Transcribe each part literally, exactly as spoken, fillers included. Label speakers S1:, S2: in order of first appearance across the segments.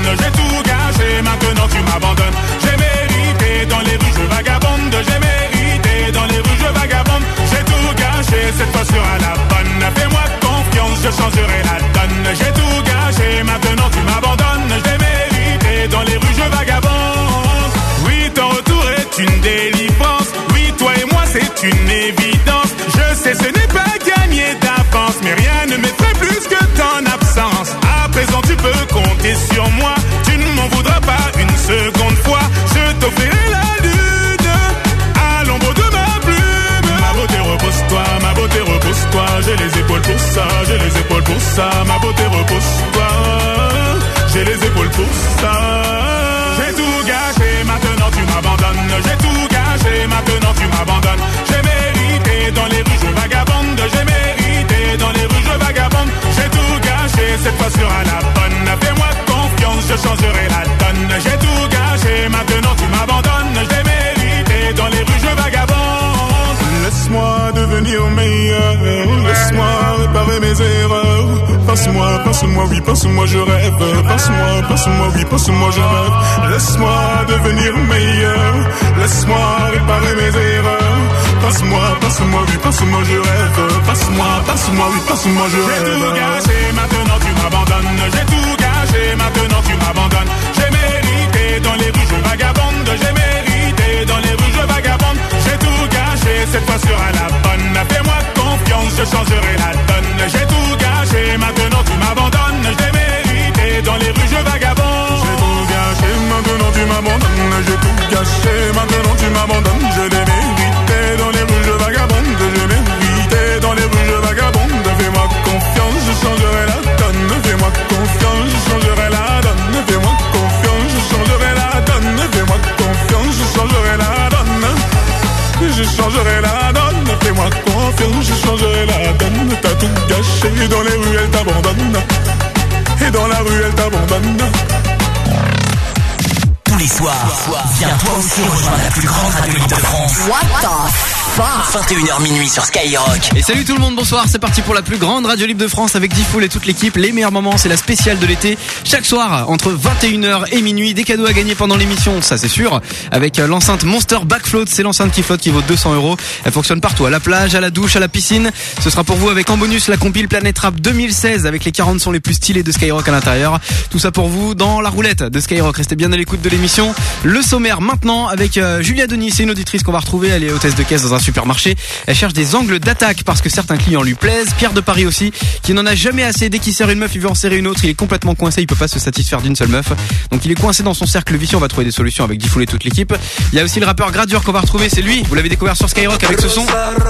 S1: m'abandonnes. J'ai tout gâché, maintenant tu m'abandonnes. J'ai mérité, dans les rues je vagabonde. J'ai mérité, dans les rues je vagabonde. J'ai tout gâché, cette fois sera la bonne. Fais-moi confiance, je changerai la donne. J'ai tout gâché, maintenant tu m'abandonnes. Je l'ai mérité, dans les rues je vagabonde. Oui, ton retour est une délivrance. Oui, toi et moi c'est une évidence. Je sais ce n'est pas gagné d'avance, mais rien ne m'effraie plus que ton absence. À présent tu peux compter sur moi. Tu ne m'en voudras pas une seconde fois. Je t'offrirai la lune à l'ombre de ma plume. Ma beauté repose-toi, ma beauté repose-toi. J'ai les épaules pour ça, j'ai les épaules pour ça. Ma beauté repose-toi, j'ai les épaules pour ça. J'ai tout gâché, maintenant tu m'abandonnes. J'ai tout gâché, maintenant tu m'abandonnes. J'ai mérité, dans les rues je vagabonde. J'ai mérité, dans les rues je vagabonde. J'ai tout gâché, cette fois sera la bonne. Fais-moi confiance, je changerai la donne. J'ai tout gâché, maintenant tu m'abandonnes. J'ai mérité, dans les rues je vagabonde. Laisse-moi devenir meilleur, laisse-moi réparer mes erreurs. Passe-moi, passe-moi, oui, passe-moi, je rêve. Passe-moi, passe-moi, oui, passe-moi, je rêve. Laisse-moi devenir meilleur, laisse-moi réparer mes erreurs. Passe-moi, passe-moi, oui, passe-moi, je rêve. Passe-moi, passe-moi, oui, passe-moi, je rêve. J'ai tout gâché, maintenant tu m'abandonnes. J'ai tout gâché, maintenant tu m'abandonnes. J'ai mérité, dans les rues je vagabonde. J'ai mérité, dans les rues je vagabonde. J'ai tout gâché, cette fois sera la bonne. Fais-moi confiance, je changerai la donne. J'ai tout gâché, maintenant tu m'abandonnes. Je l'ai mérité, dans les rues je vagabonde. J'ai tout gâché, maintenant tu m'abandonnes. J'ai tout gâché, maintenant tu m'abandonnes. Je l'ai mérité, dans les rues je vagabonde. J'ai mérité, dans les rues je vagabonde. Fais-moi confiance, je changerai la donne. Fais-moi confiance, je changerai la donne. Fais-moi confiance, je changerai la donne. Fais-moi confiance, je changerai la donne. Je changerai la donne, fais-moi confiance, je changerai la donne. T'as tout gâché, dans les rues elle t'abandonne. Et dans la rue elle t'abandonne.
S2: Tous les soirs, viens toi aussi rejoindre la plus grande radio de France.
S3: What the fuck?
S2: vingt et une heures minuit sur Skyrock.
S4: Et salut tout le monde, bonsoir, c'est parti pour la plus grande radio libre de France avec Diffoul et toute l'équipe. Les meilleurs moments, c'est la spéciale de l'été. Chaque soir, entre vingt et une heures et minuit, des cadeaux à gagner pendant l'émission, ça c'est sûr. Avec l'enceinte Monster Backfloat, c'est l'enceinte qui flotte qui vaut deux cents euros. Elle fonctionne partout, à la plage, à la douche, à la piscine. Ce sera pour vous avec en bonus la compile Planète Rap deux mille seize avec les quarante sons les plus stylés de Skyrock à l'intérieur. Tout ça pour vous dans la roulette de Skyrock. Restez bien à l'écoute de l'émission. Le sommaire maintenant avec euh, Julia Denis, c'est une auditrice qu'on va retrouver. Elle est hôtesse de caisse dans un supermarché. Elle cherche des angles d'attaque parce que certains clients lui plaisent. Pierre de Paris aussi, qui n'en a jamais assez. Dès qu'il serre une meuf, il veut en serrer une autre. Il est complètement coincé, il peut pas se satisfaire d'une seule meuf. Donc il est coincé dans son cercle vicieux. On va trouver des solutions avec Diffoul et toute l'équipe. Il y a aussi le rappeur Gradure qu'on va retrouver, c'est lui. Vous l'avez découvert sur Skyrock avec ce son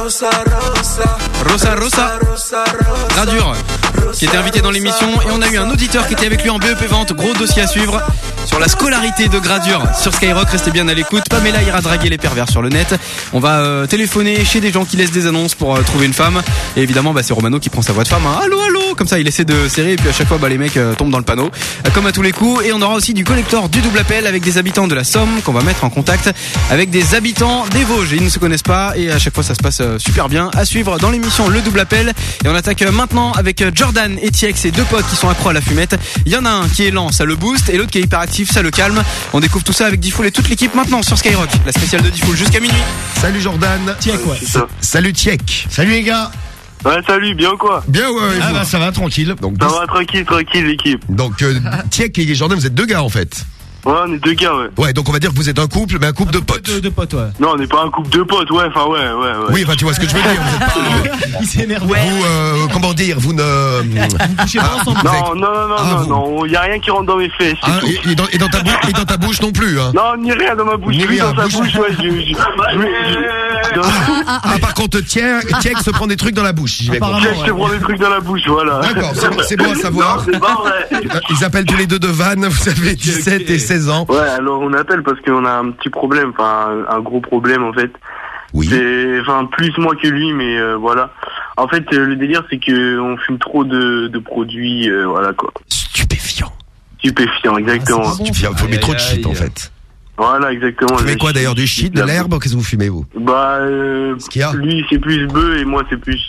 S4: Rosa Rosa Gradure, qui était invité dans l'émission. Et on a eu un auditeur qui était avec lui en B E P vente. Gros dossier à suivre sur la scolarité de Gradure sur Skyrock. Restez bien à l'écoute. Pamela ira draguer les pervers sur le net. On va euh, téléphoner chez des gens qui laissent des annonces pour euh, trouver une femme. Et évidemment, bah, c'est Romano qui prend sa voix de femme. Hein. Allô, allô. Comme ça, il essaie de serrer et puis à chaque fois, bah, les mecs euh, tombent dans le panneau, euh, comme à tous les coups. Et on aura aussi du collector du double appel avec des habitants de la Somme qu'on va mettre en contact avec des habitants des Vosges. Ils ne se connaissent pas et à chaque fois, ça se passe euh, super bien. À suivre dans l'émission le double appel. Et on attaque euh, maintenant avec euh, Jordan et Tiex, et deux potes qui sont accros à la fumette. Il y en a un qui est lent, ça le booste, et l'autre qui est hyperactif, ça le calme. On découvre tout ça avec Diffoul et toute l'équipe maintenant sur Skyrock. La spéciale de Diffoul jusqu'à minuit.
S5: Salut Jordan.
S6: Tieck, ouais.
S5: Salut Tieck.
S6: Salut les gars.
S7: Ouais, salut, bien quoi?
S5: Bien, ouais.
S6: Ah
S5: vous.
S6: bah ça va, tranquille.
S5: Donc,
S7: ça va, tranquille, tranquille l'équipe.
S5: Donc euh, Tieck et Jordan, vous êtes deux gars en fait.
S7: Ouais, on est deux gars, ouais.
S5: Ouais, donc on va dire que vous êtes un couple, mais un couple
S6: un
S5: de potes.
S6: De, de potes, ouais.
S7: Non, on n'est pas un couple de potes, ouais, enfin, ouais, ouais, ouais.
S5: Oui, enfin, tu vois ce que je veux dire. Vous êtes pas,
S6: Il s'énerve.
S5: vous, euh, comment dire, vous ne.
S6: Vous couchez pas ensemble.
S7: Non, non, non, non,
S5: Ah,
S7: non,
S5: vous-
S7: non, y a rien qui rentre dans mes fesses. c'est
S5: Ah,
S7: tout.
S5: et, et dans, et, dans ta bouche, et dans ta bouche non plus, hein.
S7: Non, ni rien dans ma bouche,
S5: Ni
S7: lui
S5: rien,
S7: dans sa
S5: bouche.
S7: bouche, ouais, je. je, je, je- dans-
S5: Ah, par contre, Tieck, Tieck se prend des trucs dans la bouche, j'y vais
S6: Apparemment.
S5: comprendre.
S7: Je te prends des trucs dans la bouche, voilà.
S5: D'accord, c'est bon, c'est bon à savoir.
S7: Non, c'est pas vrai.
S5: Euh, Ils appellent tous les deux de Vannes, vous avez dix-sept et seize ans.
S7: Ouais, alors on appelle parce qu'on a un petit problème, enfin un, un gros problème en fait.
S5: Oui.
S7: C'est, enfin plus moi que lui, mais euh, voilà. En fait, euh, le délire c'est que on fume trop de, de produits, euh, voilà quoi.
S5: Stupéfiant.
S7: Stupéfiant, exactement.
S6: Ah, c'est bon.
S5: Stupéfiant, vous fumez trop de shit en
S6: Aïe, aïe.
S5: fait.
S7: Voilà, exactement.
S5: Vous fumez
S7: Le
S5: quoi
S7: shit,
S5: d'ailleurs, du shit, de
S7: la-
S5: l'herbe? Qu'est-ce que vous fumez vous?
S7: Bah, euh,
S5: Ce qu'il y a.
S7: lui c'est plus bœuf et moi c'est plus shit.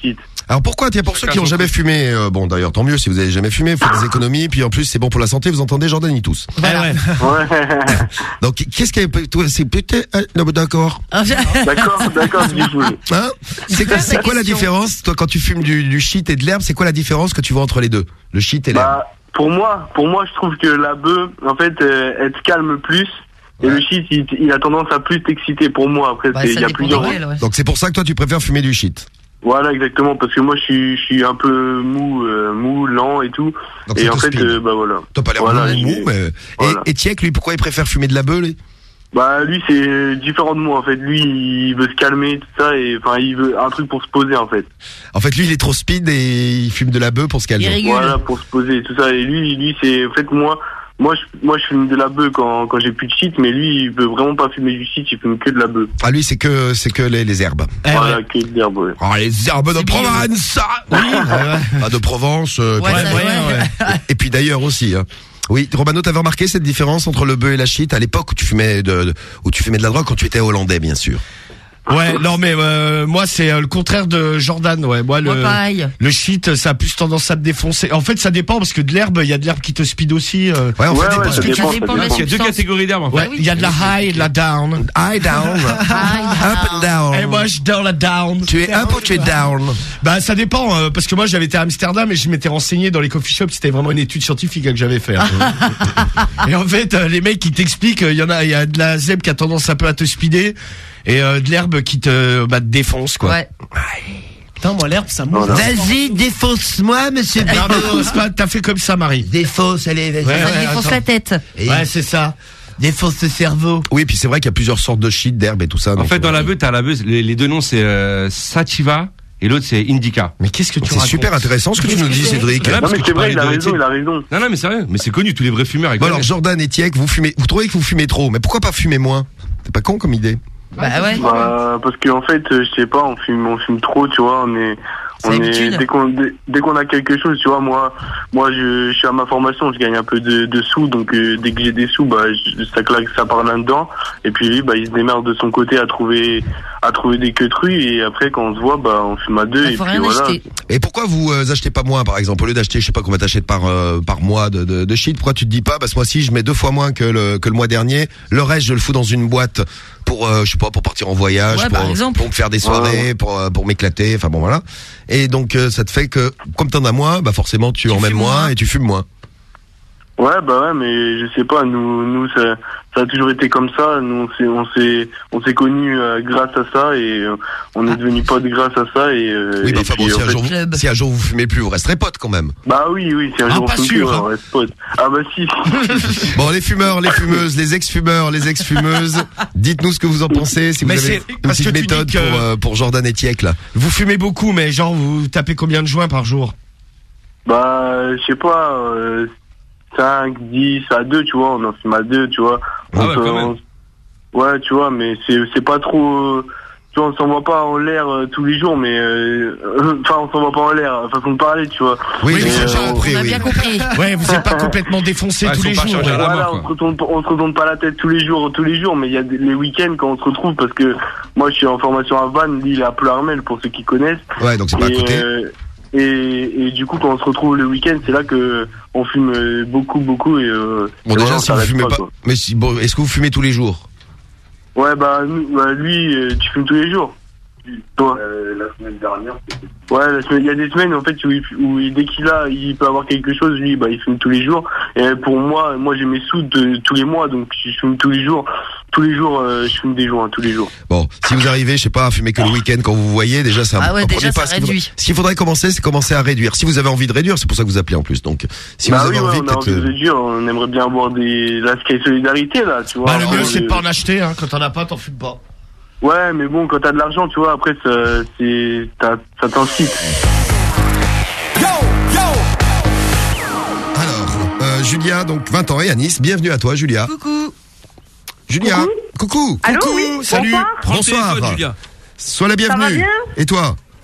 S5: Alors pourquoi, tiens, pour ceux qui ont jamais fumé, euh, bon d'ailleurs tant mieux si vous avez jamais fumé, faites des économies, puis en plus c'est bon pour la santé, vous entendez Jordan, ils tous.
S6: Voilà. Ouais, ouais.
S7: Ouais.
S5: Donc qu'est-ce qu'il y a, toi, c'est peut-être, euh, non, d'accord.
S7: D'accord, d'accord, du coup.
S5: Hein? C'est quoi, c'est quoi la différence, toi, quand tu fumes du, du shit et de l'herbe, c'est quoi la différence que tu vois entre les deux? Le shit et l'herbe?
S7: Bah, pour moi, pour moi, je trouve que la bœuf, en fait, euh, elle te calme plus. Et
S5: Ouais.
S7: le shit, il, il a tendance à plus t'exciter pour moi. Après,
S8: Bah,
S7: c'est- il
S8: ça
S7: y a
S8: dépend
S7: plusieurs.
S8: desquels, ouais.
S5: Donc c'est pour ça que toi tu préfères fumer du shit.
S7: Voilà, exactement, parce que moi, je suis, je suis un peu mou, euh, mou, lent et tout.
S5: Donc
S7: et
S5: ça
S7: en
S5: te
S7: fait,
S5: speed.
S7: euh, bah voilà.
S5: T'as pas l'air
S7: Voilà,
S5: mou,
S7: j'ai-
S5: mais...
S7: voilà.
S5: Et, et Tiek, lui, pourquoi il préfère fumer de la beuh, lui?
S7: Bah lui, c'est différent de moi, en fait. Lui, il veut se calmer, tout ça, et enfin, il veut un truc pour se poser, en fait.
S5: En fait, lui, il est trop speed et il fume de la beuh pour se calmer.
S8: Il régule.
S7: Voilà, pour se poser, tout ça. Et lui, lui, c'est, en fait, moi, moi, je, moi, je fume de la bœuf quand, quand j'ai plus de shit, mais lui, il veut vraiment pas fumer du shit, il fume que de la bœuf.
S5: Ah, lui, c'est que, c'est que les, les herbes.
S6: Eh
S7: Voilà,
S6: ouais.
S7: que de l'herbe, ouais.
S5: Oh, les herbes de
S8: C'est bien.
S5: Provence! Oui! Ah, de Provence, euh,
S8: Ouais,
S5: puis-
S8: ça,
S6: moyen,
S8: ouais.
S6: ouais.
S5: et puis d'ailleurs aussi, hein. Oui, Romano, t'avais remarqué cette différence entre le bœuf et la shit à l'époque où tu fumais de, de- où tu fumais de la drogue quand tu étais hollandais, bien sûr.
S6: Ouais, non mais euh, moi c'est euh, le contraire de Jordan. Ouais, moi
S8: Moi,
S6: le
S8: pareil.
S6: le shit, ça a plus tendance à te défoncer. En fait, ça dépend parce que de l'herbe, il y a de l'herbe qui te speed aussi. euh.
S5: Ouais, en
S7: Ouais,
S5: fait,
S7: ouais,
S5: parce
S7: ça
S5: que
S7: dépend,
S8: ça
S7: ça
S8: dépend de la
S7: dépend.
S9: Il y a deux
S8: substance.
S9: catégories d'herbes en fait.
S6: Ouais, il y a de la high et de la down.
S5: high down, up and down.
S6: Et moi, je dans la down.
S5: Tu es up ou tu es down?
S6: Bah ça dépend euh, parce que moi j'avais été à Amsterdam et je m'étais renseigné dans les coffee shops, c'était vraiment une étude scientifique hein, que j'avais fait. hein. Et en fait euh, les mecs ils t'expliquent, il y en a il y a de la zèbre qui a tendance un peu à te speeder et euh, de l'herbe qui te bah, te défonce quoi.
S8: Ouais.
S10: Putain, moi, l'herbe, ça monte.
S7: Voilà.
S5: Vas-y, défonce-moi, monsieur
S6: Non, mais non, c'est pas t'as fait comme ça Marie.
S5: Défonce, allez, vas-y.
S6: Ouais,
S8: Ça
S6: ouais,
S8: défonce
S6: attends.
S8: la tête.
S6: Ouais, c'est ça.
S5: Défonce le cerveau. Oui, puis c'est vrai qu'il y a plusieurs sortes de shit, d'herbe et tout ça.
S9: En
S5: donc,
S9: fait, dans
S5: euh,
S9: la bœuf, t'as la bœuf, les, les deux noms c'est euh, Sativa et l'autre c'est Indica.
S6: Mais qu'est-ce que tu
S5: C'est
S6: racontes?
S5: super intéressant ce que tu nous dis, Cédric.
S9: Là,
S7: Non,
S9: parce
S7: mais
S9: que
S7: c'est
S9: tu
S7: vrai, il a
S9: parlais de
S7: raison, il a
S9: l'éthique.
S7: raison.
S9: Non, non, mais sérieux, mais c'est connu, tous les vrais fumeurs. ils
S5: Bon alors
S9: connaissent.
S5: Jordan et Tiek, vous fumez, vous trouvez que vous fumez trop, mais pourquoi pas fumer moins? C'est pas con comme idée.
S8: Bah ouais.
S7: Bah, parce qu'en fait, euh, je sais pas, on fume, on fume trop, tu vois, on est,
S8: C'est
S7: on est,
S8: l'habitude.
S7: dès qu'on, dès, dès qu'on a quelque chose, tu vois, moi, moi, je, je suis à ma formation, je gagne un peu de, de sous, donc euh, dès que j'ai des sous, bah, je, ça claque, ça part là-dedans, et puis lui, bah, il se démerde de son côté à trouver, à trouver des queutrus, et après, quand on se voit, bah, on fume à deux,
S8: Bah,
S7: et
S8: faut
S7: puis
S8: rien
S7: voilà.
S8: acheter.
S5: Et pourquoi vous euh, achetez pas moins, par exemple, au lieu d'acheter, je sais pas combien t'achètes par euh, par mois de, de de shit, pourquoi tu te dis pas, bah ce mois-ci je mets deux fois moins que le que le mois dernier, le reste je le fous dans une boîte pour euh, je sais pas pour partir en voyage,
S8: Ouais,
S5: pour
S8: par exemple.
S5: pour me faire des soirées, pour euh, pour m'éclater, enfin bon voilà. Et donc euh, ça te fait que comme t'en as moins, bah forcément tu,
S8: Tu
S5: en mets
S8: fumes
S5: moins
S8: moins.
S5: et tu fumes moins.
S7: Ouais, bah ouais, mais je sais pas, nous, nous, ça, ça a toujours été comme ça. Nous, on s'est, on s'est, on s'est connus euh, grâce à ça et euh, on est devenus potes grâce à ça et. Euh,
S5: Oui, bah
S7: et
S5: enfin bon,
S7: puis,
S5: si
S7: en
S5: un
S7: fait-
S5: jour vous,
S8: club.
S5: si un jour vous fumez plus, vous resterez potes quand même.
S7: Bah oui, oui, si un
S6: Ah,
S7: jour
S6: pas
S7: on fume
S6: sûr,
S7: plus,
S6: hein.
S7: on reste potes. Ah bah si.
S5: Bon, les fumeurs, les fumeuses, les ex-fumeurs, les ex-fumeuses, dites-nous ce que vous en pensez, si vous
S6: Mais
S5: avez
S6: c'est
S5: une
S6: parce
S5: petite
S6: que tu dis
S5: méthode
S6: que-
S5: pour euh, pour Jordan et Tiek là.
S6: Vous fumez beaucoup mais genre vous tapez combien de joints par jour?
S7: Bah, je sais pas, euh, cinq, dix à deux, tu vois, on en fume à deux, tu vois.
S9: Ah
S7: On
S9: ouais,
S7: se-
S9: quand même.
S7: on- Ouais, tu vois, mais c'est, c'est pas trop. euh, Tu vois, on s'envoie pas en l'air euh, tous les jours, mais euh, enfin, on s'envoie pas en l'air, façon de parler, tu vois.
S5: Oui,
S6: Oui,
S5: mais
S6: mais
S5: ça,
S6: euh,
S5: j'ai
S8: On
S5: compris,
S8: a
S5: oui.
S8: bien compris.
S6: Ouais, vous êtes pas complètement défoncé
S9: Ouais,
S6: tous
S9: ils
S6: les
S9: sont pas
S6: jours.
S9: chargés à la
S7: Voilà,
S9: main,
S7: on
S9: quoi.
S7: se retourne, on se retourne pas la tête tous les jours, tous les jours, mais il y a des, les week-ends quand on se retrouve, parce que moi je suis en formation à Vannes, lui il est à Plouarmel pour ceux qui connaissent.
S5: Ouais, donc c'est pas à
S7: Et,
S5: côté.
S7: euh, et, et du coup quand on se retrouve le week-end, c'est là que on fume euh, beaucoup, beaucoup et. Euh,
S5: Bon
S7: et
S5: déjà
S7: voilà, on
S5: si vous
S7: s'arrête
S5: fumez pas,
S7: quoi.
S5: mais si, bon, est-ce que vous fumez tous les jours?
S7: Ouais bah, nous, bah, lui, euh, tu fumes tous les jours. Toi. la semaine dernière. Ouais, la semaine, il y a des semaines en fait où, il- où il- dès qu'il a, il peut avoir quelque chose, lui, bah il fume tous les jours. Et pour moi, moi j'ai mes sous de tous les mois, donc je fume tous les jours. Tous les jours, euh, je fume des joints, tous les jours.
S5: Bon, si vous arrivez, je sais pas, à fumer que le week-end quand vous vous voyez, déjà c'est un,
S8: Ah ouais,
S5: un
S8: déjà,
S5: premier
S8: ça
S5: pas. Ce qu'il faudrait-
S8: réduit.
S5: Ce qu'il faudrait commencer, c'est commencer à réduire. Si vous avez envie de réduire, c'est pour ça que vous appelez en plus. Donc, si
S7: bah
S5: vous avez
S7: oui, ouais,
S5: envie,
S7: on a
S5: peut-être.
S7: envie de
S5: euh,
S7: réduire, on aimerait bien avoir des la Sky Solidarité là, tu vois.
S6: Bah, le mieux
S7: Euh,
S6: c'est de pas en acheter hein, quand t'en as pas t'en fumes pas.
S7: Ouais, mais bon, quand t'as de l'argent, tu vois, après ça, c'est, t'as- ça t'incite.
S5: Alors, euh, Julia, donc vingt ans et à Nice. Bienvenue à toi, Julia.
S8: Coucou.
S5: Julia, coucou.
S11: Allô,
S5: coucou.
S11: oui,
S5: Salut.
S11: bonsoir.
S9: Prends le
S5: Bonsoir.
S9: téléphone, Julia.
S5: Sois la
S11: va
S5: bienvenue.
S11: bien
S5: Et toi?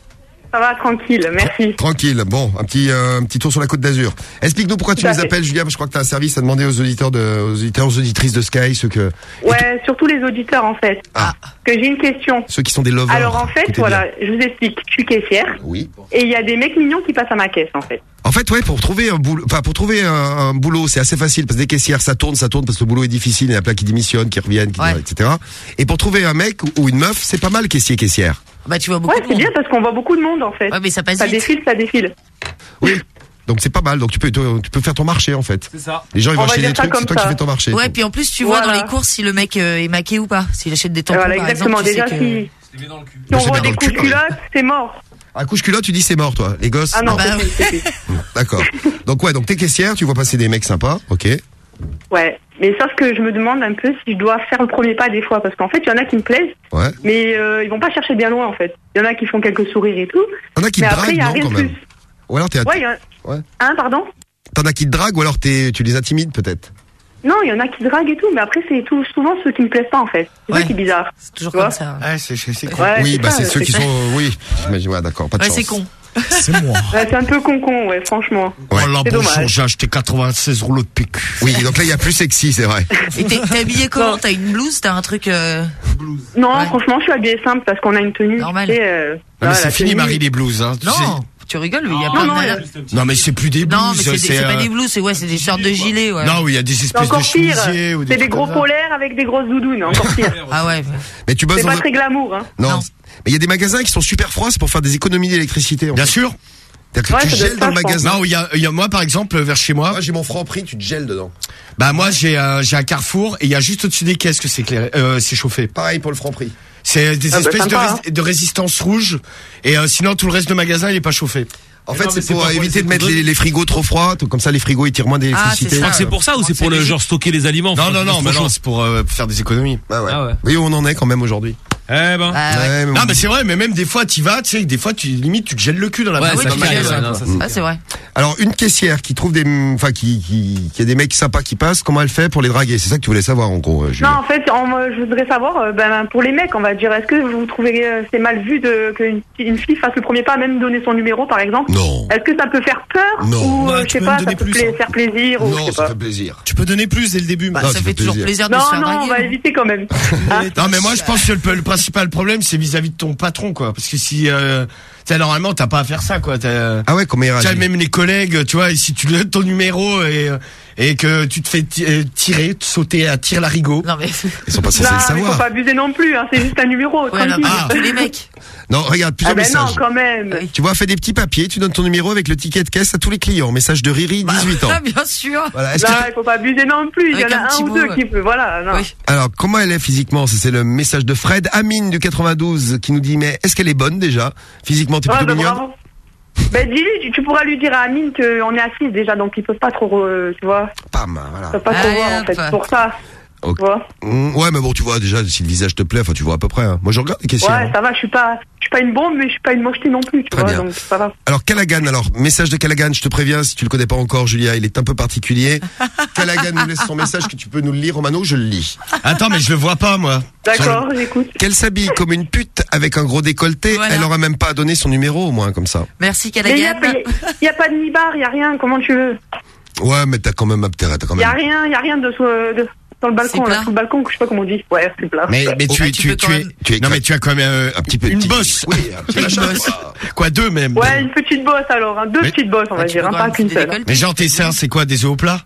S8: Ça va, tranquille, merci.
S5: Tranquille. Bon, un petit euh, un petit tour sur la Côte d'Azur. Explique-nous pourquoi tu
S8: Tout à
S5: nous
S8: fait.
S5: appelles, Julia. Je crois que tu as un service à demander aux auditeurs de aux auditeurs, aux auditrices de Sky, ceux que
S8: Ouais, surtout les auditeurs en fait.
S5: Ah.
S8: Que j'ai une question.
S5: ceux qui sont des lovers.
S8: Alors en fait,
S5: Écoutez
S8: voilà,
S5: bien.
S8: je vous explique. Je suis caissière
S5: Oui.
S8: et il y a des mecs mignons qui passent à ma caisse en fait.
S5: En fait, ouais, pour trouver un boulot, enfin pour trouver un, un boulot, c'est assez facile parce que des caissières, ça tourne, ça tourne parce que le boulot est difficile, il y en a plein qui démissionnent, qui reviennent, qui,
S11: Ouais.
S5: et cetera. Et pour trouver un mec ou, ou une meuf, c'est pas mal caissier caissière.
S11: Bah, tu vois beaucoup
S8: Ouais,
S11: de
S8: c'est
S11: monde.
S8: bien parce qu'on voit beaucoup de monde en fait.
S11: Ouais, mais ça passe
S8: Ça
S11: vite.
S8: défile, ça défile.
S5: Oui. Donc c'est pas mal. Donc tu peux tu peux faire ton marché en fait.
S10: C'est ça.
S5: Les gens ils
S8: On
S5: vont
S8: va
S5: acheter
S8: dire
S5: des
S8: ça
S5: trucs, c'est
S8: comme
S5: toi qui
S8: ça.
S5: fais ton marché.
S11: Ouais, puis en plus, tu vois
S8: Voilà.
S11: dans les courses si le mec euh, est maqué ou pas. S'il achète des tampons,
S8: Voilà,
S11: par
S8: exactement.
S11: exemple, tu
S8: Déjà,
S11: sais que...
S8: si,
S10: C'est dans le cul.
S8: si on
S5: c'est
S8: voit
S5: bien
S8: des
S5: dans le
S8: coups de
S5: cul,
S8: culotte, c'est mort.
S5: Un couche culotte, tu dis c'est mort toi. Les gosses.
S8: Ah non,
S11: bah,
S8: c'est
S11: ouais.
S8: c'est- c'est-
S5: D'accord. Donc ouais, donc t'es caissière, tu vois passer des mecs sympas, ok.
S8: Ouais, mais sauf que je me demande un peu si je dois faire le premier pas des fois, parce qu'en fait, il y en a qui me plaisent,
S5: Ouais.
S8: mais euh, ils vont pas chercher bien loin en fait. Il y en a qui font quelques sourires et tout,
S5: T'en as qui
S8: mais
S5: te
S8: après, il
S5: draguent,
S8: y a
S5: non,
S8: rien
S5: quand
S8: de
S5: même.
S8: plus.
S5: Ou alors t'es,
S8: Ouais, il y en a...
S5: Ouais.
S8: Hein, pardon?
S5: t'en as qui te draguent ou alors t'es, tu les intimides peut-être.
S8: Non, il y en a qui draguent et tout, mais après, c'est tout souvent ceux qui me plaisent pas en fait. C'est
S11: Ouais.
S8: ça qui est bizarre.
S11: C'est toujours
S8: Tu vois
S11: comme ça.
S6: Ouais, c'est c'est c'est con.
S8: Ouais,
S5: oui,
S8: c'est
S5: bah
S8: ça,
S5: c'est ceux qui
S8: ça.
S5: sont, oui. J'imagine, ouais, d'accord, pas de
S11: Ouais,
S5: chance.
S11: c'est con.
S10: C'est moi.
S8: Ouais, c'est un peu con-con, ouais, franchement.
S5: Ouais.
S6: Oh là,
S8: C'est
S6: bonjour,
S8: dommage.
S6: j'ai acheté quatre-vingt-seize rouleaux de P Q.
S5: Oui, donc là il y a plus sexy, c'est vrai.
S11: Et t'es t'es habillé comment?
S8: Non.
S11: T'as une blouse? T'as un truc... euh,
S8: Non,
S11: Ouais.
S8: franchement, je suis habillée simple parce qu'on a une tenue.
S11: Normal.
S8: tu sais, euh,
S6: Non, mais
S8: voilà,
S6: c'est
S8: la
S6: fini,
S8: tenue.
S6: Marie, les blues, hein. tu sais.
S11: Non, tu rigoles, il y a
S8: Non,
S11: plein
S8: non,
S11: de...
S8: il y a-
S6: Non, mais c'est plus des blues.
S11: Non, mais c'est des- c'est pas
S6: euh,
S11: des blouses, c'est ouais, c'est des sortes de gilets, ouais.
S6: Non, oui, il y a des
S8: C'est
S6: espèces de
S8: encore pire.
S6: chemisiers ou des
S8: C'est des
S6: trucs
S8: gros
S6: comme ça.
S8: polaires avec des grosses doudounes, encore pire.
S11: Ah ouais.
S5: Mais tu bosses
S8: C'est
S5: dans
S8: pas
S5: un...
S8: très glamour, hein.
S5: Non.
S11: Non.
S5: Mais il y a des magasins qui sont super froids, c'est pour faire des économies d'électricité. En
S6: Bien
S5: fait.
S6: sûr.
S5: C'est-à-dire que
S8: Ouais,
S5: tu
S8: ça doit
S5: gèles
S8: être
S5: dans le
S8: ça, je pense.
S5: magasin.
S6: Non, il y a, il y a moi, par exemple, vers chez moi.
S5: Moi j'ai mon franc prix, tu te gèles dedans.
S6: Bah, moi, j'ai, euh, j'ai un Carrefour et il y a juste au-dessus des caisses que c'est clair, euh, c'est chauffé.
S5: Pareil pour le franc prix.
S6: C'est des
S8: Ah bah,
S6: espèces de,
S8: sympa,
S6: rés- de résistance rouge et euh, sinon tout le reste de magasin il est pas chauffé.
S5: En
S10: Mais
S5: fait,
S10: non, mais
S5: c'est
S10: c'est
S5: pour
S10: pas pour
S5: éviter
S10: les
S5: de mettre les,
S10: économies.
S5: les frigos trop froids, tout- comme ça les frigos ils tirent moins d'électricité.
S11: c'est ça.
S12: Je crois que c'est pour ça ou c'est pour le genre stocker les aliments?
S6: Non,
S12: faut
S6: non,
S12: que
S6: non,
S12: c'est
S6: mais
S12: trop
S6: non,
S12: chaud.
S6: c'est pour euh, faire des économies.
S5: Ah ouais.
S12: Ah ouais.
S5: Oui, on en est quand même aujourd'hui.
S12: Eh ben.
S11: Ah ouais.
S5: Ouais, mais
S6: Non,
S5: on-
S6: mais c'est vrai, mais même des fois tu vas, tu sais, des fois tu limite tu te gèles le cul dans la
S12: Ouais,
S6: dans
S12: ça
S6: le
S12: fait
S6: magasin,
S12: mal, ouais,
S6: quoi.
S12: non, ça, c'est-
S11: Ah, c'est vrai.
S5: Alors une caissière qui trouve des, enfin qui, qui, qui a des mecs sympas qui passent, comment elle fait pour les draguer? C'est ça que tu voulais savoir en gros. euh, Julie.
S8: Non, en fait, en- euh, je voudrais savoir, euh, ben, pour les mecs, on va dire, est-ce que vous trouvez euh, c'est mal vu de qu'une une fille fasse le premier pas, même donner son numéro, par exemple?
S5: Non.
S8: Est-ce que ça peut faire peur?
S5: Non.
S8: Ou, euh,
S10: Ouais,
S8: je
S10: tu
S8: sais
S10: peux
S8: pas,
S10: me
S8: ça
S10: donner
S8: peut
S10: plus,
S8: pla-
S10: hein.
S8: faire plaisir, ou je
S5: Non,
S8: sais
S5: ça
S8: pas.
S5: fait plaisir.
S10: Tu peux donner plus dès le début.
S11: Bah,
S5: Non,
S11: ça
S5: ça
S11: fait
S5: fait
S11: toujours
S5: plaisir.
S11: plaisir de se
S8: Non,
S11: faire
S8: non, on
S11: draguer.
S8: va
S11: hein.
S8: éviter quand même. Hein?
S6: Non, mais moi je pense que le, le principal problème c'est vis-à-vis de ton patron, quoi. Parce que si, euh, tu sais, normalement t'as pas à faire ça, quoi. T'as-
S5: Ah ouais, comment il
S6: Tu vois,
S5: réagit?
S6: même les collègues, tu vois, et si tu lui donnes ton numéro et, et que tu te fais ti- euh, tirer, sauter à tir larigot.
S11: Non, mais...
S5: Ils sont pas censés
S8: Non,
S5: le
S8: mais faut
S5: savoir.
S8: pas abuser non plus, hein, c'est juste un numéro,
S11: Ouais, non,
S8: tranquille.
S11: mais tous les mecs.
S5: Non, regarde,
S8: Ah
S5: plusieurs
S8: ben non,
S5: messages.
S8: quand même.
S11: Oui.
S5: Tu vois, fais des petits papiers, tu donnes ton numéro avec le ticket de caisse à tous les clients. Message de Riri, dix-huit ans.
S11: Ah, bien sûr.
S5: Voilà. Est-ce que-
S8: Là, il faut pas abuser non plus. Il y en
S11: Avec un
S8: a
S11: petit
S8: un ou
S11: mot,
S8: deux
S11: ouais.
S8: qui peut, voilà, non.
S11: Oui.
S5: Alors, comment elle est physiquement? Ça, c'est le message de Fred Amine du quatre-vingt-douze qui nous dit, mais est-ce qu'elle est bonne déjà? Physiquement, t'es
S8: Ouais,
S5: plutôt
S8: bah,
S5: mignonne?
S8: bravo. Ben dis-lui, tu, tu pourras lui dire à Amine qu'on est assis déjà, donc ils peuvent pas trop, euh, tu vois,
S5: Pam, voilà.
S8: ils peuvent pas trop
S11: Allez,
S8: voir en fait.
S11: hop.
S8: Pour ça,
S5: Ok.
S8: tu vois.
S5: Mmh, ouais, mais bon, tu vois déjà si le visage te plaît, enfin, tu vois à peu près. Hein. Moi, je regarde les questions.
S8: Ouais, ça va, je suis pas, je suis pas une bombe, mais je suis pas une mocheté non plus, tu
S5: Très
S8: vois,
S5: bien.
S8: donc ça va.
S5: Alors, Callaghan, alors, message de Callaghan, je te préviens, si tu le connais pas encore, Julia, il est un peu particulier. Callaghan nous laisse son message que tu peux nous le lire, Romano, je le lis.
S6: Attends, mais je le vois pas, moi.
S8: D'accord, j'écoute.
S5: Qu'elle s'habille comme une pute avec un gros décolleté,
S11: Voilà.
S5: elle aura même pas donné son numéro au moins, comme ça.
S11: Merci,
S8: Mais il y a,
S11: Callaghan.
S8: y a pas de nibar, il y a rien, comment tu veux?
S5: Ouais, mais t'as quand même intérêt, t'as quand
S8: Il y a
S5: même.
S8: rien, il y a rien de, sous- de sur le balcon,
S11: C'est
S8: là,
S11: plat.
S8: sous le balcon, je sais pas comment on dit. Ouais, c'est plat.
S6: Mais, mais tu,
S11: bah,
S6: es,
S11: tu
S6: tu,
S11: peux
S6: tu
S11: quand
S6: es,
S11: même-
S5: tu es
S6: non, mais tu as quand même euh,
S5: un petit peu
S6: une
S5: petit.
S6: bosse.
S5: Oui, un petit
S6: Une
S5: peu.
S6: bosse. Quoi, deux même.
S8: Ouais, une petite bosse alors, hein, deux
S6: Mais-
S8: petites bosses, on va
S11: Ah, tu
S8: dire,
S11: peux
S8: hein,
S11: quand
S8: pas
S11: même
S8: qu'une
S11: foutre des
S8: seule.
S11: décolletés.
S6: Mais genre tes seins, c'est quoi, des œufs au plat?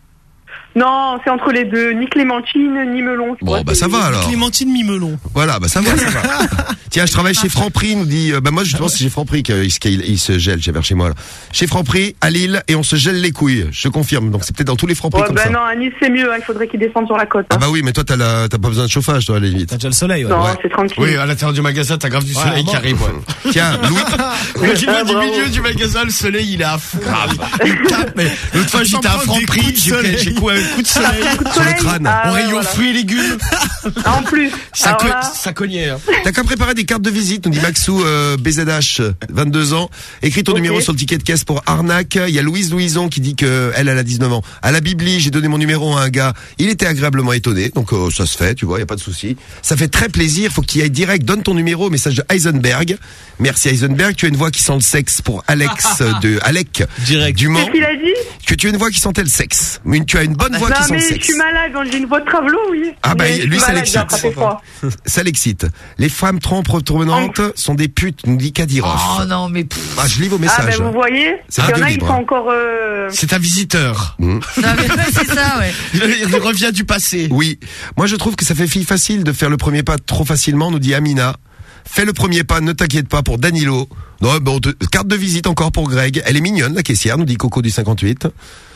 S8: Non, c'est entre les deux, ni clémentine, ni melon. tu
S5: Bon,
S8: vois,
S5: bah
S8: c'est-
S5: ça va alors.
S10: Clémentine mi-melon.
S5: Voilà, bah ça va, ça va. Tiens, je travaille chez Franprix, nous dit, euh, bah moi justement c'est chez Franprix qu'il se- qu'il- il se gèle, j'ai vers chez moi là. Chez Franprix, à Lille, et on se gèle les couilles, je confirme. Donc c'est peut-être dans tous les Franprix
S8: Ouais,
S5: comme
S8: bah
S5: ça.
S8: non, à Nice c'est mieux, hein, il faudrait qu'il descende sur la côte.
S5: Ah
S8: Hein.
S5: bah oui, mais toi t'as la, t'as pas besoin de chauffage, toi à la limite.
S10: T'as déjà le soleil, ouais.
S8: non,
S5: ouais.
S8: c'est tranquille.
S6: Oui, à l'intérieur du magasin, t'as grave du
S10: Ouais,
S6: soleil qui
S10: bon.
S6: arrive, ouais.
S5: Tiens, Louis,
S6: Le qui
S8: Ah,
S6: du
S8: bravo.
S6: milieu du magasin, le soleil, il est à fond. Grave. Il tape, mais l'autre fois, j'étais à
S10: prendre des
S6: Franprix,
S10: coups de
S6: j'ai
S10: soleil.
S6: j'ai cou- coup de soleil.
S8: Un coup de
S5: Sur le
S8: soleil.
S5: crâne.
S8: Ah,
S6: Au
S8: ouais,
S6: rayon
S8: voilà.
S6: fruits et légumes.
S8: En plus.
S6: Ça,
S8: Alors
S6: co-
S8: là,
S6: ça cognait. Hein.
S5: T'as qu'à préparer des cartes de visite, nous dit Maxou euh, B Z H, vingt-deux ans. Écris ton
S8: Ok.
S5: numéro sur le ticket de caisse pour arnaque. Il y a Louise Louison qui dit que elle, elle a dix-neuf ans. À la Bibli, j'ai donné mon numéro à un gars. Il était agréablement étonné, donc euh, ça se fait, tu vois, y a pas de souci. Ça fait très plaisir. Faut qu'il y aille direct. Donne ton numéro. Message de Heisenberg. Merci Heisenberg. Tu as une voix qui sent le sexe pour Alex de Alec
S12: Direct.
S5: du Mans.
S8: qu'est-ce qu'il a dit?
S5: Que tu as une voix qui sentait le sexe. Mais tu as une bonne voix
S8: Non,
S5: qui sent
S8: mais
S5: le
S8: je
S5: sexe.
S8: suis malade, donc j'ai une voix de travelo, oui.
S5: Ah bah,
S8: Mais je suis
S5: lui, ça
S8: malade,
S5: l'excite.
S8: j'ai attrapé froid.
S5: Ça l'excite. Les femmes trompes retournantes sont des putes, nous dit Kadirov.
S11: Oh non, mais pff.
S5: Ah, je lis vos
S8: Ah,
S5: messages.
S8: ben vous voyez,
S5: C'est
S8: il y en
S5: radio
S8: a, ils
S5: libre,
S8: sont
S5: hein.
S8: encore. euh,
S6: C'est un visiteur.
S5: Mmh.
S11: Non, mais ouais, c'est ça, ouais.
S6: Il revient du passé.
S5: Oui. Moi, je trouve que ça fait fille facile de faire le premier pas trop facilement, nous dit Amina. Fais le premier pas, ne t'inquiète pas pour Danilo. Non, bon, te- carte de visite encore pour Greg. Elle est mignonne, la caissière, nous dit Coco du cinquante-huit.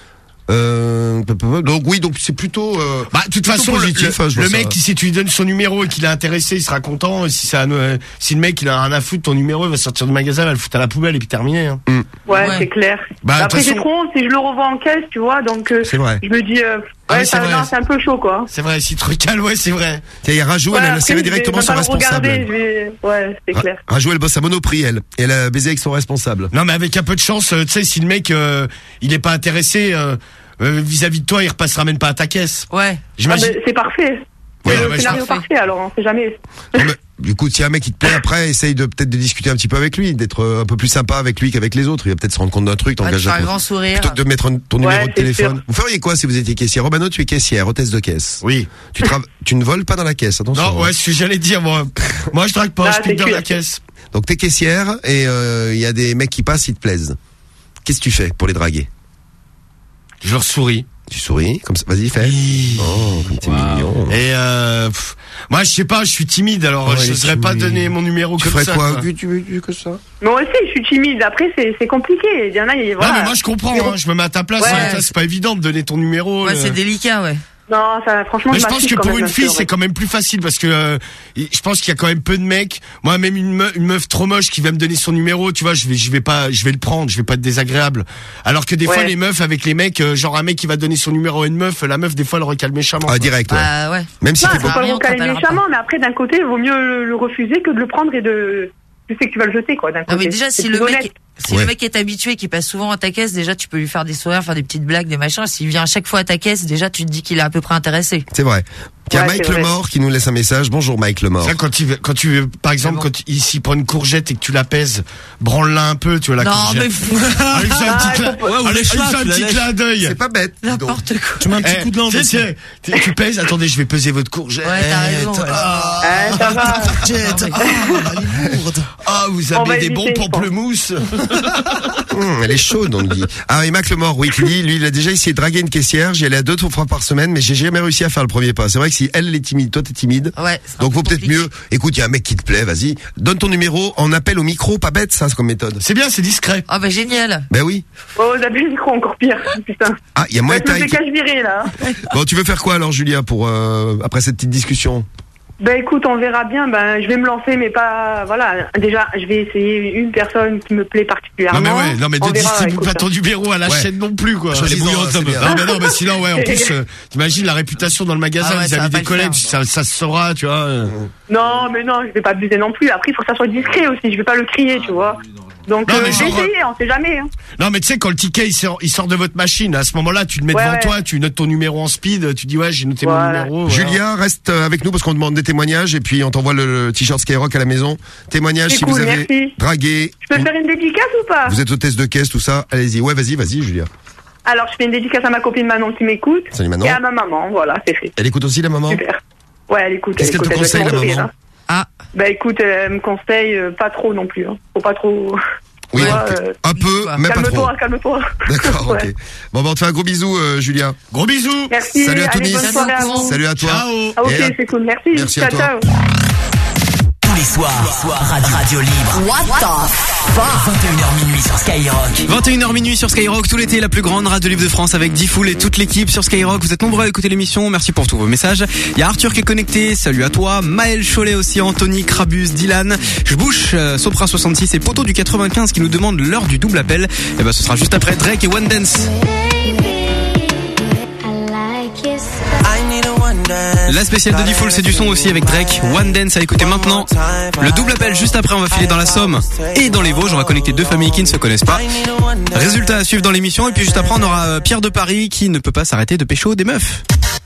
S5: Euh, donc oui, donc c'est plutôt. Euh,
S6: Bah, de toute
S5: plutôt
S6: façon, le,
S5: positif,
S6: le-
S5: hein, je vois
S6: le
S5: ça.
S6: mec, si tu lui donnes son numéro et qu'il est intéressé, il sera content. Et si ça, euh, si le mec, il a rien à foutre, ton numéro, il va sortir du magasin, il va le foutre à la poubelle et puis terminé. Hein.
S5: Mm.
S8: Ouais,
S11: Ouais.
S8: c'est clair.
S6: Bah, de
S8: Après,
S6: toute
S8: j'ai
S6: façon-
S8: trop honte si je le revois en caisse, tu vois, donc euh,
S5: C'est vrai.
S8: je me dis, euh,
S6: Ah,
S8: ouais,
S6: mais
S8: ça,
S6: c'est vrai.
S8: non, c'est un peu chaud, quoi.
S6: C'est vrai, si tu recales, ouais, c'est vrai.
S5: Tiens, il y a Rajou,
S8: Ouais,
S5: elle a
S8: après,
S5: serré
S8: je vais
S5: directement
S8: même
S5: son
S8: pas le
S5: responsable.
S8: regarder, je vais- Ouais, c'est
S5: Ra-
S8: clair.
S5: Rajou, elle bosse à Monoprix, elle. Et elle a baisé avec son responsable.
S6: Non, mais avec un peu de chance, euh, tu sais, si le mec, euh, il est pas intéressé, euh, euh, vis-à-vis de toi, il repassera même pas à ta caisse.
S11: Ouais.
S8: Ah,
S6: J'imagine.
S8: ben, c'est parfait.
S6: Ouais,
S8: C'est le
S6: ouais,
S8: scénario
S11: parfait.
S8: parfait, alors, on sait jamais.
S5: Non, mais, du coup, si un mec qui te plaît après, essaye de peut-être de discuter un petit peu avec lui, d'être euh, un peu plus sympa avec lui qu'avec les autres. Il va peut-être se rendre compte d'un truc,
S11: Ouais, tu
S5: t'engages
S11: fais
S5: à
S11: un
S5: quoi.
S11: grand sourire.
S5: Plutôt que de mettre un- ton
S8: Ouais,
S5: numéro de
S8: c'est
S5: téléphone.
S8: sûr.
S5: Vous feriez quoi si vous étiez caissière? Romano, tu es caissière, hôtesse de caisse.
S6: Oui.
S5: Tu, tra- tu ne voles pas dans la caisse, attention.
S6: Non, ouais, c'est ce que j'allais dire, moi. Moi, je drague pas,
S8: Ah,
S6: je
S8: c'est
S6: pique dans
S8: cuit.
S6: la caisse.
S5: Donc t'es caissière et il euh, y a des mecs qui passent, ils te plaisent. Qu'est-ce que tu fais pour les draguer?
S6: Je leur souris.
S5: Tu souris, comme ça, vas-y, fais. Oh, comme t'es mignon.
S6: Et euh, pff, moi, je sais pas, je suis timide, alors
S5: Ouais,
S6: je
S5: il est
S6: n'oserais pas
S5: timide.
S6: donner mon numéro
S5: Tu
S6: comme
S5: ferais
S6: ça.
S5: quoi?
S6: quoi.
S5: Tu, tu, tu, que ça?
S8: Moi aussi, je suis timide. Après, c'est c'est compliqué. Il y en a, il- voilà.
S6: Non, mais moi, je comprends, hein, je me mets à ta place.
S8: Ouais.
S6: hein, ça, c'est pas évident de donner ton numéro.
S11: Ouais,
S6: le-
S11: c'est délicat, ouais.
S8: Non, ça, franchement,
S6: Mais je
S8: je
S6: pense
S8: m'affiche
S6: que
S8: quand
S6: pour
S8: même
S6: une
S8: un
S6: fille,
S8: peu,
S6: c'est
S8: ouais.
S6: quand même plus facile parce que euh, je pense qu'il y a quand même peu de mecs. Moi, même une meuf, une meuf trop moche qui va me donner son numéro, tu vois, je vais, je vais pas, je vais le prendre, je vais pas être désagréable. Alors que des
S8: Ouais.
S6: fois, les meufs avec les mecs, euh, genre un mec qui va donner son numéro à une meuf, la meuf des fois elle recale méchamment.
S5: Ah,
S6: quoi.
S5: direct, ouais.
S11: Bah, ouais.
S5: Même si
S8: Non,
S5: t'es
S8: il faut
S5: pas.
S8: pas le
S11: rien,
S8: recaler
S11: t'appelleras
S8: méchamment, mais après, d'un côté, il vaut mieux le, le refuser que de le prendre et de. Tu sais que tu vas le jeter, quoi, d'un côté.
S11: Non, mais déjà,
S8: C'est
S11: si
S8: plus
S11: le
S8: honnête.
S11: mec, si
S5: Ouais.
S11: le mec est habitué, qui passe souvent à ta caisse, déjà, tu peux lui faire des sourires, faire des petites blagues, des machins. S'il vient à chaque fois à ta caisse, déjà, tu te dis qu'il est à peu près intéressé.
S5: C'est vrai. Tiens,
S8: Ouais,
S5: Mike
S8: c'est vrai.
S5: Lemort qui nous laisse un message. Bonjour Mike Lemort.
S6: Ça, quand tu, veux- quand tu, veux- par exemple, quand il s'y prend une courgette et que tu la pèses, branle-la un peu, tu vois, la
S11: Non,
S6: courgette.
S11: mais fou.
S6: Ah, il fait un
S8: Ah,
S6: petit
S8: il
S6: clin,
S8: faut pas-
S12: Ouais, ou
S6: ah,
S12: les
S6: il fait
S12: chats,
S6: un
S12: tu la
S6: petit
S12: lèches.
S6: clin d'œil.
S5: C'est pas bête. dis donc.
S11: N'importe quoi.
S12: Tu mets un petit
S6: Eh,
S12: coup de langue.
S6: tu sais, tu, tu pèses, attendez, je vais peser votre courgette.
S11: Ouais, t'as raison, ouais.
S6: Ah,
S8: Ah, ça va.
S6: ah, vous
S8: On va
S6: avez des
S8: éviter,
S6: bons
S8: je pense.
S6: pamplemousses.
S5: Hum, elle est chaude, on dit. Ah, et Mac Lemort, oui, qui dit, lui, il a déjà essayé de draguer une caissière. J'y allais à deux, trois fois par semaine, mais j'ai jamais réussi à faire le premier pas. C'est vrai que si elle est timide, toi t'es timide.
S11: Ouais. c'est un
S5: Donc
S11: peu
S5: vaut peut-être
S11: compliqué.
S5: mieux. Écoute, il y a un mec qui te plaît, vas-y. Donne ton numéro en appel au micro, pas bête, ça, c'est comme méthode.
S6: C'est bien, c'est discret.
S11: Ah, bah, génial.
S5: Ben oui.
S8: Oh, vous avez le micro encore pire. Putain.
S5: Ah, il y a
S8: Ouais,
S5: moins de
S8: je me
S5: taille.
S8: fais cache virer, là.
S5: Bon, tu veux faire quoi alors, Julia, pour euh, après cette petite discussion?
S8: Ben écoute, on verra bien. Ben je vais me lancer, mais pas. Voilà. Déjà, je vais essayer une personne qui me plaît
S6: Non
S8: particulièrement.
S6: mais ouais, non mais
S8: On
S6: ne
S8: verra,
S6: distribue
S8: écoute.
S6: pas ton numéro à la
S5: Ouais.
S6: chaîne non plus quoi.
S5: Choisis-en,
S6: Elle est bouillante,
S5: c'est
S6: un peu.
S5: bien.
S6: Non mais non mais sinon ouais en plus euh, t'imagines la réputation dans le magasin
S11: Ah ouais, ça
S6: vis-à-vis
S11: va pas
S6: des
S11: le
S6: collègues,
S11: faire.
S6: ça, ça se saura, tu vois. euh.
S8: Non, mais non, je vais pas abuser non plus. Après, il faut que ça soit discret aussi. Je vais pas le crier, tu vois. Donc,
S6: Non,
S8: euh,
S6: mais
S8: je vais
S6: genre,
S8: essayer, on sait jamais. Hein.
S6: Non mais tu sais quand le ticket il sort, il sort de votre machine, à ce moment-là tu le mets
S8: Ouais,
S6: devant
S8: ouais.
S6: toi, tu notes ton numéro en speed, tu dis ouais j'ai noté
S8: Voilà.
S6: mon numéro. voilà.
S5: Julia, reste euh, avec nous parce qu'on demande des témoignages et puis on t'envoie le, le t-shirt Skyrock à la maison. Témoignage
S8: C'est
S5: si
S8: cool,
S5: vous avez
S8: merci.
S5: dragué.
S8: Je peux
S5: une-
S8: faire une dédicace ou pas?
S5: Vous êtes hôtesse de caisse, tout ça. Allez-y. Ouais, vas-y, vas-y, Julia.
S8: Alors, je fais une dédicace à ma copine Manon qui m'écoute.
S5: Salut Manon.
S8: Et à ma maman, voilà, c'est fait.
S5: Elle écoute aussi la maman.
S8: Super. Ouais, elle écoute.
S5: Qu'est-ce
S8: elle
S5: qu'elle te
S8: écoute,
S5: conseille,
S8: va
S5: la
S8: se mourir,
S5: maman
S8: hein.
S11: Ah.
S8: Bah écoute, elle me conseille euh, pas trop non plus. Hein. Faut pas trop.
S5: Oui,
S8: Ouais,
S5: donc,
S8: euh,
S5: un peu, mais pas trop.
S8: Calme-toi, calme-toi.
S5: D'accord,
S8: Ouais.
S5: ok. Bon, bah, on te fait un gros bisou, euh, Julia.
S6: Gros bisous.
S8: Merci.
S5: Salut à
S8: allez,
S5: Tunis.
S8: bonne soirée à vous.
S5: Salut à toi.
S6: Ciao.
S8: Ah, ok,
S5: Et à-
S8: c'est cool. Merci.
S5: Merci à
S8: ciao,
S5: toi.
S8: ciao.
S2: Tous les soirs, soir, radio, radio libre.
S3: What the fuck?
S2: vingt et une heures minuit sur Skyrock.
S4: vingt et une heures minuit sur Skyrock, tout l'été, la plus grande radio libre de France avec Diffoul et toute l'équipe sur Skyrock. Vous êtes nombreux à écouter l'émission, merci pour tous vos messages. Il y a Arthur qui est connecté, salut à toi. Maël Cholet aussi, Anthony, Crabus, Dylan, Jbouche, euh, Sopra soixante-six et Poto du quatre-vingt-quinze qui nous demandent l'heure du double appel. Et ben ce sera juste après Drake et One Dance.
S13: I like
S4: La spéciale de Diffoul, c'est du son aussi avec Drake. One Dance à écouter maintenant. Le double appel juste après, on va filer dans la Somme et dans les Vosges. On va connecter deux familles qui ne se connaissent pas. Résultat à suivre dans l'émission. Et puis juste après, on aura Pierre de Paris qui ne peut pas s'arrêter de pécho des meufs.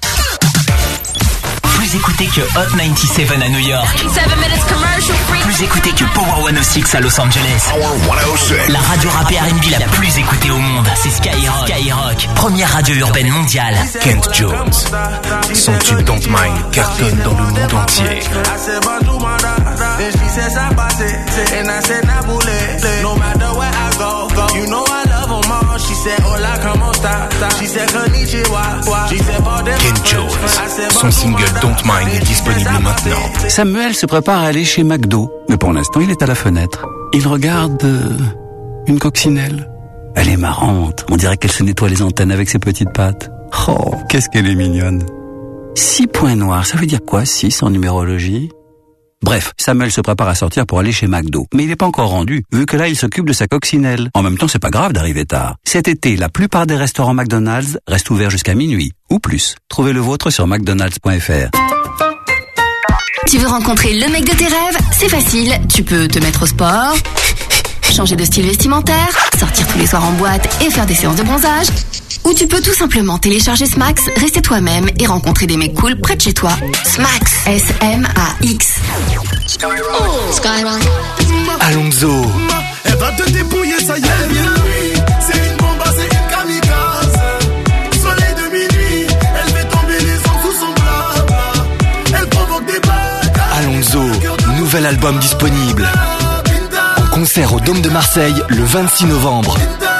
S2: Plus écouté que Hot quatre-vingt-dix-sept à New York. Plus écouté que Power cent six à Los Angeles. La radio rap et R and B la plus écoutée au monde, c'est Skyrock. Skyrock, première radio urbaine mondiale.
S13: Kent Jones, son tube Don't Mind cartonne dans le monde entier. Kent Jones, son single Don't Mind est disponible maintenant.
S14: Samuel se prépare à aller chez McDo, mais pour l'instant il est à la fenêtre. Il regarde euh, une coccinelle. Elle est marrante, on dirait qu'elle se nettoie les antennes avec ses petites pattes. Oh, qu'est-ce qu'elle est mignonne. Six points noirs, ça veut dire quoi, six en numérologie? Bref, Samuel se prépare à sortir pour aller chez McDo. Mais il n'est pas encore rendu, vu que là, il s'occupe de sa coccinelle. En même temps, c'est pas grave d'arriver tard. Cet été, la plupart des restaurants McDonald's restent ouverts jusqu'à minuit, ou plus. Trouvez le vôtre sur mcdonalds point f r.
S15: Tu veux rencontrer le mec de tes rêves? C'est facile, tu peux te mettre au sport, changer de style vestimentaire, sortir tous les soirs en boîte et faire des séances de bronzage. Ou tu peux tout simplement télécharger Smax, rester toi-même et rencontrer des mecs cool près de chez toi. Smax, S M A X.
S13: Alonso.
S1: Elle va te dépouiller, ça y est. C'est une bombe, c'est une kamikaze. Soleil de minuit, elle fait tomber les hommes sous son blabla. Elle provoque des bagarres.
S13: Alonso, nouvel album disponible. En concert au Dôme de Marseille le vingt-six novembre.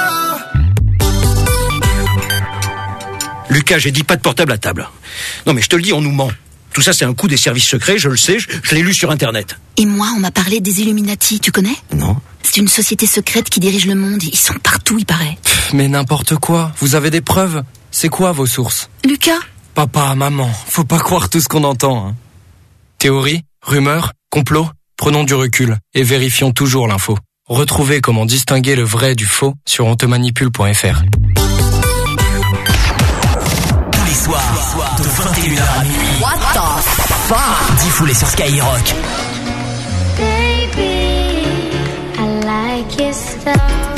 S16: Lucas, j'ai dit pas de portable à table. Non mais je te le dis, on nous ment. Tout ça c'est un coup des services secrets, je le sais, je, je l'ai lu sur internet.
S15: Et moi, on m'a parlé des Illuminati, tu connais?
S16: Non.
S15: C'est une société secrète qui dirige le monde. Ils sont partout, il paraît.
S17: Mais n'importe quoi, vous avez des preuves? C'est quoi vos sources?
S15: Lucas?
S17: Papa, maman, faut pas croire tout ce qu'on entend. Hein. Théorie, rumeurs, complot, prenons du recul et vérifions toujours l'info. Retrouvez comment distinguer le vrai du faux sur ontemanipule point f r.
S2: Soir, de vingt et une heures à minuit.
S3: What the fuck?
S2: Diffoul est sur Skyrock.
S18: Baby, I like your stuff.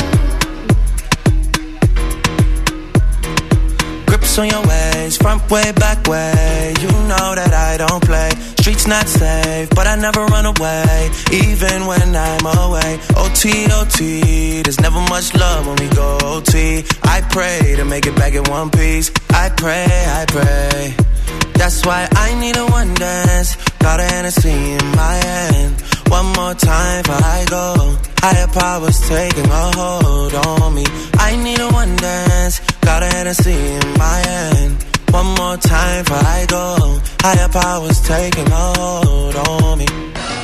S19: Grips on your ways, front way, back way. You know that I don't play. Streets not safe, but I never run away, even when I'm away. O T, O T, there's never much love when we go O T. I pray to make it back in one piece. I pray, I pray. That's why I need a one dance. Got a Hennessy in my hand. One more time before I go. Higher powers taking a hold on me. I need a one dance. Got a Hennessy in my hand. One more time before I go. Higher powers taking a hold on me.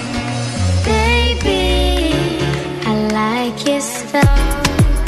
S18: Baby, I like your stuff.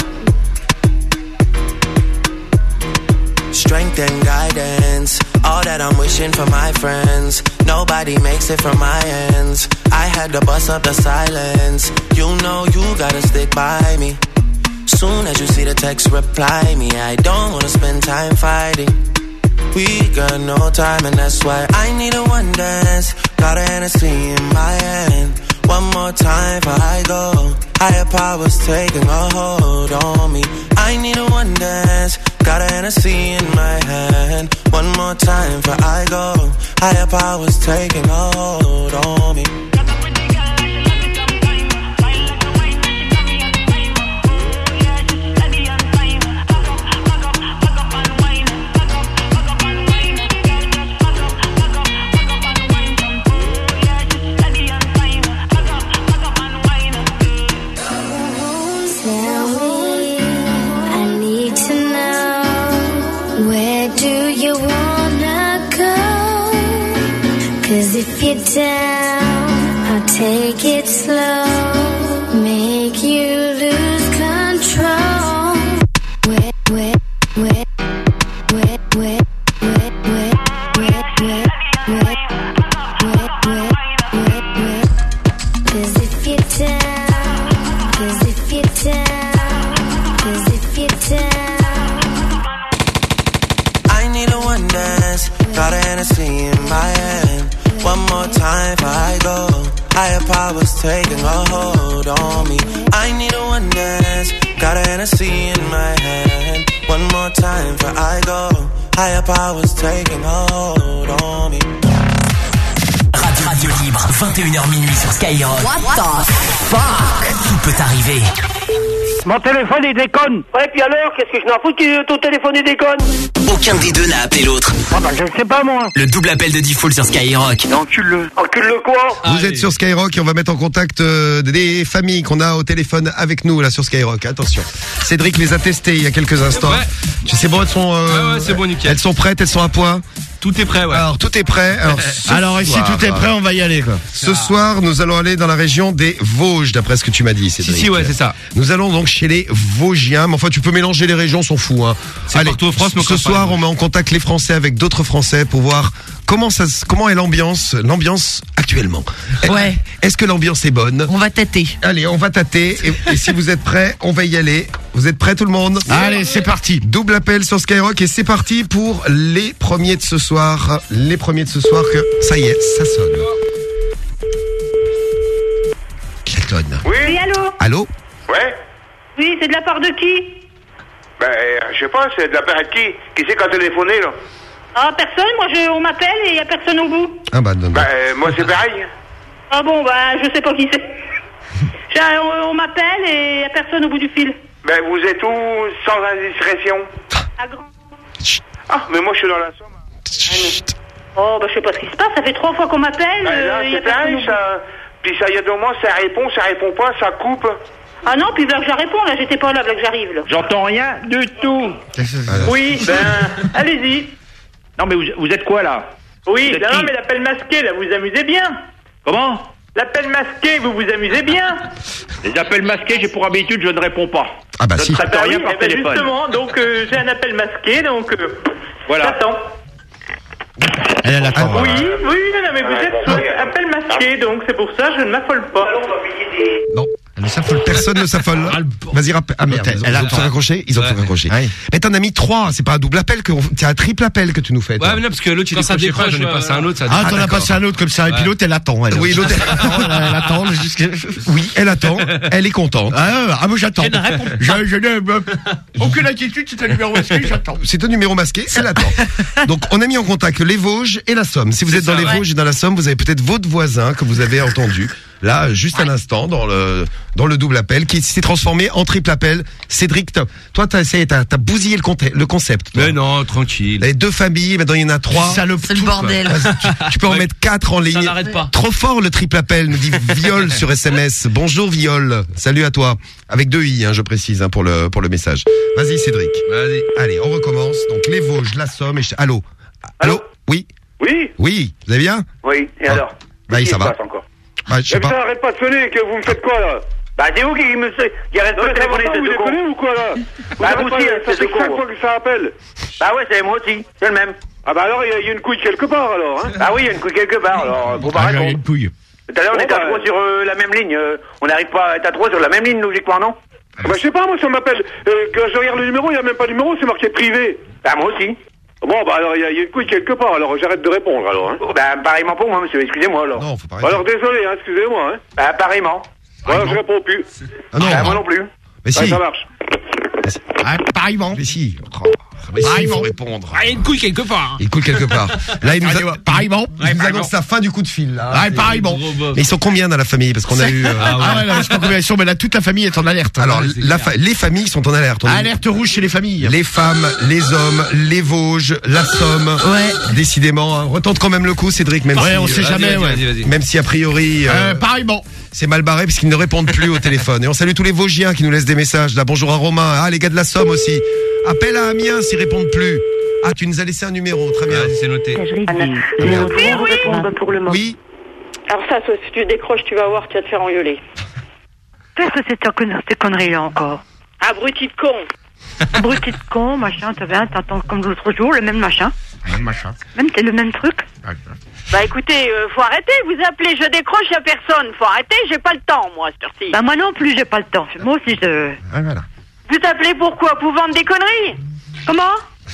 S19: Strength and guidance, all that I'm wishing for my friends. Nobody makes it from my ends. I had to bust up the silence. You know you gotta stick by me. Soon as you see the text, reply me. I don't wanna spend time fighting. We got no time and that's why I need a one dance. Got a Hennessy in my hand. One more time before I go. Higher powers taking a hold on me. I need a one dance. Got a Hennessy in my hand. One more time before I go. Higher powers taking a hold on me.
S18: If you're down, I'll take it slow, make you lose control. Where, where, where, where, where, where, where, where, where, where, where, where, where, where. 'Cause if you're down, 'cause if you're down, 'cause if you're down.
S19: I need a one dance. got a Hennessy in my hand. One more time before I go. Higher powers taking a hold on me. I need a one dance. Got a Hennessy in my hand. One more time before I go. Higher powers taking a hold on me.
S2: Radio, Radio Libre, vingt et une heures minuit sur Skyrock.
S3: What the fuck?
S2: Tout peut arriver.
S20: Mon téléphone il déconne. Ouais, puis alors, qu'est-ce que je n'en fous que ton téléphone il déconne?
S2: Aucun des deux n'a appelé l'autre.
S20: Ah bah je ne sais pas moi.
S2: Le double appel de Diffoul sur Skyrock.
S20: Encule-le. Encule-le quoi?
S5: Vous
S20: Allez.
S5: êtes sur Skyrock et on va mettre en contact euh, des familles qu'on a au téléphone avec nous là sur Skyrock. Attention. Cédric les a testées il y a quelques instants.
S9: Ouais.
S5: Tu sais bon, elles sont euh,
S9: Ouais, ouais, c'est bon, nickel.
S5: Elles sont prêtes, elles sont à point.
S9: Tout est prêt, ouais.
S5: Alors tout est prêt. Alors,
S6: Alors ici
S5: soir,
S6: tout est prêt, on va y aller quoi.
S5: Ce soir, nous allons aller dans la région des Vosges, d'après ce que tu m'as dit, Cédric.
S9: Si, si, ouais, c'est ça.
S5: Nous allons donc chez les Vosgiens. Mais enfin, tu peux mélanger les régions, on s'en fout. Hein.
S9: C'est
S5: Allez,
S9: partout en France, mais on
S5: ce
S9: connaît pas
S5: soir,
S9: les
S5: on met en contact les Français avec d'autres Français pour voir comment ça, se- comment est l'ambiance, l'ambiance actuellement.
S11: Ouais.
S5: Est-ce que l'ambiance est bonne?
S11: On va tâter.
S5: Allez, on va tâter. Et, et si vous êtes prêts, on va y aller. Vous êtes prêts tout le monde?
S6: Allez, c'est parti.
S5: Double appel sur Skyrock et c'est parti pour les premiers de ce soir. Les premiers de ce soir que ça y est, ça sonne. Ça sonne.
S8: Oui, allô?
S5: Allô?
S21: Ouais?
S8: Oui, c'est de la part de qui?
S21: Ben, euh, je sais pas, c'est de la part de qui? Qui c'est qui a téléphoné, là?
S8: Ah, personne, moi je, on m'appelle et il n'y a personne au bout.
S5: Ah bah non, non.
S21: Ben, euh, moi c'est pareil.
S8: Ah bon, bah je sais pas qui c'est. J'ai- on on m'appelle et il n'y a personne au bout du fil.
S21: Ben, vous êtes où, sans indiscrétion?
S8: À grand.
S21: Ah, mais moi je suis dans la Somme.
S8: Oh, bah je sais pas ce qui se passe, ça fait trois fois qu'on m'appelle,
S21: Ben, là,
S8: il y a
S21: c'est
S8: personne
S21: pareil,
S8: au bout.
S21: ça. Puis ça, il y a deux mois, ça répond, ça répond pas, ça coupe.
S8: Ah non, puis là que je réponds, là j'étais pas là, là que j'arrive là.
S20: J'entends rien du tout.
S21: Oui, ben,
S20: allez-y. Non mais vous, vous êtes quoi là?
S21: Oui,
S20: Vous êtes
S21: non,
S20: qui?
S21: mais l'appel masqué, là, vous amusez bien.
S20: Comment?
S21: L'appel masqué, vous vous amusez bien.
S20: Les appels masqués, j'ai pour habitude, je ne réponds pas.
S5: Ah bah
S20: je
S5: si.
S20: ne traite
S21: Bah
S20: rien
S21: oui,
S20: par
S21: eh ben,
S20: téléphone.
S21: justement, donc euh, j'ai un appel masqué, donc euh,
S20: Voilà.
S21: j'attends.
S6: Elle, elle attend.
S21: Oui, oui, non, non, mais vous êtes sur appel masqué, donc c'est pour ça je ne m'affole pas.
S5: Non. Elle ne s'affole, personne ne s'affole. Vas-y, rappelle. Ah merde,
S6: Elle
S5: ils ont
S6: attend.
S5: tout raccroché. Ils ont
S9: Ouais.
S5: tout raccroché.
S6: Ouais.
S5: Mais t'en as mis trois. C'est pas un double appel que, c'est un triple appel que tu nous fais. toi.
S9: Ouais, mais non, parce que l'autre, il
S12: Quand ça
S9: décrochait pas,
S12: décroche,
S9: j'en ai
S12: ouais,
S9: passé
S12: ouais.
S9: un autre, ça
S6: Ah, t'en as
S5: d'accord.
S6: passé un autre comme ça. Et puis
S9: Ouais.
S6: l'autre, elle attend. Elle.
S5: Oui, l'autre, elle
S6: attend. Elle, elle attend jusqu'à.
S5: Oui, elle attend. Elle est contente.
S6: Ah, ah moi j'attends.
S12: Je ne réponds pas.
S6: Je, je n'ai euh, aucune inquiétude, c'est un numéro masqué, j'attends.
S5: C'est un numéro masqué, elle attend. Donc, on a mis en contact les Vosges et la Somme. Si vous êtes
S9: C'est
S5: dans
S9: ça,
S5: les
S9: ouais.
S5: Vosges et dans la Somme, vous avez peut-être votre voisin que vous avez entendu. Là, juste à l'instant, dans le, dans le double appel, qui s'est transformé en triple appel. Cédric, t'as- toi, t'as essayé, t'as, t'as bousillé le, conte- le concept. toi.
S9: Mais non, tranquille.
S5: Les deux familles, maintenant il y en a trois.
S6: Salope.
S11: C'est le bordel.
S5: Vas-y, tu, tu peux en
S9: Ouais.
S5: mettre quatre en ligne.
S12: Ça n'arrête pas.
S5: Trop fort le triple appel, nous dit Viol sur S M S. Bonjour Viol, salut à toi. Avec deux i, hein, je précise, hein, pour le pour le message. Vas-y Cédric.
S9: Vas-y.
S5: Allez, on recommence. Donc les Vosges, la Somme et je- allô. Allô. Oui.
S21: Oui,
S5: Oui. Vous allez bien?
S21: oui, et
S5: Ah.
S21: alors?
S5: Bah,
S21: Qu'est-ce
S5: ça
S21: qui
S5: va.
S21: se passe encore?
S5: Ah, je sais
S21: Mais putain,
S5: pas.
S21: arrête pas de sonner, que vous me faites quoi là? Bah c'est vous qui me qui arrête pas de téléphoner, c'est
S20: vous
S21: de con.
S20: déconnez ou quoi là?
S21: Bah vous aussi,
S20: ça
S21: c'est
S20: fait
S21: de con.
S20: cinq fois que ça appelle.
S21: Bah ouais, c'est moi aussi, c'est le même.
S20: Ah bah alors il y, a- il y a une couille quelque part alors, hein?
S21: Bah oui, il y a une couille quelque part, alors faut pas
S6: Ah, j'ai
S21: répondre.
S6: une pouille.
S21: Tout à l'heure, on
S20: Bon,
S21: était à
S20: bah,
S21: trois sur euh, la même ligne. euh, on n'arrive pas à être à trois sur la même ligne, logiquement, non?
S20: Bah je sais pas, moi ça m'appelle. Euh, quand je regarde le numéro, il y a même pas de numéro, c'est marqué privé.
S21: Bah moi aussi.
S20: Bon bah alors il y, a- il y a une couille quelque part, alors j'arrête de répondre alors, hein?
S21: Oh, bah pareillement pour moi, monsieur, excusez-moi alors.
S5: Non, faut pas
S20: Alors désolé, hein, excusez-moi, hein?
S21: Bah pareillement.
S20: Voilà, je réponds plus.
S5: Ah non.
S21: Bah, moi non plus.
S5: Mais
S20: Ouais,
S5: si.
S20: ça marche.
S6: Ah, pareillement.
S5: Mais si. Oh, mais si, il faut répondre.
S12: Ah, il y a une couille quelque part.
S5: Il coule quelque part. Là, il nous, a,
S6: Pareillement.
S5: il nous annonce la fin du coup de fil. Là.
S6: Ah,
S5: C'est-
S6: pareillement.
S5: Mais ils sont combien dans la famille? Parce qu'on a eu. euh,
S6: Ah ouais, là, je sais pas combien ils sont, mais là, toute la famille est en alerte.
S5: Alors,
S6: Ouais,
S5: la fa- les familles sont en alerte. On a eu
S6: alerte rouge chez les familles.
S5: les femmes, les hommes, les Vosges, la Somme.
S11: Ouais.
S5: Décidément, hein. Retente quand même le coup, Cédric, même
S6: Ouais,
S5: si,
S6: on sait
S5: euh,
S6: jamais, ouais.
S9: Vas-y, vas-y.
S5: même si a priori, euh,
S6: Euh, pareillement.
S5: c'est mal barré parce qu'ils ne répondent plus au téléphone. Et on salue tous les Vosgiens qui nous laissent des messages. Là, bonjour à Romain. Ah, les gars de la Somme aussi. Appel à Amiens s'ils répondent plus. Ah, tu nous as laissé un numéro, très bien.
S9: Vas-y, c'est noté.
S8: pour le moment.
S5: Oui.
S8: Alors ça, si tu décroches, tu vas voir, tu vas te faire engueuler.
S22: Qu'est-ce que c'est que ces conneries-là encore?
S8: Abruti de con.
S22: Abruti de con, machin, t'as bien, t'attends comme l'autre jour, le même machin.
S6: Même machin.
S22: Même, c'est le même truc.
S8: Bah écoutez, euh, faut arrêter, vous appelez, je décroche, y a personne. Faut arrêter, j'ai pas le temps, moi, cette heure-ci.
S22: Bah, moi non plus, j'ai pas le temps. Moi aussi, je...
S5: Ah, voilà.
S8: Vous appelez pourquoi? Pour vendre des conneries?
S22: Comment?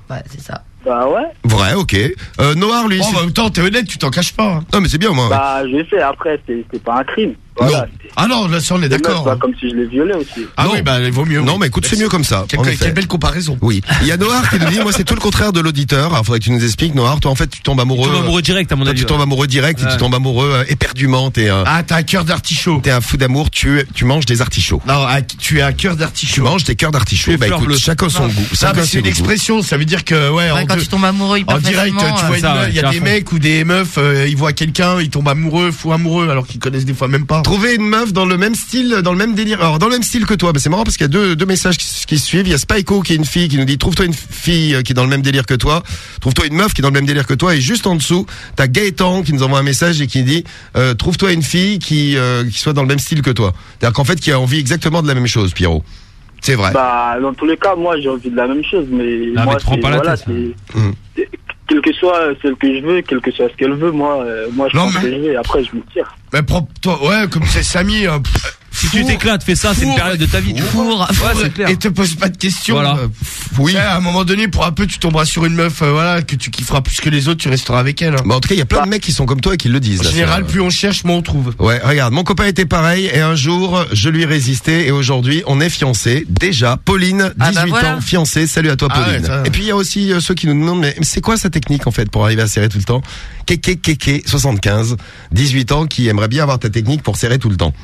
S11: Ouais, c'est ça.
S7: Bah ouais.
S5: Vrai, ok. Euh, Noir, lui.
S6: Bon,
S5: c'est-
S6: en même temps, t'es honnête, tu t'en caches pas. hein.
S5: Non, mais c'est bien, moi.
S7: Bah je sais, après, c'est c'est pas un crime. Voilà.
S6: Ah non, là, ça, on est d'accord.
S7: C'est pas comme si je l'ai violé aussi.
S6: Ah
S5: Non.
S6: oui, bah, il vaut mieux.
S5: Non, mais écoute, c'est mieux comme ça.
S6: Quelle,
S5: en
S6: quelle
S5: effet.
S6: belle comparaison.
S5: Oui. Il y a Noir qui nous dit, moi, c'est tout le contraire de l'auditeur. Alors, faudrait que tu nous expliques, Noir. Toi, en fait, tu tombes amoureux.
S12: Tu tombes amoureux direct, à mon
S5: Toi,
S12: avis.
S5: tu tombes amoureux direct et
S12: Ouais.
S5: tu tombes amoureux euh, éperdument. T'es un,
S6: Ah, t'as un cœur d'artichaut.
S5: t'es un fou d'amour. Tu, tu manges des artichauts.
S6: Non, ah, tu as un cœur d'artichaut.
S5: Tu manges des cœurs d'artichauts.
S12: Tu es
S5: Bah,
S12: fleur
S5: écoute,
S12: bleue.
S5: chacun son
S6: Non.
S5: goût.
S6: Ça,
S5: Chacun
S6: mais c'est
S5: ses
S6: une
S5: goûts.
S6: expression, ça veut dire que, ouais,
S11: Ouais,
S6: en,
S11: quand
S6: deux-
S11: tu tombes amoureux hyper
S6: en direct,
S11: facilement,
S6: tu
S11: euh,
S6: vois une
S12: ça,
S6: meuf, il y
S12: c'est
S6: a
S12: à
S6: des
S12: fond.
S6: mecs ou des meufs, euh, ils voient quelqu'un, ils tombent amoureux, fous amoureux, alors qu'ils connaissent des fois même pas.
S5: Trouver une meuf dans le même style, dans le même délire. Alors, dans le même style que toi, bah, c'est marrant parce qu'il y a deux, deux messages qui, qui se suivent. Il y a Spyco qui est une fille qui nous dit, trouve-toi une fille euh, qui est dans le même délire que toi. Trouve-toi une meuf qui est dans le même délire que toi. Et juste en dessous, t'as Gaëtan qui nous envoie un message et qui dit, euh, trouve-toi une fille qui, euh, qui soit dans le même style que toi. C'est-à-dire qu'en fait, qui a envie exactement de la même chose, Pierrot. C'est vrai.
S7: Bah dans tous les cas, moi j'ai envie de la même chose, mais
S12: Ah,
S7: moi
S12: mais te prends
S7: c'est
S12: pas la
S7: voilà,
S12: tête.
S7: c'est
S5: Hum.
S7: c'est- quelle que soit celle que je veux, quelle que soit ce qu'elle veut, moi, euh, moi je
S6: Non,
S7: pense
S6: mais-
S7: que je vais. Après je me tire.
S6: Mais prends-toi, ouais, comme c'est Samy, euh, pff,
S12: Si tu
S6: fourre,
S12: t'éclates, fais ça, c'est une
S6: fourre,
S12: période de ta vie. tu vois.
S11: Four.
S12: Ouais, c'est clair.
S6: et te pose pas de questions.
S12: Voilà.
S6: euh,
S5: Oui.
S6: tu sais, à un moment donné, pour un peu, tu tomberas sur une meuf, euh, voilà, que tu kifferas plus que les autres, tu resteras avec elle. hein.
S5: Bah, en tout cas, il y a plein de mecs qui sont comme toi et qui le disent.
S6: En
S5: là,
S6: général,
S5: sur, euh,
S6: plus on cherche, moins on trouve.
S5: Ouais, regarde, mon copain était pareil et un jour, je lui ai résisté et aujourd'hui, on est fiancés. Déjà, Pauline,
S11: Ah bah
S5: dix-huit
S11: voilà.
S5: ans, fiancée. Salut à toi,
S6: Ah
S5: Pauline.
S6: ouais, ça-
S5: Et puis, il y a aussi euh, ceux qui nous demandent, mais c'est quoi sa technique, en fait, pour arriver à serrer tout le temps? Kéké, Kéké, soixante-quinze, dix-huit ans, qui aimerait bien avoir ta technique pour serrer tout le temps.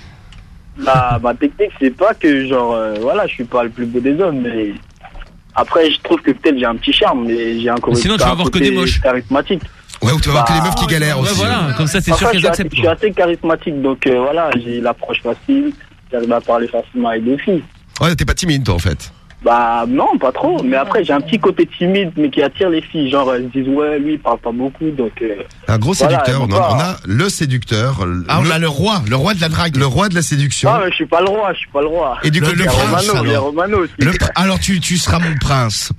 S7: Bah ma technique c'est pas que genre euh, voilà, je suis pas le plus beau des hommes, mais après je trouve que peut-être j'ai un petit charme, mais j'ai un
S12: Mais sinon, tu vas
S7: un
S12: avoir que
S7: côté
S12: des moches.
S7: charismatique.
S5: Ouais, ou tu vas voir que
S7: Bah,
S5: les meufs qui galèrent
S12: Ouais,
S5: aussi.
S12: voilà, comme ça, c'est
S7: Enfin,
S12: sûr
S7: je,
S12: qu'elles
S7: suis assez,
S12: acceptent.
S7: je suis assez charismatique, donc euh, voilà, j'ai l'approche facile, j'arrive à parler facilement avec des filles.
S5: Ouais, t'es pas timide, toi, en fait.
S7: Bah non, pas trop, mais après j'ai un petit côté timide, mais qui attire les filles, genre elles se disent ouais, lui il parle pas beaucoup, donc... Euh,
S5: Un gros
S7: voilà,
S5: séducteur.
S7: elles
S5: on,
S7: vont
S5: a,
S7: pas-
S5: on a le séducteur.
S6: Ah, on
S5: le,
S6: a le roi, le roi de la drague.
S5: le roi de la séduction.
S7: Ah mais je suis pas le roi, je suis pas le roi.
S5: Et du coup,
S6: le-
S5: le
S7: Il y a
S6: prince,
S7: Romano, il y a
S6: alors.
S7: Romano aussi.
S6: Le pr- alors tu, tu seras mon prince.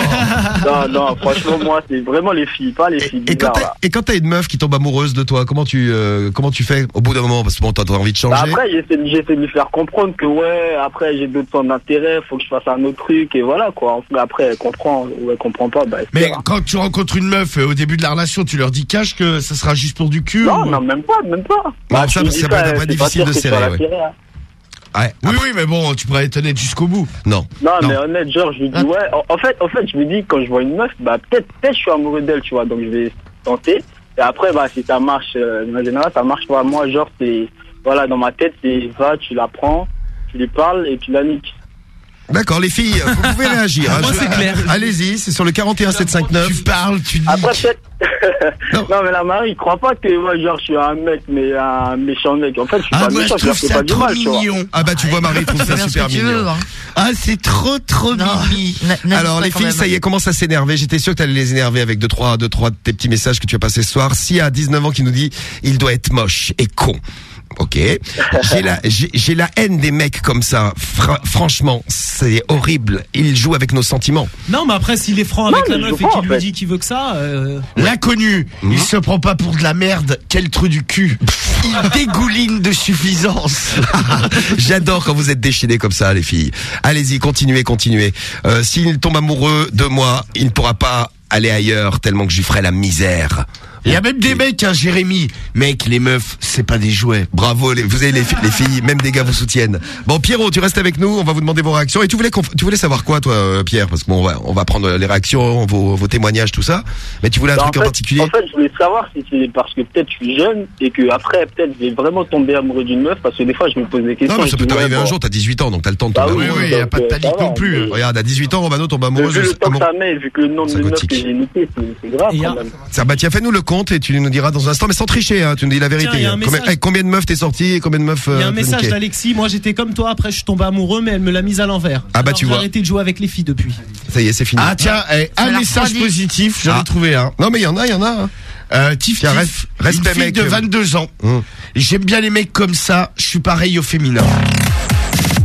S7: Non, non, franchement, moi, c'est vraiment les filles, pas les filles.
S5: Et quand
S7: bizarres,
S5: t'as,
S7: là.
S5: et quand t'as une meuf qui tombe amoureuse de toi, comment tu, euh, comment tu fais au bout d'un moment? Parce que bon, t'as t'as envie de changer.
S7: Bah après, j'essaie, j'essaie de lui faire comprendre que, ouais, après, j'ai d'autres centres d'intérêt, faut que je fasse un autre truc, et voilà, quoi. Après, elle comprend, ou elle comprend pas, bah,
S6: Mais
S7: c'est ça.
S6: quand tu rencontres une meuf euh, au début de la relation, tu leur dis cache que ça sera juste pour du cul.
S7: Non,
S6: ou-
S7: non, même pas, même pas.
S5: Non,
S7: Bah,
S5: ça,
S7: tu me
S5: ça
S7: dis
S5: peut être après
S7: c'est
S5: difficile
S7: pas
S5: de
S7: sûr que tu
S5: serrer,
S7: vas la
S5: ouais.
S7: tirer, hein.
S5: Ouais.
S6: Oui,
S5: après-
S6: oui, mais bon, tu pourrais être honnête jusqu'au bout.
S5: Non.
S7: Non,
S5: Non.
S7: mais honnête, genre, je lui dis,
S11: Ah.
S7: ouais, en, en fait, en fait, je me dis, quand je vois une meuf, bah, peut-être, peut-être je suis amoureux d'elle, tu vois, donc je vais tenter. Et après, bah, si ça marche, euh, en général, ça marche pas. Moi, genre, c'est, voilà, dans ma tête, c'est, va, tu la prends, tu lui parles, et tu la niques.
S5: D'accord, les filles, vous pouvez réagir. hein.
S12: Moi,
S5: Je-
S12: c'est clair.
S5: Allez-y, c'est sur le quarante et un sept cent cinquante-neuf.
S6: Tu parles, tu dis.
S7: Après, peut-être.
S5: Non.
S7: non. mais la Marie, il croit pas que moi, genre, je suis un mec, mais un méchant mec. En fait, je suis
S6: Ah,
S7: pas
S6: moi, je
S7: méchant,
S6: trouve
S7: je fais
S6: ça
S7: pas du
S6: trop
S7: mal, tu vois.
S6: mignon.
S5: Ah bah tu vois, Marie trouve ça
S11: Fais bien ce
S5: super
S11: que tu
S5: mignon.
S11: veux, hein.
S6: Ah, c'est trop, trop
S11: Non.
S6: mimi.
S11: Na- n'abuse
S5: Alors
S11: pas
S5: les
S11: quand
S5: filles,
S11: même.
S5: ça y est, commence à s'énerver. J'étais sûr que t'allais les énerver avec deux trois, deux trois de tes petits messages que tu as passés ce soir. Sia a dix-neuf ans qui nous dit il doit être moche et con. Ok. J'ai la, j'ai, j'ai la haine des mecs comme ça. Fra- franchement, c'est horrible. Ils jouent avec nos sentiments.
S4: Non, mais après, s'il est franc
S7: Non,
S4: avec la
S7: mais je
S4: meuf et
S7: vois,
S4: qu'il
S7: en
S4: lui
S7: fait.
S4: dit qu'il veut que ça, euh,
S6: L'inconnu, il se prend pas pour de la merde. Quel trou du cul. Il dégouline de suffisance.
S5: J'adore quand vous êtes déchaînés comme ça, les filles. Allez-y, continuez, continuez. Euh, s'il tombe amoureux de moi, il ne pourra pas aller ailleurs tellement que je lui ferai la misère.
S6: Il y a même des mecs, hein, Jérémy. Mec, les meufs, c'est pas des jouets.
S5: Bravo, les, vous avez les, fi- les filles, même des gars vous soutiennent. Bon, Pierrot, tu restes avec nous, on va vous demander vos réactions. Et tu voulais, conf- tu voulais savoir quoi, toi, euh, Pierre? Parce que bon, on va, on va prendre les réactions, vos, vos témoignages, tout ça. Mais tu voulais un
S7: Bah,
S5: truc en,
S7: fait,
S5: particulier?
S7: En fait, je voulais savoir si c'est parce que peut-être je suis jeune et que après peut-être je vais vraiment tomber amoureux d'une meuf parce que des fois je me pose des questions.
S5: Non, mais ça
S7: je
S5: peut
S7: dis,
S5: t'arriver
S7: ouais,
S5: un
S7: bon,
S5: jour, t'as dix-huit ans, donc t'as le temps de
S7: Bah
S5: tomber
S7: oui,
S5: amoureux.
S7: oui, y a pas de
S6: panique
S7: ça va,
S6: non plus.
S7: mais-
S5: Regarde, à dix-huit ans, Romano tombe amoureux.
S7: Vu
S5: je-
S7: le temps que
S5: amoureux.
S7: ça met, vu que le nombre
S5: C'est
S7: de meufs que
S5: gothique.
S7: j'ai niqué, c'est c'est grave
S4: Et y a-
S7: quand même.
S5: Ça, bah tiens, fais-nous le compte et tu nous diras dans un instant, mais sans tricher, hein, tu nous dis la vérité.
S4: Tiens, y a un
S5: combien,
S4: message.
S5: eh, combien de meufs t'es sorti et combien de meufs
S4: il y a
S5: euh,
S4: un
S5: t'as
S4: message
S5: niqué
S4: d'Alexis. Moi, j'étais comme toi. Après, je suis tombé amoureux, mais elle me l'a mise à l'envers.
S5: Ah bah,
S4: Alors,
S5: tu
S4: j'ai
S5: vois.
S4: arrêté de jouer avec les filles depuis.
S5: Ça y est, c'est fini.
S6: Ah tiens, eh,
S11: Ça a
S6: un
S11: l'air
S6: message
S11: refroidi.
S6: positif, j'en ai
S5: Ah.
S6: trouvé un.
S5: Non, mais il y en a, il y en a. Hein.
S6: Euh, Tif
S5: Tiens,
S6: Tif,
S5: reste- respect,
S6: une fille
S5: mec.
S6: de vingt-deux ans.
S5: Hum.
S6: J'aime bien les mecs comme ça, je suis pareil au féminin.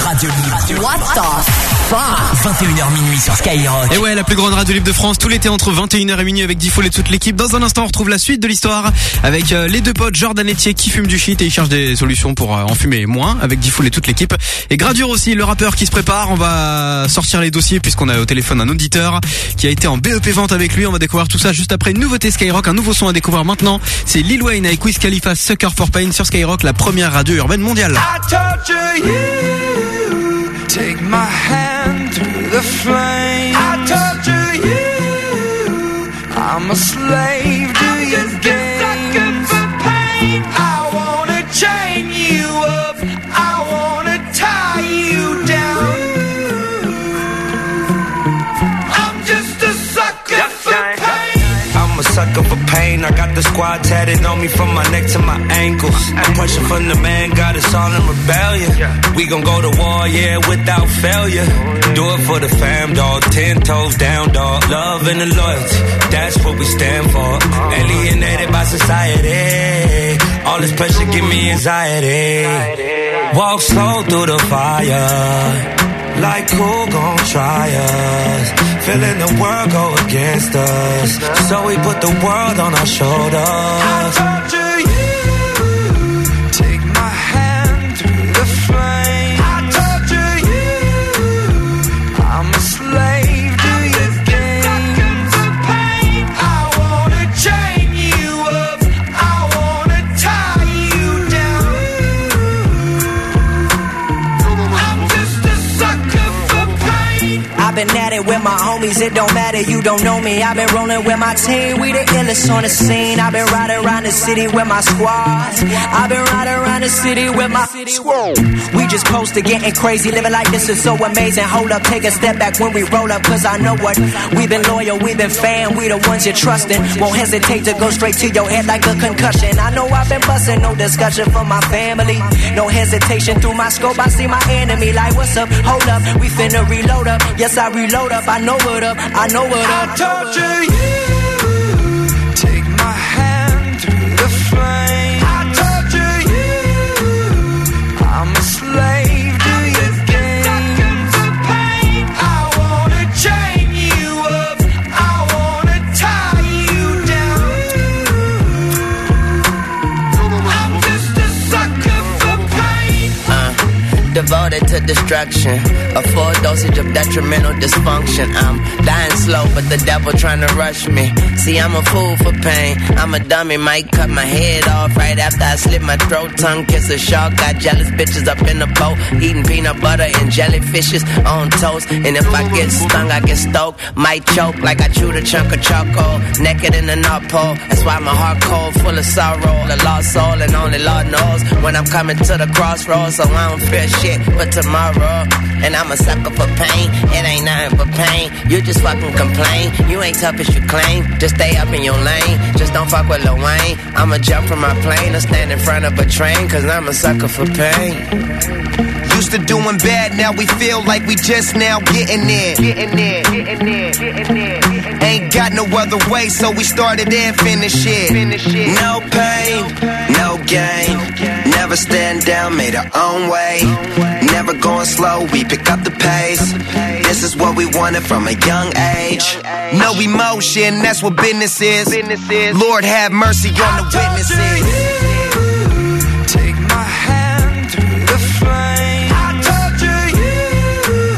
S2: radio libre.
S3: What the fuck?
S2: vingt et une heures minuit sur Skyrock.
S10: Et ouais, la plus grande radio libre de France, tout l'été entre vingt et une heures et minuit avec Diffoul et toute l'équipe. Dans un instant, on retrouve la suite de l'histoire avec euh, les deux potes Jordan et Thier qui fument du shit et ils cherchent des solutions pour euh, en fumer moins avec Diffoul et toute l'équipe. Et Gradure aussi, le rappeur qui se prépare. On va sortir les dossiers puisqu'on a au téléphone un auditeur qui a été en B E P vente avec lui. On va découvrir tout ça juste après une nouveauté Skyrock, un nouveau son à découvrir maintenant. C'est Lil Wayne avec Wiz Khalifa, Sucker for Pain sur Skyrock, la première radio urbaine mondiale.
S19: I torture you, take my hand through the flame. I torture you, I'm a slave to your games. Sucker for pain. I wanna chain you up, I wanna tie you down. I'm just a sucker for pain. I'm a sucker for pain. I got the squad tatted on me from my neck to my ankles. Pressure from the man got us all in rebellion. We gon' go to war, yeah, without failure. Do it for the fam, dog. Ten toes down, dog. Love and the loyalty, that's what we stand for. Alienated by society. All this pressure give me anxiety. Walk slow through the fire. Like who gon' try us? Feeling the world go against us, so we put the world on our shoulders. I torture you, take my hand through the flame. I torture you, I'm a slave to your game. Sucker for pain. I wanna chain you up, I wanna tie you down. I'm just a sucker for pain.
S14: I've been at it with my homies, it don't matter, you don't know me. I've been rolling with my team, we the illest on the scene. I've been riding around the city with my squad. I've been riding around the city with my squad. We just close to getting crazy, living like this is so amazing. Hold up, take a step back when we roll up, cause I know what. We've been loyal, we've been fan, we the ones you're trusting. Won't hesitate to go straight to your head like a concussion. I know I've been busting, no discussion for my family. No hesitation through my scope, I see my enemy like, what's up, hold up, we finna reload up. Yes, I reload up, I know what up, I know what up.
S19: I torture you, take my hand through the flame. I torture you, I'm a slave to your game. Sucker for pain. I wanna chain you up, I wanna tie you down. I'm just a sucker for pain.
S14: Uh, devoted to destruction, a full dosage of detrimental dysfunction. I'm dying slow, but the devil trying to rush me. See, I'm a fool for pain. I'm a dummy, might cut my head off right after I slit my throat. Tongue kiss a shark, got jealous bitches up in the boat, eating peanut butter and jellyfishes on toast. And if I get stung, I get stoked, might choke like I chewed a chunk of charcoal. Naked in the North Pole, that's why my heart cold, full of sorrow. The lost soul, and only Lord knows when I'm coming to the crossroads. So I don't fear shit but tomorrow. And I'm a sucker for pain, it ain't nothing but pain. You just fucking complain, you ain't tough as you claim. Just stay up in your lane, just don't fuck with Lil Wayne. I'ma jump from my plane or stand in front of a train, cause I'm a sucker for pain.
S19: Used to doing bad, now we feel like we just now getting in. Getting in, getting in, getting in. Ain't got no other way, so we started and finished it. No pain, no gain. Never stand down, made our own way. Never going slow, we pick up the pace. This is what we wanted from a young age. No emotion, that's what business is. Lord have mercy on the witnesses. Take my hand through the flame. I torture you.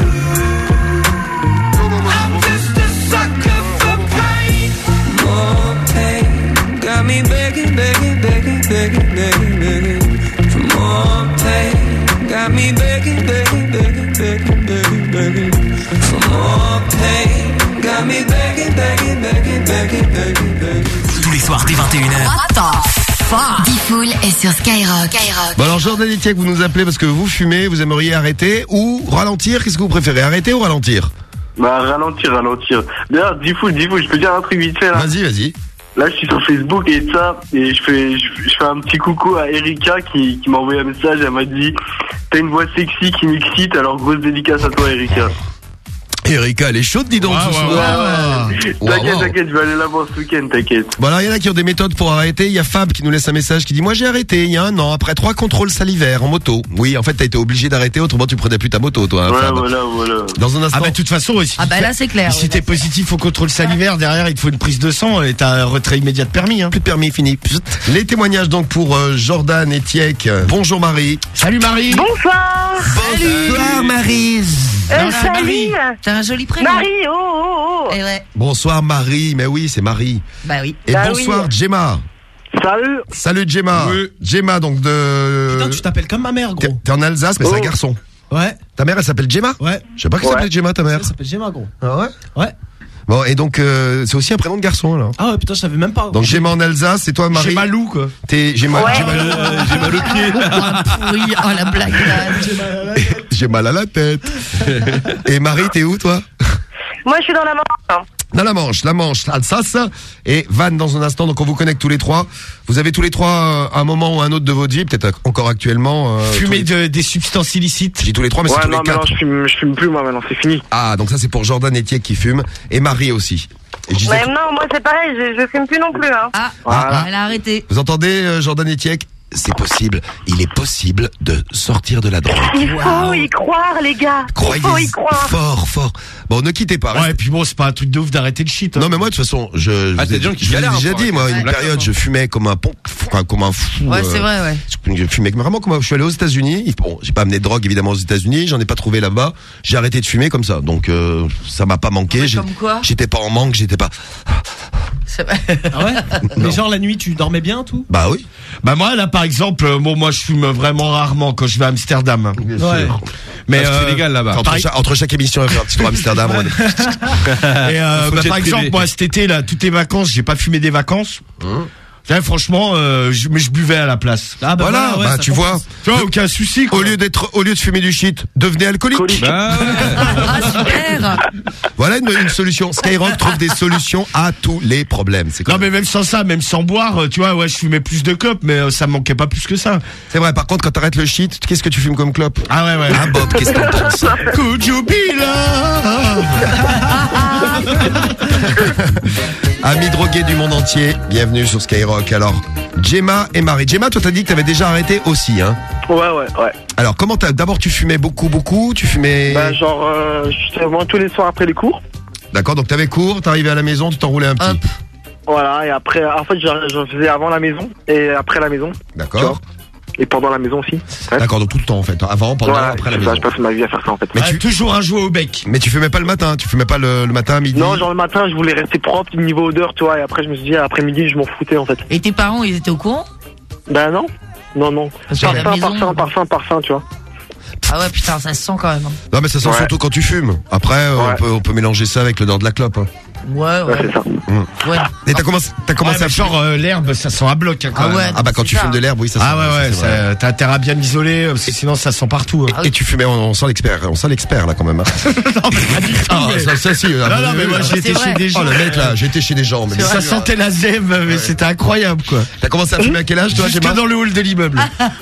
S19: I'm just a sucker for pain. More pain, got me begging, begging, begging, begging, begging, begging for more pain. Got me begging, begging, begging, begging, begging, begging for more pain. Got me begging, begging, begging, begging, begging, begging.
S2: Tous les soirs dès vingt et une heures.
S15: What the fuck? Diffoul est sur Skyrock. Skyrock.
S5: Bon alors Jordan et Thier, vous nous appelez parce que vous fumez, vous aimeriez arrêter ou ralentir. Qu'est-ce que vous préférez, arrêter ou ralentir?
S21: Bah ralentir, ralentir. D'ailleurs, Diffoul, Diffoul, je peux dire un truc vite fait là.
S5: Vas-y, vas-y.
S21: Là, je suis sur Facebook et ça, et je fais, je, je fais un petit coucou à Erika qui, qui m'a envoyé un message. Elle m'a dit, t'as une voix sexy qui m'excite, alors grosse dédicace à toi, Erika.
S5: Erika, elle est chaude, dis donc,
S6: Ouais,
S5: ce
S6: ouais,
S5: soir.
S21: ouais, ouais.
S5: Wow,
S21: T'inquiète,
S5: wow.
S21: t'inquiète, je vais aller là-bas ce week-end, t'inquiète.
S5: Bon, alors, il y en a qui ont des méthodes pour arrêter. Il y a Fab qui nous laisse un message qui dit, moi, j'ai arrêté il y a un an après trois contrôles salivaires en moto. Oui, en fait, t'as été obligé d'arrêter, autrement tu prenais plus ta moto, toi, hein,
S21: Ouais,
S5: Fab.
S21: voilà, voilà.
S5: Dans un instant.
S6: Ah bah de toute façon, si
S11: Ah bah là, c'est clair.
S6: Si t'es positif au contrôle salivaire, derrière il te faut une prise de sang et t'as un retrait immédiat de permis. Hein.
S5: Plus de permis, fini. Les témoignages donc pour euh, Jordan et Tiek. Bonjour Marie.
S6: Salut Marie.
S22: Bonsoir.
S5: Bonsoir Marie.
S22: Euh,
S6: Non, c'est Marie.
S22: salut.
S11: T'as un joli prénom.
S22: Marie, oh, oh, oh.
S11: Eh ouais.
S5: Bonsoir Marie, mais oui, c'est Marie.
S11: Bah oui.
S5: Et
S22: Bah
S5: bonsoir
S22: oui.
S5: Gemma.
S21: Salut.
S5: Salut Gemma.
S6: Oui.
S5: Gemma donc de...
S4: Putain, tu t'appelles comme ma mère,
S5: T'es
S4: gros.
S5: t'es en Alsace, mais c'est un
S21: Oh.
S5: garçon.
S4: Ouais.
S5: Ta mère, elle s'appelle Gemma?
S4: Ouais.
S5: Je sais pas qu'elle
S21: Ouais.
S5: s'appelle Gemma, ta mère.
S4: Elle s'appelle Gemma, gros.
S5: Ah ouais?
S4: Ouais.
S5: Bon, et donc, euh, c'est aussi un prénom de garçon, alors.
S4: Ah ouais, putain, je savais même pas.
S5: Donc Gemma en Alsace, et toi Marie?
S6: J'ai malou quoi.
S5: T'es, j'ai mal,
S22: Ouais.
S5: j'ai mal, euh, j'ai mal au pied.
S11: Ah, pourri. Oh, la blague là.
S5: J'ai mal à la tête. Et Marie, t'es où, toi?
S22: Moi, je suis dans la Manche.
S5: Dans la Manche, la Manche, l'Alsace. Et Van dans un instant, donc on vous connecte tous les trois. Vous avez tous les trois euh, un moment ou un autre de votre vie, peut-être encore actuellement. Euh,
S6: Fumer
S5: tous les-
S6: de, des substances illicites.
S5: Je dis tous les trois, mais
S21: Ouais,
S5: c'est tous
S21: non,
S5: les
S21: mais non,
S5: quatre.
S21: je fume, je fume plus, moi, maintenant, c'est fini.
S5: Ah, donc ça c'est pour Jordan et Tiek qui fument. Et Marie aussi. Et je disais-
S22: Mais non, moi, c'est pareil, je, je fume plus non plus. Hein.
S11: Ah,
S21: Voilà.
S11: elle a arrêté.
S5: Vous entendez, euh, Jordan et Tiek? C'est possible. Il est possible de sortir de la drogue.
S22: Il faut y croire, les gars. Il faut y
S5: Croyez
S22: croire.
S5: fort, fort. Bon, ne quittez pas.
S6: Ouais,
S5: restez-
S6: et puis bon, c'est pas un truc de ouf d'arrêter le shit. Hein.
S5: Non mais moi de toute façon, je, je
S9: Ah,
S5: vous
S9: t'as
S5: ai-
S9: des gens qui
S5: je vous ai
S9: galèrent
S5: déjà
S9: pour
S5: dit, moi,
S9: arrêter.
S5: une
S9: Ouais.
S5: période, je fumais comme un pon, enfin, comme un fou.
S11: Ouais,
S5: euh,
S11: c'est vrai, ouais.
S5: Je fumais vraiment comme un, je suis allé aux États-Unis. Bon, j'ai pas amené de drogue évidemment aux États-Unis, j'en ai pas trouvé là-bas. J'ai arrêté de fumer comme ça, donc euh, ça m'a pas manqué.
S11: Ouais,
S5: J'ai-
S11: comme quoi
S5: J'étais pas en manque, j'étais pas.
S11: C'est vrai.
S4: Ah ouais? Mais genre, la nuit, tu dormais bien, tout?
S5: Bah oui.
S6: Bah moi là par exemple, euh, bon moi je fume vraiment rarement quand je vais à Amsterdam. hein.
S5: Bien
S4: Ouais.
S5: sûr.
S6: Mais
S9: Parce que c'est
S6: euh,
S9: légal là-bas.
S5: Entre,
S6: pareil-
S5: chaque, entre chaque émission, on va faire un petit tour à Amsterdam. on va-
S6: Et euh,
S9: Faut
S6: bah,
S9: jet
S6: par
S9: privé.
S6: exemple, moi cet été là, toutes les vacances, j'ai pas fumé des vacances.
S5: Hum.
S6: Là, franchement, euh, je, mais je buvais à la place.
S4: Ah bah
S5: Voilà,
S4: ouais,
S5: bah
S4: ça
S5: tu
S4: compense.
S5: vois.
S6: Tu vois, aucun souci. Quoi.
S5: Au lieu d'être, au lieu de fumer du shit, devenez alcoolique.
S9: Bah ouais.
S11: Ah, super.
S5: Voilà une, une solution. Skyrock trouve des solutions à tous les problèmes. C'est
S6: Non
S5: comme-
S6: mais même sans ça, même sans boire, euh, tu vois, ouais, je fumais plus de clopes, mais euh, ça me manquait pas plus que ça.
S5: C'est vrai. Par contre, quand t'arrêtes le shit, qu'est-ce que tu fumes comme clope?
S6: Ah ouais, ouais.
S5: Ah Bob, qu'est-ce que t'en penses?
S6: Could you be love?
S5: Amis drogués du monde entier, bienvenue sur Skyrock. Alors, Gemma et Marie. Gemma, toi t'as dit que t'avais déjà arrêté aussi, hein?
S21: Ouais, ouais, ouais.
S5: Alors, comment t'as, d'abord tu fumais beaucoup, beaucoup, tu fumais...
S21: Bah, genre, euh, j'étais vraiment tous les soirs après les cours.
S5: D'accord, donc t'avais cours, t'arrivais à la maison, tu t'enroulais un petit.
S11: Hop.
S21: Voilà, et après, en fait, j'en j'en faisais avant la maison et après la maison.
S5: D'accord.
S21: Et pendant la maison aussi. Ouais.
S5: D'accord, donc tout le temps en fait, avant, pendant,
S21: Voilà,
S5: après la
S21: c'est ça,
S5: maison.
S21: je passe ma vie à faire ça en fait.
S5: Mais
S6: Ah,
S5: tu,
S6: toujours un jouet au bec.
S5: mais tu fumais pas le matin, tu fumais pas le, le matin, midi.
S21: Non, genre le matin, je voulais rester propre, niveau odeur, tu vois, et après, je me suis dit, après-midi, je m'en foutais en fait.
S11: Et tes parents, ils étaient au courant?
S21: Bah non, non, non.
S11: Parce que la
S21: Parfum,
S11: maison-
S21: parfum, parfum, parfum, tu vois.
S11: Ah ouais, putain, ça se sent quand même. hein.
S5: Non, mais ça sent
S21: Ouais.
S5: surtout quand tu fumes. Après, euh, on
S21: Ouais.
S5: peut, on peut mélanger ça avec l'odeur de la clope. hein.
S11: Ouais,
S21: Ouais,
S11: ouais.
S21: c'est ça.
S11: Ouais.
S5: Et t'as commencé, t'as commencé
S6: Ouais,
S5: à
S6: mais
S5: fumer.
S6: genre euh, l'herbe, ça sent à bloc. Hein, quand
S11: Ah
S6: même.
S11: ouais.
S5: Ah bah quand
S11: c'est
S5: tu
S11: ça.
S5: fumes de l'herbe, oui, ça sent.
S6: Ah ouais, ouais,
S5: ça, c'est vrai.
S6: ça- t'as intérêt à bien l'isoler, parce que sinon ça sent partout. hein.
S5: Et tu fumais, on, on sent l'expert, on sent l'expert là quand même. hein.
S6: Non, mais pas du tout,
S5: Ah,
S6: mais-
S5: ça, ça, si,
S6: Non, non, mais moi
S11: C'est
S6: j'étais
S11: vrai.
S6: chez des gens.
S5: Oh le mec là, j'étais chez des gens. Mais
S6: Ça sentait la zèbre, mais c'était incroyable quoi.
S5: T'as commencé à fumer à quel âge toi,
S6: Jusque
S5: Gemma?
S6: dans le hall de l'immeuble.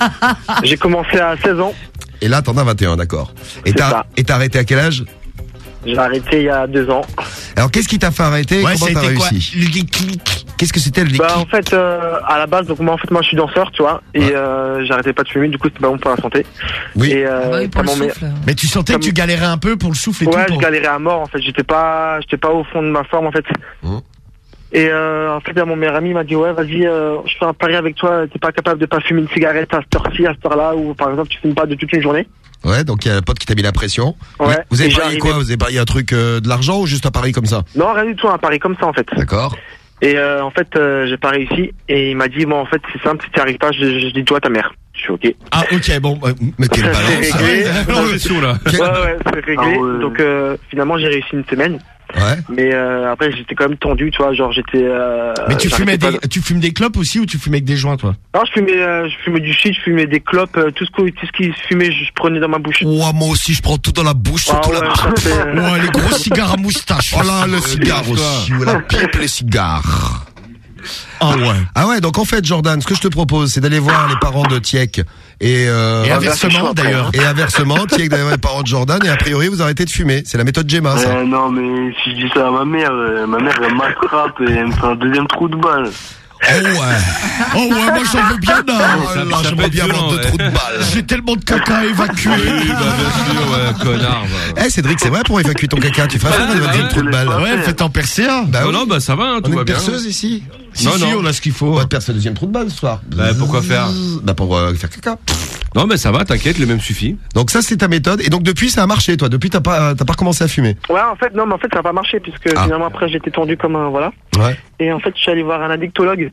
S21: J'ai commencé à seize ans,
S5: Et là t'en as vingt et un, d'accord. Et
S21: C'est
S5: t'as,
S21: ça.
S5: et t'as arrêté à quel âge?
S21: j'ai arrêté il y a deux ans.
S5: Alors qu'est-ce qui t'a fait arrêter et
S6: Ouais,
S5: comment
S6: ça a
S5: t'as
S6: été quoi
S5: réussi?
S6: Le déclic.
S5: Qu'est-ce que c'était le déclic?
S21: Bah en fait, euh, à la base, donc moi en fait, moi je suis danseur, tu vois, et
S5: Ouais.
S21: euh, j'arrêtais pas de fumer, du coup c'était pas bon pour la santé.
S5: Oui.
S21: Et
S11: Ah
S21: euh,
S11: bah oui, pour le
S21: ça m'emmerde-
S11: souffle.
S6: Mais tu sentais que tu galérais un peu pour le souffle et
S21: Ouais,
S6: tout.
S21: je
S6: pour-
S21: galérais à mort en fait. J'étais pas, j'étais pas au fond de ma forme en fait.
S5: Mmh.
S21: Et euh, en fait, mon meilleur ami m'a dit ouais, vas-y, euh, je fais un pari avec toi. T'es pas capable de pas fumer une cigarette à cette heure-ci, à cette heure-là, ou par exemple tu fumes pas de toute une journée.
S5: Ouais, donc il y a un pote qui t'a mis la pression.
S21: Ouais.
S5: Vous avez
S21: Et
S5: parié
S21: j'ai
S5: quoi?
S21: arrivé-
S5: Vous avez parié un truc euh, de l'argent ou juste un pari comme ça?
S21: Non, rien du tout, un pari comme ça en fait.
S5: D'accord.
S21: Et euh, en fait, euh, j'ai pas réussi. Et il m'a dit bon, en fait, c'est simple, si t'y arrives pas, je, je, je dis toi à ta mère. Je suis ok.
S6: Ah ok, bon. bah,
S5: Mais quelle
S21: Ça, c'est
S5: balance.
S21: réglé.
S9: L'impression là.
S21: Ouais, ouais, c'est réglé. Ah ouais. Donc euh, finalement, j'ai réussi une semaine.
S5: Ouais.
S21: Mais euh, après, j'étais quand même tendu, tu vois, genre j'étais. Euh,
S6: Mais tu fumais
S21: j'arrêtais
S6: des,
S21: pas de-
S6: tu fumes des clopes aussi ou tu fumais avec des joints toi?
S21: Non, je fumais, euh, je fumais du shit, je fumais des clopes, euh, tout ce que, tout ce qui se fumait, je, je prenais dans ma bouche.
S5: Ouah, moi aussi, je prends tout dans la bouche,
S21: Ah
S5: surtout
S21: ouais,
S5: la
S21: ça,
S5: pipe.
S21: c'est-
S6: Ouais, les gros cigares à moustache.
S5: Oh là, le cigare aussi, ou la pipe, les cigares.
S6: Ah ouais.
S5: Ah ouais, donc en fait, Jordan, ce que je te propose, c'est d'aller voir les parents de Tiek. Et, euh,
S6: Et inversement, d'ailleurs.
S5: Et inversement, Tiek d'aller voir les parents de Jordan, et a priori, vous arrêtez de fumer. C'est la méthode Gemma, ça.
S21: Euh, non, mais si je dis ça à ma mère, euh, ma mère, elle m'attrape et elle me fait un deuxième trou de balle.
S5: Oh ouais.
S6: Oh ouais, moi j'en veux bien d'un.
S5: Oh là, j'aimerais bien avoir deux trous de balle.
S6: J'ai tellement de caca à évacuer.
S9: Oui, bah bien sûr, ouais, connard.
S5: Eh, Cédric, c'est vrai pour évacuer ton caca, tu feras faire un deuxième trou de balle.
S6: Ouais, faites en percer un.
S5: Bah
S9: non,
S5: oui.
S9: non, bah ça va, hein, tout
S5: On a
S9: va
S5: une
S9: bien.
S5: perceuse ici.
S6: Si,
S9: Non,
S6: si,
S9: non.
S6: on a ce qu'il faut.
S5: On va te percer un deuxième trou de balle ce soir.
S9: Bah pourquoi faire?
S5: Bah pour euh, faire caca.
S9: Non, mais ça va, t'inquiète, le même suffit.
S5: Donc ça c'est ta méthode. Et donc depuis ça a marché toi. Depuis t'as pas t'as pas recommencé à fumer.
S21: Ouais, en fait, non, mais en fait, ça n'a pas marché, puisque
S5: Ah.
S21: finalement, après, j'étais tendu comme un, voilà.
S5: Ouais.
S21: Et en fait, je suis allé voir un addictologue.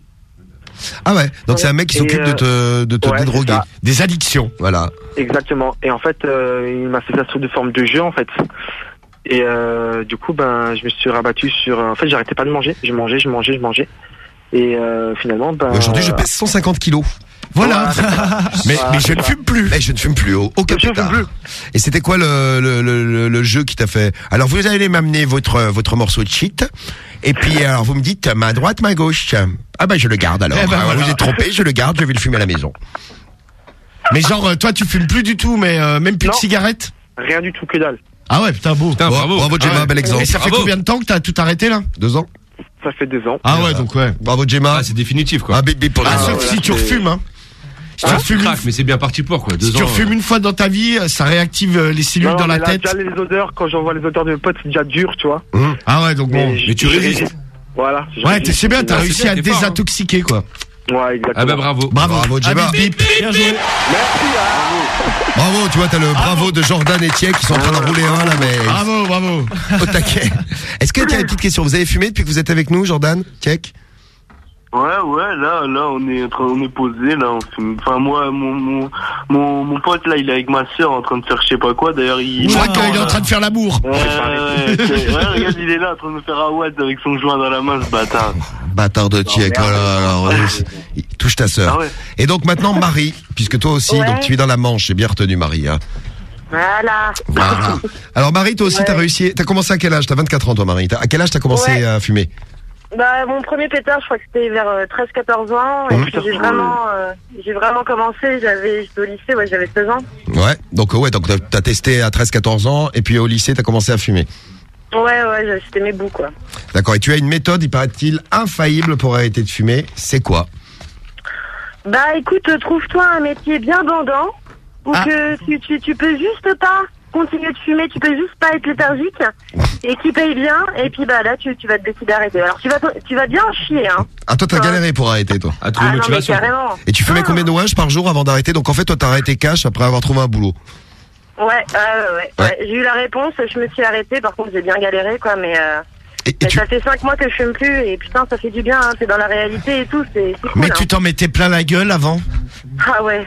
S5: Ah ouais. Donc c'est un mec qui
S21: Et,
S5: s'occupe de te de te
S21: ouais, c'est
S5: dédroguer.
S21: ça.
S6: Des addictions.
S5: Voilà.
S21: Exactement. Et en fait, euh, il m'a fait ça sous de forme de jeu, en fait. Et euh, du coup, ben, je me suis rabattu sur. En fait, j'arrêtais pas de manger. Je mangeais, je mangeais, je mangeais. Et euh, finalement, ben.
S5: Aujourd'hui je pèse cent cinquante kilos.
S6: Voilà. mais,
S21: Voilà,
S6: mais je
S21: c'est
S6: ne
S21: ça.
S6: fume plus.
S5: Mais je ne fume plus. au- Aucun
S21: Je fume
S5: pétard.
S21: plus.
S5: Et c'était quoi le, le, le, le, le jeu qui t'a fait? Alors vous allez m'amener votre votre morceau de shit. Et puis alors vous me dites main droite, main gauche. Ah bah je le garde alors.
S6: Eh ben,
S5: Ah,
S6: voilà.
S5: Vous êtes trompé, je le garde, je vais le fumer à la maison.
S6: Mais genre, euh, toi, tu fumes plus du tout, mais euh, même plus
S21: Non.
S6: de cigarettes?
S21: Rien du tout, que dalle.
S6: Ah ouais, putain, beau.
S9: Putain, bravo.
S5: Bravo Gemma,
S6: Ah ouais.
S5: bel exemple.
S6: Et ça fait
S9: Bravo.
S6: combien de temps que t'as tout arrêté, là?
S5: Deux ans.
S21: Ça fait deux ans.
S6: Ah ouais, donc ouais.
S5: Bravo Gemma.
S9: Ah, c'est définitif, quoi.
S5: Ah bip bip pour
S6: Ah,
S5: les
S6: sauf
S5: autres.
S21: ouais,
S6: si tu
S21: c'est-
S6: refumes, hein. Si tu
S9: Ah, tu
S6: refumes, une...
S9: craques, mais c'est bien parti pour, quoi. Deux
S6: si tu
S9: ans,
S6: refumes
S9: euh.
S6: une fois dans ta vie, ça réactive euh, les cellules
S21: Non,
S6: dans
S21: mais
S6: la
S21: là,
S6: tête.
S21: déjà, les odeurs, quand j'envoie les odeurs de mes potes, c'est déjà dur, tu vois.
S5: Hum.
S6: Ah ouais, donc bon.
S21: je-
S9: mais tu
S21: je
S9: résistes.
S21: Voilà. je
S6: Ouais,
S21: résiste.
S6: t'es- c'est bien, t'as
S9: Ah, c'est
S6: réussi
S9: bien,
S6: à
S9: t'es fort, hein.
S6: désintoxiquer, quoi.
S21: Ouais, exactement.
S9: Ah bah bravo.
S6: Bravo.
S5: Bravo, Gemma.
S6: Ah, bip, bip. Bien joué.
S5: Bravo, tu vois, t'as le bravo de Jordan et Tiek qui sont en train d'en rouler un là, mais
S6: Bravo, bravo.
S5: au taquet. Est-ce que tiens une petite question? Vous avez fumé depuis que vous êtes avec nous, Jordan, Tiek?
S21: Ouais, ouais, là, là, on est en train, on est posé, là, on fume. Enfin, moi, mon, mon, mon, mon pote, là, il est avec ma sœur en train de faire je sais pas quoi. D'ailleurs, il.
S6: Je crois qu'il est en train de faire l'amour.
S21: Ouais, ouais, ouais, c'est- ouais, regarde, il est là en train de me faire un watt avec son joint dans la main, ce bâtard.
S5: Bâtard de Tiek,
S21: merde.
S5: voilà, alors, euh, il touche ta sœur.
S21: Ah ouais.
S5: Et donc maintenant Marie, puisque toi aussi,
S8: Ouais.
S5: donc tu es dans la Manche, j'ai bien retenu Marie. Hein.
S8: Voilà.
S5: Voilà. Alors Marie, toi aussi,
S8: Ouais.
S5: t'as réussi. T'as commencé à quel âge? T'as vingt-quatre ans, toi, Marie. T'as- À quel âge t'as commencé
S8: Ouais.
S5: à fumer?
S8: Bah, mon premier pétard, je crois que c'était vers euh, treize quatorze ans. Et
S5: Mmh.
S8: puis j'ai vraiment, euh, j'ai vraiment commencé, j'avais, j'étais au lycée, ouais, j'avais seize ans.
S5: Ouais. Donc ouais, donc t'as- t'as testé à treize quatorze ans, et puis au lycée, t'as commencé à fumer.
S8: Ouais, ouais, c'était mes bouts, quoi.
S5: D'accord. Et tu as une méthode, il paraît-il, infaillible pour arrêter de fumer. C'est quoi?
S8: Bah, écoute, trouve-toi un métier bien bandant, où
S6: Ah.
S8: que tu, tu, tu peux juste pas continuer de fumer, tu peux juste pas être léthargique, et qui paye bien, et puis bah là, tu, tu vas te décider d'arrêter. Alors, tu vas, tu vas bien en chier, hein.
S5: Ah, toi, t'as
S8: Ouais.
S5: galéré pour arrêter, toi.
S9: À trouver
S8: Ah non, mais
S9: motivation.
S8: carrément.
S5: Et tu fumais
S8: Ah.
S5: combien de ouages par jour avant d'arrêter? Donc en fait, toi, t'as arrêté cash après avoir trouvé un boulot.
S8: Ouais, ouais, ouais, ouais.
S5: Ouais.
S8: ouais. J'ai eu la réponse, je me suis arrêtée, par contre, j'ai bien galéré, quoi, mais... Euh...
S5: Et, et
S8: Mais
S5: tu...
S8: ça fait cinq mois que je fume plus et putain ça fait du bien, hein, t'es dans la réalité et tout, c'est c'est cool.
S6: Mais
S8: hein.
S6: tu t'en mettais plein la gueule avant.
S8: Ah ouais.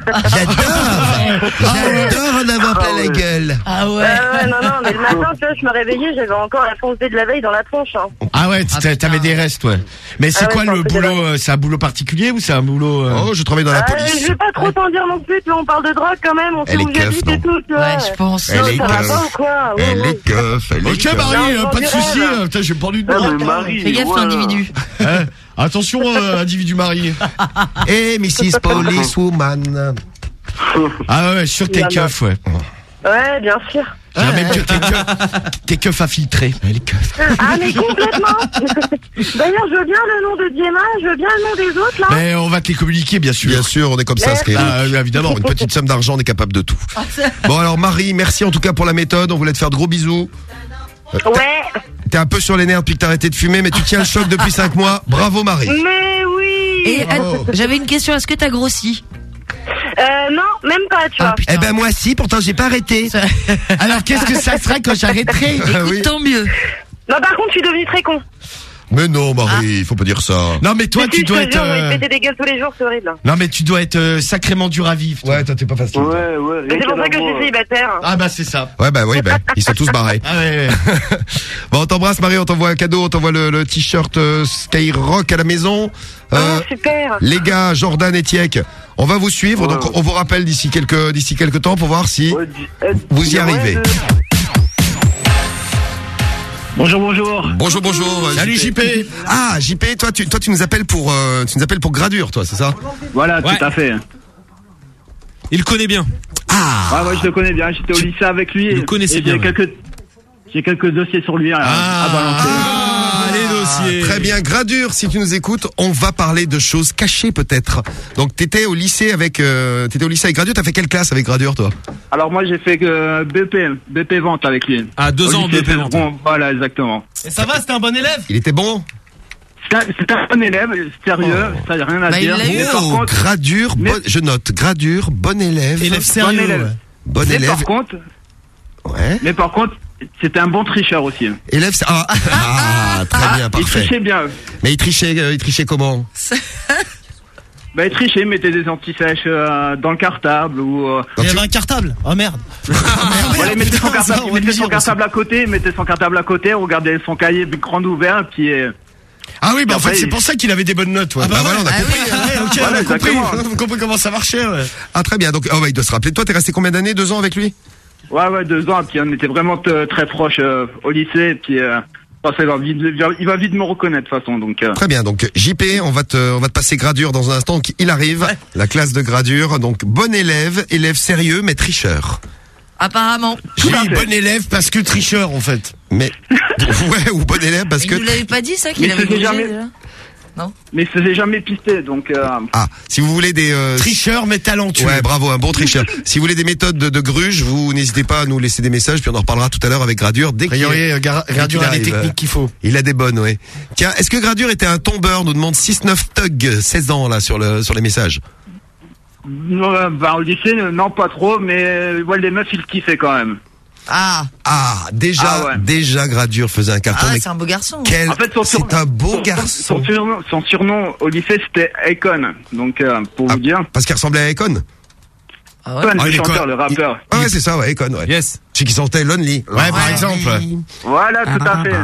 S5: J'adore J'adore en avoir plein la gueule.
S11: Ah ouais.
S8: Ouais, ouais, non, non, mais le matin, tu vois, je me réveillais, j'avais encore la foncée de la veille dans la tronche. Hein.
S6: Ah ouais, t'a- t'avais des restes, ouais. Mais c'est
S8: Ah ouais,
S6: quoi
S8: c'est un
S6: le
S8: peu
S6: boulot?
S8: dégueulasse.
S6: euh, C'est un boulot particulier ou c'est un boulot euh,
S5: Oh, je travaille dans la
S8: Euh,
S5: police.
S8: je vais pas trop t'en dire non plus, tu vois, on parle de drogue quand même, on sait
S5: Elle
S8: où
S5: est keuf,
S8: j'habite
S5: non
S8: et tout, tu vois.
S11: Ouais, je pense.
S5: Elle
S8: Non,
S5: est
S8: ça va
S5: keuf.
S8: pas ou quoi Ouais,
S5: Elle
S8: ouais.
S5: est keuf, elle est
S6: Ok
S5: keuf.
S6: Marie,
S8: Non,
S6: euh,
S8: non,
S6: pas de
S8: du
S6: soucis.
S8: rêve.
S6: euh, Putain, j'ai pas lu de
S21: Ah,
S6: drogue.
S21: mais Marie,
S11: Fais gaffe,
S21: voilà.
S11: l'individu.
S6: Hein Attention, euh, individu Marie.
S5: Et missus Policewoman.
S6: Ah ouais, sûr que t'es
S8: Là, là.
S6: keuf, ouais.
S8: Ouais, bien sûr.
S6: Ah, même que t'es keuf, t'es keuf à filtrer. Elle est keuf.
S8: Ah, mais complètement. D'ailleurs, je veux bien le nom de Diema, je veux bien le nom des autres, là.
S6: Mais on va te les communiquer, bien sûr.
S5: Bien sûr, on est comme ça,
S8: Merci.
S5: Skyrock.
S6: Ah, euh, évidemment.
S5: Une petite somme d'argent, on est capable de tout. Bon alors Marie, merci en tout cas pour la méthode, on voulait te faire de gros bisous. Euh, t'as-
S8: Ouais.
S5: T'es un peu sur les nerfs depuis que t'as arrêté de fumer, mais tu tiens le choc depuis cinq mois. Bravo Marie.
S8: Mais oui.
S11: Et
S5: Oh.
S11: euh, j'avais une question, est-ce que t'as grossi?
S8: Euh, non, même pas, tu vois.
S11: Ah, putain.
S5: Eh ben moi si, pourtant j'ai pas arrêté.
S6: Alors qu'est-ce que ça serait quand j'arrêterai?
S5: Ah oui.
S11: Tant mieux.
S8: Non, par contre, je suis devenu très con.
S5: Mais non Marie, il faut pas dire ça.
S6: Non mais toi
S8: Mais
S6: tu
S8: si, je
S6: dois
S8: te
S6: être.
S8: jure,
S6: euh,
S8: il pétait des gueules tous les jours, c'est horrible.
S6: Non mais tu dois être euh, sacrément dur à vivre. toi.
S5: Ouais, toi t'es pas facile. toi.
S21: Ouais, ouais.
S8: Mais
S21: rien
S8: c'est pour
S21: qu'à
S8: ça que je
S21: la
S8: suis
S21: voix.
S8: célibataire.
S6: Ah bah c'est ça.
S5: Ouais bah oui, bah, ils sont tous barrés.
S6: Ah ouais. ouais.
S5: Bon, on t'embrasse Marie, on t'envoie un cadeau, on t'envoie le, le t-shirt euh, Skyrock à la maison. Euh,
S8: Oh, super.
S5: les gars, Jordan et Tiek, on va vous suivre,
S21: Ouais.
S5: donc on vous rappelle d'ici quelques d'ici quelques temps pour voir si
S21: Ouais, dis- eh,
S5: vous y
S21: ouais,
S5: arrivez.
S21: de- Bonjour, bonjour.
S5: Bonjour, bonjour.
S6: Salut J P.
S5: Ah, J P, toi, tu, toi, tu nous appelles pour, euh, tu nous appelles pour Gradure, toi, c'est ça?
S21: Voilà,
S12: Ouais.
S21: tout à fait.
S12: Il le connaît bien.
S21: Ah, ouais, je le connais bien. J'étais au lycée avec lui.
S12: le
S21: et-
S12: connaissez
S21: et
S12: bien,
S21: J'ai
S12: ouais.
S21: quelques, j'ai quelques dossiers sur lui à, à balancer.
S12: Ah, les dossiers.
S5: Très bien, Gradure, si tu nous écoutes, on va parler de choses cachées peut-être. Donc t'étais au lycée avec, euh, t'étais au lycée avec Gradure. T'as fait quelle classe avec Gradure, toi?
S21: Alors moi, j'ai fait que B P, B P vente avec lui.
S12: Ah, deux
S21: Au
S12: ans en
S21: lycée
S12: B P vente.
S21: Bon, voilà, exactement.
S4: Et ça va, c'était un bon élève?
S5: Il était bon?
S21: C'est un, c'est un bon élève, sérieux, ça y a rien à
S11: Bah, il
S21: dire.
S11: l'a eu.
S21: Mais par
S5: Oh,
S21: contre,
S5: Gradure,
S21: mais-
S5: bon- je note, Gradure, bon élève.
S4: Élève
S21: bon
S4: sérieux.
S21: élève.
S4: ouais.
S5: Bon
S21: mais
S5: élève.
S21: par contre,
S5: Ouais.
S21: mais par contre, c'était un bon tricheur aussi.
S5: Élève, c'est- ah, ah, très bien,
S21: Il
S5: parfait.
S21: trichait bien.
S5: Mais il trichait, euh, il trichait comment?
S21: Bah, il trichait, il mettait des antisèches euh, dans le cartable ou. Euh,
S4: Il y avait un cartable. Oh merde.
S21: voilà, il mettait son
S4: Putain, ça,
S21: cartable,
S4: on
S21: il
S4: va
S21: mettait
S4: lui
S21: son
S4: dire
S21: cartable à côté, il mettait son cartable à côté, regardait son cahier grand ouvert, puis. euh,
S6: Ah oui, bah en
S21: Après,
S6: fait, c'est
S21: il-
S6: pour ça qu'il avait des bonnes notes. Ouais.
S5: Ah bah voilà, on a
S11: Ah
S5: compris.
S11: oui,
S6: Ouais, ok,
S21: Voilà,
S6: on a compris.
S21: exactement.
S6: On a compris comment ça marchait. Ouais.
S5: Ah très bien, donc oh, bah, il doit se rappeler de toi. T'es resté combien d'années? Deux ans avec lui?
S21: Ouais, ouais, deux ans, puis on était vraiment t- très proches euh, au lycée, puis. Euh, enfin, il, va vite, il va vite me reconnaître de toute façon, donc. Euh,
S5: Très bien, donc J P, on va te, on va te passer Gradure dans un instant. Donc, il arrive, la classe de Gradure. Donc bon élève, élève sérieux mais tricheur.
S11: Apparemment.
S6: J'ai dit bon élève parce que tricheur en fait.
S5: Mais ouais, ou bon élève parce
S11: Il
S5: que.
S11: nous l'avait pas dit ça qu'il
S21: Mais
S11: avait
S21: c'était
S11: bougé
S21: jamais-
S11: déjà. Non.
S21: mais il se faisait jamais pister, donc. Euh,
S5: Ah, si vous voulez des. Euh,
S6: Tricheur mais talentueux.
S5: Ouais, bravo, un bon tricheur. Si vous voulez des méthodes de, de gruge, vous n'hésitez pas à nous laisser des messages, puis on en reparlera tout à l'heure avec Gradure. Dès
S6: A
S5: qu'il
S6: priori, euh, Gra-
S5: dès
S6: Gradure
S5: qu'il
S6: a des
S5: arrive,
S6: techniques
S5: euh,
S6: qu'il faut.
S5: Il a des bonnes, ouais. Tiens, est-ce que Gradure était un tombeur? Nous demande six neuf Tug, seize ans là sur le sur les messages.
S21: non, euh, bah, au lycée, euh, non, pas trop, mais euh, ouais, les meufs, ils le kiffaient quand même.
S11: Ah.
S5: Ah, déjà,
S21: Ah ouais.
S5: déjà Gradure faisait un carton.
S11: Ah,
S5: mais
S11: c'est un beau garçon.
S5: quel,
S21: En fait, son sur-
S5: c'est un beau
S21: son-
S5: garçon.
S21: Son surnom, son surnom au lycée, c'était Akon. Donc, euh, pour
S5: Ah,
S21: vous dire.
S5: Parce qu'il ressemblait à Akon.
S11: Ah
S21: Akon,
S5: Ah,
S21: le
S5: il est
S21: chanteur,
S5: quoi
S21: le rappeur.
S5: Ah ouais, c'est ça, ouais, Akon, ouais.
S12: Yes.
S5: C'est qui sentait Lonely.
S6: Ouais, par exemple.
S21: Voilà, tout à fait.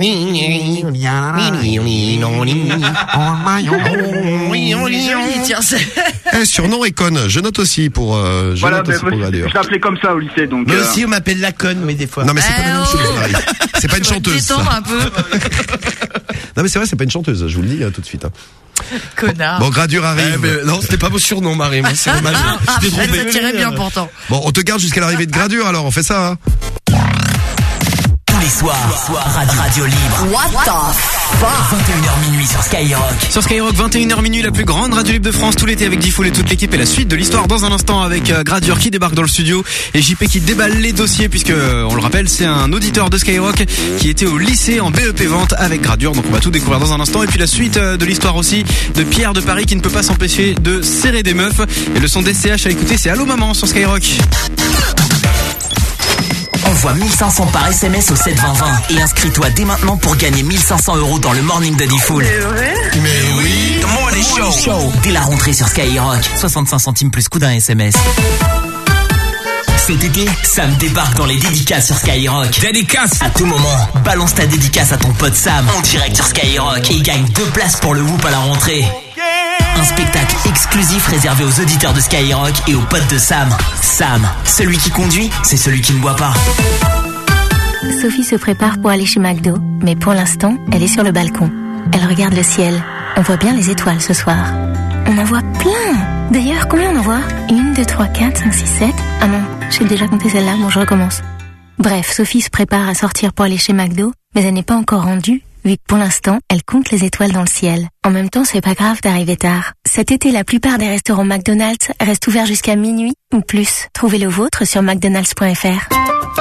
S11: Tiens, c'est-
S5: Eh, surnom Akon, je note aussi pour, euh, je
S21: Voilà,
S5: note
S21: ben,
S5: aussi pour Gradure.
S21: je l'appelais comme ça au lycée, donc.
S6: Moi
S21: euh,
S6: aussi, on m'appelle la conne, mais des fois.
S5: Non mais c'est pas
S11: Eh
S5: la même
S11: oh.
S5: chose, Marie. C'est pas une chanteuse. ça.
S11: Détendre un peu.
S5: Non mais c'est vrai, c'est pas une chanteuse, je vous le dis hein, tout de suite. hein.
S11: Connard.
S5: Bon, Gradure
S6: Eh,
S5: arrive.
S6: mais non, c'était pas mon surnom, Marie. Moi, c'est dommage.
S11: Ah,
S6: Je t'ai
S11: ça
S6: trompé.
S11: tirait bien pourtant.
S5: Bon, on te garde jusqu'à l'arrivée de Gradure, alors on fait ça. Hein.
S2: Tous les soirs, soir, radio, radio libre.
S15: What the fuck?
S2: vingt et une heures minuit sur Skyrock.
S10: Sur Skyrock, vingt et une heures minuit, la plus grande radio libre de France, tout l'été avec Diffoul et toute l'équipe et la suite de l'histoire dans un instant avec euh, Gradure qui débarque dans le studio et J P qui déballe les dossiers puisque, euh, on le rappelle, c'est un auditeur de Skyrock qui était au lycée en B E P vente avec Gradure, donc on va tout découvrir dans un instant et puis la suite euh, de l'histoire aussi de Pierre de Paris qui ne peut pas s'empêcher de serrer des meufs et le son D C H à écouter c'est Allô Maman sur Skyrock.
S2: Envoie mille cinq cents par S M S au sept vingt vingt et inscris-toi dès maintenant pour gagner mille cinq cents euros dans le Morning de Diffoul.
S5: Mais oui.
S2: The Morning Show. Dès la rentrée sur Skyrock, soixante-cinq centimes plus coût d'un S M S. Cet été, Sam débarque dans les dédicaces sur Skyrock. Dédicace à tout moment. Balance ta dédicace à ton pote Sam en direct sur Skyrock et gagne deux places pour le Whoop à la rentrée. Un spectacle exclusif réservé aux auditeurs de Skyrock et aux potes de Sam. Sam, celui qui conduit, c'est celui qui ne boit pas.
S1: Sophie se prépare pour aller chez McDo, mais pour l'instant, elle est sur le balcon. Elle regarde le ciel. On voit bien les étoiles ce soir. On en voit plein. D'ailleurs, combien on en voit? Une, deux, trois, quatre, cinq, six, sept. Ah non, j'ai déjà compté celle-là, bon je recommence. Bref, Sophie se prépare à sortir pour aller chez McDo, mais elle n'est pas encore rendue, vu que pour l'instant, elle compte les étoiles dans le ciel. En même temps, c'est pas grave d'arriver tard. Cet été, la plupart des restaurants McDonald's restent ouverts jusqu'à minuit ou plus. Trouvez le vôtre sur mcdonalds point f r.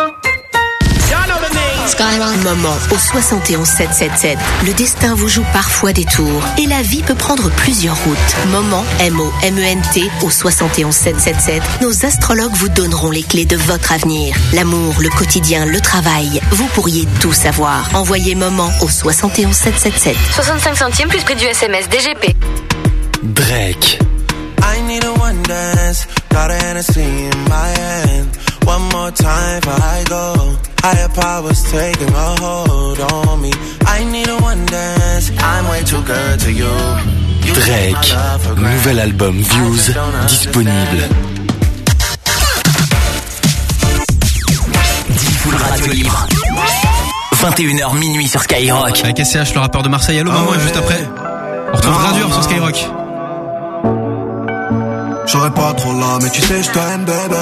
S13: Skyrock Moment au soixante et onze sept cent soixante-dix-sept. Le destin vous joue parfois des tours et la vie peut prendre plusieurs routes. Moment, M O M E N T au soixante et onze sept cent soixante-dix-sept. Nos astrologues vous donneront les clés de votre avenir. L'amour, le quotidien, le travail. Vous pourriez tout savoir. Envoyez Moment au soixante et onze sept cent soixante-dix-sept.
S15: soixante-cinq centimes plus prix du S M S D G P.
S19: Drake. I need a one dance, got a Hennessy in my hand. One more time before I go. Higher powers taking a hold on me. I need a one dance, I'm way too good to you. You
S17: Drake, nouvel album Views disponible.
S2: Diffoul Radio Libre. vingt et une heures minuit sur Skyrock.
S10: Avec S C H, le rappeur de Marseille. Allô, maman, et juste après, on retrouve Gradure sur Skyrock.
S16: J'aurais pas trop là, mais tu sais, je t'aime, bébé.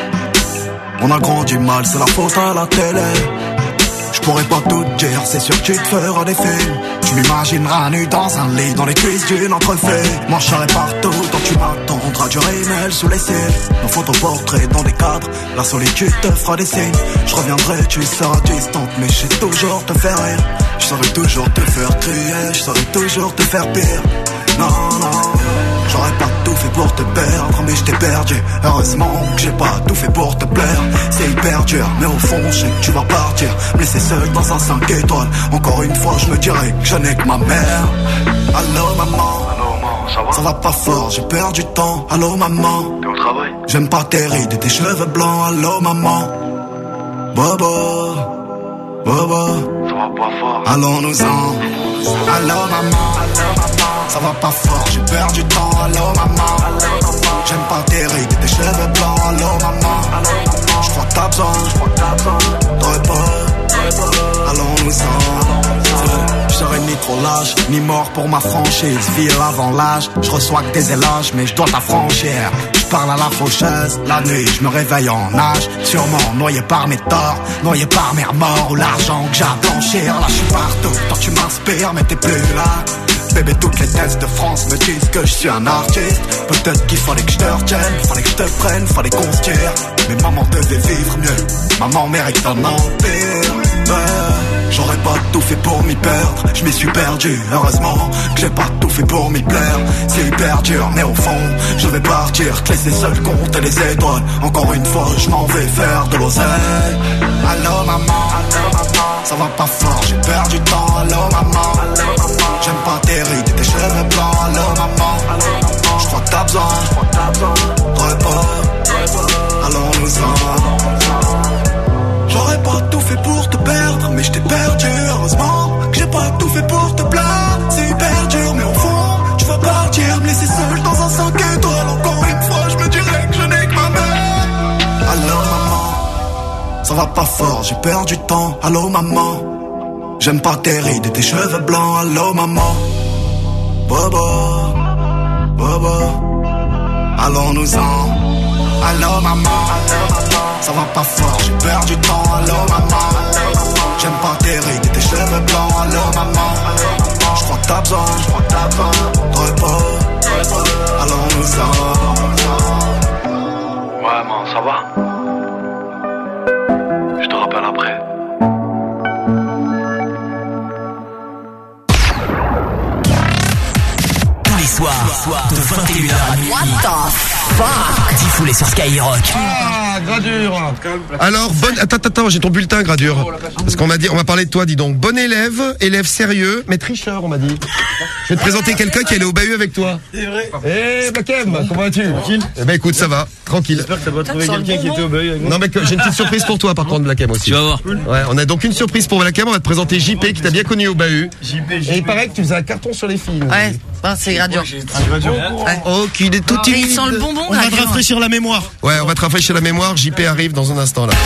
S16: On a grandi mal, c'est la faute à la télé. Je pourrais pas tout te dire, c'est sûr que tu te feras des films. Tu m'imagineras nu dans un lit, dans les cuisses d'une entrefait. Moi je serai partout, donc tu m'attendras du rémel sous les cils. Nos photoportraits dans des cadres, la solitude te fera des signes. Je reviendrai, tu seras distante, mais je sais toujours te faire rire. Je saurai toujours te faire crier, je saurai toujours te faire pire. Non, non, j'aurais pas tout fait pour te perdre, mais je t'ai perdu. Heureusement que j'ai pas tout fait pour te plaire. C'est hyper dur, mais au fond je sais que tu vas partir, me laisser seul dans un cinq étoiles. Encore une fois je me dirais que je n'ai que ma mère. Allô maman, ça va, ça va pas fort, j'ai perdu du temps. Allô maman, t'es au travail? J'aime pas tes rides et tes cheveux blancs. Allô maman, Bobo, Bobo, ça va pas fort. Allons-nous-en. Allô maman, ça va pas fort, j'ai perdu du temps. Allô maman, j'aime pas tes rides et tes cheveux blancs. Allô maman, j'crois que t'as besoin de repos. Allons-nous-en. Je serai ni trop lâche, ni mort pour ma franchise. Ville avant l'âge, je reçois que des éloges, mais je dois t'affranchir. Je parle à la faucheuse, la nuit, je me réveille en âge. Sûrement noyé par mes torts, noyé par mes remords ou l'argent que j'ai à blanchir. Là je suis partout, toi tu m'inspires, mais t'es plus là. Bébé, toutes les thèses de France me disent que je suis un artiste. Peut-être qu'il fallait que je te retienne, fallait que je te prenne, fallait qu'on se tire. Mais maman devait vivre mieux, maman mérite un empire. Ouais. J'aurais pas tout fait pour m'y perdre, je m'y suis perdu. Heureusement que j'ai pas tout fait pour m'y plaire. C'est hyper dur, mais au fond, je vais partir, te laisser seul compter les étoiles. Encore une fois, je m'en vais faire de l'oseille. Allô maman, ça va pas fort, j'ai perdu du temps. Allô maman, j'aime pas tes rides et tes cheveux blancs. Allô maman, j'crois que t'as besoin de repos. Allons-nous-en. J'aurais pas tout fait pour te perdre, mais je t'ai perdu. Heureusement que j'ai pas tout fait pour te plaire. C'est hyper dur, mais au fond, tu vas partir, me laisser seul dans un cinq étoiles. Encore une fois, je me dirais que je n'ai que ma mère. Allô maman, ça va pas fort, j'ai perdu du temps. Allô maman, j'aime pas tes rides et tes cheveux blancs. Allô maman, Bobo, Bobo, allons-nous-en. Allô maman, ça va pas fort, j'ai perdu du temps. Allô maman, j'aime pas tes rides et tes cheveux blancs. Allô maman, j'crois que t'as besoin de repos. Allons-nous-en.
S21: Ouais maman, ça va? Je te rappelle après.
S2: Tous les soirs, de vingt et une heures à minuit. What the fuck? Diffoulé sur Skyrock.
S5: Ah, Gradure. Alors, bonne, attends, attends, j'ai ton bulletin, Gradure. Parce qu'on m'a dit, on m'a parlé de toi, dis donc. Bon élève, élève sérieux, mais tricheur, on m'a dit. Je vais te présenter quelqu'un qui allait au bahut avec toi.
S4: C'est vrai.
S5: Eh, Blakem, comment vas-tu? Tranquille. Eh ben, écoute, ça va. Tranquille.
S4: J'espère que t'as pas trouvé quelqu'un qui était au bahut avec moi.
S5: Non, mec, j'ai une petite surprise pour toi, par contre, Blakem aussi.
S10: Tu vas voir.
S5: Ouais, on a donc une surprise pour Blakem. On va te présenter J P, qui t'a bien connu au bahut.
S4: J P, J P.
S5: Et il paraît que tu faisais un carton sur les filles.
S11: Ouais, ben, c'est Gradure.
S5: Ouais. Oh, qu'il est tout
S11: Et il sent le bonbon,
S4: On va te
S11: Gradure.
S4: rafraîchir la mémoire.
S5: Ouais, on va te rafraîchir la mémoire. J P arrive dans un instant là.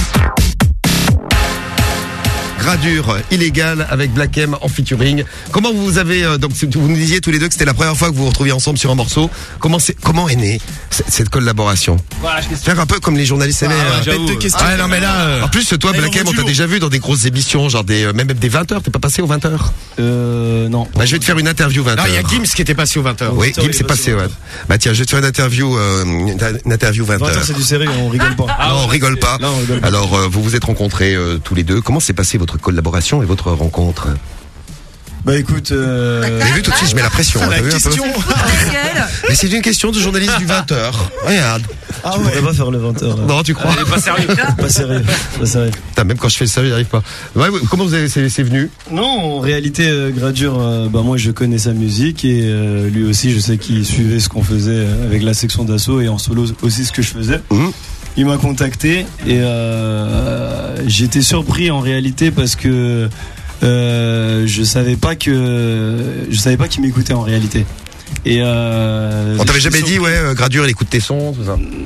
S5: Gradure illégale avec Black M en featuring. Comment vous avez euh, donc vous nous disiez tous les deux que c'était la première fois que vous vous retrouviez ensemble sur un morceau. Comment c'est comment est née cette, cette collaboration?
S4: Voilà,
S5: faire un peu comme les journalistes aimaient.
S4: Ah, ouais,
S5: euh,
S4: de questions.
S5: Ah non mais là euh, en plus toi
S4: Là,
S5: Black M on t'a déjà vu dans des grosses émissions genre des euh, même des vingt heures, t'es pas passé aux vingt heures?
S4: Euh non.
S5: Bah je vais te faire une interview vingt heures.
S6: Non, il y a Gims qui était passé aux vingt heures.
S5: Oui, Gims est passé ouais. Bah tiens, je vais te faire une interview euh, une interview vingt heures.
S4: vingt heures c'est du sérieux, on rigole pas.
S5: Ah, non, on rigole pas.
S4: Non, on rigole pas.
S5: Alors euh, vous vous êtes rencontrés euh, tous les deux. Comment s'est passée votre collaboration et votre rencontre?
S4: Bah écoute, euh...
S5: Vous avez vu tout de suite, je mets la pression.
S4: Ça,
S5: hein,
S4: la
S5: t'as vu un peu
S4: question.
S5: Mais c'est une question de journaliste du vingt heures. Regarde.
S4: Ah ouais. Je pourrais pas faire le vingt heures.
S5: Non, tu crois?
S4: Ah, pas sérieux. Pas sérieux. Pas sérieux.
S5: Putain, même quand je fais le sérieux, j'arrive pas. Ouais, ouais, comment vous avez, c'est, c'est venu?
S4: Non, en réalité, euh, Gradure, euh, bah moi je connais sa musique et euh, lui aussi, je sais qu'il suivait ce qu'on faisait avec la section d'assaut et en solo aussi ce que je faisais.
S5: Mmh.
S4: Il m'a contacté et euh, j'étais surpris en réalité parce que euh, je savais pas que je savais pas qu'il m'écoutait en réalité. Et euh,
S5: on t'avait jamais dit ouais, euh, Gradure, il écoute tes sons, tout ça?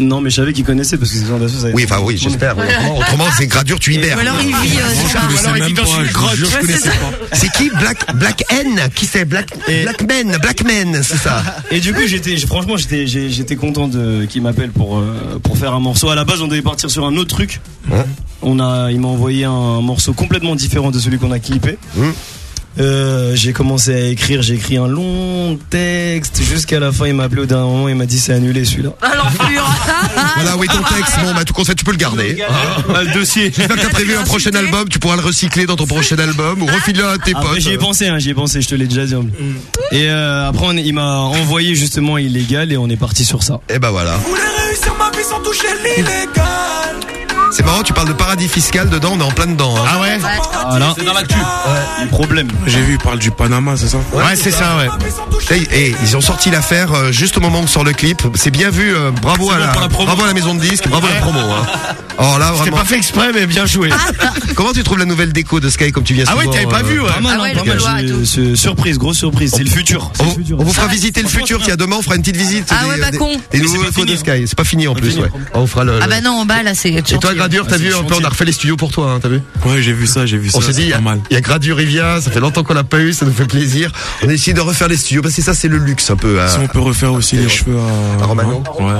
S4: Non, mais je savais qu'il connaissait parce que c'est dans ça.
S5: Oui, enfin oui, j'espère. Oui. Autrement, autrement, c'est Gradure, tu hibères.
S11: Ou alors il vit, euh,
S5: Ou alors il vit dans une grotte. Je connaissais pas. C'est qui Black Black N? Qui c'est Black Blackman? Blackman, c'est ça.
S4: Et du coup, j'étais, franchement, j'étais, j'étais content de qu'il m'appelle pour euh, pour faire un morceau. À la base, on devait partir sur un autre truc.
S5: Hein
S4: On a, il m'a envoyé un morceau complètement différent de celui qu'on a clippé.
S5: Hum.
S4: Euh, j'ai commencé à écrire, j'ai écrit un long texte jusqu'à la fin. Il m'a appelé au dernier moment, il m'a dit c'est annulé celui-là.
S11: Ah l'enflure.
S5: Voilà, oui, ton texte. Bon, bah tout conseil, tu peux le garder.
S4: Ah, le dossier.
S5: J'espère que t'as prévu un prochain album. Tu pourras le recycler dans ton prochain album ou refile-le à tes
S4: après,
S5: potes.
S4: J'y ai pensé, hein, j'y ai pensé. Je te l'ai déjà dit. Et euh, après, on, il m'a envoyé justement illégal et on est parti sur ça.
S5: Et bah voilà.
S19: Je voulais réussir ma vie sans toucher l'illégal.
S5: C'est marrant, tu parles de paradis fiscal dedans, on est en plein dedans. Hein.
S6: Ah ouais.
S4: Voilà.
S12: C'est dans l'actu.
S4: Ouais. Le problème.
S12: J'ai vu, il parle du Panama, c'est ça?
S5: Ouais,
S6: Ouais, c'est ça, ouais.
S5: Et, et ils ont sorti l'affaire euh, juste au moment où sort le clip. C'est bien vu. Euh, bravo
S12: C'est
S5: à
S12: bon
S5: la,
S12: pour la promo.
S5: bravo à la maison de disques, bravo à la promo. Hein. Oh là
S6: C'était
S5: vraiment.
S6: pas fait exprès, mais bien joué.
S5: Comment tu trouves la nouvelle déco de Sky comme tu viens
S6: Ah ouais,
S5: souvent,
S6: t'avais pas
S5: euh,
S6: vu, ouais.
S4: Pas mal,
S11: Ah ouais,
S4: hein,
S11: le
S4: pas mal.
S11: couloir et
S4: J'ai-
S11: tout.
S4: c'est- surprise, grosse surprise. C'est le futur. C'est
S5: On,
S4: le futur.
S5: on vous fera visiter le futur. Tiens, demain on fera une petite visite.
S11: Ah
S5: des,
S11: ouais, bah
S5: des-
S11: con.
S5: des
S4: Mais
S5: nouveaux
S4: c'est pas
S5: locaux de
S4: fini,
S5: Sky. C'est pas fini en plus,
S4: fini,
S5: ouais.
S4: promis.
S5: On fera le.
S11: Ah
S5: le-
S11: bah non, en bas là c'est.
S5: Et toi, Gradure, t'as
S4: Ah, c'est
S5: vu un peu,
S4: chantier.
S5: on a refait les studios pour toi, hein, t'as vu?
S12: Ouais, j'ai vu ça, j'ai vu ça.
S5: On s'est dit, il y
S12: c'est
S5: a,
S12: pas mal.
S5: il y a Gradure Rivia, ça fait longtemps qu'on l'a pas eu, ça nous fait plaisir. On a essayé de refaire les studios, parce que ça, c'est le luxe un peu. À,
S12: Si on peut refaire aussi les cheveux à,
S5: à Romano.
S12: Ouais.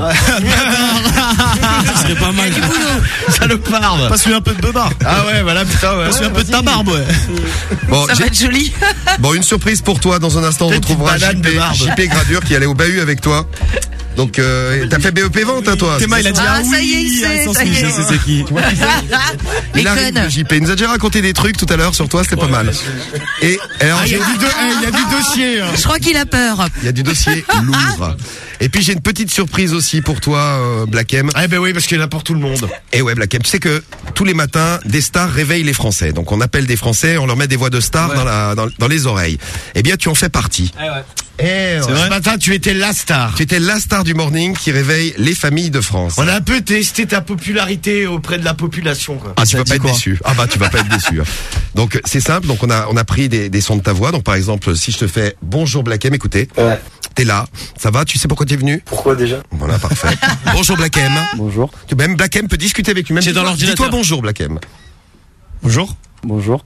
S12: Ce serait pas mal.
S6: Ça le parle.
S4: Passe-lui un peu de beubard.
S6: Ah ouais, voilà, putain, ouais.
S4: Passe-lui un peu de ta barbe, ouais.
S5: Bon,
S11: Ça
S5: j'ai-
S11: va être joli.
S5: bon, une surprise pour toi. Dans un instant, on
S6: Peut-être une
S5: retrouvera
S6: banane
S5: J P,
S6: de barbe.
S5: J P Gradure qui allait au bahut avec toi. Donc, euh, t'as fait B E P vente, hein, toi?
S4: Théma, il a dit
S11: Ah,
S4: ah
S11: ça y est,
S4: oui,
S11: il sait,
S4: ah,
S11: ça y est.
S4: je sais c'est qui.
S11: Les
S5: Il arrive,
S11: connes.
S5: le J P. Il nous a déjà raconté des trucs tout à l'heure sur toi, c'était pas mal. Et alors,
S6: Ah, il y
S5: j'ai-
S6: a du, do- eh, il y a du dossier. hein.
S11: Je crois qu'il a peur.
S5: il y a du dossier lourd. Et puis j'ai une petite surprise aussi pour toi, euh, Black M.
S6: Eh ben oui, parce qu'il y en a pour tout le monde.
S5: Et ouais, Black M, tu sais que tous les matins, des stars réveillent les Français. Donc on appelle des Français, on leur met des voix de stars dans, la, dans, dans les oreilles. Eh bien, tu en fais partie. Eh,
S6: C'est vrai. Ce matin, tu étais la star.
S5: Tu étais la star du morning qui réveille les familles de France.
S6: On a un peu testé ta popularité auprès de la population, quoi.
S5: Ah, tu vas
S4: dit
S5: pas être
S4: quoi
S5: déçu. Ah bah tu vas pas être déçu. hein. Donc c'est simple. Donc on a on a pris des, des sons de ta voix. Donc par exemple, si je te fais bonjour Black M, écoutez,
S4: Ouais.
S5: t'es là, ça va. Tu sais pourquoi t'es venu?
S4: Pourquoi déjà?
S5: Voilà, parfait. Bonjour Black M.
S4: Bonjour.
S5: Tu même Black M peut discuter avec lui. Même
S12: C'est dans
S5: dis-toi-
S12: l'ordinateur.
S5: Dis-toi bonjour Black M.
S4: Bonjour. Bonjour.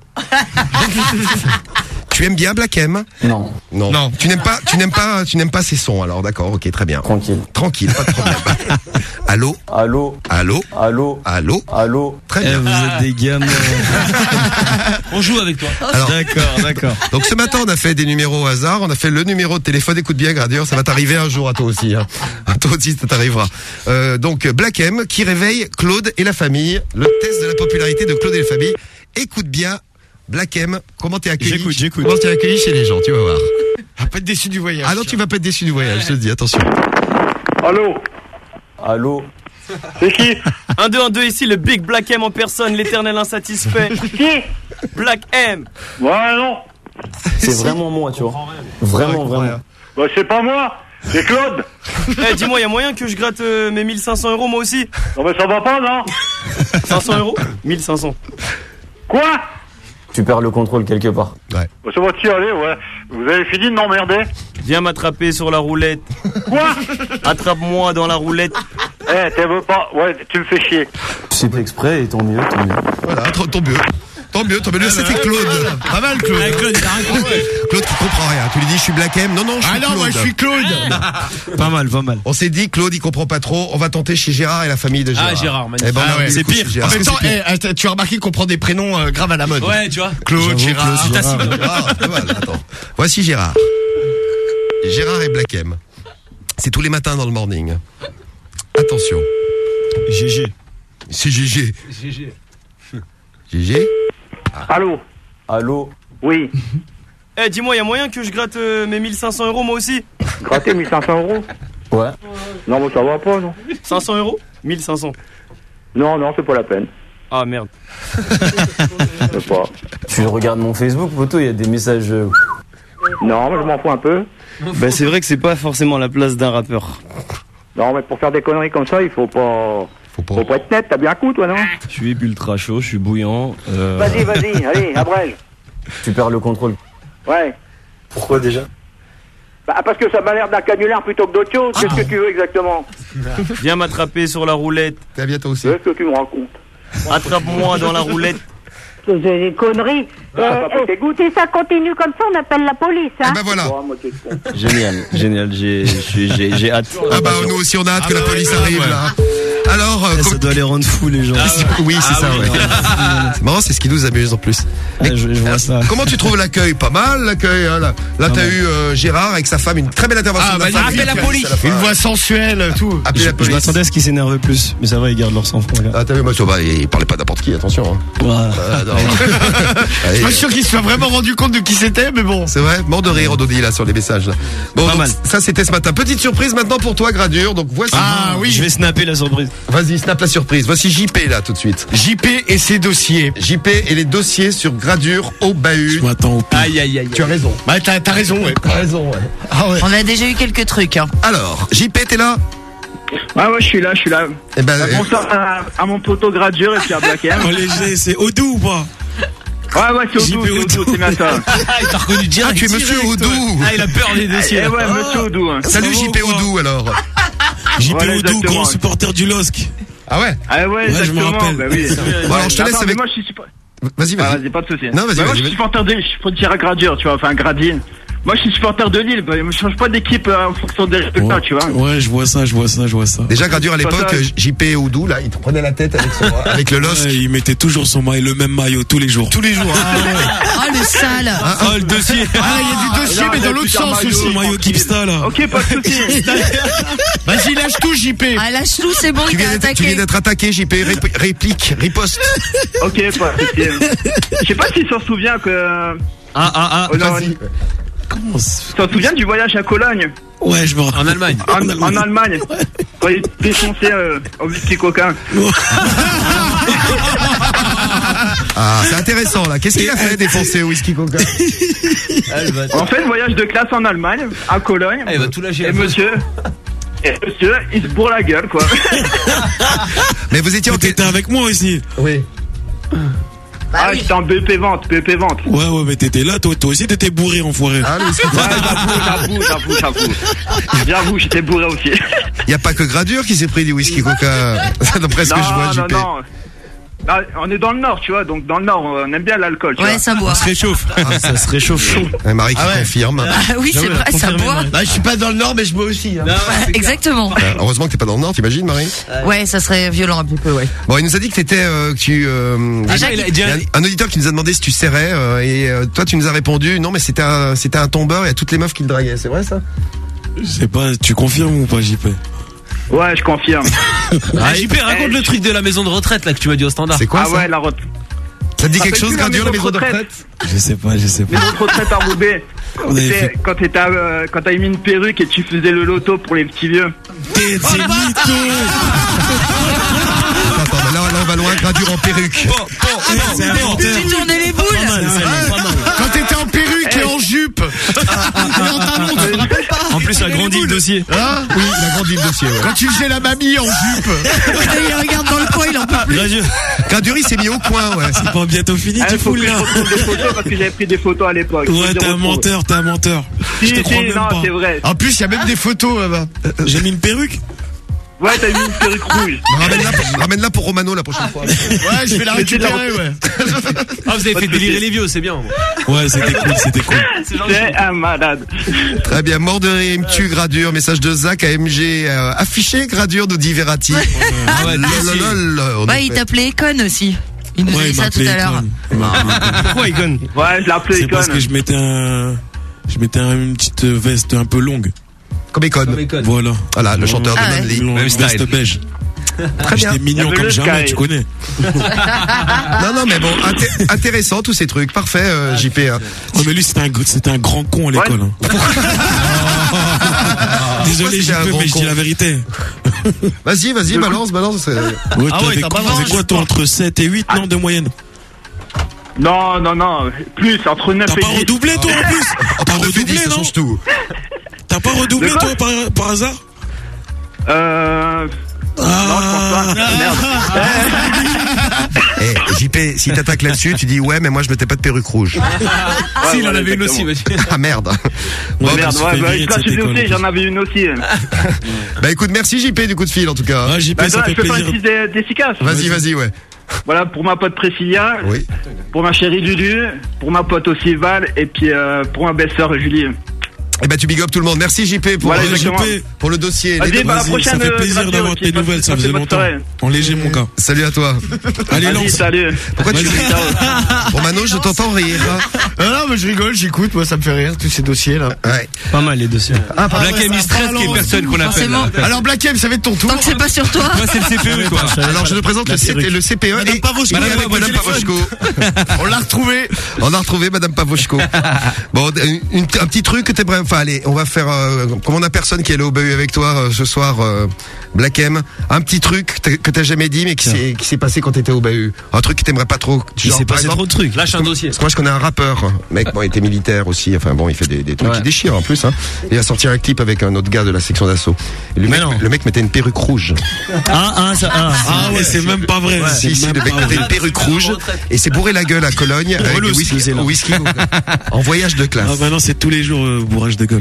S5: Tu aimes bien Black M?
S4: Non.
S5: Non.
S6: Non.
S5: Tu n'aimes pas, tu n'aimes pas, tu n'aimes pas ces sons. Alors d'accord, ok, très bien.
S4: Tranquille.
S5: Tranquille, pas de problème. Allô?
S4: Allô.
S5: Allô?
S4: Allô.
S5: Allô?
S4: Allô.
S5: Très
S4: Eh,
S5: bien.
S4: vous êtes des gamins.
S12: On joue avec toi.
S5: Alors,
S4: D'accord, d'accord.
S5: donc ce matin, on a fait des numéros au hasard. On a fait le numéro de téléphone. Écoute bien, Gradure, ça va t'arriver un jour à toi aussi. Hein. À toi aussi, ça t'arrivera. Euh, donc Black M qui réveille Claude et la famille. Le test de la popularité de Claude et la famille. Écoute bien, Black M, comment t'es accueilli?
S4: J'écoute, j'écoute.
S5: Comment t'es accueilli chez les gens? Tu vas voir.
S6: Ah, pas être déçu du voyage.
S5: Ah non, tu vas pas être déçu du voyage. Je te le dis, attention.
S7: Allô?
S4: Allô.
S7: C'est qui?
S18: un deux un deux ici, le Big Black M en personne, l'éternel insatisfait.
S7: Qui?
S18: Black M.
S7: Ouais, non.
S4: C'est vraiment moi, tu vois. Vraiment, vraiment.
S7: Bah, c'est pas moi. C'est Claude.
S18: Eh, dis-moi, y a moyen que je gratte euh, mes mille cinq cents euros moi aussi?
S7: Non, mais ça va pas, non?
S18: cinq cents euros? mille cinq cents.
S7: Quoi?
S4: Tu perds le contrôle quelque part.
S5: Ouais.
S7: Bah, ça va t'y aller, ouais. Vous avez fini de m'emmerder?
S18: Viens m'attraper sur la roulette.
S7: Quoi?
S18: Attrape-moi dans la roulette.
S7: Eh, t'es veux pas? Ouais, tu me fais chier.
S4: C'est fait exprès et tant mieux, tant mieux.
S5: Voilà, tant tant mieux. Tant mieux, tant mieux. C'était Claude.
S6: Pas mal, Claude.
S12: Ouais, Claude, il a rien compris.
S5: Claude qui comprend rien. Tu lui dis, je suis Black M. Non, non, je suis
S6: Ah non,
S5: Claude.
S6: moi je suis Claude.
S4: Pas mal, pas mal.
S5: On s'est dit, Claude, il comprend pas trop. On va tenter chez Gérard et la famille de Gérard.
S12: Ah, Gérard, magnifique.
S5: Eh ben, on a
S6: Ah ouais,
S5: envie
S6: c'est
S5: d'écouter
S6: pire.
S5: Gérard.
S6: En même
S5: Est-ce que
S6: temps,
S5: c'est pire
S6: eh, tu as remarqué qu'on prend des prénoms euh, graves à la mode.
S12: Ouais, tu vois.
S6: Claude,
S4: J'avoue,
S6: Gérard.
S4: Claude, Gérard.
S5: Ah, pas mal, attends. Voici Gérard. Gérard et Black M. C'est tous les matins dans le morning. Attention.
S4: G G.
S5: C'est G G.
S12: G G.
S5: G G.
S7: Allô?
S4: Allô.
S7: Oui.
S18: Eh, dis-moi, y a moyen que je gratte euh, mes mille cinq cents euros moi aussi?
S7: Gratter mille cinq cents euros?
S4: Ouais.
S7: Non, mais ça va pas, non?
S18: cinq cents euros? mille cinq cents.
S7: Non, non, c'est pas la peine.
S18: Ah merde.
S7: C'est pas.
S4: Tu regardes mon Facebook, photo, il y a des messages. euh,
S7: Non, mais je m'en fous un peu.
S18: Bah, c'est vrai que c'est pas forcément la place d'un rappeur.
S7: Non, mais pour faire des conneries comme ça, il faut pas.
S5: Faut pas.
S7: Faut pas être net, t'as bien un coup, toi, non?
S18: Je suis ultra chaud, je suis bouillant. Euh...
S7: Vas-y, vas-y, allez, abrège.
S4: Tu perds le contrôle.
S7: Ouais.
S4: Pourquoi déjà?
S7: Bah, parce que ça m'a l'air d'un canular plutôt que d'autre chose. Qu'est-ce que tu veux exactement?
S18: Viens m'attraper sur la roulette.
S5: T'es bientôt aussi.
S7: Qu'est-ce que tu me racontes?
S18: Attrape-moi dans la roulette.
S22: C'est des conneries.
S7: Ah,
S22: Euh,
S7: papa,
S22: eh, si ça continue comme ça, on appelle la police. Hein.
S5: Ah bah voilà.
S4: Génial, génial. J'ai, j'ai, j'ai, j'ai hâte.
S5: Ah bah nous aussi on a hâte que la police arrive là. Alors, euh,
S4: Ça
S5: com-
S4: doit les rendre fous les gens.
S5: oui c'est ça. Ouais. C'est marrant, c'est ce qui nous amuse en plus.
S4: Ah, je, je vois ça.
S5: Comment tu trouves l'accueil? Pas mal l'accueil. Hein, là, là t'as eu euh, Gérard avec sa femme, une très belle intervention.
S6: Ah,
S5: de la
S6: bah,
S5: femme.
S6: appelle la police. Une voix sensuelle, tout.
S5: Appelez
S4: Je,
S5: la
S4: je
S5: police.
S4: m'attendais à ce qu'ils s'énervent plus, mais ça va, ils gardent leur sang-froid. Là.
S5: Ah t'as vu, moi ça va, il parlait pas n'importe qui, attention. Hein.
S4: Ouais.
S5: Ah, non.
S6: Je suis pas sûr qu'il se soit vraiment rendu compte de qui c'était, mais bon.
S5: C'est vrai, mort de rire Ododi là sur les messages. Là. Bon,
S4: Pas
S5: donc,
S4: mal.
S5: ça c'était ce matin. Petite surprise maintenant pour toi Gradure. Donc voici.
S6: Ah oui.
S4: Je vais snapper la surprise.
S5: Vas-y, snap la surprise. Voici J P là tout de suite.
S6: J P et ses dossiers.
S5: J P et les dossiers sur Gradure au bahut.
S12: Je m'attends au pire.
S6: Aïe aïe aïe.
S5: Tu as raison.
S6: Bah t'as t'as raison, ouais.
S5: T'as raison, ouais.
S6: Ah ouais.
S11: On a déjà eu quelques trucs. Hein.
S5: Alors, J P, t'es là?
S7: Ah ouais, je suis là, je suis là.
S5: Eh ben, euh,
S7: Bonsoir à, à mon poteau Gradure et puis à Black M.
S12: Oh léger, c'est Odou ou pas?
S7: Ouais, ouais, c'est Odou, c'est Odou, c'est bien ça.
S18: Il t'a reconnu direct.
S5: Ah, tu es Monsieur
S18: direct,
S5: Odou.
S18: ouais. Ah, il a peur des dossiers.
S7: Eh ouais, monsieur Odou. hein.
S5: Salut
S12: Ça va
S5: J P
S12: ou quoi
S5: Odou alors.
S12: J P
S7: Voilà,
S12: Odou,
S7: exactement.
S12: grand supporter du L O S C.
S5: Ah ouais?
S7: Ah ouais,
S12: Ouais, je me
S7: exactement.
S12: rappelle.
S7: Bah oui.
S5: Bon, alors je te
S7: Attends,
S5: laisse
S7: mais
S5: avec.
S7: moi, je suis supporter.
S5: Vas-y,
S7: Ah,
S5: vas-y.
S7: vas-y, pas de souci.
S5: Non, vas-y,
S7: Bah, moi,
S5: vas-y,
S7: je suis
S5: vas-y.
S7: supporter de, je suis dire à Gradure, tu vois, enfin Gradine. Moi, je suis supporter de Lille. Bah, je change pas d'équipe euh, en fonction des résultats,
S12: Ouais.
S7: tu vois.
S12: Ouais, je vois ça, je vois ça, je vois ça.
S5: Déjà Gradure à
S7: Pas
S5: l'époque,
S7: ça.
S5: J P et Odou là, il te prenait la tête avec son, avec le L O S C.
S12: Ouais, il mettait toujours son maillot, le même maillot tous les jours.
S5: Tous les jours. Ah, ouais.
S11: Oh le sale.
S18: Oh, le dossier.
S6: Ah, il y a du dossier,
S7: là,
S6: mais
S7: il y
S6: dans
S7: a
S6: l'autre
S7: plusieurs
S6: sens
S7: maillots.
S6: aussi.
S12: Son maillot Kipsta là.
S7: Ok, pas de souci.
S6: Vas-y, lâche tout, J P.
S11: Ah lâche tout, c'est bon,
S5: Tu
S11: il
S5: viens
S11: t'a
S5: d'être tu viens
S11: attaqué.
S5: d'être attaqué, J P. Rép- réplique, riposte.
S7: Ok, pas de souci. Je sais pas s'il s'en souvient que.
S18: Ah, ah, ah.
S7: Oh, non,
S5: Vas-y.
S12: Comment ça-
S7: Tu t'en souviens du voyage à Cologne,
S12: Ouais, je me rappelle.
S18: En Allemagne.
S7: en, en Allemagne, quand il défoncé euh, au whisky coquin.
S5: Ah, c'est intéressant là. Qu'est-ce qu'il a fait défoncer au whisky coca?
S7: On fait le voyage de classe en Allemagne, à Cologne.
S18: Ah, il va tout lâcher.
S7: Et
S18: la
S7: monsieur, et monsieur, il se bourre la gueule, quoi.
S5: Mais vous étiez en
S12: T'étais avec moi aussi.
S5: Oui.
S7: ah, j'étais en B P vente, B P vente.
S12: Ouais, ouais, mais t'étais là, toi, toi aussi t'étais bourré, enfoiré.
S5: Ah, le whisky
S7: Ouais, j'avoue, j'avoue, j'avoue, j'avoue. J'avoue, j'étais bourré aussi.
S5: Il y a pas que Gradure qui s'est pris du whisky coca. D'après ce que je vois,
S7: non,
S5: J
S7: non,
S5: P.
S7: non. Ah, on est dans le nord, tu vois, donc dans le nord, on aime bien l'alcool, tu
S11: Ouais,
S7: vois.
S11: ça boit.
S18: On se réchauffe.
S5: Ah, ça se réchauffe chaud. Et Marie qui
S6: Ah ouais.
S5: confirme.
S11: Ah oui, c'est vrai, ça boit.
S6: Bah, je suis pas dans le nord, mais je bois aussi. Hein.
S11: Exactement.
S5: Euh, heureusement que t'es pas dans le Nord, t'imagines, Marie?
S11: Ouais, ça serait violent un petit peu, ouais.
S5: Bon, il nous a dit que t'étais, euh, que tu, euh,
S11: Déjà,
S18: il a
S11: qu'il-
S18: dit
S5: il y a
S18: un-
S5: un, un auditeur qui nous a demandé si tu serrais, euh, et euh, toi tu nous as répondu, non mais c'était un, c'était un tombeur et à toutes les meufs qui le draguaient, c'est vrai ça?
S12: Je sais pas, tu confirmes ou pas, J P?
S7: Ouais, je confirme.
S18: Ah, J P, raconte
S7: Eh,
S18: le truc de la maison de retraite là que tu m'as dit au standard.
S5: C'est quoi
S7: Ah
S5: ça?
S7: ouais, la retraite.
S5: Ça te dit
S7: Ça
S5: quelque
S7: fait
S5: chose,
S7: plus la
S5: Gradure, la
S7: maison
S5: maison
S7: de
S5: de retraite?
S12: Je sais pas, je sais pas.
S7: Maison de retraite à Roubaix. Quand
S12: On avait
S7: t'étais-
S12: fait-
S7: Quand t'étais, euh, quand t'as mis une perruque et tu faisais le loto pour les petits vieux.
S12: T'es- C'est mytho.
S5: Attends, mais là, là on va loin, Gradure en perruque.
S12: C'est un menteur.
S11: Tu tournais les
S12: Pas
S11: boules.
S12: mal, celle-là, pas mal.
S6: Quand t'étais en perruque et en jupe. Et en talons, tu te rappelles pas?
S4: En plus, a grandi le dossier.
S6: Hein?
S5: Oui, il a grandi le dossier, ouais.
S6: Quand tu faisais la mamie en jupe.
S11: Il regarde dans le coin, il en peut plus.
S4: Gradure.
S5: Gradure, il s'est mis au coin, ouais.
S12: C'est pas bientôt fini,
S7: Ah,
S12: tu
S7: faut
S12: fous
S7: que je
S12: là.
S7: retrouve des photos parce que j'avais pris des photos à l'époque. Faut que
S12: Ouais,
S7: je les
S12: t'es un
S7: retrouve.
S12: menteur, t'es un menteur.
S7: Si,
S12: Je te
S7: si,
S12: crois même
S7: non,
S12: pas.
S7: c'est vrai.
S6: En plus, il y a même des photos là-bas.
S12: J'ai mis une perruque.
S7: Ouais, t'as mis une perruque rouge.
S5: Ramène-la pour, ramène-la pour Romano la prochaine fois.
S6: Ouais, je vais la récupérer, ouais.
S18: Ah, vous avez fait délirer les vieux, c'est bien.
S12: Ouais, c'était cool, c'était cool.
S7: C'est un malade.
S5: Très bien, mort de rire, me tue Gradure, message de Zach à M G, euh, affiché Gradure de Diverati.
S18: Ah ouais,
S5: Lololol, on
S11: Ouais,
S5: a
S11: il
S5: fait-
S11: t'appelait Econ aussi. Il nous a
S12: Ouais,
S11: dit
S12: il m'a
S11: ça tout
S12: appelé
S11: à l'heure.
S12: Econ. Il m'a appelé Econ.
S4: Pourquoi Icon?
S7: Ouais, je l'ai appelé
S12: C'est parce
S7: Econ.
S12: que je mettais un, je mettais un- une petite veste un peu longue.
S5: Comme Econ.
S12: Voilà.
S5: Voilà, le chanteur
S11: Ah
S5: de
S11: ouais.
S5: Nonly.
S12: Une
S18: Même
S12: veste
S18: style.
S12: beige.
S5: Très bien.
S12: J'étais mignon
S7: Il y avait
S12: comme
S7: le
S12: jamais,
S7: Sky.
S12: tu connais.
S5: Non, non, mais bon, inté- intéressant tous ces trucs. Parfait, euh, J P. hein.
S12: Ouais, mais lui, c'était un, gr- c'était un grand con à l'école. hein. Désolé, J
S5: c'était un
S12: P,
S5: grand
S12: mais je
S5: con
S12: dis la vérité.
S5: Vas-y, vas-y, balance, balance. euh.
S12: Ouais,
S4: Ah ouais,
S12: t'avais
S4: t'as
S12: quoi,
S4: pas
S12: t'avais
S4: vendu,
S12: quoi, toi, entre sept et huit, non, de moyenne?
S7: Non, non, non. Plus, entre neuf
S12: T'as
S7: et
S12: pas
S7: dix.
S12: redoublé, toi, en plus? T'as
S5: Le fait dix,
S12: redoublé,
S5: ça
S12: non?
S5: change tout.
S12: T'as pas redoublé,
S7: De quoi
S12: toi, par, par hasard?
S7: Euh.
S12: Ah.
S7: Non, je pense pas. Merde.
S5: Eh, J P, P, si t'attaques là-dessus, tu dis ouais, mais moi je mettais pas de perruque rouge.
S18: Si, il en avait une aussi, monsieur.
S5: Ah merde.
S7: Bon,
S5: Bon,
S7: merde,
S5: bah,
S7: ouais,
S5: ça
S7: bah,
S5: fait virer de
S7: là,
S5: cette
S7: je suis
S5: école.
S7: aussi, j'en avais une aussi.
S5: Bah écoute, merci J P du coup de fil en tout cas.
S12: Ah, J P,
S7: Bah,
S12: ça
S7: attends,
S12: fait
S7: je peux faire
S12: plaisir.
S7: une petite dé- efficace.
S5: Vas-y, vas-y, ouais.
S7: Voilà, pour ma pote Priscilla,
S5: Oui.
S7: pour ma chérie Lulu, pour ma pote aussi Val, et puis euh, pour ma belle-sœur Julie.
S5: Eh ben tu big up tout le monde. Merci J P pour,
S7: Voilà,
S5: euh,
S7: exactement.
S5: J P, pour le dossier.
S7: Vas-y,
S5: Les deux-
S7: bah, la
S5: Vas-y,
S7: prochaine,
S12: Ça fait
S7: euh,
S12: plaisir
S7: gradio,
S12: d'avoir
S7: qui
S12: tes
S7: passe-
S12: nouvelles, ça
S7: passez
S12: faisait
S7: bonne
S12: longtemps.
S7: soirée.
S12: En léger, mon gars.
S5: Salut à toi.
S12: Allez,
S7: Vas-y,
S12: lance.
S7: salut.
S5: Pourquoi tu Bon Mano, je t'entends rire.
S6: Ah non, mais je rigole, j'écoute, moi ça me fait rire, tous ces dossiers là.
S5: Ouais.
S4: Pas mal les dossiers.
S5: Ah,
S9: Black M, il stresse qu'il y ait personne qu'on appelle. là.
S6: Alors Black M, ça va être ton tour.
S11: Tant que c'est pas sur toi.
S9: Moi, c'est le C P E, quoi.
S5: Alors je te présente le, C P, le C P E
S6: Madame
S5: et
S6: Pavoshko.
S5: Madame,
S6: Avec
S5: Madame
S6: le
S5: Pavoshko.
S6: On l'a retrouvé.
S5: On a retrouvé Madame Pavoshko. Bon, une- un petit truc que t'aimerais. Enfin, allez, on va faire. Euh, comme on a personne qui est allé au Bahut avec toi euh, ce soir, euh, Black M. Un petit truc que t'as- que t'as jamais dit, mais qui s'est qui s'est passé quand t'étais au Bahut. Un truc que t'aimerais pas trop.
S4: Il
S5: Genre,
S4: s'est
S5: par
S4: passé
S5: exemple,
S4: trop de trucs.
S18: Lâche un dossier.
S5: Parce que moi je connais un rappeur, mec, bon, il était militaire aussi. Enfin bon, il fait des, des trucs
S4: Ouais.
S5: qui déchirent en plus. Hein. Il a sorti un clip avec un autre gars de la section d'assaut. Et Le
S4: Mais
S5: mec,
S4: non.
S5: le mec mettait une perruque rouge.
S4: Ah, ah, ça, ah.
S12: Ah ouais, c'est même pas vrai. c'est
S5: Si, si,
S12: même
S5: le mec
S12: pas
S5: mettait
S12: vrai.
S5: une perruque rouge et s'est bourré la gueule à Cologne avec
S4: Relou,
S5: du
S4: ce
S5: whisky,
S4: dossier-là.
S5: au whisky en voyage de classe.
S12: Ah bah non, c'est tous les jours euh, bourrage de gueule.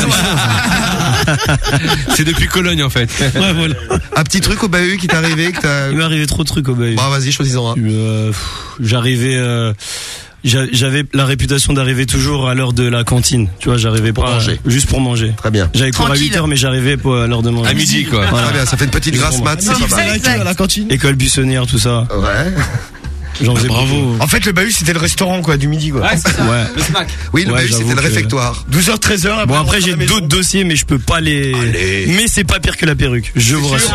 S9: C'est depuis Cologne, en fait.
S12: Ouais, voilà.
S5: Un petit truc au Bahut qui t'est arrivé que t'as.
S4: Il m'est arrivé trop de trucs au Bahut.
S5: Bah vas-y, choisis-en un.
S4: Euh, pff, J'arrivais, euh, j'a- j'avais la réputation d'arriver toujours à l'heure de la cantine. Tu vois, j'arrivais
S5: Pour
S4: pas
S5: manger.
S4: juste pour manger.
S5: Très bien.
S4: J'avais cours à
S11: Tranquille.
S4: huit heures, mais j'arrivais pas à l'heure de manger.
S9: À midi, quoi.
S4: Voilà.
S5: Très bien, ça fait une petite grasse mat, c'est pas mal.
S11: Exact.
S6: à la cantine.
S4: École buissonnière, tout ça.
S5: Ouais.
S4: J'en faisais
S12: Bravo.
S6: En fait, le Bahut c'était le restaurant quoi, du midi quoi.
S18: Ouais, c'est ça.
S4: Ouais.
S18: Le smack.
S5: Oui, le
S4: Ouais,
S5: Bahut
S4: j'avoue
S5: c'était le
S4: que-
S5: réfectoire.
S6: douze heures, treize heures.
S4: Bon après j'ai d'autres dossiers, mais je peux pas les.
S5: Allez.
S4: Mais c'est pas pire que la perruque. Je vous rassure.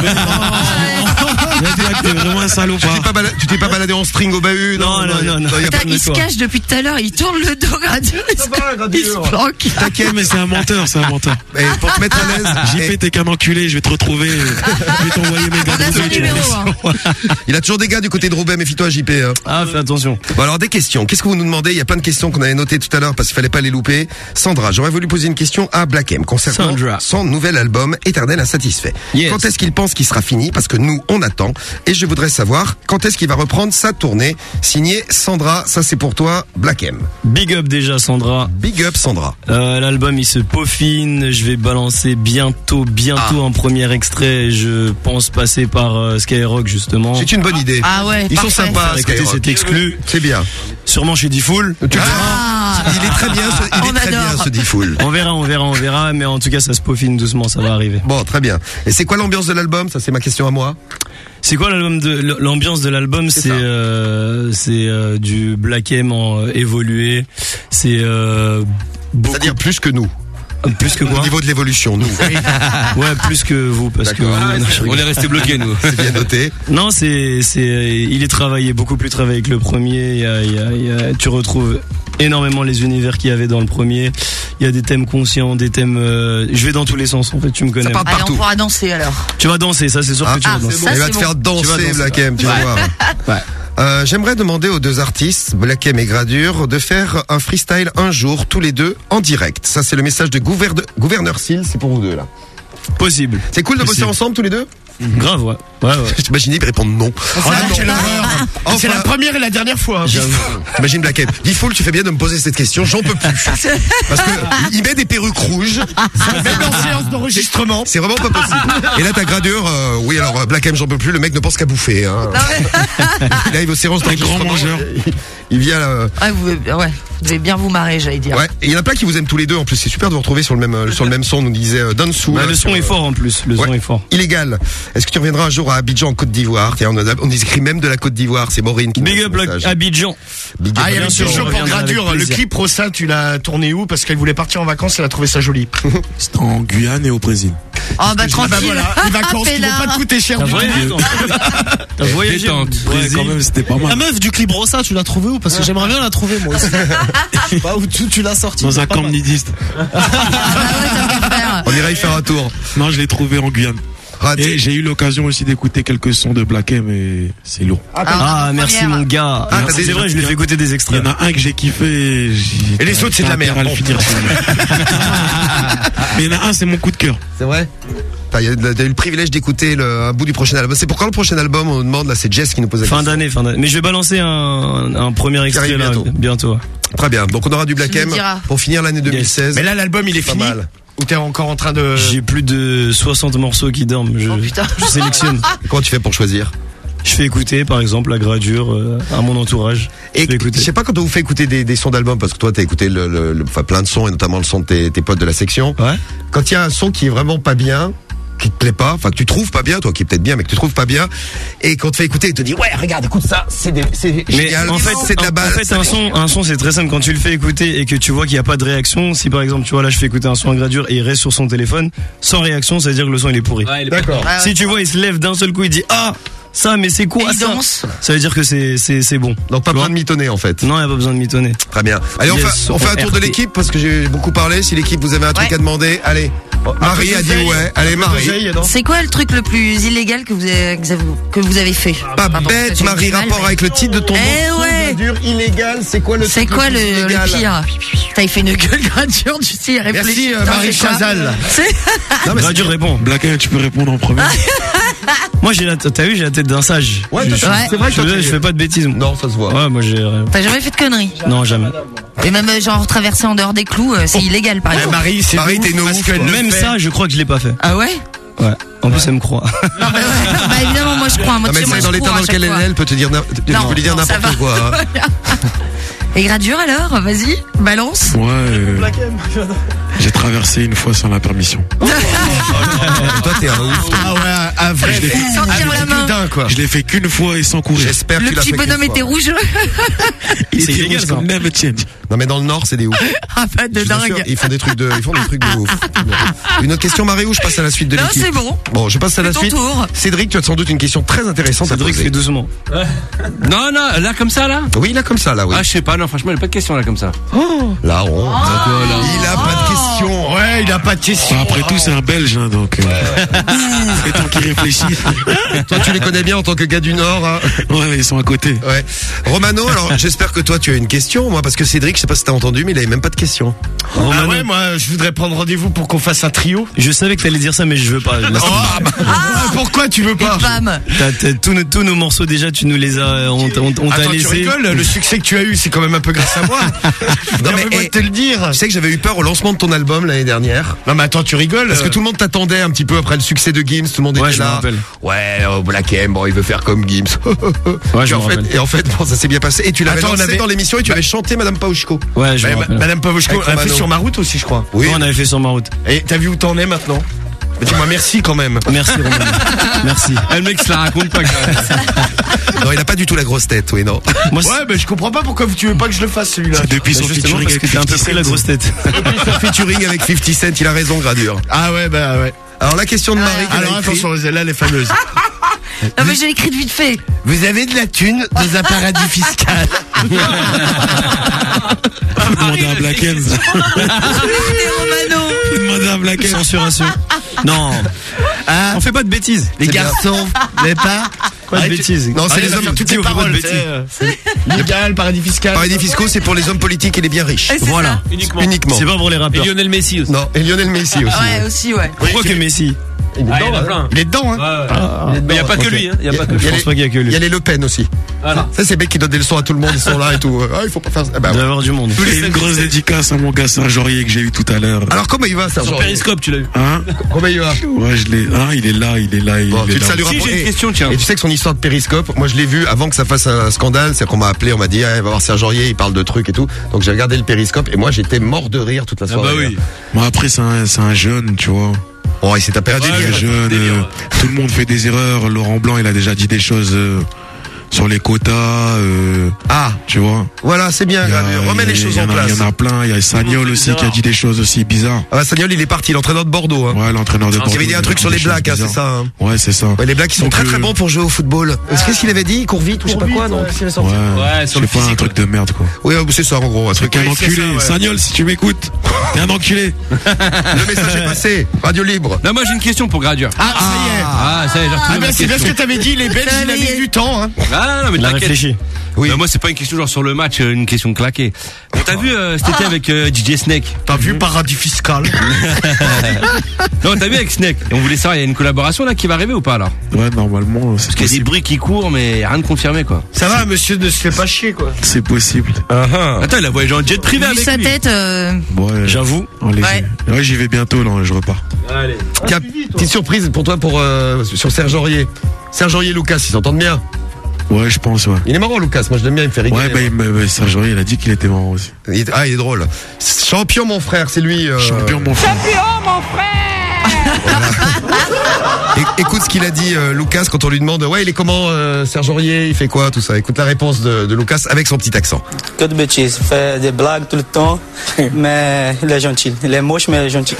S12: T'es vraiment un
S5: Tu
S12: salopard.
S5: t'es pas baladé, tu t'es pas baladé en string au Bahut?
S4: Non, non, non, non.
S5: y a
S11: Putain,
S5: pas de
S11: il se
S5: quoi.
S11: cache depuis tout à l'heure, il tourne le dos gradué. Il se planque.
S12: T'inquiète, mais c'est un menteur, c'est un menteur.
S5: Et pour te mettre à l'aise,
S12: J P, t'es qu'un enculé, je vais te retrouver. Je vais t'envoyer mes gars
S11: On a
S12: de
S11: son
S12: Roubaix, tu
S11: numéro.
S12: vas-
S11: hein.
S5: il a toujours des gars du côté de Roubaix, méfie-toi J P. Hein.
S4: Ah, fais attention.
S5: Bon alors des questions. Qu'est-ce que vous nous demandez? Il y a plein de questions qu'on avait notées tout à l'heure parce qu'il fallait pas les louper. Sandra, j'aurais voulu poser une question à Black M concernant
S4: Sandra.
S5: son nouvel album Éternel Insatisfait.
S4: Yes.
S5: Quand est-ce qu'il pense qu'il sera fini? Parce que nous, on attend. Et je voudrais savoir quand est-ce qu'il va reprendre sa tournée. Signé Sandra, ça c'est pour toi, Black M.
S4: Big up déjà Sandra.
S5: Big up Sandra.
S4: Euh, L'album il se peaufine. Je vais balancer bientôt, bientôt
S5: Ah.
S4: un premier extrait. Je pense passer par euh, Skyrock justement.
S5: C'est une bonne idée.
S11: Ah ouais,
S5: Ils sont
S11: parfait.
S5: sympas,
S4: Écoutez,
S5: Skyrock.
S4: c'est exclu.
S5: C'est bien.
S4: Sûrement chez D-Fool.
S5: Tu
S11: Ah.
S5: Il est très bien, ce, il
S11: On
S5: est très
S11: adore.
S5: bien ce D-Fool.
S4: On verra, on verra, on verra. Mais en tout cas, ça se peaufine doucement. Ça va arriver.
S5: Bon, très bien. Et c'est quoi l'ambiance de l'album? Ça c'est ma question à moi.
S4: C'est quoi l'album de l'ambiance de l'album?
S5: C'est
S4: C'est
S5: ça.
S4: euh, c'est euh, du Black M en euh, évolué. C'est euh, beaucoup
S5: C'est-à-dire plus que nous.
S4: plus que
S5: Au
S4: quoi?
S5: niveau de l'évolution, nous.
S4: Ouais, plus que vous parce que
S5: D'accord.
S4: vous- non, je
S9: On
S4: rigole.
S9: est resté bloqués, nous.
S5: C'est bien noté.
S4: Non, c'est c'est il est travaillé beaucoup plus travaillé que le premier. Il y a, il y a, il y a- tu retrouves énormément les univers qu'il y avait dans le premier. Il y a des thèmes conscients, des thèmes. euh, je vais dans tous les sens. En fait, tu me connais.
S5: part
S11: Allez, on
S5: partout.
S11: pourra danser alors.
S4: Tu vas danser, ça c'est sûr
S5: Ah,
S4: que tu vas
S11: ah,
S4: danser.
S11: ça,
S5: Il va
S11: c'est
S5: te
S11: bon.
S5: faire
S4: Tu vas
S5: danser,
S4: danser.
S5: Black M, tu vas
S4: Ouais.
S5: voir.
S4: Ouais.
S5: Euh, J'aimerais demander aux deux artistes, Black M et Gradure, de faire un freestyle un jour, tous les deux, en direct. Ça, c'est le message de Gouverne- Gouverneur Seal, c'est pour vous deux, là.
S4: Possible.
S5: C'est cool de bosser
S4: Possible.
S5: ensemble, tous les deux?
S4: Grave, ouais. Ouais, ouais.
S5: Je t'imaginais, ils répondent non.
S6: Oh,
S5: Ah, non.
S6: quelle horreur.
S5: Enfin,
S6: C'est la première et la dernière fois. hein.
S5: Imagine Black M. Difool, tu fais bien de me poser cette question, j'en peux plus. Parce que il met des perruques rouges.
S6: Même en séance d'enregistrement.
S5: C'est vraiment pas possible. Et là, ta Gradure, euh, oui, alors, euh, Black M, j'en peux plus, le mec ne pense qu'à bouffer, hein. Il arrive aux séances d'enregistrement. Il, il vient, euh,
S11: Ouais, vous, ouais, vous devez bien vous marrer, j'allais dire.
S5: ouais. Et il y en a plein qui vous aiment tous les deux, en plus. C'est super de vous retrouver sur le même, euh, sur le même son, nous disait euh, Dansou.
S4: Bah,
S5: là,
S4: le
S5: sur,
S4: son est
S5: euh,
S4: fort en plus. Le
S5: ouais.
S4: son est fort.
S5: Illégal. Est-ce que tu reviendras un jour à Abidjan, en Côte d'Ivoire? Tiens, on, a- on écrit même de la Côte d'Ivoire. C'est Maureen qui nous
S4: Big
S5: fait
S4: up
S5: ce
S4: la-
S5: message.
S4: Abidjan.
S5: Big up
S6: Ah, il y avait
S4: bien
S6: une
S4: sûr,
S6: question
S4: on
S6: pour
S4: reviendra avec
S6: Gradure. Le
S4: plaisir.
S6: clip Rossa, tu l'as tourné où? Parce qu'elle voulait partir en vacances, elle a trouvé ça joli.
S12: C'était en Guyane et au Brésil.
S11: Oh bah
S6: Ah bah
S11: tranquille.
S6: voilà, les vacances qui vont pas te coûter cher
S4: T'as
S6: du tout.
S4: voyagé, non T'as voyagé.
S9: Détente.
S12: Ouais,
S4: Brésil.
S12: quand même, c'était pas
S3: La
S12: mal.
S3: meuf du clip Rossa, tu l'as trouvée où? Parce que j'aimerais bien la trouver moi aussi. Je sais pas où tu, tu l'as sortie.
S12: Dans un
S3: Pas
S12: camp
S3: mal.
S12: nudiste.
S5: On ira y faire un tour.
S12: Non, je l'ai trouvé en Guyane. Et j'ai eu l'occasion aussi d'écouter quelques sons de Black M et c'est lourd.
S4: Ah, ah merci mon gars. Ah, c'est vrai, je lui ai fait écouter des extraits.
S12: Il y en a un que j'ai kiffé. Et,
S6: et les autres c'est de la merde.
S12: À le finir. Mais il y en a un, c'est mon coup de cœur.
S5: C'est vrai. T'as eu le privilège d'écouter un bout du prochain album. C'est pour quand le prochain album? On demande là, c'est Jess qui nous pose la
S4: fin
S5: question.
S4: Fin d'année, fin d'année. Mais je vais balancer un, un premier extrait là bientôt. bientôt.
S5: Très bien. Donc on aura du Black M pour finir l'année deux mille seize.
S6: Yes. Mais là l'album il est fini. Mal. Ou t'es encore en train de...
S4: J'ai plus de soixante morceaux qui dorment. Je,
S11: oh, putain.
S4: je sélectionne.
S5: Comment tu fais pour choisir?
S4: Je fais écouter, par exemple, la gradure euh, à mon entourage.
S5: Et je, je sais pas quand on vous fait écouter des, des sons d'albums, parce que toi t'as écouté le, le, le, enfin, plein de sons et notamment le son de tes, tes potes de la section.
S4: Ouais.
S5: Quand il y a un son qui est vraiment pas bien, qui te plaît pas, enfin que tu trouves pas bien, toi qui est peut-être bien mais que tu trouves pas bien, et quand on te fait écouter, il te dit ouais regarde écoute ça, c'est des, c'est génial,
S4: en fait
S5: c'est de la balle.
S4: En fait un son, un son c'est très simple quand tu le fais écouter et que tu vois qu'il y a pas de réaction. Si par exemple tu vois là je fais écouter un son à gradure et il reste sur son téléphone sans réaction, ça veut dire que le son il est pourri.
S5: Ouais, d'accord.
S4: Ah, si tu vois il se lève d'un seul coup, il dit ah ça mais c'est quoi ça? Ça veut dire que c'est c'est c'est bon.
S5: Donc pas besoin de mitonner en fait.
S4: Non, il y a pas besoin de mitonner.
S5: Très bien. Allez, on, yes, fait, on fait un tour de l'équipe parce que j'ai beaucoup parlé. Si l'équipe vous avez un truc ouais. à demander, allez. Marie a dit ouais. Allez Marie.
S11: C'est quoi le truc le plus illégal que vous avez que vous avez fait?
S5: Pas Pardon, bête Marie, rapport mal, avec le titre de ton
S11: eh
S5: nom.
S11: Ouais.
S5: Gradure illégal, c'est quoi le
S11: C'est quoi le, le pire? T'as fait une gueule gradure, tu sais, réfléchis.
S6: Merci euh, Marie Chazal.
S4: Gradure répond.
S12: Black M, tu peux répondre en premier.
S4: Moi j'ai la t'as vu j'ai la tête d'un sage.
S5: Ouais, je,
S4: je,
S5: ouais. C'est vrai que
S4: je, je fais pas de bêtises.
S5: Non, ça se voit.
S4: Ouais, moi j'ai.
S11: T'as jamais fait de conneries?
S4: Non, jamais.
S11: Et même genre traverser en dehors des clous, c'est oh. illégal par exemple.
S6: Marie, c'est
S5: Marie, t'es nous.
S4: Même ça, je crois que je l'ai pas fait.
S11: Ah ouais?
S4: Ouais. En plus, elle me croit.
S11: Non, bah, ouais. Bah évidemment, moi je crois. Moi,
S5: non, mais
S11: moi,
S5: dans l'état dans lequel elle est, elle peut te dire, peut lui dire n'importe quoi.
S11: Et gradure alors, vas-y, balance.
S12: Ouais. Euh, j'ai traversé une fois sans la permission.
S5: Oh, toi t'es un ouf.
S6: Ah ouais, un vrai.
S11: Je l'ai fait,
S6: putain, quoi.
S12: Je l'ai fait qu'une fois et sans courir.
S5: J'espère
S11: que tu l'as fait. Le petit bonhomme était rouge.
S12: Il était illégal, rouge comme même tienne.
S5: Non mais dans le Nord c'est des ouf.
S11: Ah pas de dingue.
S5: Sûr, ils font des trucs de, ils font des trucs de ouf. Une autre question Marie ou je passe à la suite de l'équipe?
S11: Non c'est bon.
S5: Bon, je passe à la suite.
S11: Tour.
S5: Cédric, tu as sans doute une question très intéressante à poser.
S4: Cédric, fais doucement.
S9: Non non, là comme ça là.
S5: Oui, là comme ça là, oui.
S9: Ah je sais pas, non franchement il n'y a pas de question là comme ça.
S5: Oh, la honte. Oh. Il a pas de question.
S6: Ouais, il a pas de question.
S12: Après tout, c'est un Belge, hein, donc. Euh... c'est toi qui réfléchis.
S5: Toi, tu les connais bien en tant que gars du Nord. Hein.
S12: Ouais, ils sont à côté.
S5: Ouais. Romano, alors j'espère que toi, tu as une question, moi, parce que Cédric, je sais pas si t'as entendu, mais il avait même pas de question.
S6: Ah Romano. Ouais, moi, je voudrais prendre rendez-vous pour qu'on fasse un trio.
S4: Je savais que t'allais dire ça, mais je veux pas.
S6: Oh, ah, pourquoi tu veux pas?
S4: T'as, t'as, tous, nos, tous nos morceaux déjà, tu nous les as, on, on, on t'a
S6: Attends,
S4: laissé.
S6: Tu rigoles, le succès que tu as eu, c'est quand même un peu grâce à moi. Non mais et, te le dire.
S5: Tu sais que j'avais eu peur au lancement de ton album l'année dernière.
S6: Non mais attends, tu rigoles.
S5: Parce que tout le monde t'attendait un petit peu après le succès de Gims, tout le monde
S4: ouais,
S5: était
S4: je
S5: là. Ouais, oh, Black M, bon, il veut faire comme Gims.
S4: Ouais, je
S5: et, en fait, et en fait, bon, ça s'est bien passé. Et tu l'avais lancé
S6: avait...
S5: dans l'émission et tu bah... avais chanté Madame Pauchko.
S4: Ouais, je
S6: bah, Madame Pauchko, on a fait sur ma route aussi, je crois.
S4: Oui, on avait fait sur ma route.
S6: Et t'as vu où t'en es maintenant? Dis-moi merci quand même.
S4: Merci Romain. Merci.
S9: Le mec se la raconte pas quand même.
S5: Non, il a pas du tout la grosse tête, oui, non.
S6: Moi, ouais, mais je comprends pas pourquoi tu veux pas que je le fasse celui-là.
S12: C'est depuis son featuring avec
S4: fifty Cent. La grosse tête.
S5: Depuis son featuring avec fifty Cent, il a raison, gradure.
S6: Ah ouais, bah ouais.
S5: Alors la question de Marie.
S6: Ah, alors attention, celle-là, elle est fameuse.
S11: Non mais j'ai écrit vite fait.
S6: Vous avez de la thune dans un paradis fiscal.
S12: Demandez à Black M. Demandez à Black M.
S4: Censuration. Non.
S6: Ah,
S4: on fait pas de bêtises.
S6: Les garçons, vous n'avez pas
S4: quoi de bêtises?
S5: Non, c'est les hommes.
S6: Toutes les paroles. Légal, paradis fiscal.
S5: Paradis fiscaux, c'est pour les hommes politiques et les bien riches.
S4: Voilà.
S9: Uniquement.
S5: Uniquement.
S4: C'est pas pour les rappeurs.
S9: Et Lionel Messi aussi.
S5: Non, et Lionel Messi aussi.
S11: Ouais, aussi, ouais.
S4: Pourquoi que Messi?
S9: Il est dedans, ah, il, hein.
S6: il est dedans, hein.
S9: Ouais, ouais. Ah, mais il n'y a pas okay. que lui, hein. Il y a, y a pas que lui.
S4: Je pense pas qu'il y a que lui.
S5: Il y a les Le Pen aussi.
S9: Voilà.
S5: Ça, c'est mecs qui donnent des leçons à tout le monde, ils sont là et tout. Ah, il faut pas faire ça.
S4: Ah, bah, il doit y avoir du monde.
S12: Et une grosse dédicace à mon gars Saint-Jorier que j'ai eu tout à l'heure.
S5: Alors, comment il va, Saint-Jorier?
S9: Sur Périscope, tu l'as eu.
S12: Hein?
S5: Comment il va?
S12: Ouais, je l'ai. Ah, il est là, il est là, il
S5: bon,
S12: est
S5: tu
S12: là.
S5: te salueras
S9: si,
S5: pour...
S9: j'ai une
S5: et,
S9: question, tiens.
S5: Et tu sais que son histoire de Périscope, moi, je l'ai vu avant que ça fasse un scandale. C'est qu'on m'a appelé, on m'a dit, ah, il va voir Saint-Jorier, il parle de trucs et tout. Donc, j'ai regardé le Périscope et moi, j'étais mort de rire toute la soirée.
S9: Ah, bah oui.
S12: Bon, après, c'est un, c'est un jeune, tu vois.
S5: Oh, il s'est tapé un délire.
S12: Jeune, euh, tout le monde fait des erreurs. Laurent Blanc, il a déjà dit des choses euh, sur les quotas. Euh,
S5: ah,
S12: tu vois.
S5: Voilà, c'est bien. Gravure. Remets les choses en place.
S12: Il y en a plein. Il y a Sagnol aussi qui a dit des choses aussi bizarres.
S5: Ah, Sagnol, il est parti, l'entraîneur de Bordeaux. Hein.
S12: Ouais, l'entraîneur de Bordeaux.
S5: Il avait dit un truc sur les blacks, hein, c'est ça. Hein.
S12: Ouais, c'est ça.
S5: Ouais, les blacks, ils sont Donc, très très euh... bons pour jouer au football. Est-ce qu'est-ce qu'il avait dit? Il court vite ou je sais pas quoi, non?
S12: Ouais, ouais, sur le physique. Un truc de merde, quoi.
S5: Oui, c'est ça, en gros. Un truc
S12: un enculé. Sagnol, si tu m'écoutes, t'es un enculé.
S5: Le message est passé. Radio libre.
S9: Non, moi j'ai une question pour Gradure.
S6: Ah, ça y est.
S9: Ah, ça y est, j'ai retrouvé
S6: Ah, ben c'est bien ce que t'avais dit, les Belges, il avait du temps, hein.
S9: Ah, non, mais
S4: il a
S9: t'inquiète.
S4: réfléchi.
S9: Oui. Non, moi c'est pas une question genre sur le match, une question claquée. Bon, t'as vu euh, cet été avec euh, D J Snake?
S6: T'as vu paradis fiscal?
S9: Non, t'as vu avec Snake? Et on voulait savoir, il y a une collaboration là qui va arriver ou pas là?
S12: Ouais, normalement.
S9: Parce qu'il y a des bruits qui courent, mais rien de confirmé quoi.
S6: Ça va, monsieur ne se fait pas chier quoi.
S12: C'est possible.
S9: Uh-huh. Attends, il a voyagé en jet privé avec
S11: sa
S9: lui.
S11: tête. Euh...
S12: Ouais.
S4: J'avoue.
S12: Ouais, ouais j'y vais bientôt là, je repars.
S5: Allez. Cap, petite surprise pour toi pour euh, sur Serge Aurier. Serge Aurier et Lucas, ils s'entendent bien?
S12: Ouais, je pense, ouais.
S5: Il est marrant, Lucas. Moi, je l'aime bien, il me fait rigoler.
S12: Ouais, bah, il, bah, Serge Aurier, il a dit qu'il était marrant aussi.
S5: Il est, ah, il est drôle. Champion, mon frère, c'est lui. Euh...
S12: Champion, mon frère.
S22: Champion, mon frère.
S5: Voilà. É- écoute ce qu'il a dit, euh, Lucas, quand on lui demande, ouais, il est comment, euh, Serge Aurier, il fait quoi, tout ça. Écoute la réponse de, de Lucas avec son petit accent.
S14: Que de bêtises, il fait des blagues tout le temps, mais il est gentil. Il est moche, mais il est gentil.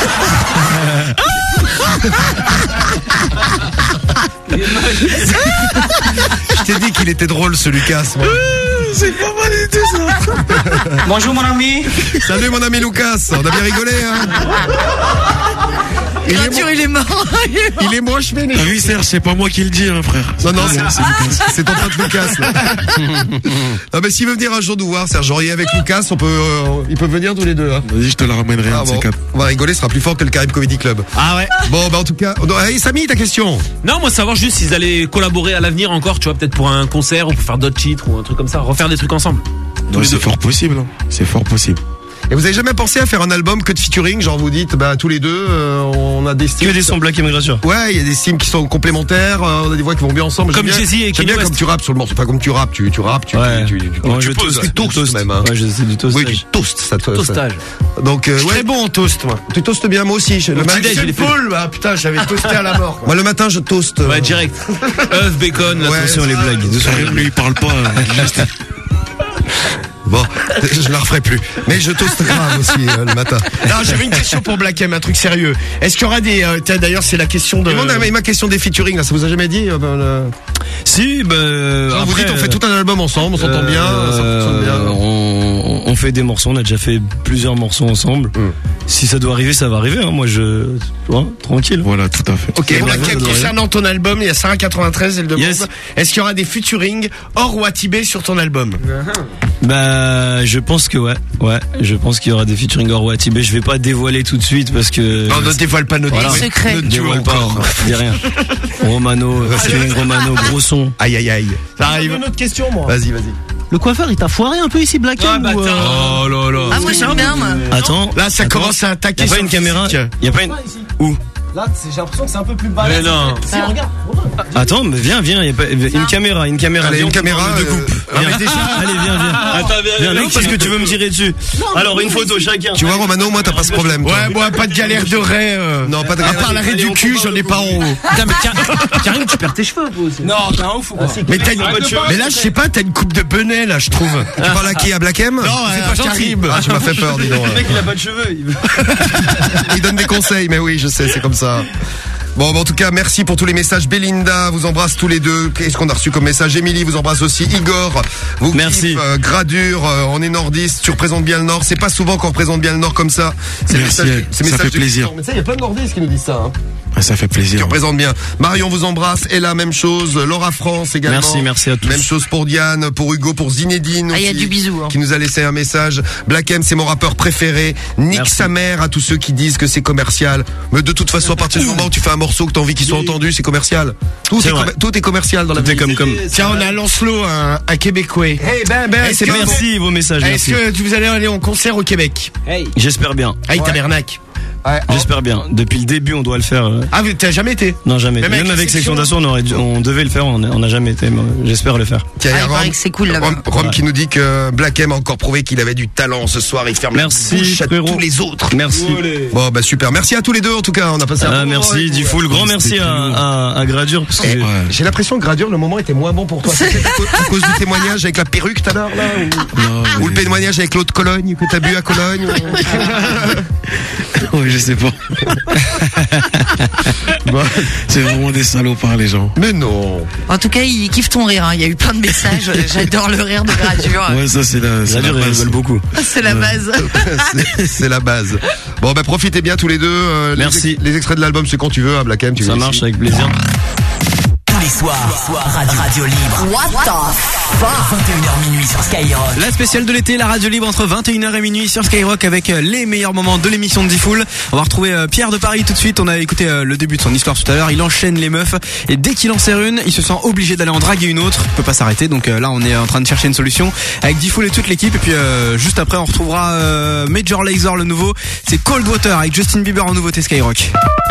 S5: Je t'ai dit qu'il était drôle, ce Lucas. Moi.
S12: C'est pas mal du tout ça.
S14: Bonjour mon ami.
S5: Salut mon ami Lucas, on a bien rigolé hein.
S11: Il, est, mo- il est mort.
S5: Il est moche mais
S12: ah oui Serge, c'est pas moi qui le dis hein frère.
S5: Non non, c'est, c'est Lucas. C'est ton pote Lucas là. Non mais s'il veut venir un jour nous voir, Serge Aurier avec Lucas, on peut euh, ils peuvent venir tous les deux hein.
S12: Vas-y, je te la ramènerai
S5: ah,
S12: un de
S5: bon.
S12: ces quatre.
S5: On va rigoler, ce sera plus fort que le Caraïbe Comedy Club.
S20: Ah ouais.
S5: Bon bah en tout cas, oh, hey, Samy, ta question.
S20: Non, moi savoir juste s'ils allaient collaborer à l'avenir encore, tu vois, peut-être pour un concert ou pour faire d'autres titres ou un truc comme ça, refaire des trucs ensemble.
S12: Non, c'est fort possible, hein. C'est fort possible.
S5: Et vous avez jamais pensé à faire un album que de featuring, genre vous dites, bah tous les deux, euh, on a des styles.
S4: Que des sons Black et Migration.
S5: Ouais, il y a des styles qui sont complémentaires, euh, on a des voix qui vont bien ensemble.
S20: Comme Jay-Z et Kanye West.
S5: Comme tu rappes sur le morceau, pas comme tu rappes, tu tu rappes, tu
S4: ouais.
S5: tu tu, tu,
S4: ouais,
S5: tu
S4: je
S5: poses,
S4: toast,
S5: tu toastes toast même. Hein.
S4: Ouais, je sais du toastage.
S5: Oui, tu toastes, ça te
S20: toastage.
S5: Ça. Donc euh,
S6: je suis
S5: ouais.
S6: très bon en toast moi.
S5: Tu toastes bien moi aussi.
S6: Le matin, j'ai Paul, bah putain, j'avais toasté à la mort. Quoi.
S5: Moi le matin, je toast.
S20: Ouais, direct. Œuf, bacon,
S5: ouais,
S20: attention les blagues.
S12: Lui, il parle pas.
S5: Bon, je la referai plus. Mais je toast grave aussi euh, le matin.
S6: Non, j'avais une question pour Black M, un truc sérieux. Est-ce qu'il y aura des... Euh, d'ailleurs, c'est la question de...
S5: Demande ma question des featuring, là, ça vous a jamais dit euh, ben, le...
S4: Si, bah...
S5: Genre,
S4: après,
S5: vous dites, on fait tout un album ensemble, on s'entend
S4: euh,
S5: bien, ça fonctionne bien.
S4: On, on fait des morceaux, on a déjà fait plusieurs morceaux ensemble. Mm. Si ça doit arriver, ça va arriver, hein. Moi, je... Tu vois, tranquille.
S12: Voilà, tout à fait.
S6: Ok, Black M, concernant ton album, il y a Sarah quatre-vingt-treize, elle demande... Yes. Est-ce qu'il y aura des featuring hors Watibé sur ton album?
S4: Bah, je pense que ouais, ouais, je pense qu'il y aura des featuring hors Watibé. Je vais pas dévoiler tout de suite parce que.
S6: Non, ne dévoile pas nos
S4: voilà.
S11: secrets.
S4: Ne dévoile pas, dis rien. Romano, featuring Romano, gros son.
S5: Aïe aïe aïe.
S3: Ça arrive. Une autre question, moi.
S5: Vas-y, vas-y.
S3: Le coiffeur, il t'a foiré un peu ici, Black M
S20: ah,
S3: ou euh...
S20: Oh là là.
S11: Ah, moi j'aime bien, moi.
S4: Attends.
S6: Là, ça
S4: attends.
S6: commence à attaquer.
S4: Y a pas une caméra. Y a pas une. Où?
S3: Là, j'ai l'impression que c'est un peu plus balèze.
S20: Mais non.
S3: Si, regarde.
S4: Attends, mais viens, viens, y a pas une caméra, une caméra.
S5: Allez,
S4: viens,
S5: une caméra
S4: de
S5: euh...
S4: coupe.
S5: Ah, mais déjà.
S4: Allez, viens, viens.
S20: Attends, viens,
S4: viens,
S20: viens,
S4: non, parce que tu veux me tirer dessus. Non, alors une photo chacun.
S5: Tu vois, Romano, moi, t'as pas ce problème.
S6: Ouais, moi, pas de galère de raie. Euh...
S5: Non, pas de
S6: À
S5: galère.
S6: part l'arrêt du cul, j'en ai pas en haut.
S20: Karim, tu perds tes cheveux, toi aussi.
S3: Non, t'es un ouf ou quoi?
S6: Mais t'as une... Mais là, je sais pas, t'as une coupe de bonnet, là, je trouve.
S5: Tu parles à qui? À Black M?
S6: Non, c'est pas Karim.
S5: Ah, tu m'as fait peur, dis donc.
S4: Le mec, il a pas de cheveux.
S5: Il donne des conseils, mais oui, je sais, c'est comme ça. Bon, bah, en tout cas, merci pour tous les messages. Belinda vous embrasse tous les deux. Qu'est-ce qu'on a reçu comme message? Émilie vous embrasse aussi. Igor vous
S4: merci.
S5: Kiffe, euh, Gradure, euh, on est nordiste. Tu représentes bien le Nord. C'est pas souvent qu'on représente bien le Nord comme ça. C'est
S12: merci,
S5: message, c'est
S12: ça
S5: message
S12: fait plaisir.
S5: Mais ça, il y a plein de nordistes qui nous disent ça. Hein.
S12: Ah, ça fait plaisir.
S5: Tu représentes bien. Marion vous embrasse. Ella, même chose. Laura France également.
S4: Merci, merci à tous.
S5: Même chose pour Diane, pour Hugo, pour Zinedine
S11: ah,
S5: aussi.
S11: Il y a du bisou. Hein.
S5: Qui nous a laissé un message. Black M, c'est mon rappeur préféré. Nique merci. Sa mère à tous ceux qui disent que c'est commercial. Mais de toute façon, à partir du moment où tu fais un morceau que t'as envie qu'il soit entendu, c'est commercial. Tout est, com- tout est commercial dans la musique.
S4: Comme, comme.
S6: Tiens, on a Lancelot, un, un Québécois.
S5: Hey, ben, ben,
S4: c'est merci vos messages.
S6: Est-ce que vous allez aller en concert au Québec?
S4: Hey. J'espère bien.
S6: Hey, ouais. Tabernacle.
S5: Ouais,
S4: J'espère bien. Depuis le début, on doit le faire. euh.
S6: Ah, mais t'as jamais été?
S4: Non, jamais.
S6: Même
S4: Même,
S6: avec
S4: avec
S6: la
S4: Section
S6: section
S4: d'Assaut, on, aurait dû- on devait le faire, on n'a jamais été. mais J'espère le faire.
S5: Tiens, il y a
S11: Ah, il
S5: Rome-
S11: paraît que c'est cool là-bas.
S5: Rome, Rome qui nous dit que Black M a encore prouvé qu'il avait du talent ce soir. Il ferme
S4: Merci,
S5: la bouche à
S4: frérot.
S5: tous les autres.
S4: Merci.
S5: Bon, bah super. Merci à tous les deux en tout cas. On a passé un
S4: Ah,
S5: bon moment
S4: merci,
S5: avec vous.
S4: Diffoul. Grand merci à, à, à Gradure. Parce que
S5: Eh, J'ai l'impression que Gradure, le moment était moins bon pour toi. C'est peut-être à, cause- à cause du témoignage avec la perruque tout à l'heure, là ou, ou le témoignage avec l'eau de Cologne que t'as bu à Cologne.
S12: Oui, je sais pas. C'est vraiment des salopards, les gens.
S5: Mais non.
S11: En tout cas, il kiffe ton rire. hein. Il y a eu plein de messages. J'adore le rire de Gradure.
S12: Ouais, ça, c'est la, c'est la
S4: Gradure, il
S12: base.
S4: rigole beaucoup.
S11: C'est la base.
S5: C'est- C'est la base. Bon, bah profitez bien tous les deux. euh, les
S4: Merci.
S5: ex- Les, extraits de l'album, c'est quand tu veux, à Black M. Tu
S4: Ça
S5: viens
S4: marche
S5: ici.
S4: avec plaisir.
S2: Tous les soirs, soir, radio, radio libre.
S15: What the fuck?
S2: vingt et une heures minuit sur Skyrock.
S10: La spéciale de l'été, la radio libre entre vingt et une heures et minuit sur Skyrock avec euh, les meilleurs moments de l'émission de Diffoul. On va retrouver euh, Pierre de Paris tout de suite. On a écouté euh, le début de son histoire tout à l'heure. Il enchaîne les meufs et dès qu'il en serre une, il se sent obligé d'aller en draguer une autre. Il peut pas s'arrêter. Donc euh, là, on est en train de chercher une solution avec Diffoul et toute l'équipe. Et puis euh, juste après, on retrouvera euh, Major Lazer, le nouveau. C'est Cold Water avec Justin Bieber en nouveauté Skyrock.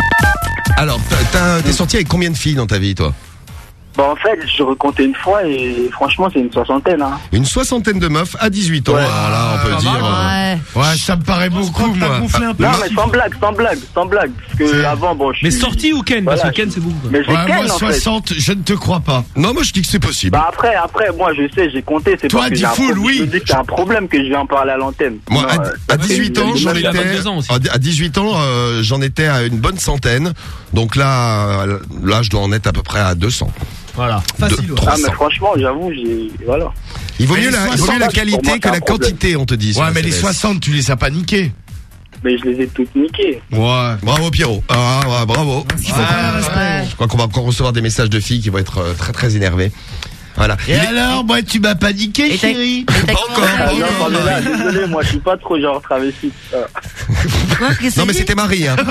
S5: Alors, t'as- t'as- t'es sorti avec combien de filles dans ta vie, toi?
S7: Bah en fait, je recomptais une fois et franchement, c'est une soixantaine. Hein.
S5: Une soixantaine de meufs à dix-huit ans.
S7: Ouais.
S5: Alors là, on peut
S7: Pas
S5: dire.
S7: mal,
S5: euh,
S6: Ouais, ça me paraît beaucoup, moi.
S7: Non, mais sans blague, sans blague, sans blague. Parce que avant, bon, je
S20: Mais
S7: suis-
S20: sorti ou Ken? Parce
S7: Voilà,
S20: que Ken, c'est beaucoup.
S7: Mais c'est
S6: Ouais,
S7: Ken,
S6: moi,
S7: en fait.
S6: soixante, je ne te crois pas.
S5: Non, moi, je dis que c'est possible.
S7: Bah après, après, moi, je sais, j'ai compté. C'est
S6: Toi,
S7: parce que j'ai un
S6: Diffoul,
S7: problème.
S6: oui.
S7: Je me dis que c'est un problème que je viens en parler à l'antenne.
S5: Moi,
S7: Non,
S5: à,
S7: euh,
S5: à dix-huit ans, j'en
S7: il y a
S5: étais.
S20: vingt-deux ans aussi.
S5: À dix-huit ans, euh, j'en étais à une bonne centaine. Donc là, euh, là, je dois en être à peu près à deux cents.
S6: Voilà.
S3: Facile, ouais.
S7: Ah, mais franchement, j'avoue, j'ai. Voilà.
S5: Il vaut
S6: Mais
S5: mieux
S6: les
S5: la, il vaut mieux
S6: soixante,
S5: la
S7: pour
S5: qualité
S7: moi,
S5: que
S7: c'est
S5: la
S7: un problème.
S5: quantité, on te dit. sur
S6: Ouais,
S5: la
S6: mais les
S5: S M S.
S6: soixante, tu les as pas niqués.
S7: Mais je les ai toutes niquées.
S6: Ouais.
S5: Bravo Pierrot. Ah, ouais, bravo. Je crois qu'on-
S11: Ouais.
S5: je crois qu'on va encore recevoir des messages de filles qui vont être euh, très très énervées. Voilà.
S6: Et alors, moi, tu m'as pas niqué,
S11: Et t'as-
S6: chérie?
S11: et t'as
S5: Pas
S11: commencé
S5: encore.
S11: à
S7: Ah,
S11: dire-
S7: non, mais là, désolé, moi, je suis pas trop genre travesti. Ah.
S11: Quoi, qu'est-ce
S5: Non
S11: que
S5: mais
S11: c'est
S5: c'était Marie. Hein.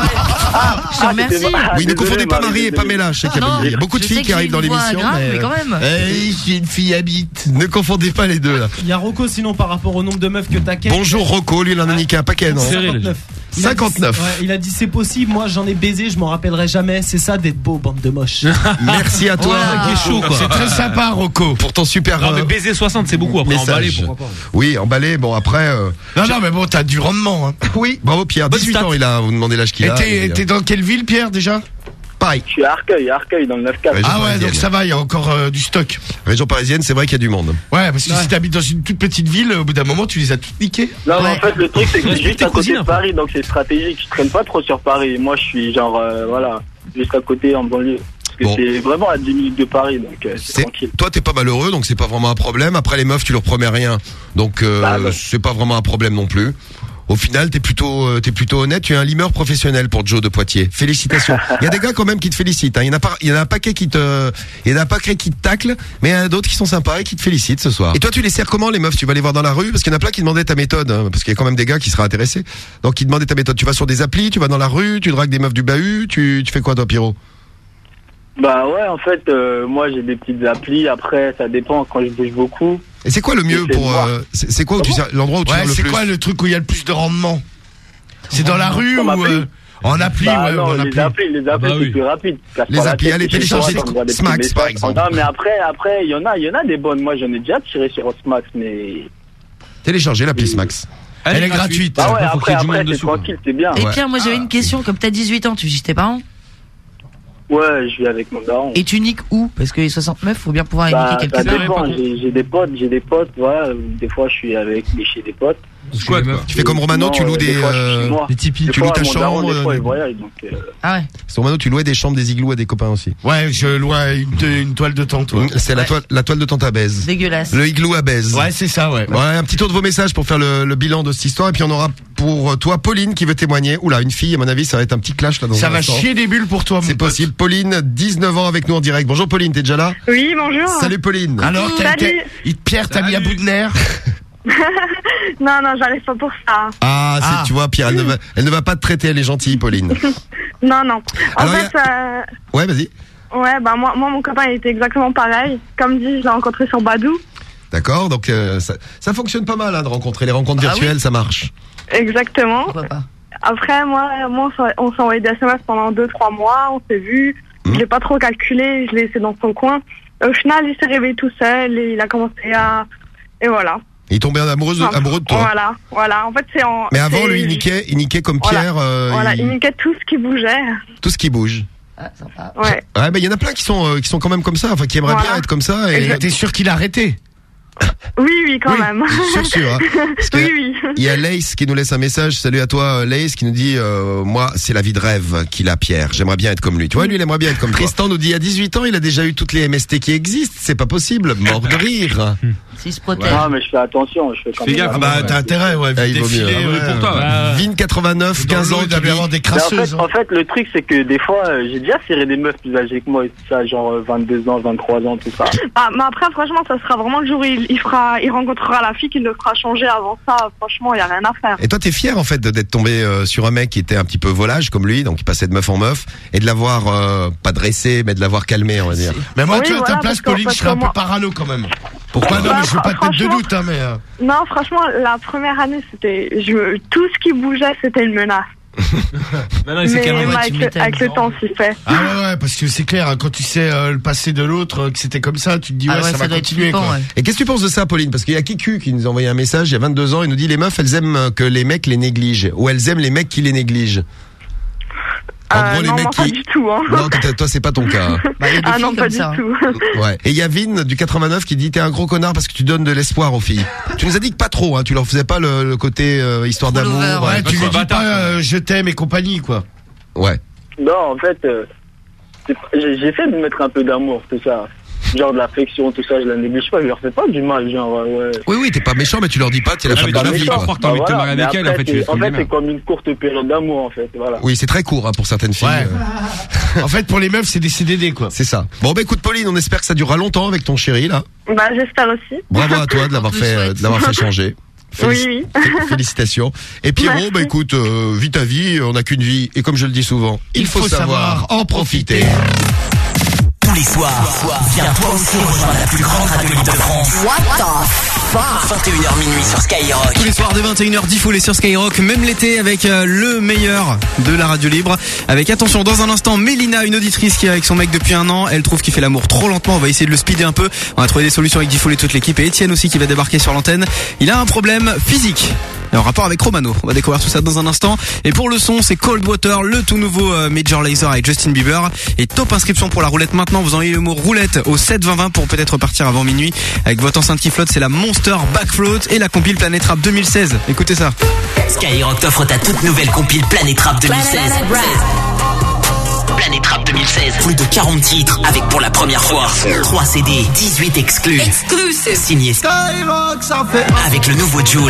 S11: Je te remercie.
S7: c'était ma-
S5: Oui, ne
S7: désolé,
S5: confondez pas
S7: Marie,
S5: Marie et
S7: désolé.
S5: Pamela. Je sais qu'il y a-
S11: Non,
S5: il y a beaucoup de
S11: je
S5: filles
S11: sais
S5: qui
S11: que
S5: arrivent
S11: j'ai
S5: dans
S11: une voix
S5: l'émission.
S11: grave,
S5: mais,
S11: mais quand même.
S6: Eh, j'ai une fille habite.
S5: Ne confondez pas les deux là.
S3: Il y a Rocco sinon par rapport au nombre de meufs que t'as.
S5: Bonjour Rocco, lui il en a niqué un paquet, non?
S3: cinquante-neuf. Il a dit-
S5: cinquante-neuf.
S3: ouais, il a dit c'est possible, moi j'en ai baisé, je m'en rappellerai jamais. C'est ça d'être beau, bande de moches.
S5: Merci à toi.
S11: Voilà.
S20: Qui est chaud, quoi.
S6: C'est très sympa, Rocco.
S5: Pour ton super
S20: Non, mais
S5: euh,
S20: baiser soixante, c'est beaucoup. Après,
S5: message.
S20: emballer, pourquoi pas.
S5: Oui, emballé. Bon après. euh,
S6: Non, non, mais bon, t'as du rendement, hein.
S5: Oui, bravo Pierre.
S20: Bonne
S5: dix-huit
S20: stat.
S5: ans il a. Vous demandez l'âge qu'il
S6: Et
S5: a.
S6: t'es,
S5: et, euh,
S6: t'es dans quelle ville, Pierre, déjà?
S5: Pareil.
S7: Je suis à Arcueil, à Arcueil, dans le neuf quatre.
S5: Ouais,
S6: Ah ouais,
S5: parisienne.
S6: donc ça va, il y a encore euh, du stock.
S5: Région parisienne, c'est vrai qu'il y a du monde.
S6: Ouais, parce que si t'habites dans une toute petite ville, au bout d'un moment, tu les as toutes niquées.
S7: Non, mais en fait, le truc, c'est que c'est
S20: Respecte
S7: juste
S20: tes
S7: à côté
S20: cousines,
S7: de
S20: un peu.
S7: Paris, donc c'est stratégique. Je traîne pas trop sur Paris. Moi, je suis genre, euh, voilà, juste à côté, en banlieue. Parce que
S5: Bon.
S7: c'est vraiment à dix minutes de Paris, donc euh, c'est
S5: C'est-
S7: tranquille.
S5: Toi, t'es pas malheureux, donc c'est pas vraiment un problème. Après, les meufs, tu leur promets rien, donc euh,
S7: Bah, bah.
S5: c'est pas vraiment un problème non plus. Au final, t'es plutôt, euh, t'es plutôt honnête. Tu es un limeur professionnel pour Joe de Poitiers. Félicitations. Il y a des gars quand même qui te félicitent. Hein. Il y en a pas, il y en a un paquet qui te, il y en a un paquet qui te taclent, mais il y en a d'autres qui sont sympas et qui te félicitent ce soir. Et toi, tu les sers comment les meufs? Tu vas les voir dans la rue parce qu'il y en a plein qui demandaient ta méthode, hein, parce qu'il y a quand même des gars qui seraient intéressés. Donc, ils demandaient ta méthode. Tu vas sur des applis, tu vas dans la rue, tu dragues des meufs du bahut, tu, tu fais quoi toi, Pierrot?
S7: Bah ouais, en fait, euh, moi, j'ai des petites applis. Après, ça dépend quand je bouge beaucoup.
S5: Et c'est quoi le mieux
S7: C'est
S5: pour,
S7: voir.
S5: euh, c'est c'est quoi où tu sers- l'endroit où tu
S6: Ouais,
S5: sers le
S6: c'est
S5: plus?
S6: quoi le truc où il y a le plus de rendement? C'est dans la rue
S7: Comme
S6: ou
S7: appli.
S6: euh, en appli?
S7: Bah
S6: Ouais,
S7: non,
S6: en
S7: les
S6: appli.
S7: applis, les applis,
S20: bah
S7: c'est
S20: oui.
S7: plus rapide. Casse
S5: Les
S7: pas la
S5: applis,
S7: tête,
S5: allez,
S7: tu fais
S5: téléchargez
S7: quoi, t'envoies des petits
S5: Smax, par
S7: messages.
S5: exemple.
S7: Non, mais après, après, il y en a, il y en a des bonnes. Moi, j'en ai déjà tiré sur Smax, mais.
S5: Téléchargez l'appli Smax.
S6: Elle est gratuite.
S7: Bah ouais,
S20: Après, faut qu'il
S7: après,
S20: y ait du
S7: après,
S20: monde
S7: c'est
S20: dessus, quoi.
S7: tranquille, c'est bien.
S11: Et
S5: Ouais.
S11: Pierre, moi j'avais une question. Comme t'as dix-huit ans, tu vis chez tes parents?
S7: Ouais, je vis avec mon daron.
S11: Et tu niques où? Parce que les soixante-neuf, faut bien pouvoir
S7: Bah,
S11: niquer
S7: ça
S11: quelque part.
S7: dépend. J'ai j'ai des potes, j'ai des potes, voilà. Des fois, je suis avec, chez des potes.
S5: Quoi, quoi. Tu fais comme Romano, tu
S7: Sinon,
S5: loues
S7: euh,
S5: des,
S7: fois, je suis
S5: euh,
S7: chez moi.
S5: des tipis,
S7: Des
S5: tu
S7: fois,
S5: loues ta
S7: mon daron,
S5: chambre.
S7: Des fois,
S5: euh,
S7: il voyage, donc. euh,
S11: Ah ouais.
S5: C'est Romano, tu louais des chambres, des igloos à des copains aussi.
S6: Ouais, je loue une, une toile de tente, toi.
S5: C'est la toile, la toile de tente à baise.
S11: Dégueulasse.
S5: Le igloo à baise.
S6: Ouais, c'est ça, ouais.
S5: Ouais, un petit tour de vos messages pour faire le, le bilan de cette histoire. Et puis on aura pour toi Pauline qui veut témoigner. Oula, une fille, à mon avis, ça va être un petit clash là dans
S6: Ça
S5: un
S6: va
S5: instant.
S6: chier des bulles pour toi, mon
S5: C'est
S6: pote.
S5: possible. Pauline, dix-neuf ans avec nous en direct. Bonjour Pauline, t'es déjà là?
S22: Oui, bonjour.
S5: Salut Pauline.
S6: Alors, t'as,
S22: Salut.
S6: t'as- il- Pierre, t'as mis à bout de nerfs?
S22: Non, non, j'arrive pas pour ça.
S5: Ah, c'est,
S6: Ah.
S5: tu vois, Pierre, elle ne, va, elle ne va pas te traiter, elle est gentille, Pauline.
S22: Non, non. En
S5: Alors,
S22: fait, euh,
S5: Ouais, vas-y.
S22: ouais, bah moi, moi, mon copain, il était exactement pareil. Comme dit, je l'ai rencontré sur Badou.
S5: D'accord, donc euh, ça, ça fonctionne pas mal hein, de rencontrer les rencontres
S11: Ah
S5: virtuelles, ça marche.
S22: Exactement.
S11: Pourquoi pas?
S1: après, moi, moi, on s'est- on s'est envoyé des S M S pendant deux, trois mois, on s'est vu.
S5: Mmh.
S1: Je l'ai pas trop calculé, je l'ai laissé dans son coin. Au final, il s'est réveillé tout seul et il a commencé à, et voilà.
S5: Il tombait amoureux de,
S1: Enfin,
S5: amoureux de toi.
S1: Voilà, voilà. En fait, c'est en.
S5: Mais avant,
S1: c'est-
S5: lui, il niquait, il niquait comme
S1: Voilà.
S5: Pierre, euh,
S1: Voilà,
S5: il-
S1: il niquait tout ce qui bougeait.
S5: tout ce qui bouge.
S1: Ouais.
S5: Ouais, mais il y en a plein qui sont, euh, qui sont quand même comme ça, enfin, qui aimeraient
S1: Voilà.
S5: bien être comme ça. Et
S6: T'es sûr qu'il a arrêté?
S1: Oui, oui, quand même.
S5: Sûr, sûr. Hein. Parce que
S1: Oui, oui.
S5: Il y a Lace qui nous laisse un message. Salut à toi, Lace, qui nous dit euh, moi, c'est la vie de rêve qu'il a, Pierre. J'aimerais bien être comme lui. Tu vois, lui, il aimerait bien être comme toi. Tristan nous dit à dix-huit ans, il a déjà eu toutes les M S T qui existent. C'est pas possible. Mort de rire.
S11: S'il se
S7: protège. Non, mais je fais attention. Je fais quand
S5: Fais
S7: même
S5: gaffe.
S7: attention.
S5: Ah bah, t'as intérêt, ouais.
S7: Ah,
S5: vite
S7: il vaut
S5: défiler,
S7: mieux.
S5: ouais.
S7: Pour toi, ouais.
S5: Bah, Vin quatre-vingt-neuf, quinze ans, qui dit-
S7: Mais en, fait, en fait, le truc, c'est que des fois, euh, j'ai déjà serré des meufs plus âgées que moi et tout ça, genre euh, vingt-deux ans, vingt-trois ans, tout ça.
S1: Ah, mais après, franchement, ça sera vraiment le jour où il, il fera, il rencontrera la fille qui le fera changer. Avant ça, franchement, il y a rien à faire.
S5: Et toi, t'es fier en fait de- d'être tombé euh, sur un mec qui était un petit peu volage comme lui, donc il passait de meuf en meuf, et de l'avoir euh, pas dressé, mais de l'avoir calmé, on va dire.
S6: Mais moi,
S1: Oui,
S6: tu vois, à ta
S1: voilà,
S6: place,
S1: parce que-
S6: Pauline, je
S1: parce
S6: serais
S1: que
S6: un peu
S1: moi-
S6: parano quand même. Pourquoi? Non,
S1: Bah,
S6: mais je veux pas te mettre de
S1: franchement-
S6: doute, hein, mais. euh,
S1: Non, franchement, la première année, c'était, je, tout ce qui bougeait, c'était une menace.
S6: Maintenant,
S1: Mais même avec, le, avec le temps, s'y fait.
S6: Ah ouais, ouais, parce que c'est clair, hein, quand tu sais euh, le passé de l'autre, euh, que c'était comme ça, tu te dis, ouais,
S1: Ah ouais,
S6: ça,
S1: ça
S6: va
S1: doit être
S6: continuer,
S1: flippant,
S6: quoi.
S1: ouais.
S5: Et qu'est-ce que tu penses de ça, Pauline? Parce qu'il y a Kiku qui nous a envoyé un message il y a vingt-deux ans, il nous dit les meufs, elles aiment que les mecs les négligent, ou elles aiment les mecs qui les négligent. En
S1: Euh,
S5: gros, les
S1: non,
S5: mecs
S1: non, pas
S5: qui...
S1: du tout, hein.
S5: Non, toi, toi, c'est pas ton cas. hein.
S1: Ah non, pas du tout.
S5: Ouais. Et il y a Vin du quatre-vingt-neuf qui dit t'es un gros connard parce que tu donnes de l'espoir aux filles. Tu nous as dit que pas trop, hein. Tu leur faisais pas le, le côté euh, histoire d'amour.
S6: Ouais, tu lui dis
S5: Bâtard,
S6: pas euh, je t'aime et compagnie, quoi.
S5: Ouais.
S7: Non, en fait, euh, c'est- j'ai- j'essaie de mettre un peu d'amour, tout ça. Genre de l'affection, tout ça, je la néglige pas, je leur fais pas du mal, genre, euh, ouais.
S5: Oui, oui, t'es pas méchant, mais tu leur dis pas t'es la
S7: Ouais,
S5: femme
S7: mais
S5: de
S7: t'es
S5: la
S7: pas
S5: vie,
S7: méchant,
S5: quoi.
S7: bah voilà, mais après, c'est- En fait, c'est comme une courte période d'amour, en fait, voilà.
S5: Oui, c'est très court hein, pour certaines filles.
S6: Ouais. En fait, pour les meufs, c'est des C D D, quoi.
S5: C'est ça. Bon, bah écoute, Pauline, on espère que ça durera longtemps avec ton chéri, là.
S1: Bah, j'espère aussi.
S5: Bravo à toi de l'avoir fait, euh, de l'avoir fait changer.
S1: Oui, oui.
S5: Fé- Félicitations. Et Pierrot,
S1: Merci.
S5: bah écoute, euh, vis ta vie, on n'a qu'une vie, et comme je le dis souvent, il, faut, savoir en profiter.
S2: Tous les soirs, viens toi aussi rejoindre la plus grande radio libre de France. What the fuck vingt et une heures minuit sur Skyrock.
S10: Tous les soirs de vingt et une heures, dix foulées sur Skyrock, même l'été avec euh, le meilleur de la radio libre. Avec attention, dans un instant, Mélina, une auditrice qui est avec son mec depuis un an. Elle trouve qu'il fait l'amour trop lentement. On va essayer de le speeder un peu. On va trouver des solutions avec dix foulées toute l'équipe. Et Étienne aussi qui va débarquer sur l'antenne. Il a un problème physique. En rapport avec Romano. On va découvrir tout ça dans un instant. Et pour le son, c'est Cold Water, le tout nouveau euh, Major Lazer avec Justin Bieber. Et top inscription pour la roulette maintenant. Vous envoyez le mot roulette au sept vingt vingt pour peut-être partir avant minuit. Avec votre enceinte qui flotte, c'est la Monster Backfloat et la compile Planet Rap deux mille seize. Écoutez ça.
S2: Skyrock t'offre ta toute nouvelle compile Planet Rap deux mille seize. Planet Rap deux mille seize, plus de quarante titres avec pour la première fois trois C D, dix-huit exclus. Exclusive. Signé
S16: Skyrock, ça fait
S2: avec le nouveau Jul,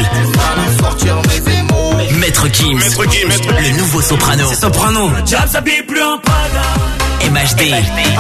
S2: Maître Gims, le nouveau Soprano,
S16: Soprano. Jab s'habille plus en
S2: M H D,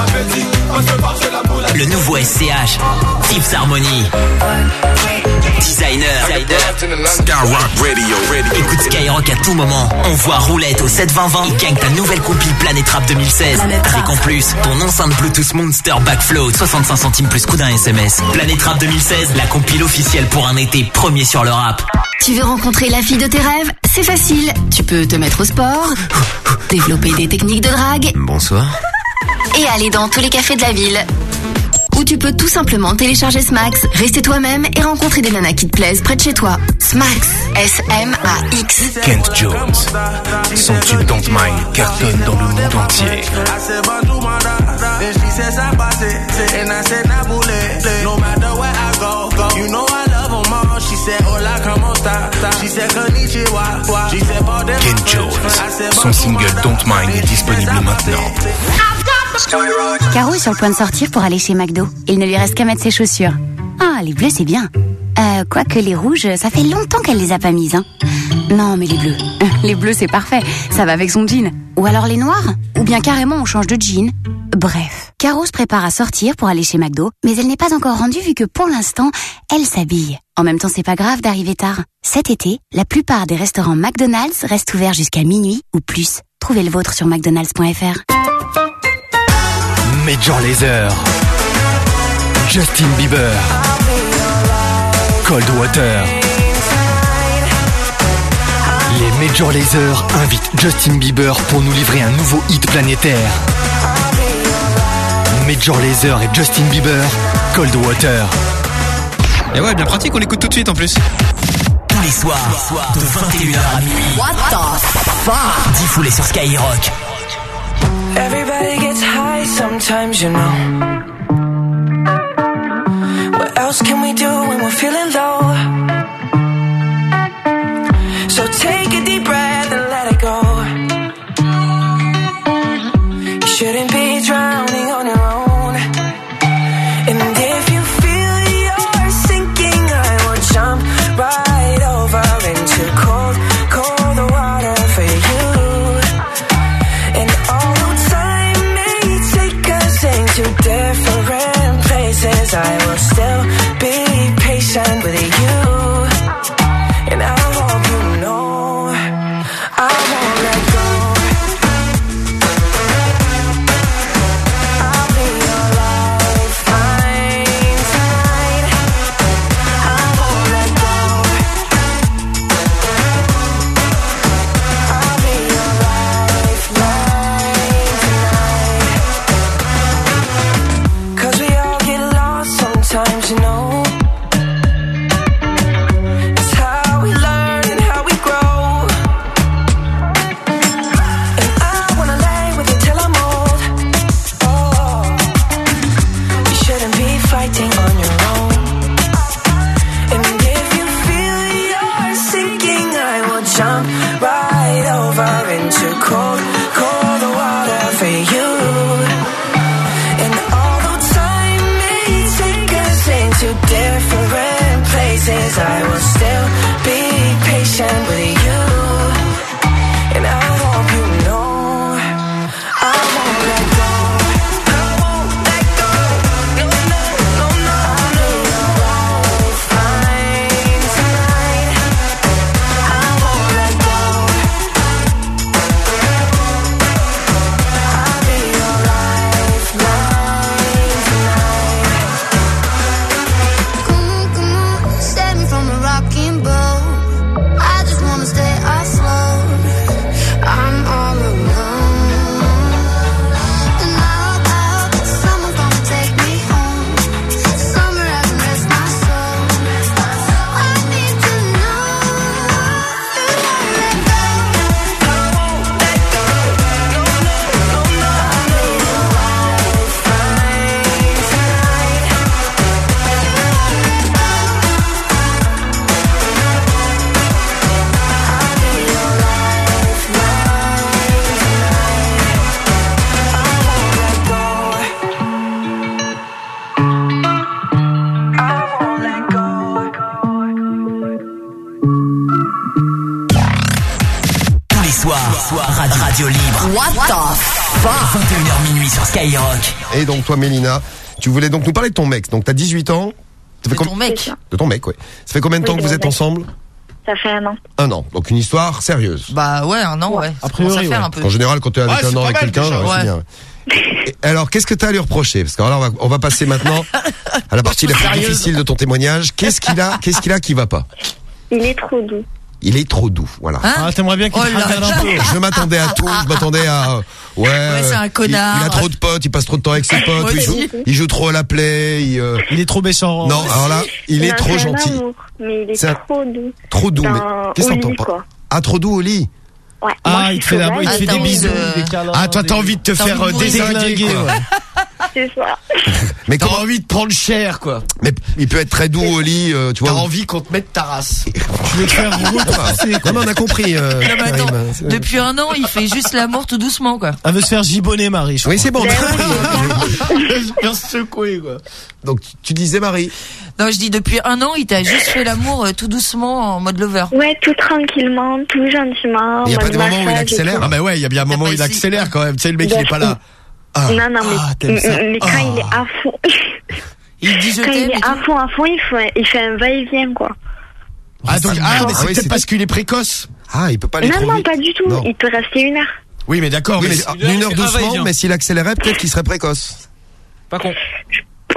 S2: le nouveau S C H, Fifth Harmony, Designer,
S16: Skyrock Radio, radio.
S2: Écoute Skyrock à tout moment. Envoie roulette au sept vingt vingt et gagne ta nouvelle compile Planet Rap deux mille seize. Avec en plus ton enceinte Bluetooth Monster Backfloat, soixante-cinq centimes plus coût d'un S M S. Planet Rap deux mille seize, la compile officielle pour un été premier sur le rap.
S15: Tu veux rencontrer la fille de tes rêves? C'est facile. Tu peux te mettre au sport, développer des techniques de drague
S5: Bonsoir.
S15: et aller dans tous les cafés de la ville. Ou tu peux tout simplement télécharger Smax, rester toi-même et rencontrer des nanas qui te plaisent près de chez toi. Smax, S M A X.
S8: Kent Jones, son tube Don't Mind cartonne dans le monde entier. Kent Jones, son single Don't Mind est disponible maintenant.
S23: Caro est sur le point de sortir pour aller chez McDo. Il ne lui reste qu'à mettre ses chaussures. Ah, les bleus, c'est bien. Euh, quoique les rouges, ça fait longtemps qu'elle les a pas mises, hein. Non, mais les bleus. Les bleus, c'est parfait. Ça va avec son jean. Ou alors les noirs. Ou bien carrément, on change de jean. Bref. Caro se prépare à sortir pour aller chez McDo, mais elle n'est pas encore rendue vu que pour l'instant, elle s'habille. En même temps, c'est pas grave d'arriver tard. Cet été, la plupart des restaurants McDonald's restent ouverts jusqu'à minuit ou plus. Trouvez le vôtre sur mcdonalds point f r.
S8: Major Lazer, Justin Bieber, Cold Water.
S13: Les Major Lazer invitent Justin Bieber pour nous livrer un nouveau hit planétaire. Major Lazer et Justin Bieber, Cold Water.
S10: Et ouais, bien pratique, on l'écoute tout de suite en plus.
S2: Tous les soirs, de vingt et une heures à minuit. What the fuck? Diffoulé sur Skyrock.
S19: Everybody gets high sometimes, you know. What else can we do when we're feeling low? So take a deep breath and let it go. You shouldn't be drowning on your own. And if you feel you're sinking, I will jump right over into cold, cold water for you. And although time may take us into different places, I will still be patient with you. And I hope you know I won't let go. I'll be your lifeline tonight. I won't let go. I'll be your lifeline tonight. 'Cause we all get lost sometimes, you know. Jump right over into cold, cold water for you. And although time may take us into different places, I will still be patient with you. And I hope you know I won't let go. I won't let go. No, no, no, no. I'll be your lifeline tonight. I won't let go. I'll be your lifeline tonight.
S17: Come on, come on, save me from a rocking boat. I just wanna stay afloat. I'm all alone. And I hope, I hope that someone's gonna take me home. Somewhere I can rest my soul. I need to know you won't let go.
S19: I won't let go. No, no, no, no. I'll be your lifeline tonight. I'll be your lifeline tonight. I won't let go. I won't let go.
S2: Tous les soirs, Radio, Radio Libre. What the fuck? vingt et une heures minuit sur Skyrock.
S5: Et donc toi Mélina, tu voulais donc nous parler de ton mec. Donc t'as dix-huit ans. Ça fait
S11: De
S5: com-
S11: ton mec.
S5: De ton mec, ouais. Ça fait combien de
S1: Oui,
S5: temps que
S1: de
S5: vous
S1: mon
S5: êtes
S1: mec.
S5: ensemble?
S1: Ça fait un an.
S5: Un an. Donc une histoire sérieuse.
S11: Bah ouais, un an, ouais. Ça commence à faire un peu.
S5: En général, quand tu es avec
S6: Ouais,
S5: un
S6: c'est
S5: an
S6: pas
S5: avec
S6: mal,
S5: quelqu'un,
S6: déjà.
S5: ouais, c'est
S11: Ouais.
S5: bien. Et alors, qu'est-ce que tu as à lui reprocher? Parce que alors là, on va, on va passer maintenant à la partie la plus
S1: Sérieuse.
S5: difficile de ton témoignage. Qu'est-ce qu'il a, qu'est-ce qu'il a qui va pas?
S1: Il est trop doux.
S5: Il est trop doux, voilà.
S3: Ah, t'aimerais bien qu'il te ramène un peu.
S5: Je m'attendais à tout, je m'attendais à euh, ouais,
S11: Ouais, c'est un
S5: il-
S11: connard.
S5: Il, a trop de potes, il passe trop de temps avec ses potes,
S11: Moi
S5: il joue,
S11: aussi.
S5: il joue trop à la play, il, euh,
S3: Il est trop méchant.
S5: non, alors là, il est
S1: Non,
S5: trop
S1: c'est un
S5: gentil.
S1: amour, mais il est
S5: C'est un-
S1: trop doux.
S5: Trop doux,
S1: Dans-
S5: mais qu'est-ce
S1: au
S5: que t'entends
S1: lit,
S5: pas?
S1: quoi.
S5: Ah, trop doux au lit.
S1: Ouais.
S3: Ah,
S1: Moi, je
S3: il
S1: suis
S3: te fait, la,
S1: sauvage.
S3: il te fait
S11: Ah,
S3: des
S11: t'as envie
S3: bisous,
S11: de-
S3: des câlins.
S6: Ah, toi, t'as
S3: des-
S6: envie de te
S11: T'as
S6: faire
S11: envie de
S6: euh, désinguer,
S3: déglinguer,
S6: quoi.
S3: ouais.
S1: C'est ça.
S5: Mais
S6: T'as
S5: comment,
S6: envie de prendre cher, quoi.
S5: mais il peut être très doux au lit, euh, tu
S6: T'as
S5: vois.
S6: envie qu'on te mette ta race.
S3: Je vais te faire repousser.
S5: Non, mais on a compris. Euh,
S11: Non, mais attends,
S5: Karim, c'est-
S11: depuis un an, il fait juste l'amour tout doucement, quoi.
S3: Elle veut se faire gibonner, Marie. je
S5: Oui,
S3: crois.
S5: c'est bon, on a compris.
S6: Bien secoué, quoi.
S5: Donc, tu disais, Marie.
S11: Non, je dis depuis un an, il t'a juste fait l'amour euh, tout doucement en mode lover.
S1: Ouais, tout tranquillement, tout gentiment.
S5: Il y a pas
S1: mode
S5: de moment où il
S1: massage et
S5: accélère.
S1: tout.
S6: Ah, bah ouais, il y a bien un moment où il accélère, quand même. Tu sais, le mec, il est pas là. Ah.
S1: Non, non, mais,
S6: Ah, t'aimes ça.
S1: mais quand
S6: Ah.
S1: il est à fond.
S11: Il dit je
S1: Quand il
S11: t'aime et
S1: est à
S11: tout.
S1: fond, à fond, il fait, il fait un va-et-vient, quoi.
S6: Ah, donc, ah, mais c'est
S5: oui,
S6: peut-être
S5: c'est-
S6: parce qu'il est précoce.
S5: Ah, il peut pas aller
S1: Non,
S5: trop
S1: non,
S5: vite.
S1: pas du tout.
S5: Non.
S1: Il peut rester une heure.
S6: Oui, mais d'accord,
S5: Oui,
S6: mais,
S5: mais ah, une heure doucement, mais s'il accélérait, peut-être qu'il serait précoce.
S20: Pas con.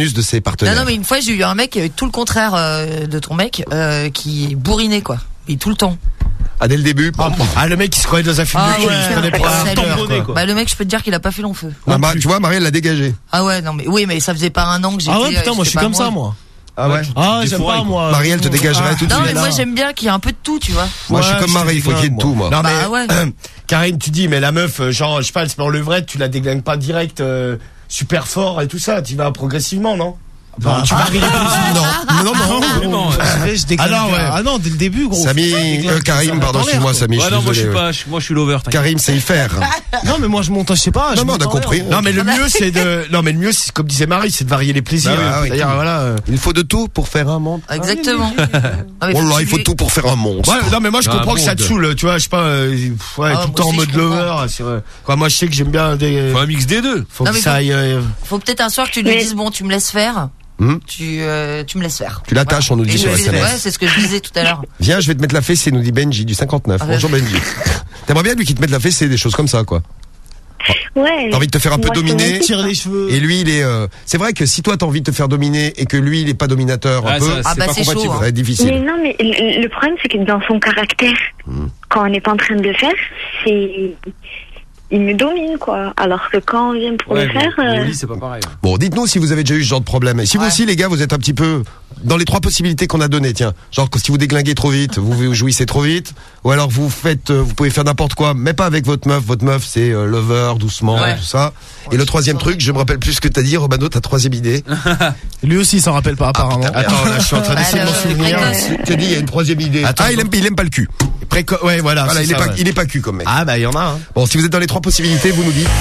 S5: bonus de ses partenaires.
S11: Non, non, mais une fois, j'ai eu un mec euh, tout le contraire euh, de ton mec, euh, qui bourrinait, quoi. Et tout le temps.
S5: Ah, dès le début.
S6: Ah, ah le mec il se croyait dans un film
S11: Ah
S6: de cul,
S11: ouais,
S6: il se prenait pour un tamponné, quoi.
S11: Bah le mec, je peux te dire qu'il a pas fait long feu.
S5: Ah, bah, tu vois, Marie, elle l'a dégagé.
S11: Ah ouais, non mais oui, mais ça faisait pas un an que j'étais.
S3: Ah ouais, putain, moi, je suis
S11: pas
S3: comme ça, moi.
S5: Ah ouais.
S3: Ah, j'aime pas, moi.
S5: Marie, elle te dégagerait tout de
S11: Non
S5: suite.
S11: mais moi j'aime bien qu'il y ait un peu de tout, tu vois.
S5: Moi, je suis comme Marie, il faut qu'il y ait de tout, moi.
S6: Non mais
S11: Bah ouais.
S6: Karine, tu dis mais la meuf, euh, genre je sais pas, elle se met en levrette, tu la déglingues pas direct euh, super fort et tout ça, tu vas progressivement, non?
S3: Bah, tu varies les plaisirs. Non, non, non, non. Je déclenche.
S6: Ah non, ouais.
S3: Ah non, dès le début, gros.
S5: Samy, euh, Karim, pardon, excuse-moi, Samy.
S20: Ouais, non, moi je suis
S5: désolé,
S20: pas, je- moi je suis l'over. t'inquiète.
S5: Karim, c'est y faire.
S3: Non, mais moi, je monte, je sais pas.
S5: Non, mais on a compris.
S6: Non mais le mieux c'est de, non mais le mieux c'est comme disait Marie, c'est de varier les plaisirs.
S5: Bah oui, ah oui,
S6: D'ailleurs
S5: tout.
S6: voilà. euh,
S5: Il faut de tout pour faire un monde.
S11: Exactement. Ah, mais
S5: Oh là,
S11: tu
S5: il faut
S11: lui-
S5: tout pour faire un monstre.
S6: Ouais, non mais moi je
S5: Un
S6: comprends que ça te
S5: monde.
S6: saoule, tu vois, je sais pas, euh, pff, ouais,
S11: Ah,
S6: tout le
S11: moi
S6: temps en
S11: aussi,
S6: mode
S11: je comprends.
S6: lover. Sur, euh, quoi, moi je sais que j'aime bien des.
S20: Faut un mix des deux.
S6: Faut
S11: Non,
S6: que
S11: mais
S6: ça
S11: faut-
S6: aille. euh,
S11: Faut peut-être un soir que tu lui
S9: Mais-
S11: dises bon, tu me laisses faire.
S5: Hmm
S11: Tu euh, tu me laisses faire.
S5: Tu l'attaches, on nous dit
S11: Et
S5: sur
S11: je-
S5: S M S.
S11: Ouais, c'est ce que je disais tout à l'heure.
S5: Viens, je vais te mettre la fessée, nous dit Benji du cinquante-neuf.
S11: Ah,
S5: Bonjour Benji. T'aimerais bien lui qui te mette la fessée, des choses comme ça, quoi.
S9: Ouais.
S5: T'as envie de te faire un peu
S9: Moi, c'est
S5: dominer.
S9: mon type.
S3: Tire les cheveux.
S5: Et lui, il est. euh, C'est vrai que si toi t'as envie de te faire dominer et que lui, il est pas dominateur un
S20: Ah,
S5: peu,
S20: ça,
S11: Ah, bah,
S20: pas
S11: c'est
S20: compatible.
S11: chaud,
S5: ça
S11: hein.
S5: va être
S9: Mais
S5: difficile.
S9: non, mais le le problème, c'est que dans son caractère, quand on n'est pas en train de le faire, c'est. Il me domine, quoi. Alors que quand on vient pour
S20: Ouais,
S9: le
S20: mais
S9: faire.
S20: au
S9: euh,
S20: lit, c'est pas pareil.
S5: Bon, dites-nous si vous avez déjà eu ce genre de problème. Et si vous
S11: Ouais.
S5: aussi, les gars, vous êtes un petit peu dans les trois possibilités qu'on a données, tiens. Genre que si vous déglinguez trop vite, vous, vous jouissez trop vite, ou alors vous faites, euh, vous pouvez faire n'importe quoi, mais pas avec votre meuf. Votre meuf, c'est euh, lover, doucement,
S11: Ouais.
S5: tout ça. Et le troisième truc, je me rappelle plus ce que t'as dit, Romano, ta troisième idée.
S3: Lui aussi, il s'en rappelle pas, apparemment.
S6: Attends, là je suis en train d'essayer de m'en
S11: Alors,
S6: souvenir.
S11: précoce.
S5: Tu as dit, il y a une troisième idée.
S6: Attends,
S5: ah, il aime, il aime pas le cul.
S6: Préco- ouais voilà.
S5: Voilà,
S6: c'est
S5: il est
S6: ça,
S5: pas,
S6: ouais.
S5: il est pas cul comme mec.
S6: Ah bah il y en a. Hein.
S5: Bon, si vous êtes dans les trois possibilités, vous nous dites.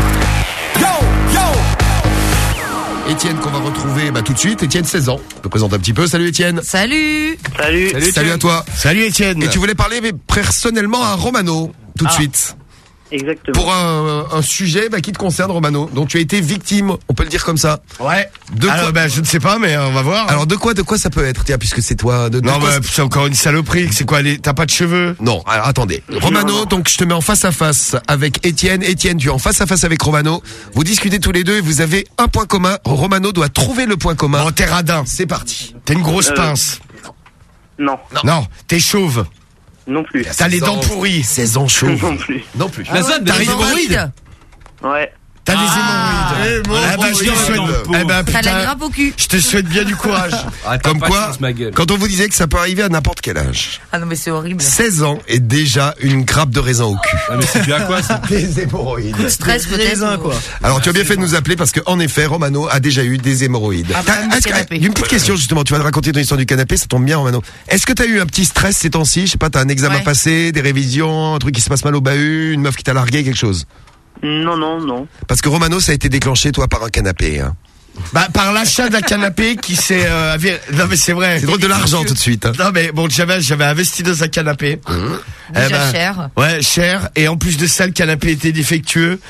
S5: Étienne qu'on va retrouver bah, tout de suite. Étienne, seize ans. Je te présente un petit peu. Salut Étienne.
S11: Salut.
S7: Salut.
S5: Salut, à toi.
S6: Salut Étienne.
S5: Et tu voulais parler mais personnellement à Romano tout de
S7: Ah.
S5: suite.
S7: Exactement.
S5: Pour un, un sujet bah, qui te concerne, Romano. Donc tu as été victime, on peut le dire comme ça.
S6: Ouais.
S5: De
S6: Alors
S5: quoi
S6: bah je ne sais pas, mais on va voir.
S5: Alors de quoi, de quoi ça peut être, tiens, puisque c'est toi. De, de
S6: non
S5: quoi
S6: bah c'est encore une saloperie. C'est quoi les... T'as pas de cheveux?
S5: Non, alors attendez. Romano,
S7: non.
S5: donc je te mets en face à face avec Étienne. Étienne, tu es en face à face avec Romano. Vous discutez tous les deux et vous avez un point commun. Romano doit trouver le point commun.
S6: Bon t'es radin.
S5: C'est parti.
S6: T'es une grosse
S7: Euh,
S6: pince.
S7: Non.
S6: Non. T'es chauve.
S7: Non plus.
S6: T'as les
S5: seize
S6: dents
S5: ans.
S6: pourries.
S5: seize ans chaud.
S7: Non plus.
S5: Non plus.
S20: La zone,
S6: T'as
S20: des
S6: les
S20: hémorroïdes.
S6: hémorroïdes.
S7: Ouais.
S6: T'as
S11: Ah.
S6: des hémorroïdes.
S5: Eh, bon,
S6: Ah bah
S5: bon,
S6: je te
S5: bon,
S6: souhaite.
S5: bon,
S6: Eh ben
S11: T'as la
S6: putain.
S11: grappe au cul.
S6: Je te souhaite bien du courage.
S20: Ah, t'as
S5: Comme
S20: pas de
S5: quoi,
S20: chance, ma gueule.
S5: quand on vous disait que ça peut arriver à n'importe quel âge.
S11: Ah non mais c'est horrible.
S5: seize ans et déjà une grappe de raisin au cul.
S20: Ah, mais c'est dû à quoi ça?
S5: Des hémorroïdes.
S11: Stress peut-être.
S3: Raisin,
S11: ou-
S3: quoi.
S5: Alors tu as bien fait de nous appeler parce que en effet Romano a déjà eu des hémorroïdes.
S11: Ah,
S5: T'as-
S11: problème du
S5: est-ce que-
S11: canapé.
S5: Une petite question justement, tu vas te raconter ton histoire du canapé, ça tombe bien Romano. Est-ce que t'as eu un petit stress ces temps-ci? Je sais pas, t'as un examen
S11: Ouais.
S5: passé, des révisions, un truc qui se passe mal au bahut, une meuf qui t'a largué, quelque chose?
S7: Non, non, non.
S5: Parce que Romano, ça a été déclenché toi par un canapé. Hein.
S6: Bah par l'achat d'un canapé qui s'est. Euh, avé- non mais c'est vrai.
S5: C'est drôle de l'argent tout de suite. Hein.
S6: Non mais bon j'avais j'avais investi dans un canapé.
S11: Déjà
S6: Eh ben,
S11: cher.
S6: Ouais, cher. Et en plus de ça, le canapé était défectueux.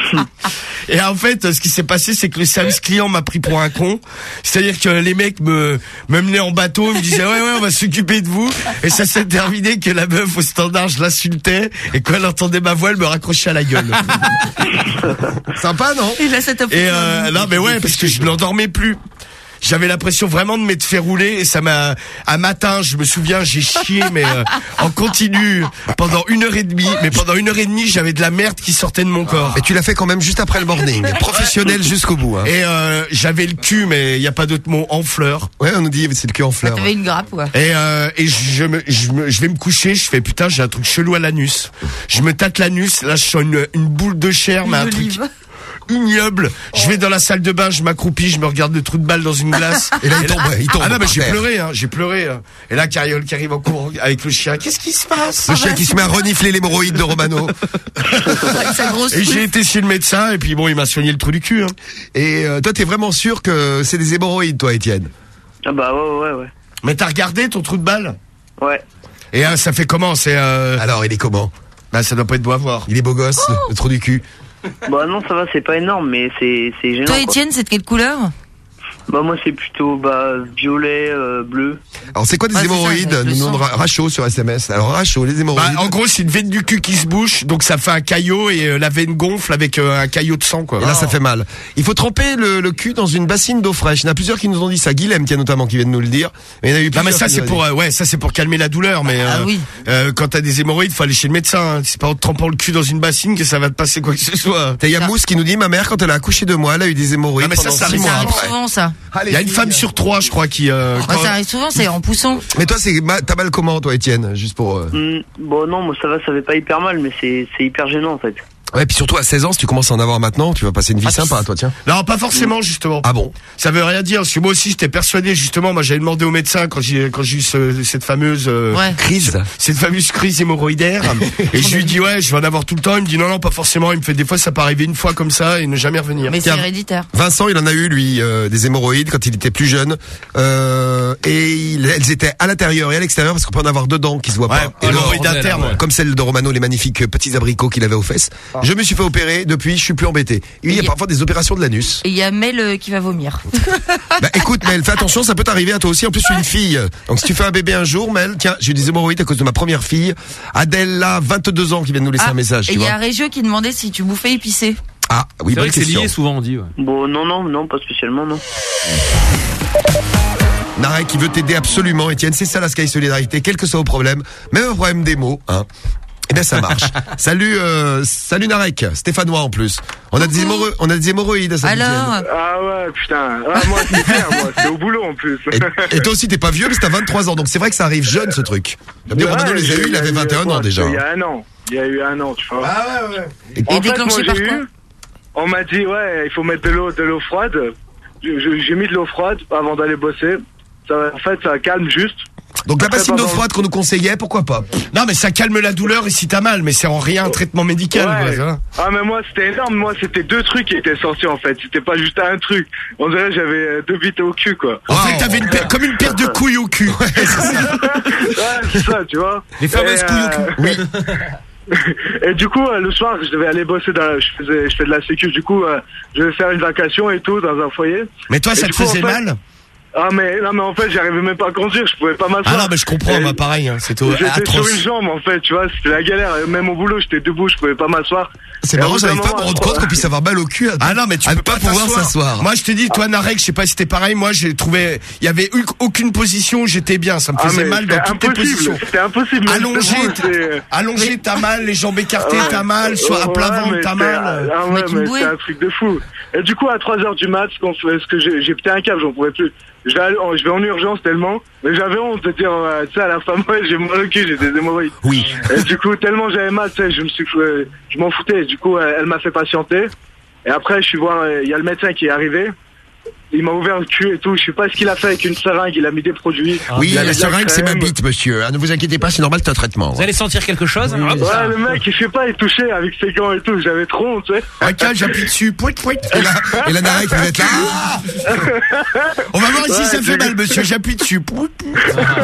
S6: Et en fait, ce qui s'est passé, c'est que le service client m'a pris pour un con. C'est-à-dire que les mecs me, me menaient en bateau, ils me disaient, ouais, ouais, on va s'occuper de vous. Et ça s'est terminé que la meuf au standard, je l'insultais. Et quand elle entendait ma voix, elle me raccrochait à la gueule.
S5: Sympa, non?
S11: Et là ça t'a
S6: Et euh, non, mais ouais, parce que je n'endormais plus. J'avais l'impression vraiment de m'être fait rouler et ça m'a. Un matin, je me souviens, j'ai chié mais euh, en continu pendant une heure et demie. Mais pendant une heure et demie, j'avais de la merde qui sortait de mon corps.
S5: Et tu l'as fait quand même juste après le morning, professionnel jusqu'au bout. Hein.
S6: Et euh, j'avais le cul, mais il y a pas d'autre mot, en fleurs.
S5: Ouais, on nous dit c'est le cul en fleurs.
S11: T'avais une grappe quoi.
S6: Et euh, et je me, je me je vais me coucher, je fais putain, j'ai un truc chelou à l'anus. Je me tâte l'anus, là je sens une une boule de chair, mais un truc ignoble. Je vais dans la salle de bain, je m'accroupis, je me regarde le trou de balle dans une glace.
S5: Et là, il tombe, il tombe
S6: Ah non, mais
S5: par
S6: j'ai
S5: terre.
S6: pleuré, hein, j'ai pleuré. hein. Et là, Cariole qui arrive en cours avec le chien. Qu'est-ce qui se passe?
S5: Le chien qui se met à renifler l'hémorroïde de Romano.
S11: Avec sa grosse
S6: Et j'ai
S11: truffe.
S6: été chez le médecin, et puis bon, il m'a soigné le trou du cul. Hein.
S5: Et euh, toi, t'es vraiment sûr que c'est des hémorroïdes, toi, Étienne?
S7: Ah bah ouais, ouais, ouais.
S6: Mais t'as regardé ton trou de balle?
S7: Ouais.
S6: Et euh, ça fait comment? C'est euh...
S5: Alors, il est comment?
S6: Bah, ça doit pas être beau à voir.
S5: Il est beau gosse,
S11: Oh.
S5: le, le trou du cul.
S7: Bah non, ça va, c'est pas énorme, mais c'est c'est gênant.
S11: Toi
S7: quoi.
S11: Étienne, c'est de quelle couleur?
S14: Bah moi c'est plutôt bah violet, euh, bleu.
S5: Alors c'est quoi des
S14: Ah, c'est ça,
S5: hémorroïdes?
S14: avec le
S5: Nous
S14: sang.
S5: demande Ra- Rachaud sur S M S. Alors Rachaud, les hémorroïdes.
S6: Bah, en gros, c'est une veine du cul qui se bouche, donc ça fait un caillot et euh, la veine gonfle avec euh, un caillot de sang, quoi.
S5: Et là, ça fait mal. Il faut tremper le, le cul dans une bassine d'eau fraîche. Il y en a plusieurs qui nous ont dit ça. Guilhem, tiens, notamment, qui vient de nous le dire. Mais il y en a eu
S6: Non, mais
S5: plusieurs
S6: ça,
S5: qui
S6: c'est
S5: nous
S6: pour,
S5: ont dit.
S6: euh, ouais, ça, c'est pour calmer la douleur, mais,
S11: Ah
S6: euh,
S11: oui.
S6: euh, quand t'as des hémorroïdes, faut aller chez le médecin, hein. C'est pas en te trempant le cul dans une bassine que ça va te passer quoi que ce soit.
S5: Il y a Mousse qui nous dit, ma mère, quand elle a accouché de moi, elle a eu des hémorroïdes.
S6: Ah, mais ça,
S5: pendant
S6: ça
S5: six
S6: arrive
S5: mois
S11: Ça arrive
S5: après.
S11: souvent, ça.
S6: Il y a une femme sur trois, je crois, qui, euh,
S11: Ouais,
S6: quand-
S11: ça arrive souvent, c'est en poussant.
S5: Mais toi, c'est, ma- t'as mal comment, toi, Étienne? Juste pour, euh...
S14: Hmm, bon non, moi ça va, ça fait pas hyper mal, mais c'est c'est hyper gênant en fait.
S5: Ouais, puis surtout à seize ans, si tu commences à en avoir maintenant, tu vas passer une vie
S6: Ah,
S5: sympa, toi, tiens.
S6: Non, pas forcément, justement.
S5: Ah bon?
S6: Ça veut rien dire, parce que moi aussi, j'étais persuadé, justement, moi, j'avais demandé au médecin quand j'ai, quand j'ai eu ce- cette fameuse, euh,
S11: Ouais.
S5: Crise.
S6: cette fameuse crise hémorroïdaire. Et je lui dis, ouais, je vais en avoir tout le temps. Il me dit, non, non, pas forcément. Il me fait, des fois, ça peut arriver une fois comme ça et ne jamais revenir.
S11: Mais c'est
S5: Tiens.
S11: héréditaire.
S5: Vincent, il en a eu, lui, euh, des hémorroïdes quand il était plus jeune. Euh, et il- elles étaient à l'intérieur et à l'extérieur parce qu'on peut en avoir dedans qui se voient
S6: Ouais,
S5: pas. Et
S6: hémorroïdes
S5: alors,
S6: internes, ouais.
S5: comme celle de Romano, les magnifiques petits abricots qu'il avait aux fesses. Je me suis fait opérer. Depuis, je suis plus embêté. Il y a
S11: Et-
S5: parfois des opérations de l'anus.
S11: Et il y a Mel euh, qui va vomir.
S5: Bah écoute Mel, fais attention, ça peut t'arriver à toi aussi. En plus, je suis une fille. Donc si tu fais un bébé un jour, Mel, tiens, j'ai eu des hémorroïdes à cause de ma première fille. Adèle, là, vingt-deux ans, qui vient de nous laisser
S11: Ah,
S5: un message.
S11: et
S5: Tu
S11: il y
S5: vois.
S11: a Régio qui demandait si tu bouffais épicé.
S5: Ah oui,
S20: C'est vrai
S5: bonne
S20: que c'est
S5: question.
S20: lié souvent, on dit. Ouais.
S14: Bon non non non, pas spécialement non.
S5: Narek qui veut t'aider absolument, Étienne. C'est ça la Sky Solidarité, quel que soit au problème, même un problème des mots, hein. Eh bien ça marche. Salut, euh, salut Narek, Stéphanois en plus. On a des hémorroïdes, on a des hémorroïdes à Saint-Étienne.
S11: Alors,
S18: Ah ouais, putain. Ah, moi, c'est clair, moi. C'est au boulot, en plus.
S5: Et, et toi aussi, t'es pas vieux, mais t'as vingt-trois ans, donc c'est vrai que ça arrive jeune, ce truc. Ouais, Romano les a eu, il avait vingt et un ans déjà.
S18: Il y a un an. Il y a eu un an, tu vois.
S6: Ah ouais, ouais.
S5: Et
S18: En fait,
S11: déclenché
S18: moi,
S11: par
S18: j'ai
S11: quoi
S18: eu, on m'a dit, ouais, il faut mettre de l'eau, de l'eau froide. Je- je- J'ai mis de l'eau froide avant d'aller bosser. Ça, en fait, ça calme juste.
S5: Donc la
S18: Après,
S5: bassine d'eau
S18: pendant-
S5: froide qu'on nous conseillait, pourquoi pas?
S6: Non, mais ça calme la douleur et si t'as mal, mais c'est en rien un traitement médical,
S18: Ouais.
S6: quoi, ça.
S18: Ah mais moi c'était énorme, moi c'était deux trucs qui étaient sortis en fait, c'était pas juste un truc. On dirait que j'avais euh, deux bites au cul quoi.
S6: En fait, t'avais une paire- comme une paire de couilles au cul.
S18: Ouais c'est ça tu vois.
S6: Les fameuses
S18: Et,
S6: couilles au cul.
S18: euh,
S6: Oui.
S18: Et du coup euh, le soir je devais aller bosser dans la... je faisais je fais de la sécu du coup euh, je devais faire une vacation et tout dans un foyer.
S6: Mais toi,
S18: Et
S6: ça
S18: du
S6: te
S18: coup, en
S6: faisait
S18: fait-
S6: mal?
S18: Ah mais non mais en fait j'arrivais même pas à conduire, je pouvais pas m'asseoir.
S6: Ah non, mais je comprends,
S18: Et-
S6: moi, pareil, hein, c'était
S18: J'étais
S6: atroce.
S18: sur une jambe en fait, tu vois, c'était la galère. Même au boulot, j'étais debout, je pouvais pas m'asseoir.
S5: C'est
S18: Et
S5: marrant,
S18: au bout d'un
S5: j'arrive pas à me
S18: moment,
S5: rendre compte qu'on puisse avoir mal au cul. à-
S6: Ah non, mais tu
S5: à
S6: peux
S5: ne pas,
S6: pas
S5: pouvoir s'asseoir.
S6: Moi, je te dis, toi, Narek, je sais pas si c'était pareil. Moi, j'ai trouvé, il y avait eu aucune position où j'étais bien. Ça me
S18: Ah,
S6: faisait
S18: mais
S6: mal dans
S18: c'était
S6: toutes les
S18: impossible,
S6: positions.
S18: c'était impossible, même
S6: Allongé,
S18: debout,
S6: t'as-
S18: c'est-
S6: allongé, t'as mal. Les jambes écartées,
S18: Ouais.
S6: t'as mal. Soit à plat
S18: Ouais,
S6: ventre,
S18: mais
S6: t'as
S18: c'est-
S6: mal.
S18: Ah ouais, mais c'est un truc de fou. Et du coup, à trois heures du mat, ce qu'on fait, ce que j'ai, j'ai pété un câble, j'en pouvais plus. Je vais, aller- je vais en urgence tellement, mais j'avais honte de dire, euh, tu sais, à la femme, ouais, j'ai mal au cul, j'ai des hémorroïdes.
S5: Oui.
S18: Et du coup, tellement j'avais mal, tu sais, je me suis, euh, je m'en foutais. Du coup, elle, elle m'a fait patienter. Et après, je suis voir, il y a le médecin qui est arrivé. Il m'a ouvert le cul et tout. Je sais pas ce qu'il a fait avec une seringue. Il a mis des produits.
S5: Oui,
S18: Il a
S5: la
S18: mis de la
S5: seringue, c'est ma
S18: crème.
S5: bite, monsieur. Ah, ne vous inquiétez pas, c'est normal, c'est un traitement.
S20: Vous allez sentir quelque chose hein, hop, ça.
S18: Ouais, le mec, je sais pas, il touchait avec ses gants et tout. J'avais trop honte, tu sais.
S6: Un câble, j'appuie dessus. Pouit, pouit.
S5: Et là, et la Narek, vous êtes là. Ah
S6: On va voir ici,
S18: Ouais,
S6: ça
S18: c'est-
S6: fait mal, monsieur. J'appuie dessus. Pouit, pouit.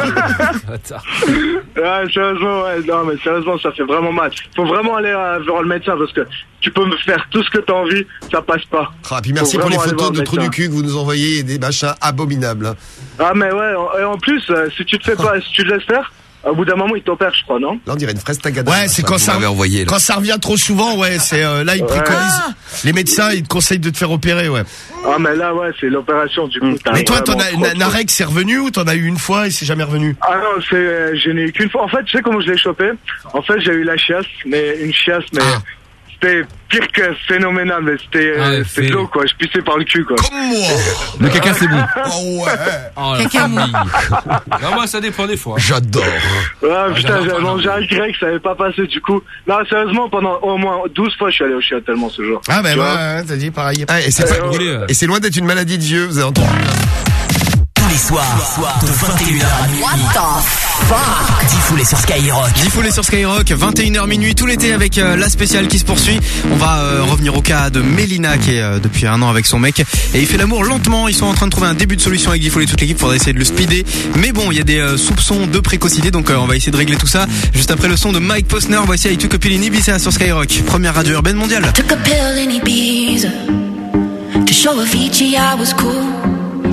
S18: Ouais, sérieusement, ouais, non, mais sérieusement, ça fait vraiment mal. Faut vraiment aller euh, voir le médecin parce que tu peux me faire tout ce que t'as envie, ça passe pas.
S5: Ah, puis merci
S18: Faut
S5: pour les
S18: vraiment aller
S5: photos
S18: voir
S5: de
S18: le
S5: trous du
S18: médecin.
S5: cul que vous nous envoyez et des machins abominables.
S18: Ah, mais ouais, en- et en plus, euh, si tu te fais pas, si tu te laisses faire, au bout d'un moment, il t'opère, je crois, non?
S5: Là, on dirait une fraise tagada.
S6: Ouais, c'est quand ça,
S5: envoyé, là.
S6: quand ça revient trop souvent, ouais, c'est, euh, là, ils
S18: Ouais.
S6: préconisent. Les médecins, ils te conseillent de te faire opérer, ouais.
S18: Ah, mais là, ouais, c'est l'opération, du coup. t'as
S6: Mais toi, t'en
S18: vraiment
S6: as,
S18: trop,
S6: Na-
S18: trop.
S6: Narek, c'est revenu ou t'en as eu une fois et c'est jamais revenu?
S18: Ah non, c'est, euh, je n'ai eu qu'une fois. En fait, tu sais comment je l'ai chopé? En fait, j'ai eu la chiasse, mais une chiasse, mais
S5: Ah.
S18: c'était pire que phénoménal, mais c'était,
S20: Ah,
S18: euh,
S20: ouais,
S18: c'était
S20: fait-
S18: de l'eau, quoi. Je pissais par le cul, quoi.
S5: Comme moi.
S20: Le caca c'est bon.
S5: Oh ouais.
S20: Oh, la
S11: Caca
S20: famille. Non, moi ça dépend des fois.
S5: J'adore.
S18: Ouais, putain,
S20: j'adore
S18: j'avais
S20: pas,
S18: mangé un grec, ça avait pas passé, du coup. Non, sérieusement, pendant au moins douze fois, je suis allé au chiottes tellement ce jour.
S6: Ah, ben,
S18: Tu
S6: ouais,
S18: vois
S6: ouais, t'as dit pareil.
S5: Ah, et c'est
S18: Euh,
S5: pas-
S20: brûlé, ouais.
S5: et c'est loin d'être une maladie de vieux, vous avez entendu.
S2: Tous les soirs, de vingt et une heures à minuit. Diffoulé sur Skyrock.
S10: Diffoulé sur Skyrock, vingt et une heures minuit tout l'été avec euh, la spéciale qui se poursuit. On va euh, revenir au cas de Mélina qui est euh, depuis un an avec son mec et il fait l'amour lentement. Ils sont en train de trouver un début de solution avec Diffoulé toute l'équipe. Faudrait essayer de le speeder. Mais bon, il y a des euh, soupçons de précocité donc euh, on va essayer de régler tout ça. Juste après le son de Mike Posner, voici I Took a Pill in Ibiza sur Skyrock. Première radio urbaine mondiale.
S17: Took a pill in Ibiza to show Avicii I was cool.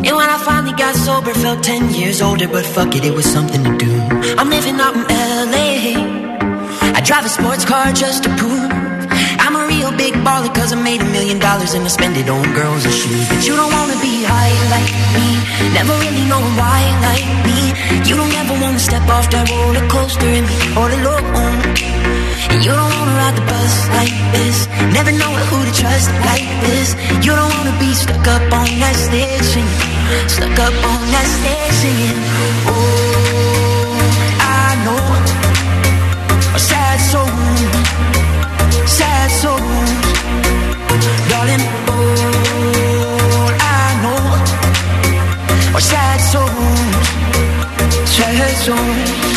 S4: And when I finally got sober, felt ten years older, but fuck it, it was something to do. I'm living out in L A. I drive a sports car just to prove I'm a real big baller, cause I made a million dollars and I spend it on girls and shoes. But you don't wanna be high like me, never really knowing why like me. You don't ever wanna step off that roller coaster and be all alone. And you don't wanna ride the bus like this, never know who to trust like this. You don't wanna be stuck up on that stage singing, stuck up on that stage singing. Oh, I know a sad soul, sad souls, darling. All I know are sad souls, sad souls.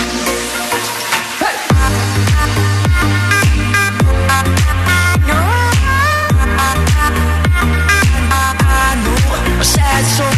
S4: Sad soul.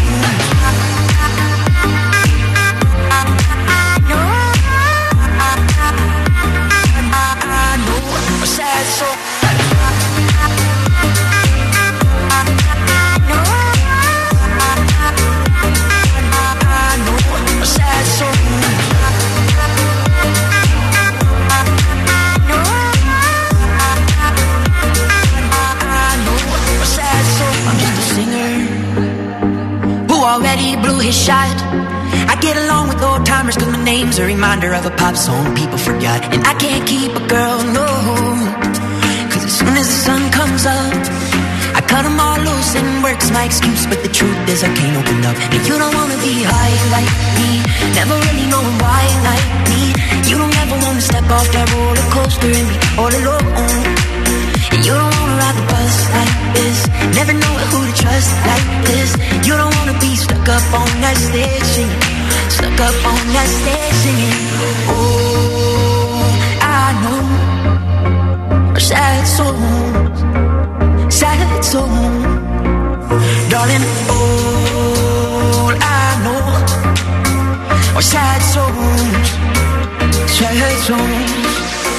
S4: Already blew his shot. I get along with old timers cause my name's a reminder of a pop song people forgot. And I can't keep a girl, no, cause as soon as the sun comes up I cut them all loose and work's my excuse. But the truth is I can't open up. And you don't wanna be high like me, never really knowing why like me. You don't ever wanna step off that roller coaster and be all alone. And you don't wanna ride the bus like this, never know who to trust like this. You don't wanna be stuck up on that stage singing, stuck up on that stage singing. Oh, I know are sad souls, sad souls, darling. All I know are sad souls, sad souls.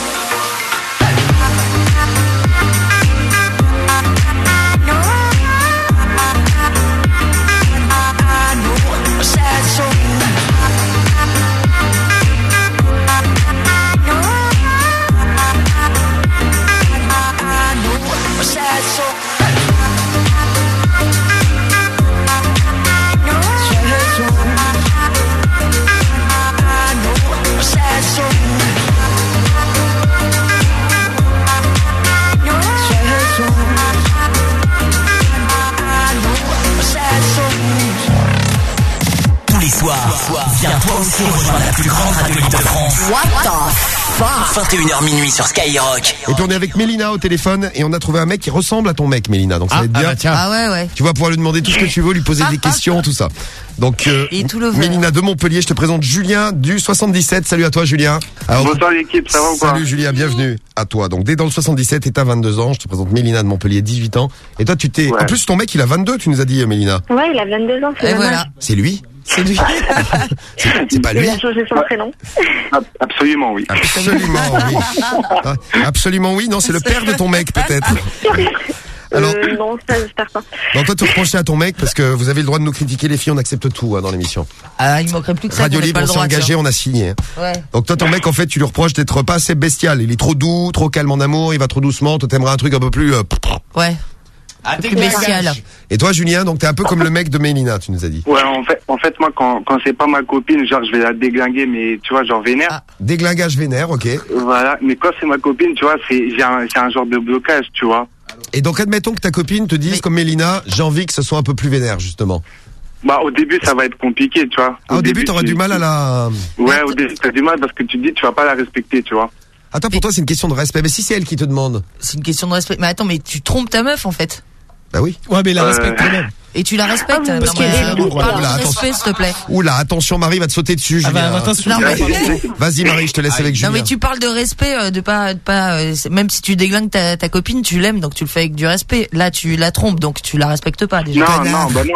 S2: Viens toi aussi rejoindre la plus grande radio de France.
S15: What the fuck?
S2: vingt et une heures minuit sur Skyrock.
S5: Et puis on est avec Mélina au téléphone et on a trouvé un mec qui ressemble à ton mec, Mélina. Donc ça va être bien.
S11: Ah, bah tiens. Ah ouais, ouais.
S5: Tu vas pouvoir lui demander tout ce que tu veux, lui poser des questions, tout ça. Donc euh, Mélina de Montpellier, je te présente Julien du soixante-dix-sept. Salut à toi Julien.
S12: Alors, bonsoir l'équipe, ça va ou quoi?
S5: Salut Julien, bienvenue à toi. Donc dès dans le soixante-dix-sept et t'as vingt-deux ans, je te présente Mélina de Montpellier, dix-huit ans. Et toi tu t'es... Ouais. En plus ton mec il a vingt-deux, tu nous as dit Mélina.
S9: Ouais, il a vingt-deux ans, c'est
S11: voilà.
S5: C'est lui?
S11: C'est lui.
S5: c'est, c'est pas lui.
S9: Il a changé son prénom.
S12: Absolument oui.
S5: Absolument oui. Ah, absolument oui. Non, c'est le père de ton mec peut-être.
S9: Alors, euh, non, ça j'espère pas.
S5: Donc toi tu reprochais à ton mec parce que vous avez le droit de nous critiquer les filles, on accepte tout hein, dans l'émission.
S11: Ah, il manquerait plus que ça.
S5: Radio Libre, on s'est engagé, on a signé. Hein.
S11: Ouais.
S5: Donc toi ton mec en fait tu lui reproches d'être pas assez bestial. Il est trop doux, trop calme en amour, il va trop doucement. Toi t'aimerais un truc un peu plus. Euh...
S11: Ouais. Ah, plus bestial.
S5: Et toi Julien, donc t'es un peu comme le mec de Mélina, tu nous as dit.
S12: Ouais, en fait, en fait moi quand quand c'est pas ma copine, genre je vais la déglinguer, mais tu vois genre vénère. Ah.
S5: Déglingage vénère, ok.
S12: Voilà, mais quand c'est ma copine, tu vois, c'est j'ai un c'est un genre de blocage, tu vois.
S5: Et donc admettons que ta copine te dise mais... comme Mélina, j'ai envie que ce soit un peu plus vénère justement.
S12: Bah au début ça va être compliqué, tu vois.
S5: Ah, au, au début, début t'auras du mal à la.
S12: Ouais, au début t'as du mal parce que tu te dis tu vas pas la respecter, tu vois.
S5: Attends, pour mais... toi c'est une question de respect. Mais si c'est elle qui te demande.
S11: C'est une question de respect. Mais attends, mais tu trompes ta meuf en fait.
S5: Bah oui.
S3: Ouais, mais la respecte quand même.
S11: Et tu la respectes.
S3: Ah,
S11: parce que parle de respect, s'il te plaît.
S5: Oula, attention, Marie va te sauter dessus.
S3: Ah bah, attention.
S11: Mais...
S5: Vas-y, Marie, je te laisse ah, avec Julien.
S11: Non, mais tu parles de respect, de pas, de pas, même si tu déglingues ta, ta copine, tu l'aimes, donc tu le fais avec du respect. Là, tu la trompes, donc tu la respectes pas, déjà.
S12: Non, non, bah non.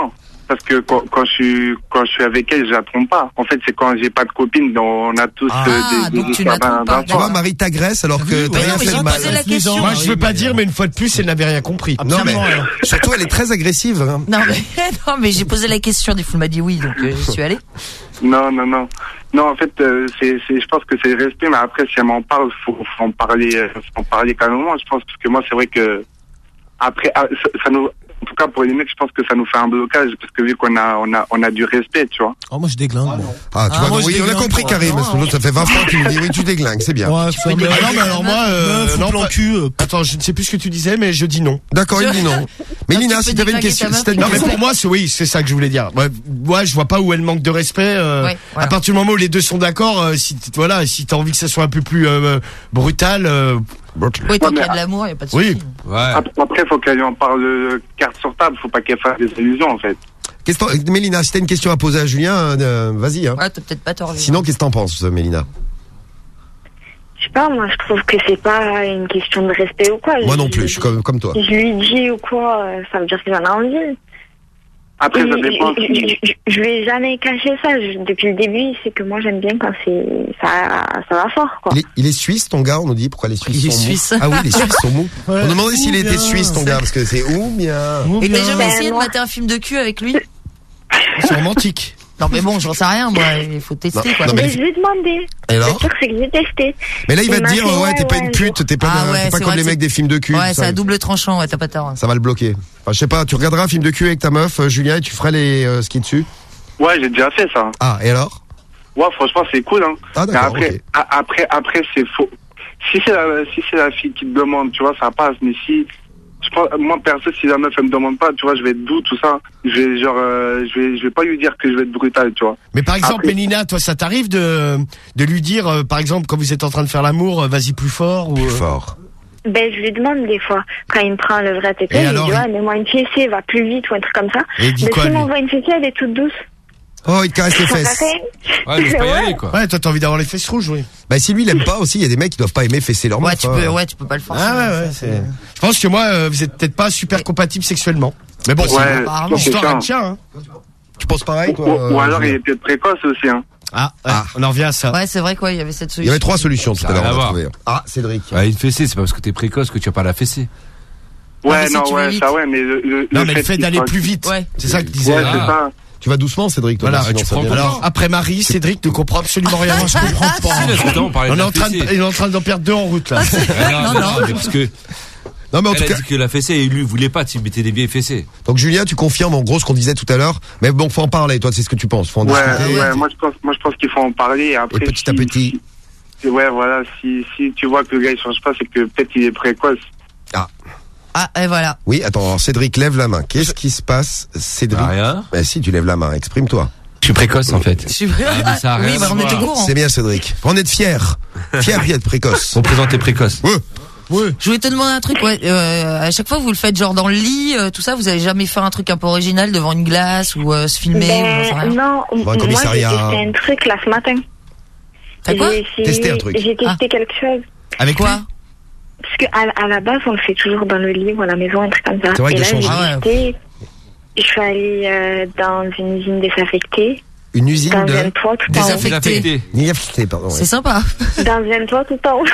S12: parce que quand, quand je suis quand je suis avec elle, je la trompe pas. En fait, c'est quand j'ai pas de copine, donc on a tous
S11: Ah,
S12: euh, des,
S11: donc
S12: des
S11: tu la trompes pas.
S5: Tu vois, Marie t'agresse alors que t'as rien fait de mal.
S6: Moi, je veux pas dire, mais une fois de plus, elle n'avait rien compris.
S5: Non, mais surtout, elle est très agressive. Hein.
S11: Non mais non mais j'ai posé la question, des fois elle m'a dit oui, donc euh, j'y suis allé.
S12: Non, non, non. Non, en fait, euh, c'est, c'est, je pense que c'est le respect, mais après, si elle m'en parle, faut, faut en parler, euh, faut en parler calmement, je pense, parce que moi, c'est vrai que, après, ah, ça, ça nous, en tout cas, pour les mecs, je pense que ça nous fait un blocage, parce que vu qu'on a, on a, on a du respect, tu vois.
S3: Oh, moi, je déglingue.
S5: Ah, tu
S3: Ah,
S5: vois,
S3: moi, je
S5: oui, on a
S3: déglingue,
S5: compris,
S3: moi.
S5: Karim, parce que l'autre, ça fait vingt fois qu'il me dit, oui, tu déglingues, c'est bien.
S3: Ouais, ça, mais-
S6: Ah non, mais alors moi, euh,
S3: Meuf ou
S6: non,
S3: plan
S6: pas-
S3: cul, euh,
S6: Attends, je ne sais plus ce que tu disais, mais je dis non.
S5: D'accord, il dit non. Mais Lina, si t'avais une question, si t'as une
S6: Non, mais
S5: question.
S6: pour moi, c'est oui, c'est ça que je voulais dire. Ouais, ouais, je vois pas où elle manque de respect. Euh,
S11: Ouais, voilà.
S6: À partir du moment où les deux sont d'accord, euh, si t- voilà, si t'as envie que ça soit un peu plus euh, brutal. Euh,
S11: Oui, tant qu'il y a de l'amour, il y a pas de souci.
S6: oui.
S12: Ap- Après, faut qu'elle lui en parle euh, carte sur table, faut pas qu'elle fasse des illusions, en fait.
S5: Qu'est-ce que t'en- Mélina, si t'as une question à poser à Julien, euh, vas-y. Hein.
S11: Ouais, t'as peut-être pas tort. Julien.
S5: Sinon, qu'est-ce que t'en penses, Mélina?
S9: Je sais pas, moi je trouve que c'est pas une question de respect ou quoi.
S5: Moi
S9: Je-
S5: non plus, je suis comme, comme toi.
S9: Si je lui dis ou quoi, euh, ça veut dire qu'il en a envie.
S12: Après, ça
S9: Et
S12: dépend.
S9: Je, je, je, je lui ai jamais caché ça. Je- depuis le début, c'est que moi j'aime bien quand c'est ça, ça va fort, quoi.
S5: Il est, il est suisse, ton gars, on nous dit pourquoi les Suisses
S11: Il est
S5: sont mous.
S11: suisse.
S5: Ah oui, les Suisses sont mous.
S6: Ouais.
S5: On demandait s'il
S3: Ou
S5: était
S3: bien,
S5: suisse, ton gars, parce que c'est où bien.
S11: Et t'as jamais
S9: Ben,
S11: essayé de
S9: moi-
S11: mater un film de cul avec lui?
S6: C'est romantique.
S11: Non mais bon, j'en sais rien, moi, il faut tester
S5: Non,
S11: quoi.
S5: non,
S9: Mais
S5: mais-
S9: je lui ai demandé.
S5: Et alors
S9: Le truc, c'est que j'ai testé.
S5: Mais là, il va
S9: Il
S5: te
S9: m'a
S5: dire,
S9: fait,
S5: ouais,
S9: ouais,
S5: t'es pas
S9: ouais,
S5: une
S9: un
S5: pute, t'es pas,
S11: Ah
S5: t'es
S11: ouais,
S5: pas
S11: c'est
S5: comme
S11: vrai
S5: les
S11: que
S5: mecs des films de cul.
S11: Ouais,
S5: ça,
S11: c'est à double tranchant, ouais, t'as pas tort.
S5: ça va le bloquer. Enfin, je sais pas, tu regarderas un film de cul avec ta meuf, euh, Julien, et tu feras les euh, skis dessus.
S12: Ouais, j'ai déjà fait ça.
S5: Ah, et alors?
S12: Ouais, franchement, c'est cool, hein.
S5: Ah,
S12: Mais
S5: d'accord,
S12: après,
S5: ok.
S12: a- après, après, c'est faux. Si c'est la, si c'est la fille qui te demande, tu vois, ça passe. Mais si, je pense, moi, perso, si la meuf, elle me demande pas, tu vois, je vais être doux, tout ça. Je vais, genre, euh, je vais, je vais pas lui dire que je vais être brutal, tu vois.
S6: Mais par exemple,
S12: Après-
S6: Mélina, toi, ça t'arrive de de lui dire, euh, par exemple, quand vous êtes en train de faire l'amour, euh, vas-y plus fort ou
S5: Plus
S6: euh,
S5: fort.
S9: Ben, je lui demande des fois, quand il me prend le vrai tété,
S6: Et
S9: je lui
S6: alors,
S9: dis,
S6: il-
S9: ouais, mais moi, une fessée va plus vite ou un truc comme ça.
S6: Et il dit
S9: Mais
S6: quoi,
S9: s'il
S6: lui
S9: m'envoie une fessée, elle est toute douce.
S5: Oh, il te caresse les
S9: Ça
S5: fesses.
S9: fait-
S20: Ouais, laisse pas y
S9: Ouais.
S20: aller, quoi.
S6: Ouais, toi, t'as envie d'avoir les fesses rouges, oui.
S5: Bah, si lui, il aime pas aussi, il y a des mecs qui doivent pas aimer fesser leur meuf.
S11: Ouais, tu
S5: hein.
S11: peux, ouais, tu peux pas le forcer.
S6: Ah ouais, ouais. c'est- Je pense que moi, euh, vous êtes peut-être pas super compatibles sexuellement. Mais bon,
S12: Ouais,
S6: c'est
S12: apparemment.
S6: l'histoire
S12: c'est ça.
S6: elle tient. Hein.
S5: Tu penses pareil, toi?
S12: Ou,
S5: euh,
S12: ou alors, il
S5: Julien
S12: est peut-être précoce aussi, hein.
S6: Ah, ouais, on en revient à ça.
S11: Ouais, c'est vrai quoi, il y avait cette
S5: Il y
S11: solution.
S5: avait trois solutions tout à
S20: Ça a
S5: l'heure,
S20: rien
S5: on
S20: à
S5: a
S20: voir.
S5: trouvé. Ah, Cédric.
S20: Ouais, une fessée, c'est pas parce que t'es précoce que tu vas pas la fesser.
S11: Ah,
S12: Ouais,
S11: mais si
S12: non,
S11: tu vas
S12: ouais,
S11: vite.
S12: ça, ouais, mais le, le,
S6: Non,
S12: le
S6: mais le fait
S12: qu'il
S6: d'aller
S12: soit-
S6: plus vite.
S11: Ouais.
S6: C'est ça que disait.
S12: Ouais,
S6: euh,
S12: c'est ça.
S5: Tu vas doucement, Cédric, toi.
S6: Voilà,
S5: sinon
S20: tu
S5: ça
S20: prends
S5: devient-
S20: pas
S6: Alors, après Marie, Cédric ne comprend absolument rien. Moi, je comprends
S20: Si, là,
S6: pas.
S20: tout à l'heure, on parlait
S6: On
S20: de
S6: est
S20: la
S6: en train de,
S20: fessée.
S6: il est en train d'en perdre deux en route, là.
S20: Ah, non,
S11: Non,
S20: non,
S11: non.
S20: mais parce que
S5: Non, mais en
S20: elle
S5: tout
S20: a
S5: cas,
S20: dit que la fessée et lui voulait pas, tu mettais des vieilles fessées.
S5: donc Julien, tu confirmes en gros ce qu'on disait tout à l'heure. Mais bon, faut en parler, toi, c'est ce que tu penses. Faut en
S12: Ouais,
S5: discuter.
S12: ouais, moi, je pense, moi, je pense qu'il faut en parler. Et après,
S5: Et petit à
S12: si-
S5: petit.
S12: si- ouais, voilà, si, si tu vois que le gars, il change pas, c'est que peut-être il est précoce.
S5: Ah.
S11: Ah, et voilà.
S5: Oui, attends, alors, Cédric, lève la main. Qu'est-ce qui se passe, Cédric?
S20: Bah, rien.
S5: Bah, si, tu lèves la main, exprime-toi.
S20: Je suis précoce, en fait.
S11: Je suis vrai.
S20: Ah, mais ça a rien
S11: Oui, bah,
S20: à
S11: on
S20: voir.
S11: était au courant.
S5: C'est bien, Cédric. On est de fiers. Fiers d'être précoce.
S20: On présentait précoce.
S5: Ouais.
S6: Ouais.
S11: Je voulais te demander un truc, ouais. Euh, à chaque fois, vous le faites genre dans le lit, euh, tout ça. Vous avez jamais fait un truc un peu original devant une glace ou euh, se filmer ou j'en sais
S9: Ben,
S11: rien.
S9: non,
S5: Bon, un
S9: moi, j'ai
S5: commissariat.
S9: testé un truc là ce matin.
S11: T'as quoi
S9: J'ai essayé-
S5: Testé un truc.
S9: J'ai testé quelque chose.
S6: Avec
S11: Quoi?
S9: Parce que à, à la base, on le fait toujours dans le lit ou à la maison, un truc comme ça.
S5: C'est vrai
S9: Et
S5: que
S9: là,
S5: j'ai
S9: j'ai
S5: changé.
S11: Ah ouais.
S9: testé. Je suis allée euh, dans une usine désaffectée.
S5: Une usine
S9: Dans
S5: de...
S9: un toit tout en haut.
S11: Désaffecté.
S5: Désaffecté, pardon.
S11: C'est
S5: ouais.
S11: sympa.
S9: Dans un toit tout en haut.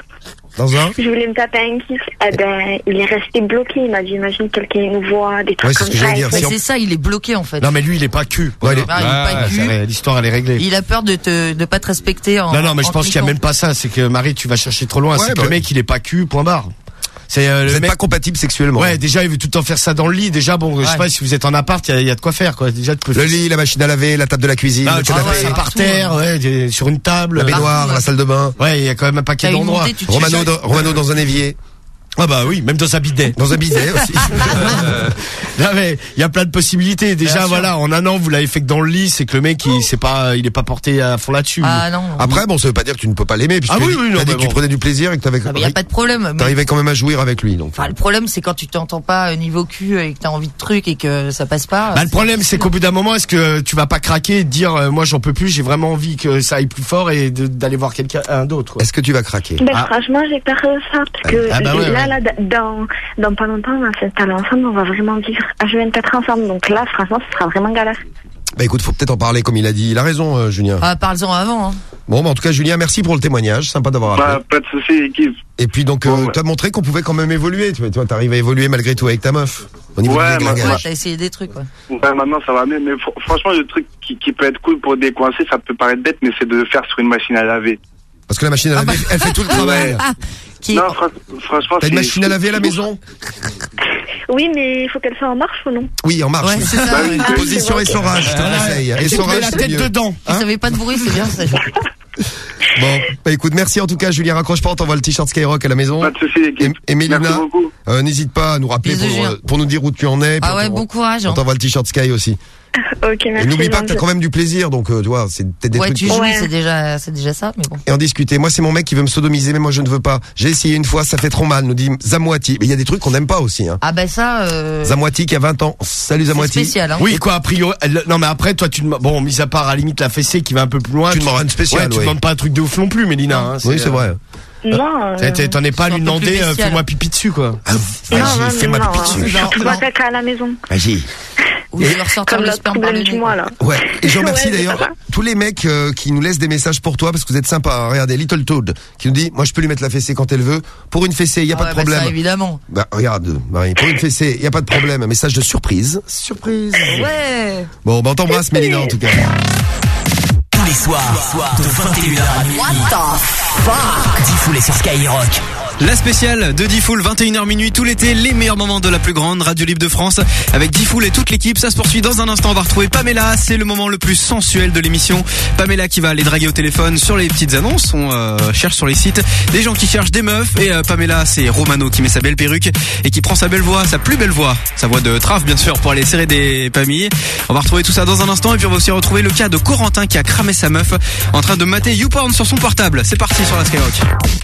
S5: Dans un?
S9: Je voulais me taper un kiff. Eh ben, il est resté bloqué. Il m'a dit, imagine quelqu'un nous voit, des trucs
S5: Ouais, c'est
S9: comme
S5: ce que
S9: ça.
S5: j'allais dire.
S11: Mais
S5: Si on-
S11: c'est ça, il est bloqué en fait.
S6: Non, mais lui, il est pas cul.
S5: Ouais, il est-
S11: Ah, il est pas
S6: Ouais,
S11: cul.
S6: c'est vrai, l'histoire, elle est réglée.
S11: Il a peur de te, de pas te respecter en.
S6: Non, non, mais je
S11: en
S6: pense qu'il y a
S11: cliquant.
S6: même pas ça. C'est que Marie, tu vas chercher trop loin.
S5: Ouais,
S6: c'est que
S5: bah
S6: le
S5: ouais.
S6: mec, il est pas cul, point barre. C'est euh,
S5: Vous
S6: le
S5: n'êtes
S6: mec.
S5: pas compatible sexuellement.
S6: Ouais, déjà, il veut tout le temps faire ça dans le lit. Déjà, bon, je sais
S11: Ouais.
S6: pas, si vous êtes en appart, il y, a- il y a de quoi faire, quoi. Déjà, tu peux.
S5: Le lit, la machine à laver, la table de la cuisine,
S6: Ah,
S5: le
S6: tu peux
S5: canapé,
S6: faire ça par
S11: partout,
S6: terre,
S11: hein.
S6: ouais, des- sur une table.
S5: la baignoire,
S11: Partout,
S5: la
S11: ouais.
S5: salle de bain.
S6: Ouais, il y a quand même un paquet
S11: T'as une
S6: d'endroits.
S11: montée, tu te
S5: Romano,
S11: cherches.
S5: dans, Romano dans un évier.
S6: Ah bah oui, même dans un bidet.
S5: Dans un bidet aussi.
S6: Non mais il y a plein de possibilités. Déjà
S11: Bien sûr.
S6: voilà, en un an vous l'avez fait que dans le lit, c'est que le mec il c'est pas il est pas porté à fond là-dessus.
S11: Ah non.
S5: Après, bon, ça veut pas dire que tu ne peux pas l'aimer, puisque
S6: Ah oui,
S5: tu
S6: oui,
S5: as
S6: non,
S5: dit
S6: mais
S5: que tu
S6: bon.
S5: prenais du plaisir et que t'avais,
S11: Ah, mais y a pas de problème. mais-
S5: t'arrivais quand même à jouir avec lui, donc.
S11: Enfin, le problème, c'est quand tu t'entends pas au niveau cul et que t'as envie de trucs et que ça passe pas.
S6: Bah, le problème c'est qu'au bout d'un moment, est-ce que tu vas pas craquer et te dire euh, moi j'en peux plus, j'ai vraiment envie que ça aille plus fort et de- d'aller voir quelqu'un un d'autre. quoi.
S5: Est-ce que tu vas craquer?
S9: Ben,
S6: Ah.
S9: franchement, j'ai peur de ça. Parce que
S6: Ah bah ouais,
S9: là, Là, là, dans, dans pas longtemps, on va s'installer ensemble, on va vraiment vivre H vingt-quatre ensemble. Donc là, franchement, ce sera vraiment galère.
S5: Bah écoute, faut peut-être en parler comme il a dit. Il a raison, euh, Julien.
S11: Ah, parle-en avant. Hein.
S5: Bon, bah en tout cas, Julien, merci pour le témoignage. Sympa d'avoir appelé.
S12: Bah, pas de souci, équipe.
S5: Et puis donc,
S12: Bon,
S5: euh,
S12: ouais.
S5: t'as montré qu'on pouvait quand même évoluer. Tu vois, tu vois, t'arrives à évoluer malgré tout avec ta meuf. Au niveau
S12: Ouais,
S5: du
S12: ma-
S5: déglinguage.
S11: Ouais, t'as essayé des trucs, ouais.
S12: Ouais, maintenant ça va mieux, mais fr- franchement, le truc qui, qui peut être cool pour décoincer, ça peut paraître bête, mais c'est de le faire sur une machine à laver.
S5: Parce que la machine à laver, elle fait tout le travail.
S11: Ah, qui...
S12: Non, fra- franchement,
S5: T'as une
S12: c'est-
S5: machine à laver à la maison?
S9: Oui, mais il faut qu'elle soit en marche ou non?
S5: Oui, en marche.
S11: Ouais, c'est ça.
S12: Bah oui,
S11: ouais.
S12: bah oui.
S5: Position essorage, je te conseille.
S6: Et tu te mets
S5: Essorage,
S6: la
S5: c'est
S6: tête
S5: mieux.
S6: dedans.
S11: Si ça fait pas de bruit, c'est bien. Ça.
S5: Bon, bah écoute, merci en tout cas, Julien. Raccroche pas, on t'envoie le t-shirt Skyrock à la maison.
S12: Pas de souci,
S5: Et,
S12: équipe.
S5: et Mélina,
S12: Merci beaucoup.
S5: euh, n'hésite pas à nous rappeler
S11: Bisous,
S5: pour,
S11: Julien.
S5: euh, pour nous dire où tu en es. puis
S11: Ah
S5: on
S11: ouais,
S5: t'envoie-
S11: bon courage.
S5: On
S11: Hein.
S5: t'envoie le t-shirt Sky aussi.
S9: Ok, merci.
S5: Et n'oublie pas que t'as
S9: gentil.
S5: quand même du plaisir, donc euh, tu vois, c'est peut-être des
S11: Ouais,
S5: trucs.
S11: tu jouis,
S9: Ouais.
S11: c'est déjà, c'est déjà ça, mais bon.
S5: Et en discuter. Moi, c'est mon mec qui veut me sodomiser, mais moi, je ne veux pas. J'ai essayé une fois, ça fait trop mal, nous dit Zamouati. Mais il y a des trucs qu'on n'aime pas aussi, hein.
S11: Ah ben ça. Euh...
S5: Zamouati qui a vingt ans. Salut
S11: c'est
S5: Zamouati.
S11: spécial. Hein.
S6: Oui, quoi, a priori. elle- Non, mais après, toi, tu demandes. Bon, mis à part à la limite la fessée qui va un peu plus loin.
S5: Tu demandes une spéciale,
S6: Ouais, tu
S5: ouais.
S6: demandes pas un truc de ouf non plus, Mélina. Hein,
S5: Oui, c'est
S6: euh,
S5: vrai.
S9: Non.
S6: t'as- t'as- T'en es pas à
S11: c'est
S6: lui
S11: un peu plus
S6: demander, euh,
S11: spécial.
S6: fais-moi pipi dessus, quoi.
S5: Ah,
S9: Non,
S5: vas-y,
S9: non,
S5: fais-moi
S9: non,
S5: pipi
S9: non.
S5: dessus.
S11: Genre,
S9: Tu
S11: non.
S9: dois caca à la maison.
S5: Vas-y.
S11: Ou je vais leur sortir
S9: Comme
S11: le
S9: notre
S11: sperme par le
S9: problème
S11: nez.
S9: du mois, là.
S5: Ouais. Et je remercie
S9: Ouais, c'est
S5: d'ailleurs
S9: ça.
S5: tous les mecs euh, qui nous laissent des messages pour toi parce que vous êtes sympas. Hein. Regardez, Little Toad qui nous dit, moi je peux lui mettre la fessée quand elle veut. Pour une fessée, il y a
S11: Ah
S5: pas
S11: ouais,
S5: de
S11: bah
S5: problème.
S11: ça, évidemment.
S5: Bah regarde, Marie, pour une fessée, il y a pas de problème. Un message de surprise. Surprise.
S11: Ouais.
S5: Bon, bah on t'embrasse, Mélina, en tout cas.
S2: Tous les soirs, de vingt et une heures à minuit. What the fuck? Diffoulé sur Skyrock.
S10: La spéciale de Diffoul, vingt et une heures minuit, tout l'été, les meilleurs moments de la plus grande radio libre de France. Avec Diffoul et toute l'équipe, ça se poursuit dans un instant. On va retrouver Pamela, c'est le moment le plus sensuel de l'émission. Pamela qui va aller draguer au téléphone sur les petites annonces. On euh, cherche sur les sites des gens qui cherchent des meufs. Et euh, Pamela, c'est Romano qui met sa belle perruque et qui prend sa belle voix, sa plus belle voix, sa voix de traf bien sûr, pour aller serrer des familles. On va retrouver tout ça dans un instant. Et puis on va aussi retrouver le cas de Corentin qui a cramé sa meuf en train de mater YouPorn sur son portable. C'est parti sur la Skyrock.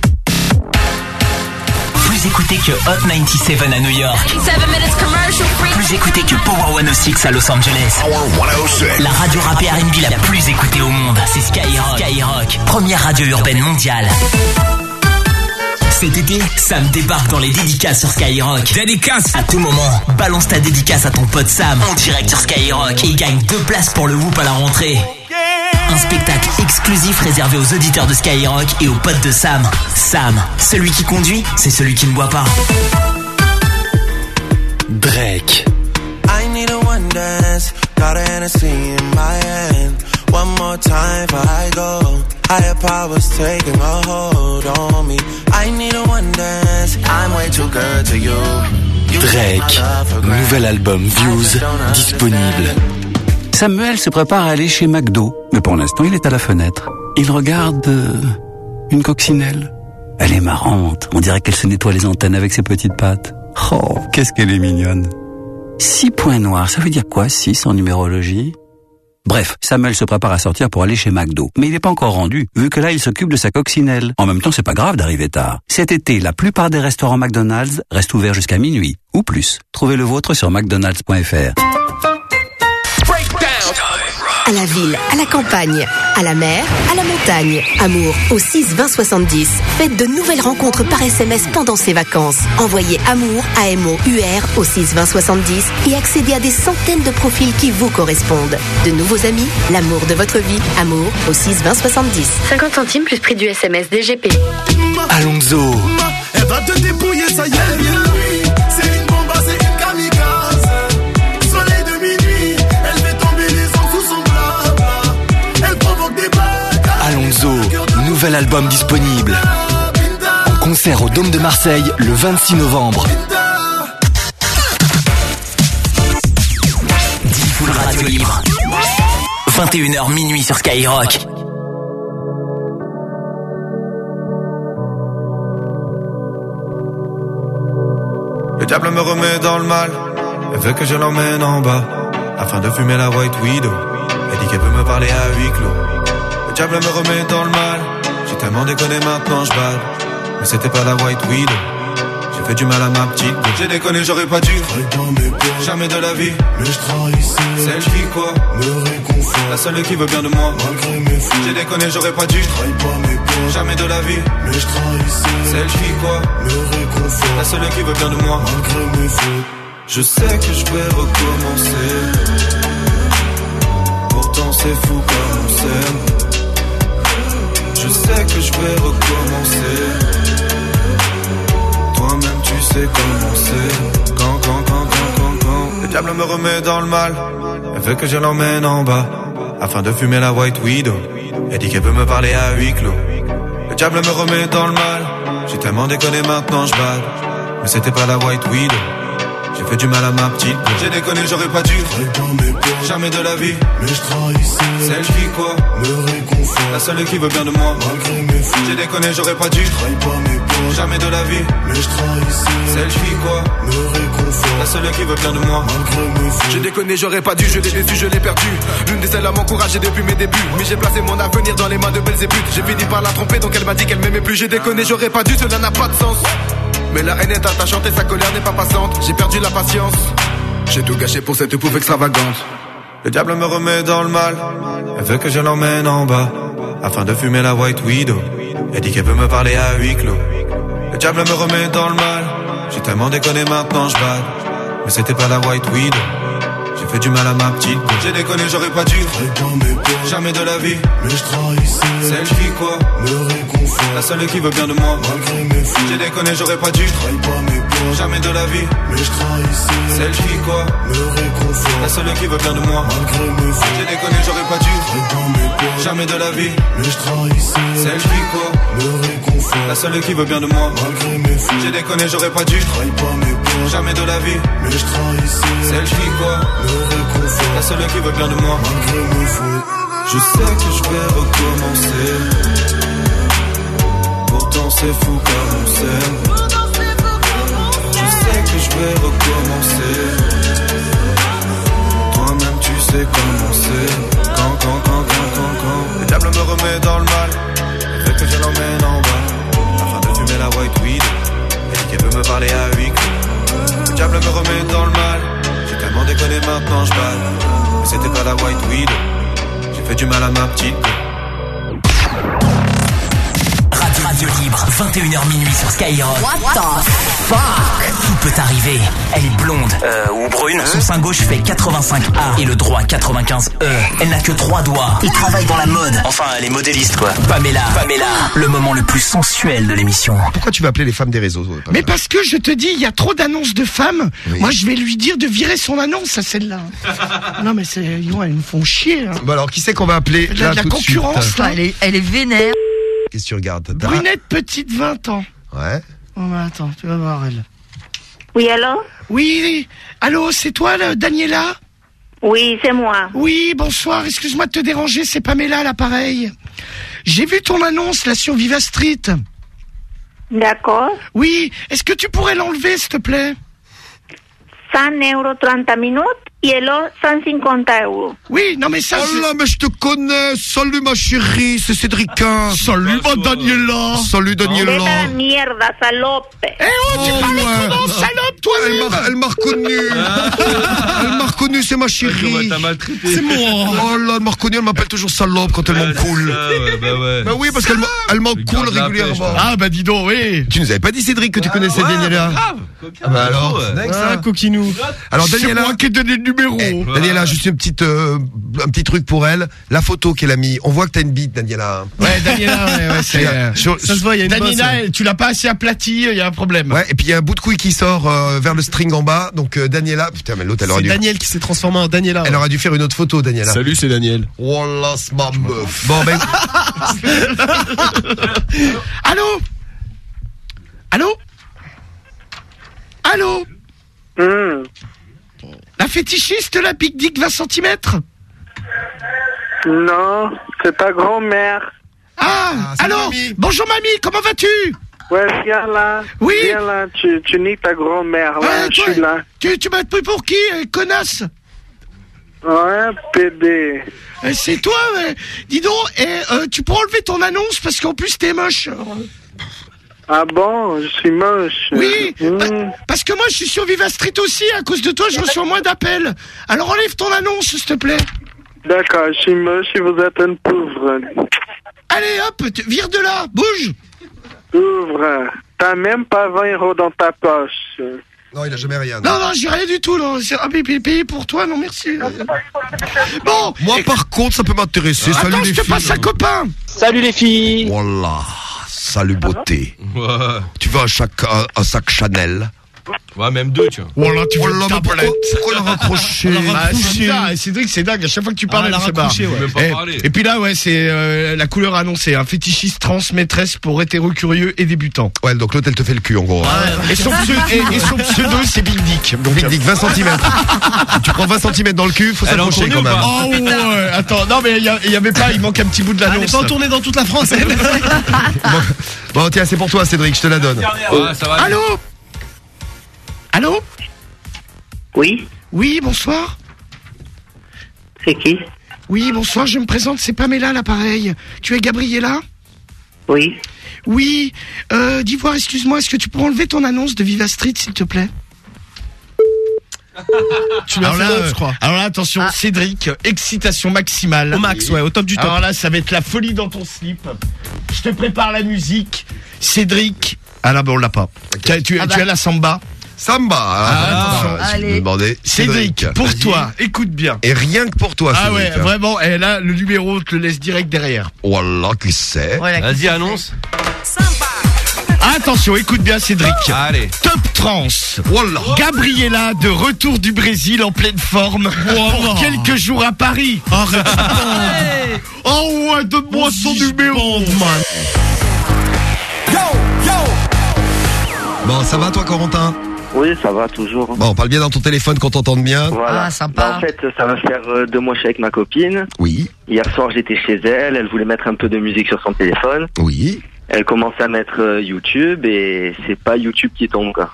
S2: Plus écouté que Hot quatre-vingt-dix-sept à New York. Plus écouté que Power cent six à Los Angeles. La radio rap et R and B la plus écoutée au monde, c'est Skyrock. Skyrock, première radio urbaine mondiale. Cet été, Sam débarque dans les dédicaces sur Skyrock. Dédicace à tout moment. Balance ta dédicace à ton pote Sam en direct sur Skyrock et gagne deux places pour le Whoop à la rentrée. Un spectacle exclusif réservé aux auditeurs de Skyrock et aux potes de Sam. Sam, celui qui conduit, c'est celui qui ne boit pas.
S13: Drake.
S19: I need a one dance, got a Hennessy in my hand. One more time before I go. Higher powers taking a hold on me. I need a one dance, I'm way too good to you. You take my
S13: Drake.
S19: love for granted.
S13: Nouvel album Views disponible. Samuel se prépare à aller chez McDo, mais pour l'instant il est à la fenêtre. Il regarde euh, une coccinelle. Elle est marrante, on dirait qu'elle se nettoie les antennes avec ses petites pattes. Oh, qu'est-ce qu'elle est mignonne. Six points noirs, ça veut dire quoi, six en numérologie? Bref, Samuel se prépare à sortir pour aller chez McDo. Mais il n'est pas encore rendu, vu que là il s'occupe de sa coccinelle. En même temps, c'est pas grave d'arriver tard. Cet été, la plupart des restaurants McDonald's restent ouverts jusqu'à minuit, ou plus. Trouvez le vôtre sur mcdonalds point f r.
S16: À la ville, à la campagne, à la mer, à la montagne. Amour au six vingt soixante-dix. Faites de nouvelles rencontres par S M S pendant ces vacances. Envoyez Amour, A M O U R au six vingt soixante-dix et accédez à des centaines de profils qui vous correspondent. De nouveaux amis, l'amour de votre vie. Amour au six vingt soixante-dix.
S15: cinquante centimes plus prix du S M S D G P.
S13: Alonso.
S19: Elle va te dépouiller, ça y est. C'est une bombe, c'est une kamikaze. Soleil de minuit, elle fait tomber les hommes sous son blabla. Elle provoque des bacs.
S13: Alonso, nouvel album disponible. En concert au Dôme de Marseille le vingt-six novembre.
S2: Diffoul Radio Libre. vingt et une heures minuit sur Skyrock.
S21: Le diable me remet dans le mal. Elle veut que je l'emmène en bas afin de fumer la White Widow. Elle dit qu'elle peut me parler à huis clos. Le diable me remet dans le mal. J'ai tellement déconné, maintenant je balle. Mais c'était pas la White Widow. J'ai fait du mal à ma petite. J'ai déconné, j'aurais pas dû. Jamais de la vie. Mais je trahissais. Celle qui quoi me réconfort. La seule qui veut bien de moi. Malgré mes fautes. J'ai déconné, j'aurais pas dû. Jamais de la vie. Mais je trahissais. Celle qui quoi me réconfort. La seule qui veut bien de moi. Malgré mes fautes. Je sais que je vais recommencer. Pourtant c'est fou comme on s'aime. Je sais que je vais recommencer. Toi-même tu sais comment c'est. Quand, quand, quand, quand, quand, quand le diable me remet dans le mal. Elle veut que je l'emmène en bas afin de fumer la White Widow. Elle dit qu'elle veut me parler à huis clos. Le diable me remet dans le mal. J'ai tellement déconné, maintenant je bade. Mais c'était pas la White Widow. J'ai fait du mal à ma petite. J'ai déconné, j'aurais pas dû. Jamais de la vie. Mais je trahissais. Celle qui quoi me réconfort. La seule qui veut bien de moi. Malgré mes fautes. J'ai déconné, j'aurais pas dû. Jamais de la vie. Mais je trahissais. Celle qui quoi me réconfort. La seule qui veut bien de moi. Malgré mes fautes.
S8: J'ai déconné, j'aurais pas dû. Je l'ai déçu, je l'ai perdu. L'une des seules à m'encourager depuis mes débuts. Mais j'ai placé mon avenir dans les mains de Belzébuth. J'ai fini par la tromper, donc elle m'a dit qu'elle m'aimait plus. J'ai déconné, j'aurais pas dû. Cela n'a pas de sens. Mais la haine est attachante et sa colère n'est pas passante. J'ai perdu la patience. J'ai tout gâché pour cette pouffe extravagante.
S21: Le diable me remet dans le mal. Elle veut que je l'emmène en bas afin de fumer la White Widow. Elle dit qu'elle veut me parler à huis clos. Le diable me remet dans le mal. J'ai tellement déconné, maintenant je bade. Mais c'était pas la White Widow. J'ai fait du mal à ma petite. J'ai déconné, j'aurais pas dû. Jamais de la vie. Mais je trahissais. Celle qui quoi me réconfort. La seule qui veut bien de moi. Malgré mes fautes. J'ai déconné, j'aurais pas dû. Jamais de la vie. Mais je trahissais. Celle qui quoi me réconfort. La seule qui veut bien de moi. Malgré mes fautes. J'ai déconné, j'aurais pas dû. Jamais de la vie. Mais je trahissais. Celle qui quoi me réconfort. La seule qui veut bien de moi. Malgré mes fautes. J'ai déconné, j'aurais pas dû. Jamais de la vie. Mais je trahissais. Celle qui quoi la seule qui veut bien de moi. Malgré mes fautes. Je sais que je vais recommencer. Pourtant c'est fou comme on s'aime. Je sais que je vais recommencer. Toi-même tu sais comment c'est. Quand, quand, quand, quand, quand, quand le diable me remet dans le mal. Elle fait que je l'emmène en bas afin de fumer la White Widow. Elle dit qu'elle veut me parler à huis clos. Le diable me remet dans le mal. J'ai tellement déconné, maintenant je bade. Mais c'était pas la White Widow. J'ai fait du mal à ma petite.
S2: Radio, Radio Libre, vingt et une heures minuit sur Skyrock. What the fuck? Tout peut arriver. Elle est blonde, euh, ou brune. Son sein gauche fait quatre-vingt-cinq A et le droit quatre-vingt-quinze E. Elle n'a que trois doigts et travaille dans la mode. Enfin, elle est modéliste, quoi. Pamela, Pamela, le moment le plus sensuel de l'émission.
S5: Pourquoi tu vas appeler les femmes des réseaux, Pamela?
S6: Mais parce que je te dis, il y a trop d'annonces de femmes. Oui. Moi, je vais lui dire de virer son annonce à celle-là. Non, mais c'est, ouais, ils me font chier. Hein.
S5: Bon, alors, qui c'est qu'on va appeler?
S6: La, là, la concurrence, là,
S11: elle est, elle est vénère.
S5: Qu'est-ce que tu regardes?
S6: Brunette, petite, vingt ans.
S5: Ouais.
S6: Oh, bah, attends, tu vas voir, elle.
S9: Oui, allô?
S6: Oui, allô, c'est toi, là, Daniela?
S9: Oui, c'est moi.
S6: Oui, bonsoir, excuse-moi de te déranger, c'est Pamela, l'appareil. J'ai vu ton annonce, là, sur Viva Street.
S9: D'accord.
S6: Oui, est-ce que tu pourrais l'enlever, s'il te plaît?
S9: cent euros trente minutes et alors cent cinquante euros.
S6: Oui, non mais ça...
S5: Oh là, mais je te connais. Salut ma chérie, c'est Cédricin.
S6: Salut ma Daniela.
S5: Salut Daniela.
S9: Vete a la mierda, salope.
S6: Eh oh, tu
S5: Oh,
S6: parles
S5: ouais.
S6: comment, salope, toi
S5: Elle m'a, elle m'a reconnu. Elle m'a reconnu, c'est ma chérie.
S20: T'as maltraité.
S6: C'est moi.
S5: Oh là, elle m'a reconnu, elle m'appelle toujours salope quand elle m'en coule.
S20: Ouais, bah ouais.
S5: Bah oui, parce qu'elle m'en- elle m'en coule
S20: garde la
S5: régulièrement.
S20: pêche,
S6: Ah bah dis donc, oui.
S5: Tu nous avais pas dit, Cédric, que tu connaissais
S20: Ouais,
S5: Daniela?
S20: grave.
S5: Ah bah alors,
S20: Ouais.
S5: next,
S6: Ah,
S5: hein.
S6: coquinou.
S5: Alors
S6: C'est
S5: Daniela,
S6: moi qui ai donné le numéro.
S5: eh, Daniela, juste une petite, euh, un petit truc pour elle. La photo qu'elle a mis, on voit que t'as une bite, Daniela.
S6: Ouais, Daniela, ouais, ouais, c'est... euh,
S5: Sur-
S6: ça se voit, il y a une
S5: Daniela,
S6: Daniela, elle- tu l'as pas assez aplati, il y a un problème.
S5: Ouais, et puis il y a un bout de couille qui sort euh, vers le string en bas. Donc euh, Daniela, putain, mais l'autre elle aurait
S3: C'est
S5: dû,
S3: Daniel qui s'est transformé en Daniela.
S5: elle aurait dû faire une autre photo, Daniela.
S3: Salut, c'est Daniel.
S5: Oh là, c'est ma meuf. Bon ben,
S6: Allô? Allô? Allô?
S18: Hum.
S6: La fétichiste, la Big Dick vingt centimètres?
S18: Non, c'est ta grand-mère.
S6: Ah,
S5: Ah, c'est
S6: allô?
S5: mamie.
S6: Bonjour mamie, comment vas-tu?
S18: Ouais, viens là.
S6: Oui.
S18: Viens là, tu, tu nies ta grand-mère, là,
S6: Ouais,
S18: je
S6: toi,
S18: suis là.
S6: Tu, tu m'as pris pour qui, euh, connasse?
S18: Ouais, pédé.
S6: Euh, C'est toi, ouais. Dis donc, et, euh, tu pourras enlever ton annonce parce qu'en plus t'es moche.
S18: Ah bon, je suis moche.
S6: Oui,
S18: Mmh.
S6: pa- parce que moi je suis sur Viva Street aussi, à cause de toi je reçois moins d'appels. Alors enlève ton annonce s'il te plaît.
S18: D'accord, je suis moche et vous êtes une pauvre.
S6: Allez hop, tu- vire de là, bouge.
S18: Pauvre. T'as même pas vingt euros dans ta poche.
S5: Non, il a jamais rien.
S6: Non, non, j'ai rien du tout, non. C'est ah, payé payé pour toi, non merci. Bon,
S5: Moi, par contre, ça peut m'intéresser. Salut
S6: attends,
S5: les
S6: je te
S5: filles.
S6: passe un copain.
S1: Salut les filles.
S5: Voilà. Salut beauté. Tu veux un, sac, un, un sac Chanel?
S20: Ouais, même deux, tu vois.
S6: Voilà, tu veux
S5: Oh là,
S6: une
S5: mais
S6: tablette.
S5: pourquoi, pourquoi la raccrocher?
S6: Ah, c'est dingue, Cédric, c'est dingue. À chaque fois que tu parles,
S3: Ah,
S6: elle
S3: elle a
S6: se barre.
S3: raccroché, ouais.
S20: Même pas
S6: Et,
S20: parler.
S6: et puis là, ouais, c'est euh, la couleur annoncée. Un fétichiste trans maîtresse pour hétéro curieux et débutant.
S5: Ouais, donc l'autre, elle te fait le cul, en gros.
S6: Et son, pseudo, et, et son pseudo, c'est Big Dick. Donc,
S5: Big Dick, vingt centimètres. Tu prends vingt centimètres dans le cul, faut
S20: Elle est en
S5: s'accrocher
S20: tournée
S5: quand
S20: ou
S5: même.
S20: pas
S6: Oh ouais, attends, non mais il y, y avait pas, il manque un petit bout de
S3: Elle n'est
S6: l'annonce.
S3: pas en tournée dans toute la France. elle.
S5: Bon, bon, tiens, c'est pour toi, Cédric, je te la donne.
S20: Ouais, ça va. aller.
S6: Allô Allô
S1: Oui,
S6: Oui, bonsoir.
S1: c'est qui?
S6: Oui, bonsoir, je me présente, c'est Pamela l'appareil. Tu es Gabriella?
S1: Oui.
S6: Oui, euh, d'Ivoire, excuse-moi, est-ce que tu pourrais enlever ton annonce de Viva Street, s'il te plaît?
S3: Tu l'as
S6: Alors
S3: fait
S6: là,
S3: d'autres,
S6: euh,
S3: je crois.
S6: alors là, attention,
S11: Ah.
S6: Cédric, excitation maximale.
S3: Au max, ouais, au top du top.
S6: Alors là, ça va être la folie dans ton slip. Je te prépare la musique. Cédric. Ah là, ben on l'a pas. Tu, as- tu,
S11: Ah
S6: tu
S11: bah.
S6: as la samba.
S5: Samba.
S6: Ah,
S5: attention.
S11: attention.
S5: Je me
S11: Allez.
S5: demandais.
S6: Cédric, pour
S5: vas-y.
S6: toi, écoute bien.
S5: Et rien que pour toi,
S6: Ah ouais,
S5: Cédric.
S6: vraiment, et là, le numéro, te le laisse direct derrière.
S5: Voilà, qui c'est?
S11: Voilà,
S20: Vas-y,
S11: qu'est-ce
S20: annonce.
S6: Attention, écoute bien, Cédric.
S20: Allez.
S6: Top trans.
S5: Voilà.
S6: Gabriella de retour du Brésil en pleine forme pour quelques jours à Paris.
S3: Arrête.
S6: Oh ouais, donne-moi son numéro.
S5: Bon, ça va toi, Corentin?
S1: Oui, ça va toujours.
S5: Bon, parle bien dans ton téléphone qu'on t'entende bien.
S1: Voilà.
S11: Ah, sympa.
S1: Bah, en fait, ça va faire euh, deux mois que je suis avec ma copine.
S5: Oui,
S1: Hier soir, j'étais chez elle. Elle voulait mettre un peu de musique sur son téléphone.
S5: oui.
S1: Elle commence à mettre euh, YouTube et c'est pas YouTube qui tombe, quoi.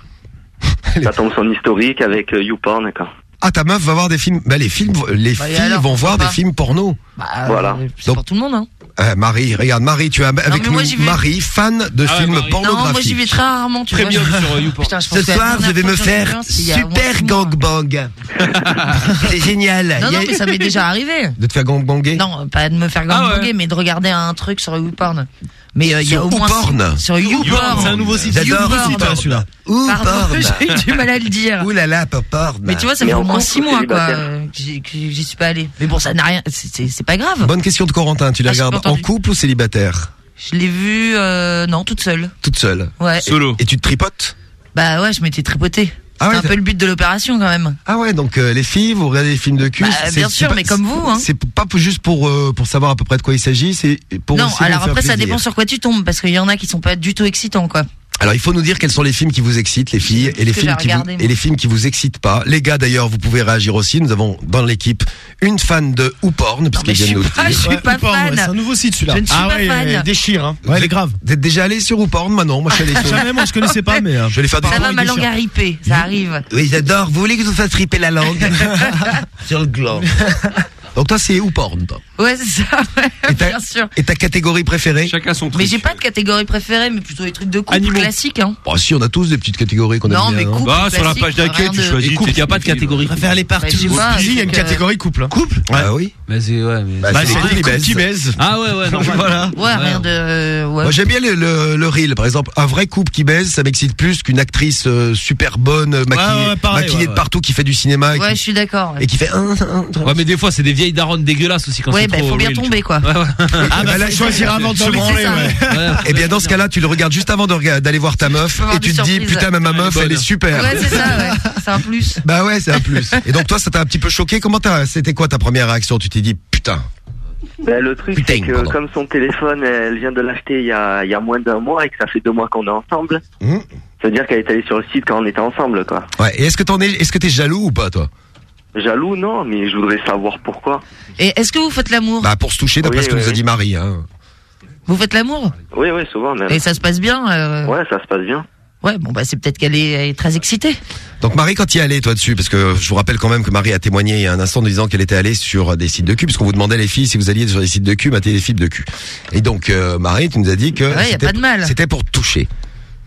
S1: Ça tombe son historique avec euh, YouPorn, quoi.
S5: Ah, ta meuf va voir des films. Bah, les films, les
S11: Bah, et
S5: filles
S11: alors,
S5: vont voir
S11: pourquoi
S5: des
S11: pas
S5: films porno.
S11: Bah,
S1: Voilà.
S11: euh, C'est
S5: Donc-
S11: pour tout le monde, hein.
S5: Euh, Marie, regarde, Marie, tu es avec
S11: mais
S5: nous.
S11: moi, j'y vais.
S5: Marie, fan de
S20: Ah ouais,
S5: films
S20: Marie.
S11: Non, moi j'y
S5: pornographiques.
S11: vais très rarement, tu
S20: Premium
S11: vois.
S20: sur euh, YouPorn.
S11: Putain, je pense
S5: Ce
S11: que la
S5: soir, je
S11: dernière
S5: vais
S11: fois
S5: me
S11: que j'en ai
S5: faire
S11: vu un, c'était il y a au moins
S5: super
S11: six mois.
S5: gangbang. C'est génial.
S11: Non,
S5: Il y
S11: non,
S5: a-
S11: mais ça m'est déjà arrivé.
S5: De te faire gangbanger?
S11: Non, pas de me faire
S20: Ah
S11: gangbanger,
S20: ouais.
S11: mais de regarder un truc sur YouPorn. Mais euh, il y a
S5: Sur
S11: au moins
S5: YouPorn.
S11: sur YouPorn.
S3: C'est un nouveau site.
S5: J'adore
S11: YouPorn.
S3: site, celui-là.
S5: Ou
S11: Pardon,
S5: porn.
S11: j'ai eu du mal à le dire.
S5: Ouh là là, pas porn.
S11: Mais tu vois, ça
S1: Mais
S11: fait au
S1: en
S11: moins
S1: couple
S11: six
S1: ou
S11: mois, quoi,
S1: célibataire
S11: euh, que j'y que j'y suis pas allé. Mais bon, ça n'a rien, c'est- c'est c'est pas grave.
S5: Bonne question de Corentin. Tu les
S11: Ah, j'ai
S5: regardes
S11: pas
S5: en
S11: entendu.
S5: couple ou célibataire?
S11: Je l'ai vu, euh, non, toute seule.
S5: Toute seule.
S11: Ouais.
S20: Solo.
S5: Et tu te tripotes?
S11: Bah ouais, je m'étais tripotée.
S5: Ah ouais,
S11: C'est un
S5: t'as-
S11: peu le but de l'opération quand même.
S5: Ah ouais, donc euh, les filles, vous regardez des films de cul.
S11: Bah,
S5: c'est-
S11: bien
S5: c'est
S11: sûr,
S5: pas-
S11: mais comme vous, hein.
S5: C'est pas pour- juste pour euh, pour savoir à peu près de quoi il s'agit, c'est pour
S11: Non,
S5: aussi vous
S11: alors
S5: faire
S11: après ça
S5: plaisir.
S11: dépend sur quoi tu tombes, parce qu'il y en a qui sont pas du tout excitants, quoi.
S5: Alors il faut nous dire quels sont les films qui vous excitent, les filles, et les
S11: que
S5: films
S11: j'ai
S5: qui vous,
S11: regardé, moi.
S5: et les films qui vous excitent pas. Les gars d'ailleurs, vous pouvez réagir aussi. Nous avons dans l'équipe une fan de Ouporn, puisqu'il
S11: mais je
S5: vient de
S11: suis
S5: nous le
S11: pas-
S5: dire.
S11: je suis pas
S3: Ouporn, ouais,
S11: fan.
S3: c'est un nouveau site celui-là.
S11: Je ne suis
S6: Ah
S11: pas
S6: ouais,
S11: fan.
S6: il déchire, hein.
S3: Ouais, elle est grave.
S5: Vous êtes déjà allé sur Ouporn? Moi non, moi je suis allé sur.
S3: Jamais, moi je connaissais pas, mais. euh,
S5: Je vais aller faire des
S11: Ça va,
S5: tours,
S11: ma
S5: il
S11: langue
S5: déchire.
S11: a ripé, ça arrive.
S5: Oui, j'adore. Vous voulez que je vous fasse triper la langue sur le gland. Donc toi c'est Ouporn, toi.
S11: Ouais, c'est ça, ouais,
S5: Et ta-
S11: bien sûr.
S5: Et ta catégorie préférée?
S20: Chacun son truc.
S11: Mais j'ai pas de catégorie préférée, mais plutôt des trucs de couple
S20: Animaux.
S11: classiques, hein.
S5: Bon, si on a tous des petites catégories qu'on aime
S11: Non,
S5: bien.
S11: mais
S5: hein.
S11: couple
S20: Bah, sur la
S11: classique,
S20: page d'accueil,
S11: rien
S20: tu
S11: de-
S20: choisis.
S5: Et couple.
S20: Il n'y a pas de catégorie.
S3: Je préfère les
S11: Bah,
S3: partout.
S11: je sais pas,
S6: Puis, il y a une
S11: truc, euh,
S6: catégorie couple. Hein.
S5: Couple? Ah oui.
S20: Mais c'est, ouais, mais.
S5: Bah,
S6: Bah,
S5: c'est
S6: c'est
S5: les
S6: les
S5: couples
S6: couples
S5: qui
S6: qui baisent.
S20: Ah ouais, ouais, non.
S6: Voilà.
S11: Ouais, rien de. Ouais.
S5: Moi j'aime bien le, le, le reel, par exemple, un vrai couple qui baise, ça m'excite plus qu'une actrice euh, super bonne, euh, maquillée,
S3: Ouais, ouais, pareil,
S5: maquillée
S3: ouais,
S5: de
S3: ouais.
S5: partout, qui fait du cinéma et,
S11: Ouais,
S5: qui,
S11: je suis d'accord.
S5: et qui fait un, un, un.
S20: Ouais, mais des fois, c'est des vieilles daronnes dégueulasses aussi quand
S11: Ouais,
S20: c'est
S11: bah,
S20: trop
S11: faut bien
S20: real, tu
S11: tomber, quoi.
S20: vois. Ouais, ouais.
S6: Ah bah là, choisir avant de se
S11: Non, mais c'est
S6: branler,
S11: ça.
S6: ouais.
S20: Ouais.
S5: Et bien dans ce cas-là, tu le regardes juste avant de rega- d'aller voir ta meuf
S11: avoir
S5: et tu
S11: des
S5: te dis
S11: surprises.
S5: putain mais ma meuf elle est super.
S11: Ouais, c'est ça, ouais. C'est un plus.
S5: Bah ouais, c'est un plus. Et donc toi ça t'a un petit peu choqué, comment t'as c'était quoi ta première réaction? Tu t'es dit putain.
S1: Ben, le truc,
S5: Putain,
S1: c'est que
S5: pardon.
S1: comme son téléphone, elle vient de l'acheter il y a, il y a moins d'un mois et que ça fait deux mois qu'on est ensemble,
S5: Mmh.
S1: ça veut dire qu'elle est allée sur le site quand on était ensemble, quoi.
S5: Ouais, et est-ce que t'en es est-ce que t'es jaloux ou pas toi?
S1: Jaloux, non, mais je voudrais savoir pourquoi.
S11: Et est-ce que vous faites l'amour?
S5: Bah pour se toucher d'après
S1: Oui,
S5: ce que
S1: oui,
S5: nous a
S1: oui.
S5: dit Marie hein.
S11: Vous faites l'amour?
S1: Oui, oui, souvent même.
S11: Et ça se passe bien? euh,
S1: Ouais, ça se passe bien.
S11: Ouais, bon, bah, c'est peut-être qu'elle est, elle est très excitée.
S5: Donc Marie, quand y est allée toi dessus, parce que je vous rappelle quand même que Marie a témoigné il y a un instant en disant qu'elle était allée sur des sites de cul, puisqu'on vous demandait les filles si vous alliez sur des sites de cul, mater des films de cul. Et donc euh, Marie, tu nous as dit que
S11: Ouais, y a
S5: c'était-
S11: pas de mal.
S5: c'était pour te toucher.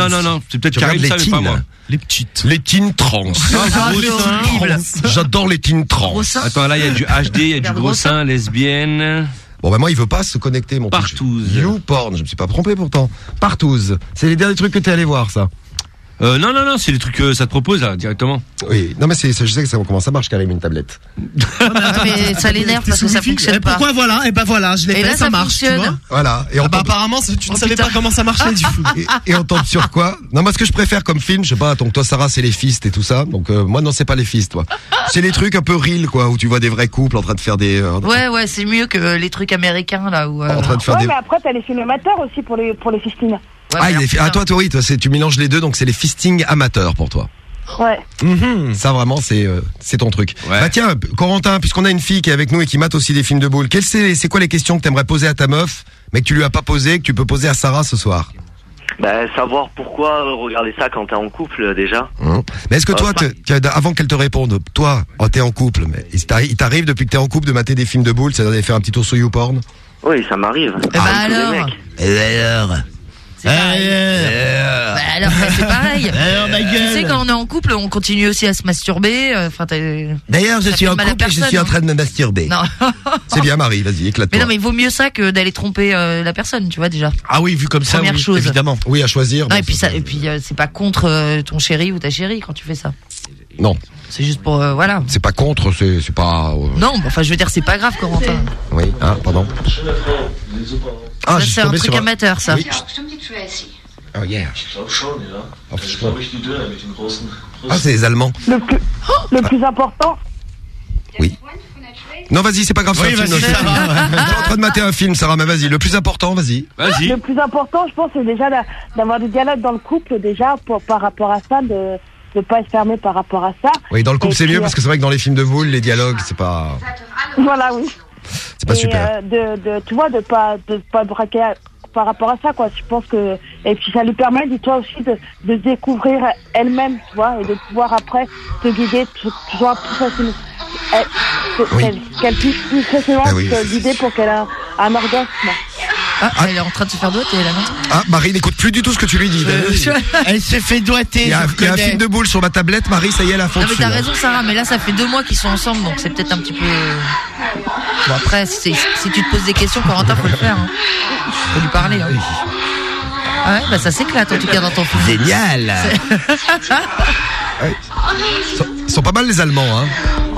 S14: non, non, non. C'est peut-être
S5: Tu regardes
S14: Karim,
S5: les
S14: ça, mais pas
S5: teens.
S14: moi.
S6: Les petites.
S5: Les teens trans.
S11: Ah, c'est horrible.
S5: J'adore les teens trans.
S11: Gros sein.
S14: Attends, là, il y a du H D, il y a du
S11: Regarde,
S14: gros
S11: gros sein.
S14: sein, lesbienne.
S20: américaine.
S5: Bon bah moi il veut pas se connecter mon truc.
S20: Partouze.
S5: YouPorn, je me suis pas trompé pourtant. Partouze. C'est les derniers trucs que t'es allé voir ça.
S20: Euh, non, non, non, c'est les trucs que ça te propose, là, directement.
S5: Oui, non mais c'est, c'est je sais que ça, comment ça marche, Karim, une tablette.
S11: Mais ça l'énerve parce que ça fonctionne pas.
S3: Pourquoi voilà? Et ben voilà, je l'ai
S11: Et
S3: fait,
S11: là,
S3: ça
S11: ça
S3: marche, tu
S11: fonctionne.
S3: vois.
S5: Voilà. Et on
S3: Ah bah
S5: tombe,
S3: apparemment, c'est- tu ne
S11: Oh,
S3: savais
S11: putain.
S3: pas comment ça marchait du fou.
S5: et, et on tombe sur quoi? Non, moi ce que je préfère comme film, je sais pas, donc toi Sarah c'est les fistes et tout ça, donc euh, moi non c'est pas les fistes, toi. C'est les trucs un peu real quoi, où tu vois des vrais couples en train de faire des. euh,
S11: Ouais, ouais, c'est mieux que les trucs américains là où. euh,
S5: En train de faire
S7: Ouais,
S5: des.
S7: mais après, t'as les films amateurs aussi pour les, pour les fistines.
S11: ouais,
S5: Ah,
S11: mais
S5: il est...
S11: putain.
S5: ah toi, toi oui, toi, c'est tu mélanges les deux, donc c'est les fisting amateurs pour toi.
S7: Ouais.
S5: Mhm, ça vraiment c'est euh, c'est ton truc.
S20: Ouais.
S5: Bah tiens, Corentin, puisqu'on a une fille qui est avec nous et qui mate aussi des films de boules, quelles c'est c'est quoi les questions que t'aimerais poser à ta meuf, mais que tu lui as pas posé, que tu peux poser à Sarah ce soir?
S1: Bah, savoir pourquoi euh, regarder ça quand t'es en couple, euh, déjà.
S5: Hein mais est-ce que
S1: Euh,
S5: toi,
S1: pas-
S5: te- que- avant qu'elle te réponde, toi, oh, t'es en couple, mais il t'arrive, il t'arrive depuis que t'es en couple de mater des films de boules, c'est-à-dire d'aller faire un petit tour sur YouPorn?
S1: Oui, ça m'arrive.
S11: Eh bah
S1: Comme tous les
S11: alors.
S1: mecs.
S5: Et alors?
S11: C'est pareil. Bah alors, bah, c'est pareil.
S3: Alors, ma
S11: Tu
S3: gueule.
S11: sais, quand on est en couple, on continue aussi à se masturber. euh, Enfin, t'as-
S5: D'ailleurs, je
S11: Ça
S5: suis
S11: fait
S5: en
S11: mal à
S5: couple et je
S11: personne,
S5: suis en
S11: hein.
S5: train de me masturber.
S11: non.
S5: C'est bien, Marie, vas-y,
S11: Mais
S5: éclate-toi.
S11: non, mais il vaut mieux ça que d'aller tromper euh, la personne, tu vois déjà.
S3: Ah oui, vu comme ça,
S11: Première
S3: oui,
S11: chose.
S3: évidemment.
S5: Oui, à choisir.
S11: Non,
S5: bon,
S11: et puis
S5: ça-
S11: ça, et puis euh, c'est pas contre euh, ton chéri ou ta chérie quand tu fais ça.
S5: Non,
S11: C'est juste pour euh, voilà.
S5: c'est pas contre, c'est c'est pas. euh,
S11: Non, mais enfin, je veux dire, c'est pas grave, Corentin.
S5: Oui, ah, pardon. Ah,
S11: Ça,
S5: je suis
S11: c'est un
S5: tombé
S11: truc
S5: sur
S11: amateur, ça.
S5: Oui. Oh yeah. Oh, putain. Ah, c'est les Allemands.
S7: Le plus, le plus important,
S5: Oui. Non, vas-y, c'est pas grave, c'est
S3: Oui,
S5: un film.
S3: vas-y, Sarah.
S5: T'es en train de mater un film, Sarah, mais vas-y. Le plus important, vas-y.
S20: Vas-y.
S7: le plus important, je pense, c'est déjà d'a- d'avoir du dialogue dans le couple, déjà, pour, par rapport à ça, de ne pas être fermé par rapport à ça.
S5: Oui, dans le couple,
S7: Et
S5: c'est
S7: puis,
S5: mieux
S7: euh,
S5: parce que c'est vrai que dans les films de boules, les dialogues, c'est pas,
S7: Voilà, oui.
S5: c'est pas
S7: Et,
S5: super.
S7: euh, de, de, tu vois, de pas, de pas braquer à- par rapport à ça, quoi. Je pense que, et puis ça lui permet, dis-toi aussi, de, de découvrir elle-même, tu vois, et de pouvoir après te guider, tu, tu vois, plus facilement. Elle- que-
S5: Oui.
S7: Qu'elle qu'elle puisse plus facilement
S5: Ah oui.
S7: te guider pour qu'elle ait un, un orgasme.
S11: Ah, elle est en train de se faire doigter là, non
S5: Ah, Marie n'écoute plus du tout ce que tu lui dis.
S3: Elle s'est fait doigter.
S5: Il y a,
S3: je
S5: il y a un
S3: connais.
S5: film de boules sur ma tablette, Marie, ça y est, elle a fond
S11: Non, mais
S5: dessus.
S11: t'as
S5: hein.
S11: raison, Sarah, mais là, ça fait deux mois qu'ils sont ensemble, donc c'est peut-être un petit peu. Bon, après, si, si tu te poses des questions, Corentin, faut le faire. Hein. Faut lui parler. Hein. Ah ouais, bah ça s'éclate en tout cas dans ton film.
S5: Génial. Ouais. Ils sont- Ils sont pas mal les Allemands, hein.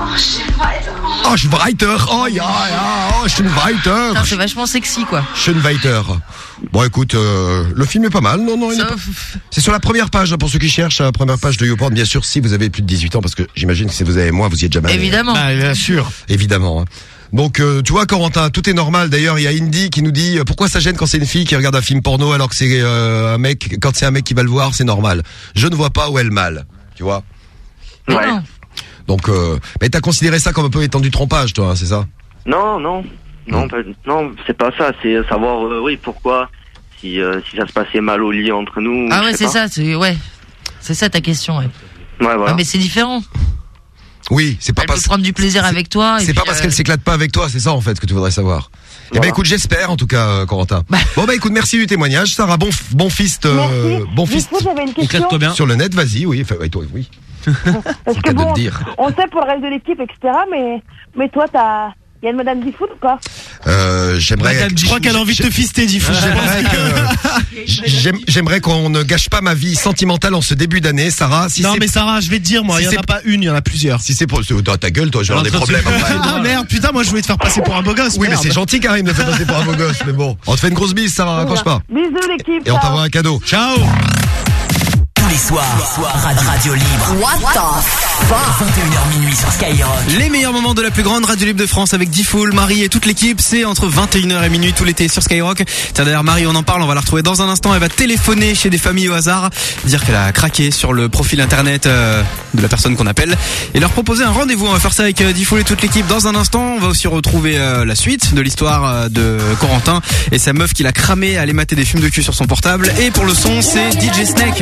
S5: Oh, Schweiter. Oh, ja, ja, oh, Schweiter.
S11: Putain, c'est vachement sexy, quoi.
S5: Schönweiter. Bon, écoute, euh, le film est pas mal. Non, non, il est pas- c'est sur la première page, hein, pour ceux qui cherchent, la première page de YouPorn. Bien sûr, si vous avez plus de dix-huit ans, parce que j'imagine que si vous avez moins, vous y êtes jamais allé.
S11: Évidemment.
S3: Bah, bien sûr.
S5: Évidemment. Hein. Donc, euh, tu vois, Corentin, tout est normal. D'ailleurs, il y a Indy qui nous dit euh, pourquoi ça gêne quand c'est une fille qui regarde un film porno alors que c'est euh, un mec. Quand c'est un mec qui va le voir, c'est normal. Je ne vois pas où est le mal. Tu vois.
S11: Mais
S1: Ouais.
S11: non.
S5: Donc, euh, mais t'as considéré ça comme un peu étant du trompage, toi, hein, c'est ça?
S1: Non, non, non, pas- non, c'est pas ça. C'est savoir, euh, oui, pourquoi, si euh, si ça se passait mal au lit entre nous.
S11: Ah
S1: je
S11: ouais,
S1: sais
S11: c'est
S1: pas.
S11: ça, c'est ouais. C'est ça ta question, ouais.
S1: Ouais, voilà.
S11: Ah, mais c'est différent.
S5: Oui, c'est pas
S11: Elle peut
S5: parce
S11: prendre du plaisir avec toi. et
S5: c'est pas
S11: puis,
S5: parce
S11: euh,
S5: qu'elle s'éclate pas avec toi, c'est ça en fait ce que tu voudrais savoir. Eh ben
S1: Voilà.
S5: écoute, j'espère en tout cas, euh, Corentin. Bon bah écoute, merci du témoignage, Sarah. Bon, f- bon fist, euh,
S7: Merci.
S5: bon
S7: Du
S5: fist.
S7: coup, j'avais une question.
S20: Éclate-toi bien.
S5: Sur le net, vas-y, oui. Enfin, ouais, toi, oui.
S7: Parce
S5: le
S7: que
S5: cas de
S7: bon,
S5: le dire.
S7: on sait pour le reste de l'équipe, et cetera, mais, mais toi, t'as, il y a une Madame Diffoul ou pas?
S5: Euh, j'aimerais.
S3: Madame, je crois qu'elle a envie de te fister, Diffou. Je
S5: J'aimerais
S3: pense
S5: que- j'aime- j'aimerais qu'on ne gâche pas ma vie sentimentale en ce début d'année, Sarah. Si
S3: Non,
S5: c'est-
S3: mais Sarah, je vais te dire, moi,
S5: si
S3: il y en
S5: c'est-
S3: a pas une, il y en a plusieurs.
S5: Si c'est pour, c'est- dans ta gueule, toi, je vais avoir des problèmes après.
S3: Ah merde, putain, moi je voulais te faire passer pour un beau gosse.
S5: Oui, mais
S3: merde.
S5: c'est gentil, Karim, de faire passer pour un beau gosse, mais bon. On te fait une grosse bise, Sarah, raccroche pas.
S7: Bisous l'équipe.
S5: Et on
S7: ciao.
S5: t'envoie un cadeau.
S3: Ciao.
S2: Tous les soirs, Radio, radio Libre.
S15: What the fuck?
S2: vingt et une heures minuit sur Skyrock.
S10: Les meilleurs moments de la plus grande radio libre de France avec Diffoul, Marie et toute l'équipe, c'est entre vingt et une heures et minuit tout l'été sur Skyrock. Tiens, d'ailleurs, Marie, on en parle, on va la retrouver dans un instant. Elle va téléphoner chez des familles au hasard, dire qu'elle a craqué sur le profil internet euh, de la personne qu'on appelle et leur proposer un rendez-vous. On va faire ça avec euh, Diffoul et toute l'équipe dans un instant. On va aussi retrouver euh, la suite de l'histoire euh, de Corentin et sa meuf qui l'a cramé à aller mater des films de cul sur son portable. Et pour le son, c'est D J Snake.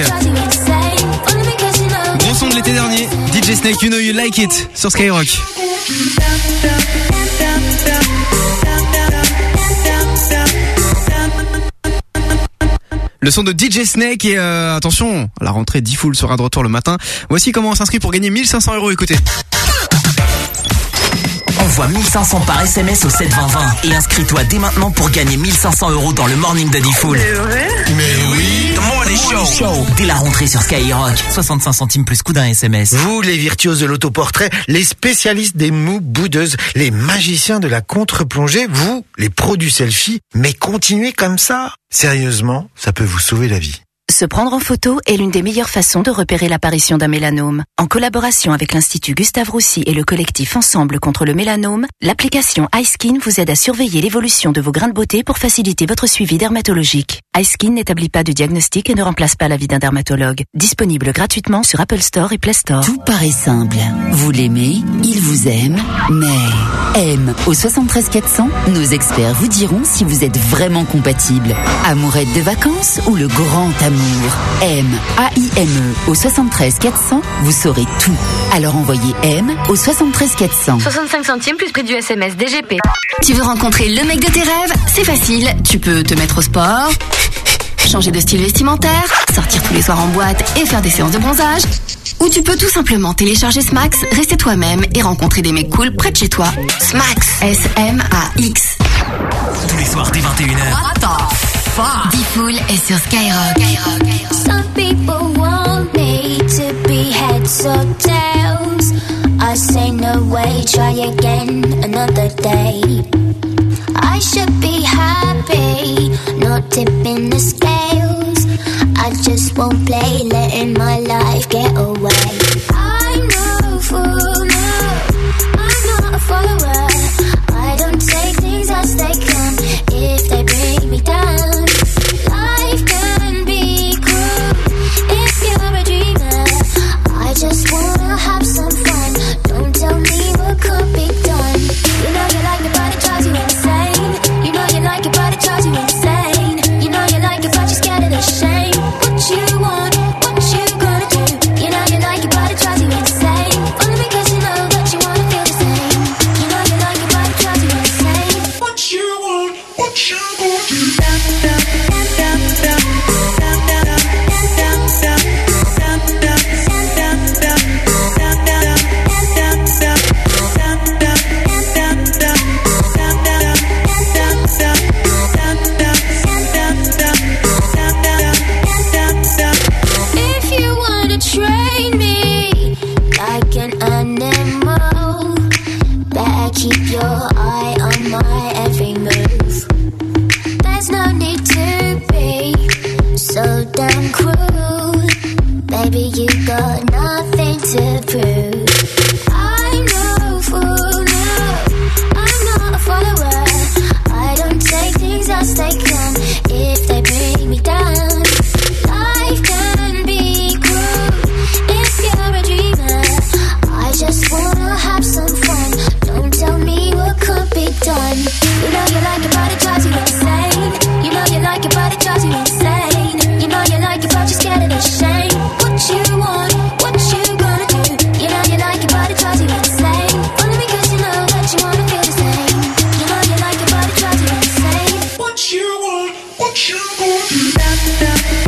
S10: Gros son de l'été dernier, D J Snake, You Know You Like It sur Skyrock. Le son de D J Snake et euh, attention, à la rentrée, Diffoul sera de retour le matin. Voici comment on s'inscrit pour gagner mille cinq cents euros, écoutez.
S2: On Envoie mille cinq cents par S M S au sept vingt vingt et inscris-toi dès maintenant pour gagner mille cinq cents euros dans le Morning de Diffoul.
S17: C'est vrai?
S5: Mais oui.
S2: The Morning Show. Dès la rentrée sur Skyrock. soixante-cinq centimes plus coup d'un S M S.
S14: Vous, les virtuoses de l'autoportrait, les spécialistes des moues boudeuses, les magiciens de la contre-plongée, vous, les pros du selfie, mais continuez comme ça. Sérieusement, ça peut vous sauver la vie.
S22: Se prendre en photo est l'une des meilleures façons de repérer l'apparition d'un mélanome. En collaboration avec l'Institut Gustave Roussy et le collectif Ensemble contre le mélanome, l'application iSkin vous aide à surveiller l'évolution de vos grains de beauté pour faciliter votre suivi dermatologique. iSkin n'établit pas de diagnostic et ne remplace pas l'avis d'un dermatologue. Disponible gratuitement sur Apple Store et Play Store.
S23: Tout paraît simple. Vous l'aimez, il vous aime, mais M au soixante-treize quatre cents, nos experts vous diront si vous êtes vraiment compatibles. Amourette de vacances ou le grand amour? M, A I M E au soixante-treize quatre cents, vous saurez tout. Alors envoyez M au soixante-treize quatre cents.
S15: soixante-cinq centimes plus prix du S M S D G P. Tu veux rencontrer le mec de tes rêves? C'est facile, tu peux te mettre au sport, changer de style vestimentaire, sortir tous les soirs en boîte et faire des séances de bronzage. Ou tu peux tout simplement télécharger Smax, rester toi-même et rencontrer des mecs cool près de chez toi. Smax, S M A X.
S2: Tous les soirs dès vingt et une heures.
S15: What the fuck? Diffoul est sur Skyrock.
S17: Some people want me to be heads or tails. I say no way, try again another day. I should be happy, not tipping the scales. I just won't play, letting my life get away. I'm no fool, no, I'm not a follower. I don't take things as they come if they bring me down. Life can be cruel if you're a dreamer. I just wanna have some fun. Don't tell me what could be done. You know you like it, but it drives you insane. You know you like it, but it drives you insane. You know you like it, but you're scared of the shame. What you want, what you gonna do? You know you like it, but it drives you insane. Only because you know that you wanna feel the same. You know you like it, but it drives you insane. What you want, what you gonna do? If you wanna train me like an animal, better keep your eye on my every move. There's no need to be so damn cruel. Baby, you got nothing to prove. I'm no fool, no, I'm not a follower. I don't take things as they come if they bring me down. Life can be cruel if you're a dreamer. I just wanna have some fun. Don't tell me what could be done. You know you like it, but it drives you insane. You know you like it, but it drives you insane. You know you like it, but you're scared of the shame. What you want, what you gonna do? You know you like it, but it drives you insane. Only because you know that you wanna feel the same. You know you like it, but it drives you insane. What you want, what you gonna do?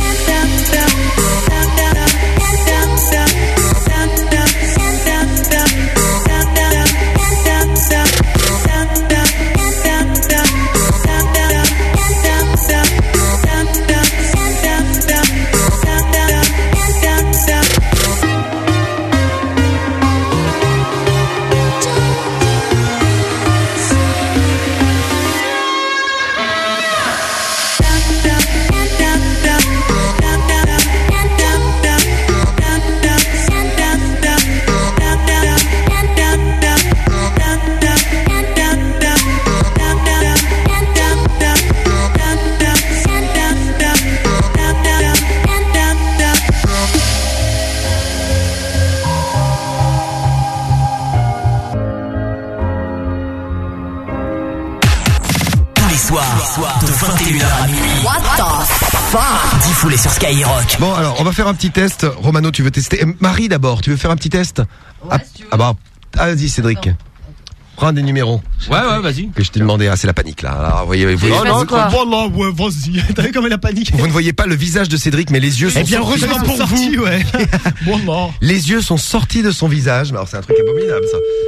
S2: De vingt et une heures à minuit.
S15: What the fuck?
S2: Diffoul est sur Skyrock.
S5: Bon, alors, on va faire un petit test. Romano, tu veux tester? Eh, Marie, d'abord, tu veux faire un petit test? Ah, ah bah, ah, vas-y, Cédric. Prends des numéros.
S20: Ouais, ouais, vas-y.
S5: Que je t'ai demandé, ah, c'est la panique, là. Alors, vous voyez, vous,
S3: Oh non, voilà, ouais, vas-y. T'as vu comme elle a paniqué?
S5: vous ne voyez pas le visage de Cédric, mais les yeux sont
S3: Eh bien,
S5: sortis.
S3: heureusement pour vous, ouais. Bon, non.
S5: Les yeux sont sortis de son visage. Mais alors, c'est un truc abominable, ça.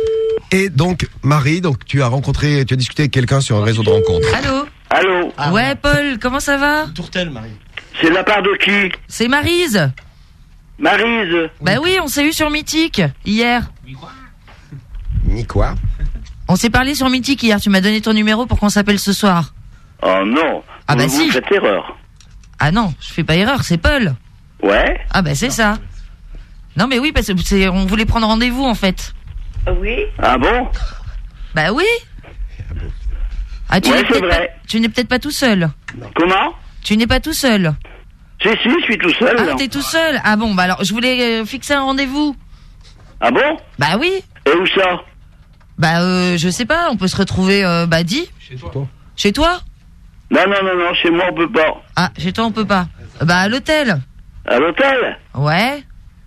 S5: Et donc, Marie, donc tu as rencontré, tu as discuté avec quelqu'un sur un réseau de rencontres.
S11: Allô?
S4: Allô?
S11: Ah, ouais, Paul, comment ça va?
S3: Tourtel, Marie.
S4: C'est de la part de qui?
S11: C'est Maryse.
S4: Maryse?
S11: Bah oui, on s'est eu sur Mythique, hier.
S5: Ni quoi?
S11: On s'est parlé sur Mythique hier, tu m'as donné ton numéro pour qu'on s'appelle ce soir.
S4: Oh non.
S11: Ah bah
S4: vous,
S11: si.
S4: vous faites erreur.
S11: Ah non, je fais pas erreur, c'est Paul.
S4: Ouais?
S11: Ah bah c'est ça. Non mais oui, parce que c'est, on voulait prendre rendez-vous en fait.
S4: Oui. Ah bon?
S11: Bah oui. Ah, tu
S4: Ouais,
S11: n'es
S4: c'est
S11: peut-être pas,
S4: vrai.
S11: tu n'es peut-être pas tout seul.
S4: Comment?
S11: Tu n'es pas tout seul.
S4: Si, si, je suis tout seul.
S11: Ah,
S4: là.
S11: t'es tout seul. Ah bon, bah alors, je voulais euh, fixer un rendez-vous.
S4: Ah bon?
S11: Bah oui.
S4: Et où ça?
S11: Bah euh, je sais pas, on peut se retrouver, euh, bah dis.
S4: Chez toi.
S11: Chez toi?
S4: Non, non, non, non, chez moi on peut pas.
S11: Ah, chez toi on peut pas. Euh, Bah à l'hôtel.
S4: À l'hôtel?
S11: Ouais.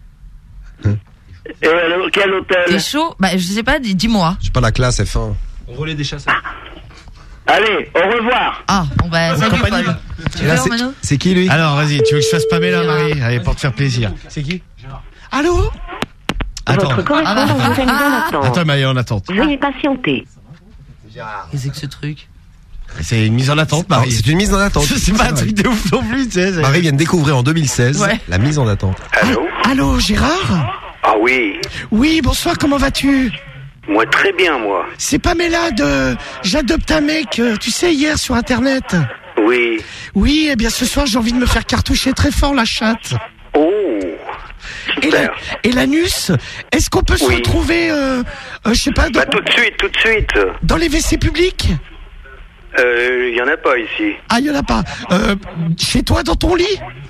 S4: Et alors, quel hôtel?
S11: T'es chaud? Bah je sais pas, dis- dis-moi.
S5: J'ai pas la classe F un.
S20: Relais des chasseurs.
S4: Allez, au revoir.
S11: Ah, bon bah salut Paul. Tu
S5: Et là,
S11: veux,
S5: c'est-
S11: Mano?
S5: c'est qui lui?
S6: Alors, vas-y, tu veux que je fasse Pamela, Marie? Allez, pour te faire plaisir. C'est qui? Allô? Attends.
S12: Votre correspondant vous a mis en attente.
S6: Attends, Marie, en attente.
S12: Veuillez patienter.
S11: Qu'est-ce que c'est que ce truc?
S6: C'est une mise en attente,
S5: Alors,
S6: Marie.
S5: c'est une mise en attente.
S6: C'est pas un truc de ouf non plus, tu sais. c'est-
S5: Marie vient de découvrir en deux mille seize
S6: Ouais.
S5: la mise en attente.
S4: Allô?
S3: Allô, Gérard?
S4: Ah oui.
S3: Oui, bonsoir, comment vas-tu?
S4: Moi, très bien, moi.
S3: C'est Pamela de J'adopte un mec, euh, tu sais, hier sur Internet.
S4: Oui.
S3: Oui, eh bien ce soir j'ai envie de me faire cartoucher très fort la chatte.
S4: Oh.
S3: Et la- et l'anus, est-ce qu'on peut se
S4: Oui.
S3: retrouver, euh, euh, je sais pas, dans,
S4: Bah, tout de suite, tout de suite.
S3: dans les W C publics?
S4: Euh, y en a pas ici.
S3: Ah, il y en a pas. Euh, chez toi, dans ton lit?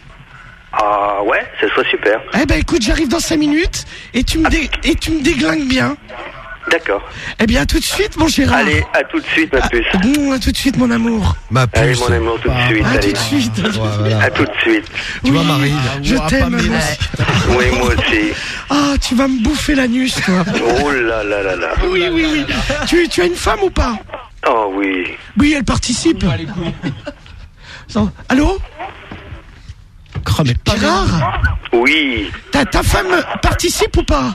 S4: Ah ouais, ça serait super.
S3: Eh ben écoute, j'arrive dans cinq minutes et tu me, dé- et tu me déglingues bien.
S4: D'accord.
S3: Eh bien à tout de suite, mon Gérard.
S4: Allez, à tout de suite, ma puce.
S3: Mmh, à tout de suite, mon amour.
S5: Ma puce.
S4: Allez, mon amour, tout de suite.
S3: À
S4: allez.
S3: tout de suite.
S4: À tout de suite.
S5: Tu vois, Marie?
S3: Je t'aime.
S4: Oui, moi aussi.
S3: Ah, tu vas me bouffer l'anus, toi.
S4: Oh là là là là.
S3: Oui, oui, oui. Tu, tu as une femme ou pas?
S4: Oh oui.
S3: Oui, elle participe. Attends, allô? Oh, mais Gérard,
S4: Oui.
S3: ta, ta femme participe ou pas?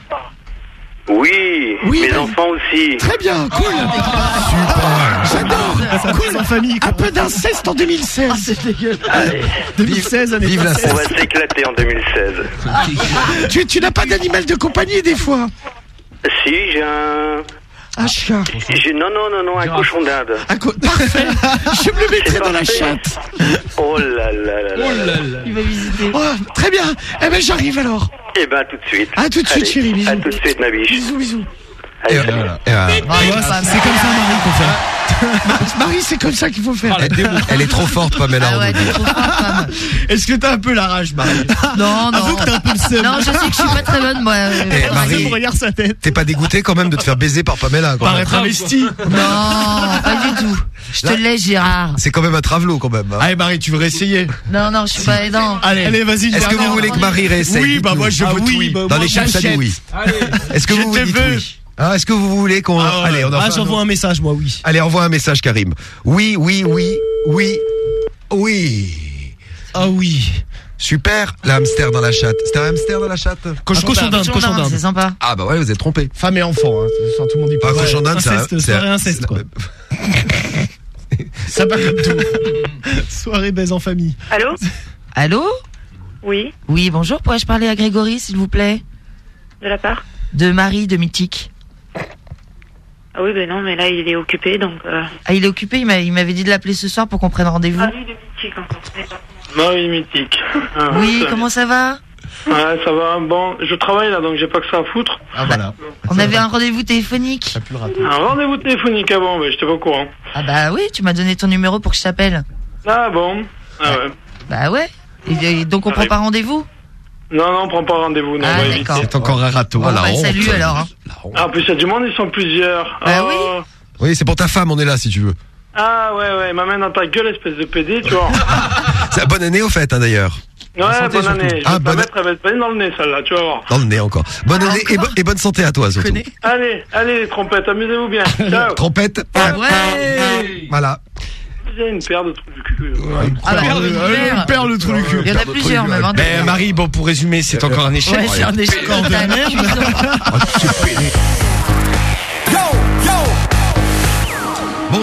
S4: Oui.
S3: Oui,
S4: Mes
S3: bah,
S4: enfants aussi.
S3: Très bien, cool. Super. J'adore. Cool. Un peu d'inceste en deux mille seize. Ah, c'est dégueulasse. deux mille seize, année
S5: Vive la
S3: passée.
S4: On va s'éclater en deux mille seize.
S3: Tu, tu n'as pas d'animal de compagnie des fois?
S4: Si, j'ai un...
S3: Un chien.
S4: J'ai... Non, non, non, non, un cochon d'Inde.
S3: Un co- Parfait. Je me le mettrai dans la
S4: parfait.
S3: chatte.
S4: Oh là là là là. là.
S11: Il va visiter.
S3: Oh, très bien. Eh ben j'arrive alors.
S4: Eh ben, à tout de suite.
S3: À tout de suite,
S4: Allez,
S3: chérie, bisous.
S4: À tout de suite, ma biche.
S3: Bisous, bisous.
S4: Allez,
S5: Et
S4: salut.
S5: voilà. Et voilà.
S3: C'est comme ça, Marie, qu'on fait. Marie, c'est comme ça qu'il faut faire.
S5: Elle, elle est trop forte, Pamela.
S11: Ah
S5: on
S11: ouais,
S5: nous dit.
S11: t'es trop forte, femme.
S6: Est-ce que t'as un peu la rage, Marie?
S11: Non, non.
S6: Avoue que t'as un peu le seum.
S11: Non, je sais que je suis pas très bonne, moi. euh,
S5: Eh,
S11: euh,
S5: Marie,
S6: Regarde sa tête.
S5: t'es pas dégoûté quand même de te faire baiser par Pamela quand
S6: Par
S5: même.
S6: être investi.
S11: Non, pas du tout. Je te
S5: Là-
S11: laisse, Gérard.
S5: C'est quand même un travelot quand même. hein.
S6: Allez, Marie, tu veux réessayer?
S11: Non, non, je suis pas aidant.
S6: Allez, allez, vas-y.
S5: Est-ce que
S6: dernière.
S5: vous voulez que Marie réessaye?
S6: Oui, bah
S5: Dites-nous.
S6: moi je Ah vote oui, oui. bah,
S5: Dans
S6: moi,
S5: les chips, ça dit
S6: j'achète.
S5: oui.
S20: Allez.
S5: Est-ce que
S6: Je
S5: vous vous
S6: te
S5: dites
S6: veux.
S5: oui? Ah, est-ce que vous voulez qu'on...
S6: Ah, ouais.
S5: Allez, on en
S3: Ah,
S5: fait un
S3: j'envoie un message, moi, oui.
S5: Allez, envoie un message, Karim. Oui, oui, oui, oui, oui.
S3: Ah oui.
S5: Super, le hamster dans la chatte. C'était un hamster dans la chatte?
S3: Cochon d'Inde, cochon d'Inde.
S11: C'est sympa.
S5: Ah bah ouais, vous êtes trompé.
S3: Femme et enfant, hein. Sans tout le monde dit
S5: Pas
S3: pas.
S5: cochon d'Inde, ça.
S3: Inceste, soirée inceste, quoi. Ça va comme tout. Soirée baise en famille.
S9: Allô?
S11: Allô?
S9: Oui,
S11: Oui, bonjour. Pourrais-je parler à Grégory, s'il vous plaît?
S9: de la part?
S11: De Marie de Mythique.
S9: Ah oui, ben non, mais là, il est occupé, donc... Euh...
S11: Ah, il est occupé, il m'a- il m'avait dit de l'appeler ce soir pour qu'on prenne rendez-vous.
S9: Ah oui, de mythique encore.
S18: Marie Mythique. Ah,
S11: Oui,
S18: ça-
S11: comment ça va?
S18: Ouais, ça va. Bon, je travaille là, donc j'ai pas que ça à foutre.
S3: Ah voilà.
S11: On avait un rendez-vous téléphonique.
S18: Un rendez-vous téléphonique avant, mais j'étais pas au courant.
S11: Ah bah oui, tu m'as donné ton numéro pour que je t'appelle.
S18: Ah bon? Ah ouais.
S11: Bah ouais. Et, et donc on prend pas rendez-vous?
S18: Non, non, prends pas rendez-vous, non,
S11: Ah,
S18: on va éviter.
S11: d'accord.
S6: C'est encore un râteau.
S11: Bon,
S6: Ah, la
S11: bah,
S6: honte.
S11: salut alors. hein.
S18: Ah, en plus, il y a du monde, ils sont plusieurs.
S11: Bah
S18: Ah.
S11: oui.
S5: Oui, c'est pour ta femme, on est là si tu veux.
S18: Ah ouais, ouais, m'amène dans ta gueule, espèce de pédé, tu vois.
S5: C'est la bonne année au fait, hein, d'ailleurs.
S18: Ouais,
S5: santé,
S18: bonne
S5: surtout.
S18: année. Je
S5: Ah,
S18: vais te
S5: bonne-
S18: la mettre, elle va te peine dans le nez, celle-là, tu vas voir.
S5: Dans le nez encore. Bonne année et, bo- et bonne santé à toi surtout.
S18: Allez, allez, les trompettes, amusez-vous bien. Ciao.
S5: Trompette.
S11: Ah ouais.
S5: Voilà.
S18: J'ai une paire de trous du cul.
S11: Ah bah,
S6: Perle,
S11: une
S6: euh,
S11: paire.
S6: une perle, le trou du cul.
S11: Il y en a plusieurs même. hein.
S6: Mais Marie, bon, pour résumer, c'est encore un échec.
S11: Ouais, c'est un échec.
S6: Encore de
S11: T'as
S6: merde.
S11: un échec.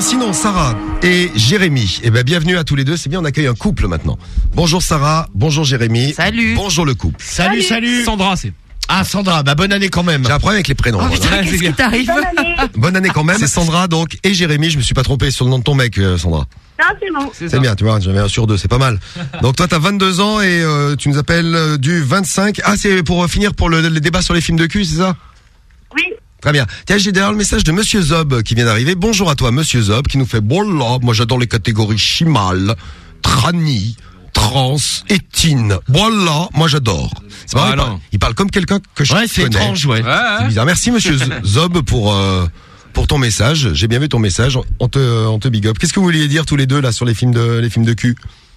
S5: Bon, sinon, Sarah et Jérémy, eh ben, bienvenue à tous les deux. C'est bien, on accueille un couple maintenant. Bonjour Sarah, bonjour Jérémy.
S11: Salut.
S5: Bonjour le couple.
S6: Salut, salut.
S20: Sandra, c'est.
S6: Ah, Sandra, bah bonne année quand même.
S5: J'ai un problème avec les prénoms.
S11: Oh
S5: voilà.
S11: putain, qu'est-ce qui t'arrive?
S5: Bonne année quand même. C'est Sandra donc et Jérémy. Je me suis pas trompé sur le nom de ton mec, euh, Sandra.
S9: Non, c'est bon.
S5: C'est bien, tu vois, j'avais un sur deux, c'est pas mal. Donc toi, t'as vingt-deux ans et euh, tu nous appelles euh, du vingt-cinq. Ah, c'est pour euh, finir pour le, le débat sur les films de cul, c'est ça?
S9: Oui.
S5: Très bien. Tiens, j'ai d'ailleurs le message de Monsieur Zob qui vient d'arriver. Bonjour à toi, Monsieur Zob, qui nous fait bon là. Moi, j'adore les catégories chimal, trani, trans et teen. Voilà, moi j'adore. C'est pas
S6: Ah,
S5: vrai, il,
S6: non.
S5: parle, il parle comme quelqu'un que je
S6: Ouais, c'est
S5: connais.
S6: étrange, ouais.
S5: C'est bizarre. Merci Monsieur Z- Zob pour euh, pour ton message. J'ai bien vu ton message. On te on te big up. Qu'est-ce que vous vouliez dire tous les deux là sur les films de les films de cul?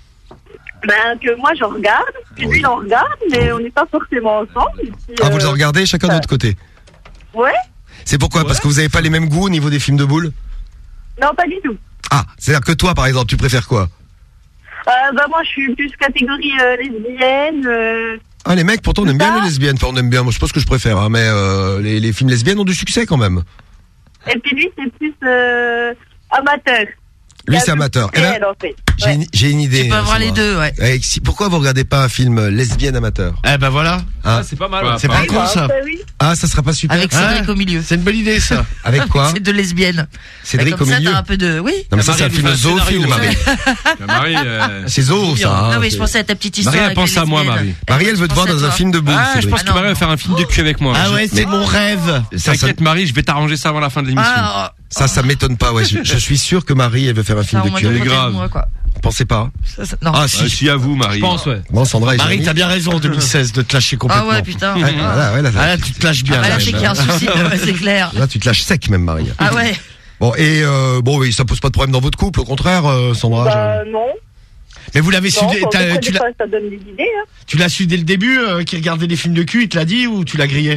S7: Ben, que moi, j'en regarde, puis lui, il en regarde, mais on n'est pas forcément ensemble. et puis,
S5: Ah, vous les
S7: euh,
S5: en regardez chacun de votre côté.
S7: Ouais.
S5: C'est pourquoi? Parce que vous avez pas les mêmes goûts au niveau des films de boules?
S7: Non, pas du tout.
S5: Ah, c'est-à-dire que toi, par exemple, tu préfères quoi?
S7: Euh, bah, moi, je suis plus catégorie euh, lesbienne. Euh...
S5: Ah, les mecs, pourtant, on aime bien les lesbiennes. Enfin, on aime bien. Moi, je sais pas ce que je préfère, hein, mais euh, les, les films lesbiennes ont du succès quand même.
S7: Et puis lui, c'est plus euh, amateur.
S5: Lui,
S7: Il y a
S5: c'est
S7: tout
S5: amateur.
S7: qui est
S5: Eh ben,
S7: elle, en fait.
S5: J'ai une, j'ai une idée.
S11: Tu peux avoir
S5: Sandra.
S11: les deux, ouais.
S5: Eh, si- pourquoi vous regardez pas un film euh, lesbienne amateur?
S6: Eh ben voilà.
S5: Hein?
S20: C'est pas mal.
S6: C'est pas con ça.
S7: Bah, oui.
S5: Ah, ça sera pas super.
S11: Avec Cédric au milieu.
S6: C'est une bonne idée ça.
S5: Avec quoi?
S11: C'est de lesbienne.
S5: Cédric
S11: Bah, comme
S5: au
S11: ça,
S5: milieu.
S11: t'as un peu de. Oui.
S5: Non, mais ça, c'est un
S20: Marie,
S5: film
S20: elle fait un
S5: zoophile,
S20: scénario,
S5: Marie.
S20: Marie, euh,
S5: C'est zoo, ça. hein,
S11: non, mais je
S5: c'est-
S11: pensais à ta petite histoire.
S20: Marie, elle
S11: avec
S20: pense
S11: les
S20: à moi,
S11: lesbiennes.
S20: Marie.
S5: Marie, elle veut te
S11: pense
S5: voir
S11: à
S5: dans un
S11: toi.
S5: film de boule.
S20: Ah, je
S5: Cédric.
S20: pense
S11: Ah,
S20: que
S11: non.
S20: Marie va faire un film de cul avec moi.
S6: Ah
S20: Je-
S6: ouais, c'est mon rêve.
S5: Ça, ça,
S20: T'inquiète, Marie, je vais t'arranger ça avant la fin de l'émission.
S11: Ah,
S5: ça, ça m'étonne pas, ouais. Je, je suis sûr que Marie, elle veut faire un
S11: ça,
S5: film
S11: on
S5: de
S11: m'a
S5: cul.
S11: demandé
S20: C'est grave.
S11: de moi, quoi.
S5: Pensez pas.
S11: Ça, ça- non.
S5: Ah,
S20: Ah,
S5: si.
S20: si à vous, Marie.
S6: Je pense, ouais.
S5: Bon, Sandra et
S6: Marie,
S5: Jérémy.
S6: t'as bien raison en deux mille seize de te lâcher complètement.
S11: Ah ouais, putain.
S5: Ouais, voilà, ouais, là,
S6: Ah là, tu te lâches bien.
S11: Ah, là,
S6: là.
S11: c'est qu'il y a un souci, ouais, c'est clair.
S5: Là, tu te lâches sec, même, Marie.
S11: Ah ouais.
S5: Bon, et euh, bon, oui, ça pose pas de problème dans votre couple, au contraire, euh, Sandra.
S7: Bah, non.
S6: Mais vous l'avez su,
S7: Non,
S6: dès-
S7: quand
S6: t'as-
S7: on
S6: tu
S7: des
S6: l'as,
S7: fois, ça donne des idées. Hein.
S6: tu l'as su dès le début, euh, qu'il regardait des films de cul, il te l'a dit ou tu l'as grillé?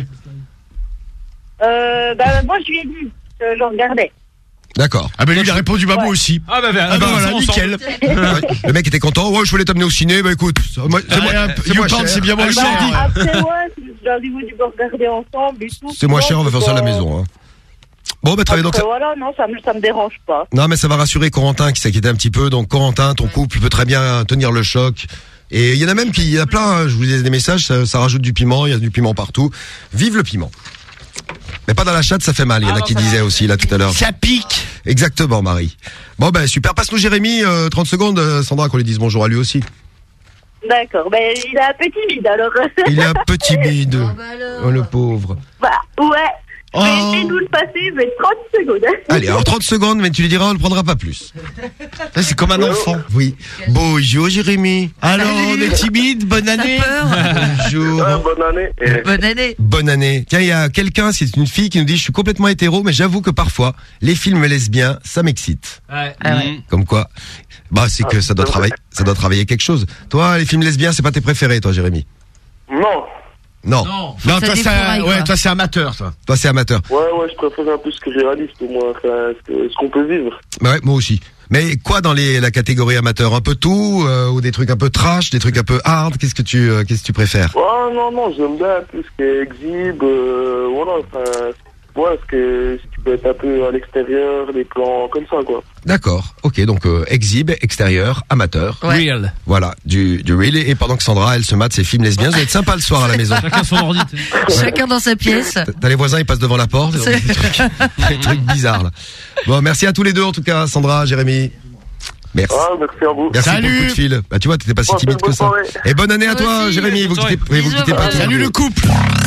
S7: Euh, bah, moi, je lui ai dit que j'en regardais.
S5: D'accord.
S6: Ah ben lui, il a répondu bah moi
S7: Ouais.
S6: aussi.
S20: Ah bah, bah,
S6: Ah bah
S20: bah,
S6: voilà,
S20: on s'en-
S6: nickel.
S5: Ouais, le mec était content. Ouais, je voulais t'amener au ciné. Bah écoute, ça- moi- c'est
S6: Ah,
S5: moi-
S6: euh,
S5: c'est moins
S6: YouPorn,
S5: cher.
S6: c'est bien moins
S5: Ah,
S6: cher.
S5: bah,
S7: Après, ouais, si je leur dis, vous devez regarder ensemble et tout.
S5: C'est moins
S7: sinon,
S5: cher, on va faire ça à la
S7: pas-
S5: maison. Hein. Bon, bah très bien. Donc,
S7: Après,
S5: ça-
S7: voilà, non, ça me, ça me dérange pas.
S5: non, mais ça va rassurer Corentin qui s'inquiétait un petit peu. Donc Corentin, ton couple peut très bien tenir le choc. Et il y en a même qui, il y en a plein. hein, je vous disais des messages, ça, ça rajoute du piment. Il y a du piment partout. Vive le piment. Mais pas dans la chatte, ça fait mal. Il y en a qui disaient aussi là tout à l'heure.
S6: Ça pique.
S5: Exactement, Marie. Bon, ben super. Passe-nous Jérémy, euh, trente secondes, euh, Sandra, qu'on lui dise bonjour à lui aussi.
S7: D'accord, ben, il est un peu timide, alors.
S5: Il est un peu timide. Oh, le pauvre.
S7: Bah, ouais. Je vais
S5: Oh.
S7: essayer de vous le passer, mais trente secondes.
S5: Allez, alors trente secondes, mais tu lui diras, on ne prendra pas plus.
S6: Là, c'est comme un enfant.
S5: Oui. Bonjour, Jérémy.
S6: Alors, on est timide, bonne année.
S5: Bonjour.
S4: Ah, bonne année. Et-
S11: Bonne année.
S5: Bonne année. Tiens, il y a quelqu'un, c'est une fille qui nous dit, je suis complètement hétéro, mais j'avoue que parfois, les films lesbiens, ça m'excite.
S20: Ouais.
S11: Ah ouais.
S5: Comme quoi, bah, c'est que ça doit travailler, ça doit travailler quelque chose. Toi, les films lesbiens, c'est pas tes préférés, toi, Jérémy?
S4: Non.
S5: Non.
S6: Non,
S11: Ça
S6: toi, c'est,
S11: défouraille, quoi.
S6: ouais, toi, c'est amateur, toi.
S5: Toi, c'est amateur.
S4: Ouais, ouais, je préfère un peu ce que réaliste, moi, enfin, ce que- ce qu'on peut vivre.
S5: Bah ouais, moi aussi. Mais quoi dans les, la catégorie amateur? Un peu tout, euh, ou des trucs un peu trash, des trucs un peu hard? Qu'est-ce que tu, euh, qu'est-ce que tu préfères?
S4: Ouais, non, non, j'aime bien tout ce qui est exhibe, euh, voilà, enfin, ouais, ce que, ce qui peut être un peu à l'extérieur, des plans comme ça, quoi.
S5: D'accord. Ok, donc euh, exhibe, extérieur, amateur.
S11: Ouais.
S20: Real.
S5: Voilà, du, du real. Et pendant que Sandra, elle se mate ses films lesbiens, ça va être sympa le soir à la maison.
S20: Chacun son ordi.
S11: Chacun dans sa pièce.
S5: T'as- T'as les voisins, ils passent devant la porte.
S11: C'est-
S5: Des trucs, des trucs bizarres, là. Bon, merci à tous les deux, en tout cas, Sandra, Jérémy. Merci.
S4: Ah, merci à vous.
S5: Merci
S6: Salut.
S5: pour le coup de fil. Bah, tu vois, t'étais pas si
S4: Bon,
S5: timide
S4: bonne
S5: que ça.
S4: soirée.
S5: Et bonne année à
S11: Toi
S5: toi,
S11: aussi.
S5: Jérémy. Vous
S20: Bonne
S5: quittez,
S20: soirée.
S5: vous
S11: Bisous,
S5: quittez pas
S11: bye.
S5: tout.
S6: Salut le couple.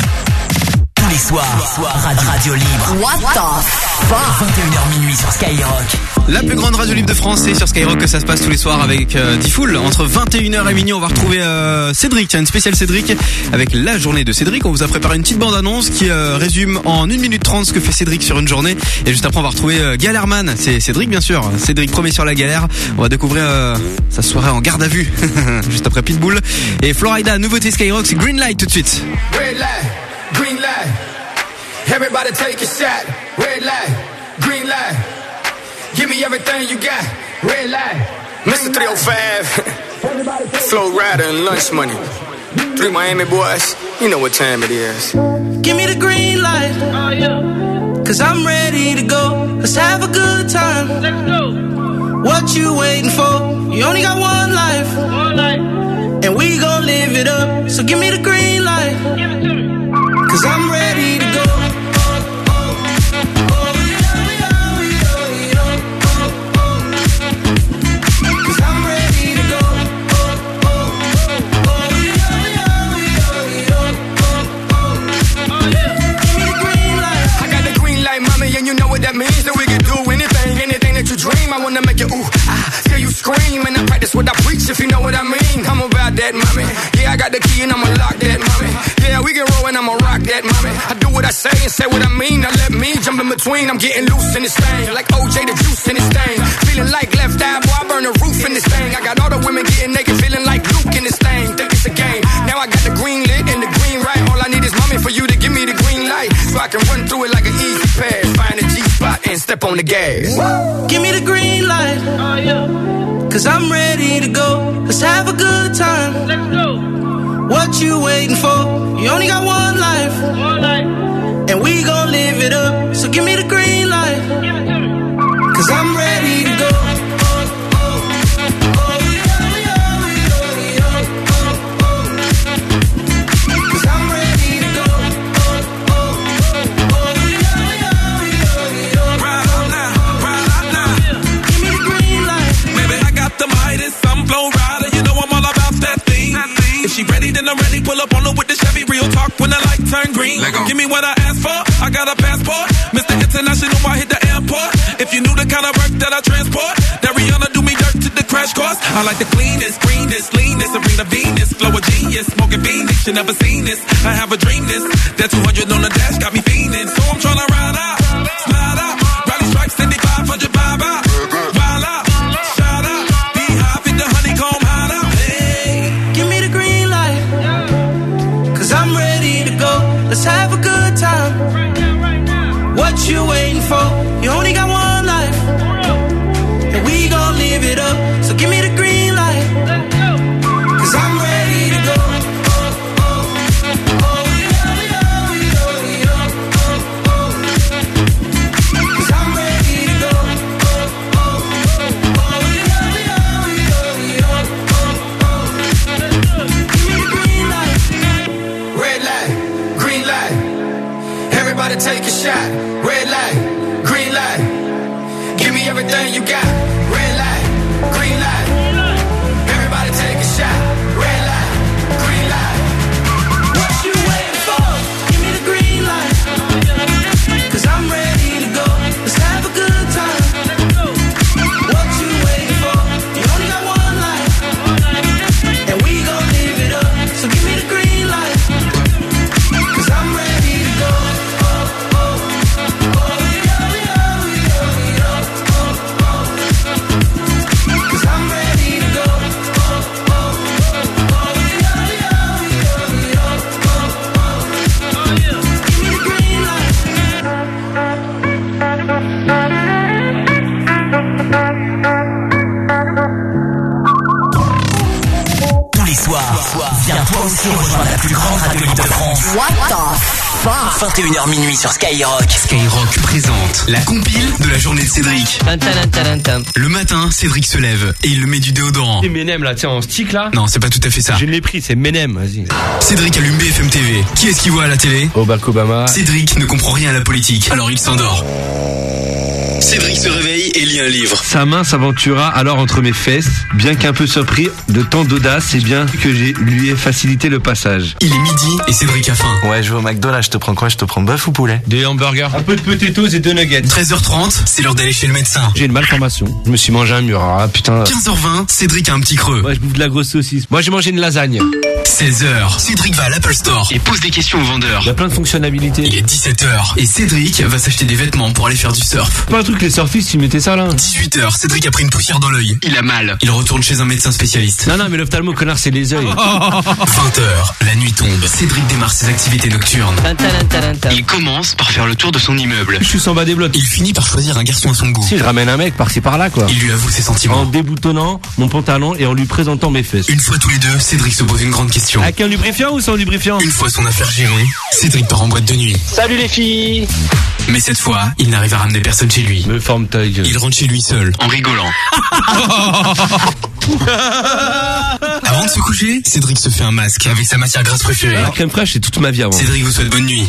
S2: Tous les soirs, soir radio, radio libre.
S23: What the fuck?
S2: vingt et une heures minuit sur Skyrock.
S10: La plus grande radio libre de France, c'est sur Skyrock que ça se passe tous les soirs avec euh, D-Fool. Entre vingt et une heures et minuit, on va retrouver euh, Cédric, tiens, une spéciale Cédric avec la journée de Cédric. On vous a préparé une petite bande-annonce qui euh, résume en une minute trente ce que fait Cédric sur une journée. Et juste après, on va retrouver euh, Galerman. C'est Cédric, bien sûr. Cédric premier sur la galère. On va découvrir euh, sa soirée en garde à vue. Juste après Pitbull. Et Florida, nouveauté Skyrock, c'est Green Light tout de suite.
S13: Red light, green light. Everybody take a shot. Red light, green light. Give me everything you got. Red light. Mister three oh five. Flow rider and lunch money. Three Miami boys. You know what time it is.
S16: Give me the green light.
S8: Cause I'm ready to go. Let's have a good time. Let's go. What you waiting for? You only got one life. One life. And we gon' live it up. So give me the green light. Give it to me. Cause I'm ready to go.
S13: That means that we can do anything, anything that you dream. I wanna make you ooh, ah, hear you scream. And I practice what I preach, if you know what I mean. I'm about that, mommy. Yeah, I got the key and I'ma lock that, mommy. Yeah, we can roll and I'ma rock that, mommy. I do what I say and say what I mean. Now let me jump in between. I'm getting loose in this thing, like O J the juice in this thing. Feeling like left eye, boy, I burn the roof in this thing. I got all the women getting naked, feeling like Luke in this thing. Think it's a game. Now I got the green lit and the green right. All I need is mommy for you to give me the green light, so I can run through it like an easy pass. Find a G spot and step on the gas.
S8: Woo! Give me the green light. Oh, yeah. Cause I'm ready to go. Let's have a good time. Let's go. What you waiting for? You only got one life. One life. And we gon' live it up. So give me the green light. Give it to me. Cause I'm ready to go.
S16: If she ready, then I'm ready. Pull up on her with the Chevy. Real talk when the light turn green. Give me what I asked for. I got a passport. Mister International, I hit the airport. If you knew the kind of work that I transport, that Rihanna do me dirt to the crash course. I like the cleanest, greenest, leanest, Serena Venus, flow of genius, smoking Phoenix. You never seen this. I have a dream this. That two hundred on the dash got me fiending. So I'm tryna ride out, slide out, Riley strikes, seventy-five hundred vibe out, wild out, shout out, beehive, hit the honeycomb hide out.
S8: I'm ready to go. Let's have a good time. What you waiting for? You only got one life. And we gon' live it up. So give me the green light. Cause I'm ready to go. Cause I'm ready to go. Give me the green light.
S13: Red light, green light. Everybody take a shot. Red light, green light. Give me everything you got. Red light, green light. Everybody take a shot. Red light, green light.
S8: What you waiting for? Give me the green light. Cause I'm ready to go. Let's have a good time. What you waiting for? You only got one life. And we gon' live it up. So give me the green light. Cause I'm ready to go. Cause I'm ready to go. Give me the green light.
S2: Tous les soirs, viens toi aussi rejoindre la plus grande radio de France.
S23: What the fuck?
S2: vingt et une heures minuit sur Skyrock.
S10: Skyrock présente la compile de la journée de Cédric. Le matin, Cédric se lève et il le met du déodorant.
S20: C'est Menem là, tiens, en stick là.
S10: Non, c'est pas tout à fait ça.
S20: Je ne l'ai pris, c'est Menem, vas-y.
S10: Cédric allume B F M T V. Qui est-ce qu'il voit à la télé?
S20: Barack Obama.
S10: Cédric ne comprend rien à la politique, alors il s'endort. Cédric se réveille et lit un livre.
S20: Sa main s'aventura alors entre mes fesses, bien qu'un peu surpris de tant d'audace et bien que j'ai lui ai facilité le passage.
S10: Il est midi et Cédric a faim.
S14: Ouais, je vais au McDo là, je te prends quoi? Je te prends bœuf ou poulet?
S20: Des hamburgers, un peu de potatoes et deux nuggets.
S10: treize heures trente, c'est l'heure d'aller chez le médecin.
S20: J'ai une malformation. Je me suis mangé un mur. Ah putain.
S10: quinze heures vingt, Cédric a un petit creux.
S20: Ouais, je bouffe de la grosse saucisse. Moi, j'ai mangé une lasagne.
S10: seize heures, Cédric va à l'Apple Store et pose des questions au vendeur.
S20: Il y a plein de fonctionnalités.
S10: Il est dix-sept heures et Cédric va s'acheter des vêtements pour aller faire du surf.
S20: Pas un truc les surfistes, ils mettaient ça là.
S10: dix-huit heures, Cédric a pris une poussière dans l'œil. Il a mal. Il retourne chez un médecin spécialiste.
S20: Non, non, mais l'ophtalmo, connard, c'est les yeux.
S10: vingt heures, la nuit tombe. Cédric démarre ses activités nocturnes. Il commence par faire le tour de son immeuble.
S20: Je suis en bas des blocs.
S10: Il finit par choisir un garçon à son goût.
S20: Si je ramène un mec par-ci par-là, quoi.
S10: Il lui avoue ses sentiments.
S20: En déboutonnant mon pantalon et en lui présentant mes fesses.
S10: Une fois tous les deux, Cédric se pose une grande question. lubrification.
S20: Avec un lubrifiant ou sans lubrifiant?
S10: Une fois son affaire gérée, Cédric part en boîte de nuit.
S1: Salut les filles.
S10: Mais cette fois, il n'arrive à ramener personne chez lui.
S20: Me forme ta gueule.
S10: Il rentre chez lui seul, en rigolant. Avant de se coucher, Cédric se fait un masque avec sa matière grasse préférée.
S20: Alors, crème fraîche, c'est toute ma vie avant.
S10: Cédric vous souhaite bonne nuit.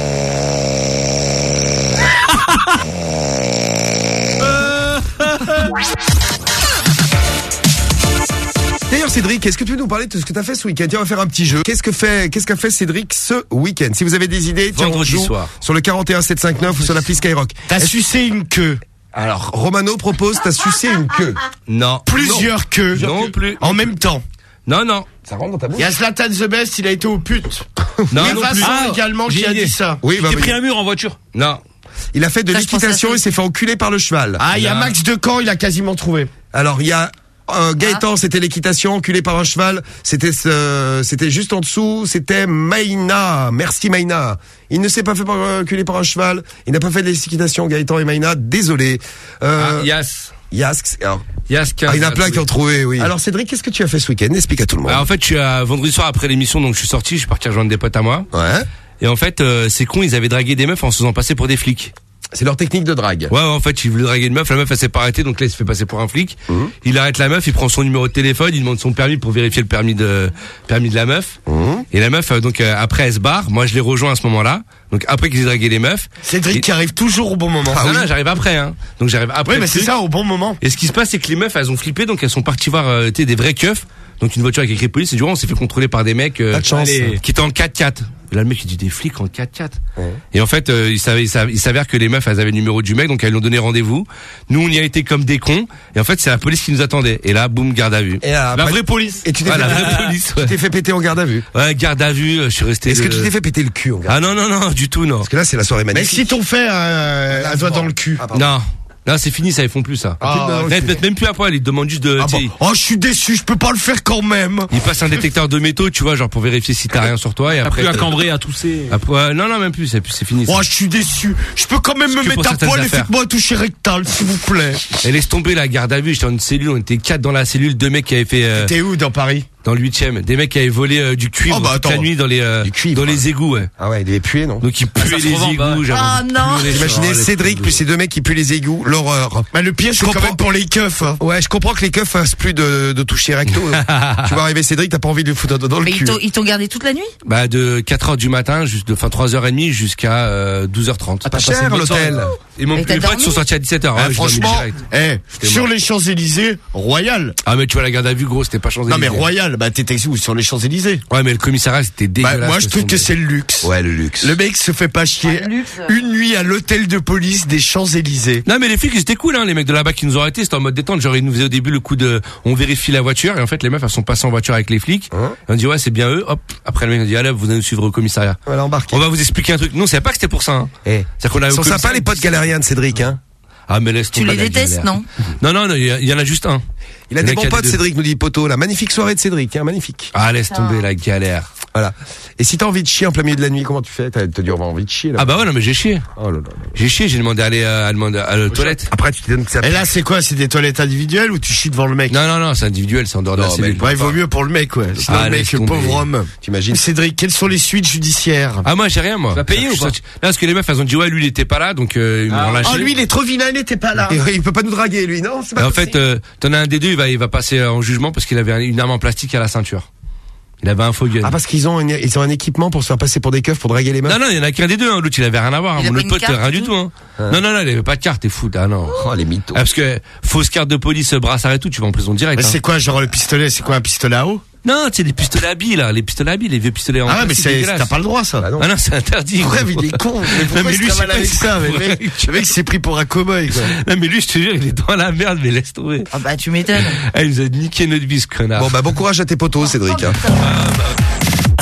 S5: D'ailleurs, Cédric, est-ce que tu veux nous parler de ce que tu as fait ce week-end? Tiens, on va faire un petit jeu. Qu'est-ce que fait, qu'est-ce qu'a fait Cédric ce week-end? Si vous avez des idées, tiens, on joue
S20: soir.
S5: sur le quarante et un sept cinq neuf ou sur l'appli Skyrock.
S6: T'as sucé une queue.
S5: Alors, Romano propose, t'as sucé une queue.
S20: Non.
S6: Plusieurs queues.
S20: Non plus.
S6: En même temps.
S20: Non, non.
S5: Ça rentre dans ta bouche.
S6: Il y a Zlatan The Best, il a été au pute.
S20: Non,
S6: Et
S20: non
S6: Vincent
S20: plus. Ah,
S6: également qui
S20: j'ai
S6: a
S20: idée.
S6: dit ça.
S5: Oui, bah,
S20: J'ai
S5: oui.
S20: pris un mur en voiture. Non.
S5: Il a fait de
S11: Ça, je pense
S5: l'équitation
S11: à ça.
S5: et s'est fait enculer par le cheval.
S6: Ah, il y a
S20: Non.
S6: Max Decamp, il a quasiment trouvé.
S5: Alors, il y a euh, Gaëtan, c'était l'équitation, enculé par un cheval. C'était ce, c'était juste en dessous. C'était Maïna. Merci Maïna. Il ne s'est pas fait par- enculer par un cheval. Il n'a pas fait de l'équitation, Gaëtan et Maïna. Désolé. Euh,
S20: Ah, Yas.
S5: Yask. Alors,
S20: Yas.
S5: ah, il y en a plein qui ont trouvé, oui. Alors, Cédric, qu'est-ce que tu as fait ce week-end? Explique à tout le monde.
S20: Alors, en fait, je suis à vendredi soir après l'émission, donc je suis sorti, je suis parti rejoindre des potes à moi.
S5: Ouais.
S20: Et en fait, euh, c'est con, ils avaient dragué des meufs en se faisant passer pour des flics.
S5: C'est leur technique de drague.
S20: Ouais, ouais, en fait, il voulait draguer une meuf, la meuf elle s'est pas arrêtée, donc là il se fait passer pour un flic.
S5: Mmh.
S20: Il arrête la meuf, il prend son numéro de téléphone, il demande son permis pour vérifier le permis de permis de la meuf.
S5: Mmh.
S20: Et la meuf, euh, donc euh, après elle se barre. Moi je l'ai rejoint à ce moment-là. Donc après qu'ils aient dragué les meufs.
S6: Cédric
S20: Et-
S6: qui arrive toujours au bon moment.
S20: non, non, j'arrive après, hein. Donc j'arrive après.
S6: Oui,
S20: le
S6: mais c'est
S20: truc.
S6: ça, au bon moment.
S20: Et ce qui se passe, c'est que les meufs, elles ont flippé, donc elles sont parties voir, euh, tu sais, des vrais keufs. Donc une voiture avec écrit police. Et du coup, on s'est fait contrôler par des mecs euh,
S5: Pas de chance.
S20: allez, qui étaient en quatre quatre. Là, le mec, il dit des flics en quatre quatre.
S5: Ouais.
S20: Et en fait, euh, il savait, il s'avère- il s'avère que les meufs, elles avaient le numéro du mec, donc elles lui ont donné rendez-vous. Nous, on y a été comme des cons. Et en fait, c'est la police qui nous attendait. Et là, boum, garde à vue.
S5: Et là,
S20: la
S5: après-
S20: vraie police.
S5: Et tu t'es
S20: Ouais,
S5: fait,
S20: la vraie police. Ouais.
S5: tu t'es fait péter en garde à vue.
S20: Ouais, garde à vue. euh, Je suis resté.
S5: Est-ce que
S20: le-
S5: tu t'es fait péter le cul en garde?
S20: Ah non non non, du tout non.
S5: Parce que là, c'est la soirée
S6: Mais
S5: magnifique.
S6: si t'ont fait un, un doigt dans le cul.
S5: Ah, pardon.
S20: Non. Là, c'est fini, ça, ils font plus ça.
S6: Ah,
S20: Ils mettent même plus à poil, ils te demandent juste de.
S6: Ah
S20: tu sais,
S6: bon. Oh, je suis déçu, je peux pas le faire quand même.
S20: Ils passent un détecteur de métaux, tu vois, genre pour vérifier si t'as rien sur toi et après.
S1: plus à
S20: t'as-
S1: cambrer, à tousser.
S20: Après, ouais, non, non, même plus, c'est, c'est fini. ça.
S6: Oh, je suis déçu. Je peux quand même
S20: C'est
S6: me
S20: que pour
S6: mettre à
S20: certaines
S6: poil et
S20: affaires.
S6: faites-moi un toucher rectal, s'il vous plaît.
S20: Et laisse tomber la garde à vue, j'étais dans une cellule, on était quatre dans la cellule, deux mecs qui avaient fait euh,
S6: T'es où dans Paris?
S20: dans le huitième, des mecs qui avaient volé euh, du cuivre
S6: Oh, bah,
S20: toute la
S6: attends.
S20: nuit dans les euh,
S5: Du cuivre.
S20: dans les égouts, ouais.
S5: Ah ouais, il devait puer, non?
S20: Donc ils puaient les
S1: se revend, bah
S20: égouts,
S1: ouais.
S20: j'avais
S11: Ah,
S20: envie de
S11: non.
S20: pleurer.
S5: Imaginez
S20: Oh, laisse
S5: Cédric
S20: tomber.
S5: plus ces deux mecs qui puent les égouts, l'horreur.
S6: Bah, le pire,
S5: Je
S6: c'est quand
S5: comprends.
S6: même pour les keufs. Hein.
S5: Ouais, je comprends que les keufs fassent plus de, de toucher recto. Tu vas arriver Cédric, t'as pas envie de lui foutre dans le
S11: Mais
S5: cul.
S11: ils t'ont, ils t'ont gardé toute la nuit?
S20: Bah de quatre heures du matin, juste de fin trois heures trente jusqu'à euh, douze heures trente.
S5: Ah, pas cher l'hôtel.
S20: Et mon
S11: Mais t'as
S20: mes potes
S11: dormi
S20: sont sortis à dix-sept heures.
S6: Ah,
S20: ouais, je dormis
S6: franchement,
S20: direct.
S6: eh,
S20: J'étais
S6: sur
S20: mort.
S6: les Champs-Élysées, royal.
S20: Ah mais tu vois la garde à vue gros, c'était pas Champs-Élysées.
S6: Non mais royal, bah t'étais où? Sur les Champs-Élysées.
S20: Ouais mais le commissariat c'était
S6: Bah,
S20: dégueulasse.
S6: moi je trouve que c'est le luxe.
S5: Ouais, le luxe.
S6: Le mec se fait pas chier.
S11: Ah, le luxe.
S6: Une nuit à l'hôtel de police des Champs-Élysées.
S20: Non mais les flics ils étaient cool hein, les mecs de là-bas qui nous ont arrêtés, c'était en mode détente, genre ils nous faisaient au début le coup de on vérifie la voiture et en fait les meufs elles sont passées en voiture avec les flics.
S5: Hein
S20: Et on dit ouais c'est bien eux, hop, après le mec a dit allez vous allez nous suivre au commissariat.
S5: Voilà, embarqué.
S20: On va vous expliquer un truc. Non, c'est pas que c'était pour ça hein.
S5: Eh.
S20: C'est qu'on a
S5: Ils sont sympas les potes galériens de Cédric, hein.
S20: Ah mais laisse
S11: Tu
S20: tomber
S11: les
S20: la
S11: détestes,
S20: galère.
S11: non?
S20: Non non, non, il y, a- il y en a juste un.
S5: Il a
S20: Il y en
S5: des
S20: a
S5: bons
S20: qu'à
S5: potes,
S20: deux.
S5: Cédric, nous dit Poto. La magnifique soirée de Cédric, hein, magnifique.
S20: Ah laisse tomber la galère.
S5: Voilà. Et si t'as envie de chier en plein milieu de la nuit, comment tu fais? T'as t'as dû avoir envie de chier, là.
S20: Ah bah ouais non mais j'ai chié.
S5: Oh là là là.
S20: J'ai chié, j'ai demandé à aller euh, à, demander à la toilette.
S5: Après, tu te donnes que ça.
S6: Et là c'est quoi? C'est des toilettes individuelles ou tu chies devant le mec?
S20: Non non non, c'est individuel, c'est en dehors de la
S5: Non,
S20: cellule.
S5: mais-
S6: Ouais, il vaut mieux pour le mec, ouais. Sinon
S20: Ah,
S6: le mec,
S20: laisse
S6: le
S20: tomber.
S6: pauvre homme.
S5: T'imagines?
S6: Cédric, quelles sont les suites judiciaires?
S20: Ah moi j'ai rien moi.
S1: Tu vas payer
S20: Je
S1: ou
S20: suis
S1: pas
S20: sorti- Non parce que les meufs elles ont dit ouais lui il était pas là donc euh, ils m'ont lâché.
S6: Oh, lui, il est trop vilain, il n'était pas là.
S5: Et il peut pas nous draguer, lui, non? C'est
S20: Et
S5: pas
S20: en
S5: possible.
S20: fait, euh, t'en as un des deux, il va, il va passer euh, en jugement parce qu'il avait un- une arme en plastique à la ceinture. Il avait un faux gun.
S5: Ah, parce qu'ils ont, une- ils ont un équipement pour se faire passer pour des keufs pour draguer les meufs.
S20: Non, non, il y en a qu'un des deux, hein. L'autre, il avait rien à voir. hein.
S11: Il a
S20: Mon
S11: pas
S20: autre
S11: une
S20: pote,
S11: carte
S20: rien
S11: et
S20: du
S11: tout
S20: tout, hein.
S5: Ah.
S20: Non, non, non, il avait pas de carte, t'es fou, ah non.
S5: Oh, les mythos.
S20: Ah, parce que, fausse carte de police, brassard et tout, tu vas en prison direct,
S6: Mais
S20: hein.
S6: c'est quoi, genre le pistolet? C'est quoi, un pistolet à eau?
S20: Non, tu sais, les pistolets à billes, là, les pistolets à billes, les vieux pistolets en
S6: Ah ouais, mais
S20: plastique
S6: c'est,
S20: dégueulasses.
S6: t'as pas le droit, ça.
S5: Bah non.
S20: Ah non, c'est interdit.
S6: Bref,
S20: gros.
S6: il est con. Mais
S20: Non,
S6: pourquoi
S20: mais
S6: il se
S20: lui, je sais
S6: cavale
S20: pas
S6: avec
S20: si
S6: ça?
S20: c'est
S6: Mais mec, le mec s'est pris pour un cow-boy, quoi.
S20: Non, mais lui, je te jure, il est dans la merde, mais laisse tomber.
S11: Ah bah tu m'étonnes.
S20: Ah, il nous a niqué notre vie, ce connard.
S5: Bon, bah, bon courage à tes potos, Cédric. hein.
S2: Radio,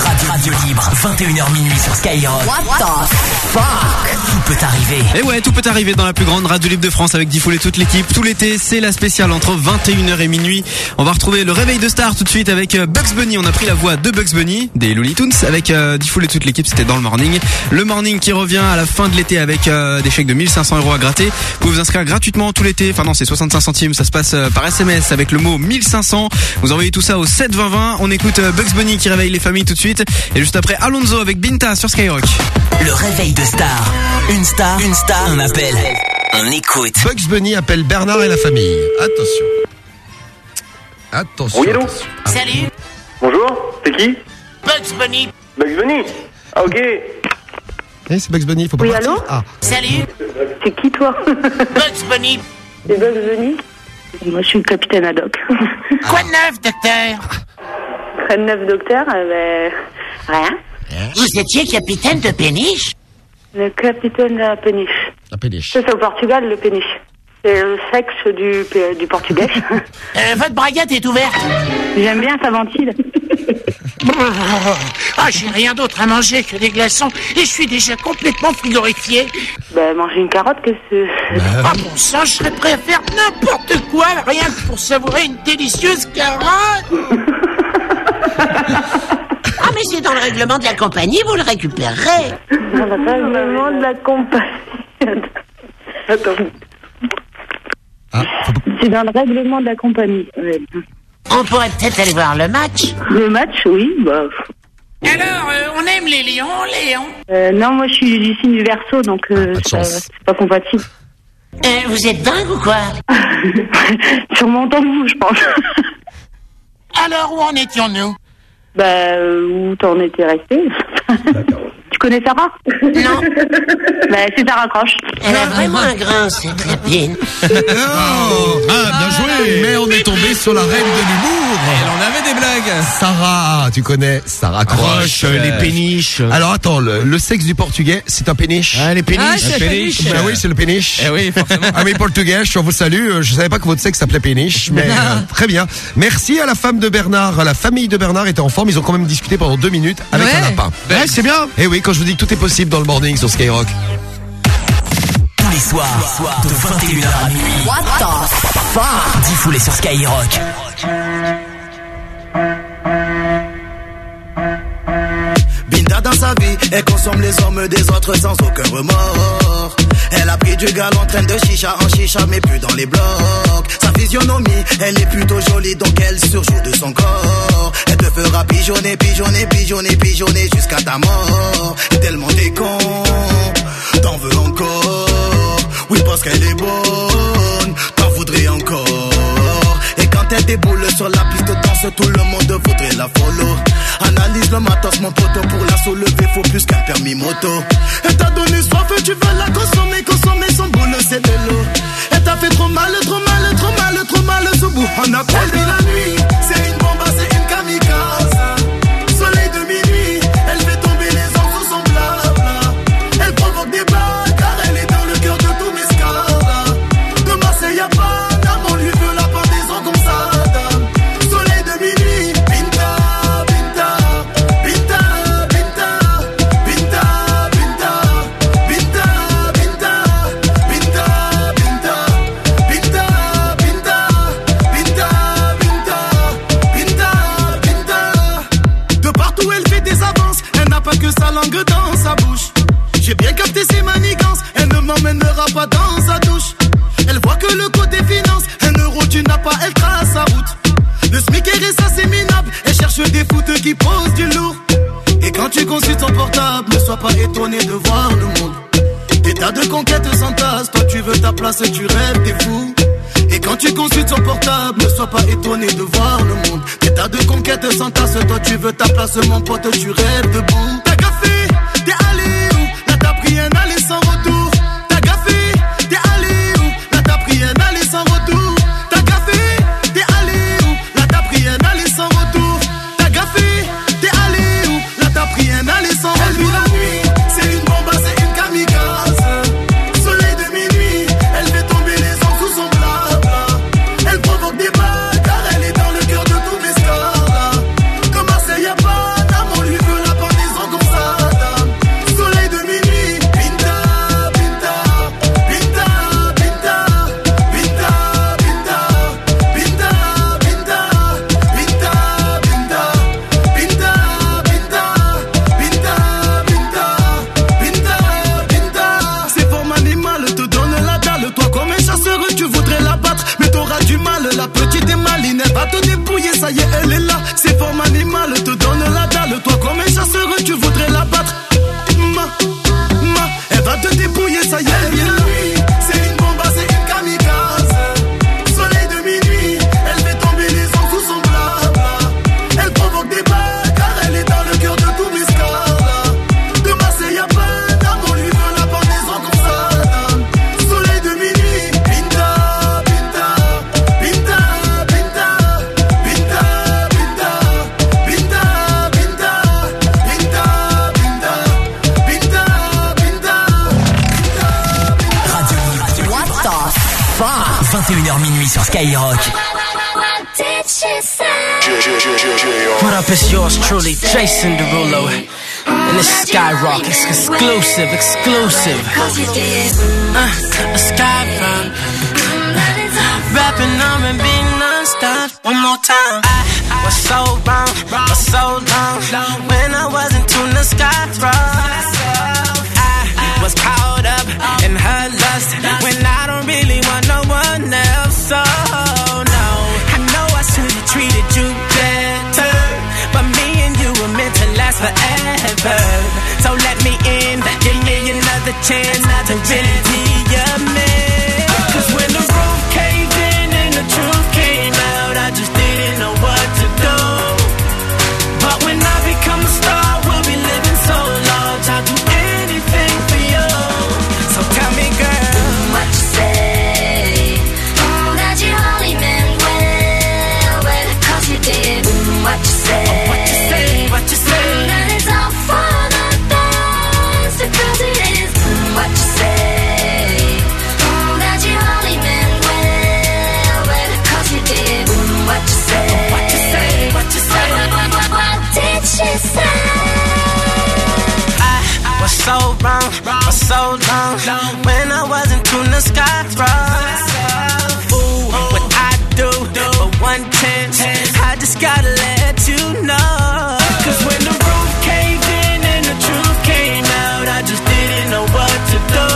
S2: radio libre, vingt et une heures minuit sur Skyrock.
S23: What the fuck?
S2: Tout peut arriver.
S10: Et ouais, tout peut arriver dans la plus grande radio libre de France avec Diffoul et toute l'équipe. Tout l'été, c'est la spéciale entre vingt et une heures et minuit. On va retrouver le réveil de star tout de suite avec Bugs Bunny. On a pris la voix de Bugs Bunny, des Looney Tunes, avec euh, Diffoul et toute l'équipe. C'était dans le morning. Le morning qui revient à la fin de l'été avec euh, des chèques de mille cinq cents euros à gratter. Vous pouvez vous inscrire gratuitement tout l'été. Enfin non, c'est soixante-cinq centimes. Ça se passe euh, par S M S avec le mot mille cinq cents. Vous envoyez tout ça au sept vingt vingt. On écoute euh, Bugs Bunny qui réveille les familles tout de suite. Et juste après, Alonso avec Binta sur Skyrock.
S2: Le réveil de star. Une star, une star, on appelle, on écoute.
S5: Bugs Bunny appelle Bernard et la famille. Attention. Attention.
S1: Oui, allô.
S5: attention.
S1: Salut. Bonjour, c'est qui?
S11: Bugs Bunny.
S1: Bugs Bunny. Ah, ok.
S5: Eh, c'est Bugs Bunny, faut pas
S1: Oui,
S5: partir.
S1: allô.
S5: Ah.
S11: Salut.
S1: C'est qui, toi?
S11: Bugs Bunny.
S1: C'est Bugs Bunny. Moi, je suis le capitaine Haddock.
S11: Quoi de neuf, docteur?
S1: Quoi de neuf, docteur? Euh, ben, rien.
S11: Vous étiez capitaine de péniche?
S1: Le capitaine de la péniche.
S5: La péniche.
S1: Ça, c'est au Portugal, le péniche. C'est le sexe du, du portugais.
S11: Euh, votre braguette est ouverte.
S1: J'aime bien sa ventile.
S11: Ah, j'ai rien d'autre à manger que des glaçons et je suis déjà complètement frigorifié.
S1: Ben, manger une carotte, qu'est-ce que...
S11: Ah bon sang, je serais prêt à faire n'importe quoi, rien que pour savourer une délicieuse carotte. Ah, mais c'est dans le règlement de la compagnie, vous le récupérerez.
S1: Dans le règlement de la compagnie. Attends.
S5: Ah,
S1: c'est dans le règlement de la compagnie. Ouais.
S11: On pourrait peut-être aller voir le match.
S1: Le match, oui, bah...
S11: Alors, euh, on aime les lions, Léon?
S1: Euh, non, moi je suis du signe du Verseau, donc euh,
S5: Ah,
S1: ça- c'est pas compatible.
S11: Euh, vous êtes dingue ou quoi?
S1: Sûrement autant que vous, je pense.
S11: Alors, où en étions-nous?
S1: Bah, euh, où t'en étais resté? Tu connais Sarah?
S11: Non.
S1: Bah, c'est Sarah Croche.
S11: Elle a vraiment un grain, cette lapine.
S5: Oh, ah, bien joué. Mais on est tombé sur la reine de l'humour.
S10: Elle en avait des blagues.
S5: Sarah, tu connais Sarah Croche.
S6: Croche, les péniches.
S5: Alors attends, le, le sexe du portugais, c'est un péniche.
S6: Ah, les péniches.
S5: Un
S6: Ah, c'est péniche.
S5: Bah oui, c'est le péniche.
S10: Eh oui, forcément.
S5: Amis portugais, je vous salue. Euh, Je savais pas que votre sexe s'appelait péniche, mais euh, très bien. Merci à la femme de Bernard. La famille de Bernard était en forme. Ils ont quand même discuté pendant deux minutes avec
S11: Ouais.
S5: un lapin.
S6: Ouais, c'est bien.
S5: Et oui, quand je vous dis que tout est possible dans le morning sur Skyrock.
S2: Tous les soirs, de vingt et une heures à minuit.
S23: What the fuck?
S2: Diffoul est sur Skyrock.
S19: Binda dans sa vie, elle consomme les hommes des autres sans aucun remords. Elle a pris du gal en train de chicha en chicha mais plus dans les blocs. Sa physionomie, elle est plutôt jolie donc elle surjoue de son corps. Elle te fera pigeonner, pigeonner, pigeonner, pigeonner jusqu'à ta mort. Et tellement t'es con, t'en veux encore. Oui parce qu'elle est bonne, t'en voudrais encore. Et quand elle déboule sur la piste de danse, tout le monde voudrait la follow. Analyse le matos, mon poteau, pour la soulever, faut plus qu'un permis moto. Elle t'a donné soif, tu veux la consommer, consommer son boule, c'est de l'eau. Elle t'a fait trop mal, trop mal, trop mal, trop mal, ce bout. On a perdu la nuit, c'est une bombe, c'est une kamikaze. Soleil de minuit, elle fait tomber les hommes sous son blabla. Elle provoque des balles, car elle est dans le cœur de tous mes scars. De Marseille à Paname, on lui veut la part des ans comme ça. Soleil de minuit, Binta, Binta, Binta, Binta, Binta, Binta, Binta, Binta, Binta, Binta, Binta, Binta, Binta, Binta, Binta, Binta. De partout elle fait des avances, elle n'a pas que sa langue dans sa bouche. J'ai bien capté ses manigances, elle ne m'emmènera pas dans sa douche. Elle voit que le côté finance, un euro tu n'as pas, elle trace sa route. Le SMIC est ça c'est minable, elle cherche des foutes qui posent du lourd. Et quand tu consultes son portable, ne sois pas étonné de voir le monde. Des tas de conquêtes s'entassent, toi tu veux ta place et tu rêves, t'es fou. Et quand tu consultes son portable, ne sois pas étonné de voir le monde. Des tas de conquêtes s'entassent, toi tu veux ta place, mon pote, tu rêves debout. T'as gaffé, t'es allé où? Là t'as pris un aller sans retour. T'as gaffé, t'es allé où? Là t'as pris un aller sans retour. T'as gaffé, t'es allé où? Là t'as pris un aller sans retour. T'as gaffé, t'es allé où? Là t'as pris un aller sans retour. Elle vit la nuit, c'est une bombe, c'est une kamikaze. Soleil de minuit, elle fait tomber les hommes sous son blabla. Elle provoque des balles, car elle est dans le cœur de tous mes scars. De Marseille à Paname, on lui veut la part des
S2: Skyrock.
S17: What up, it's yours truly, Jason Derulo. And it's Skyrock, it's exclusive, exclusive. Uh, a Skyrock. Rapping on and being non-stop. One more time. I was so wrong, for so long, when I wasn't tuned to Skyrock. I was caught up in her lust, when I don't really want no one else. So no, I know I should've treated you better, but me and you were meant to last forever. So let me in, give me another chance to really be your man. Cause when the roof caved in and the truth came out, I just didn't know what to do. But when I become a star, we'll be living so large, I'll do anything for you. So tell me, girl, what you say? Oh, that you only meant well, well, cause you did. What you say? Oh, what you say? What you say? That it's all for the best, because it is. What you say? Oh, that you only meant well, well, cause you did. What you say? Oh, what you say? What you say? What, what, what, what did she say? I was so wrong for so long, when I wasn't tuned to Skyrock. Ooh, what I do for one chance, I just gotta let you know. Cause when the roof caved in and the truth came out, I just didn't know what to do.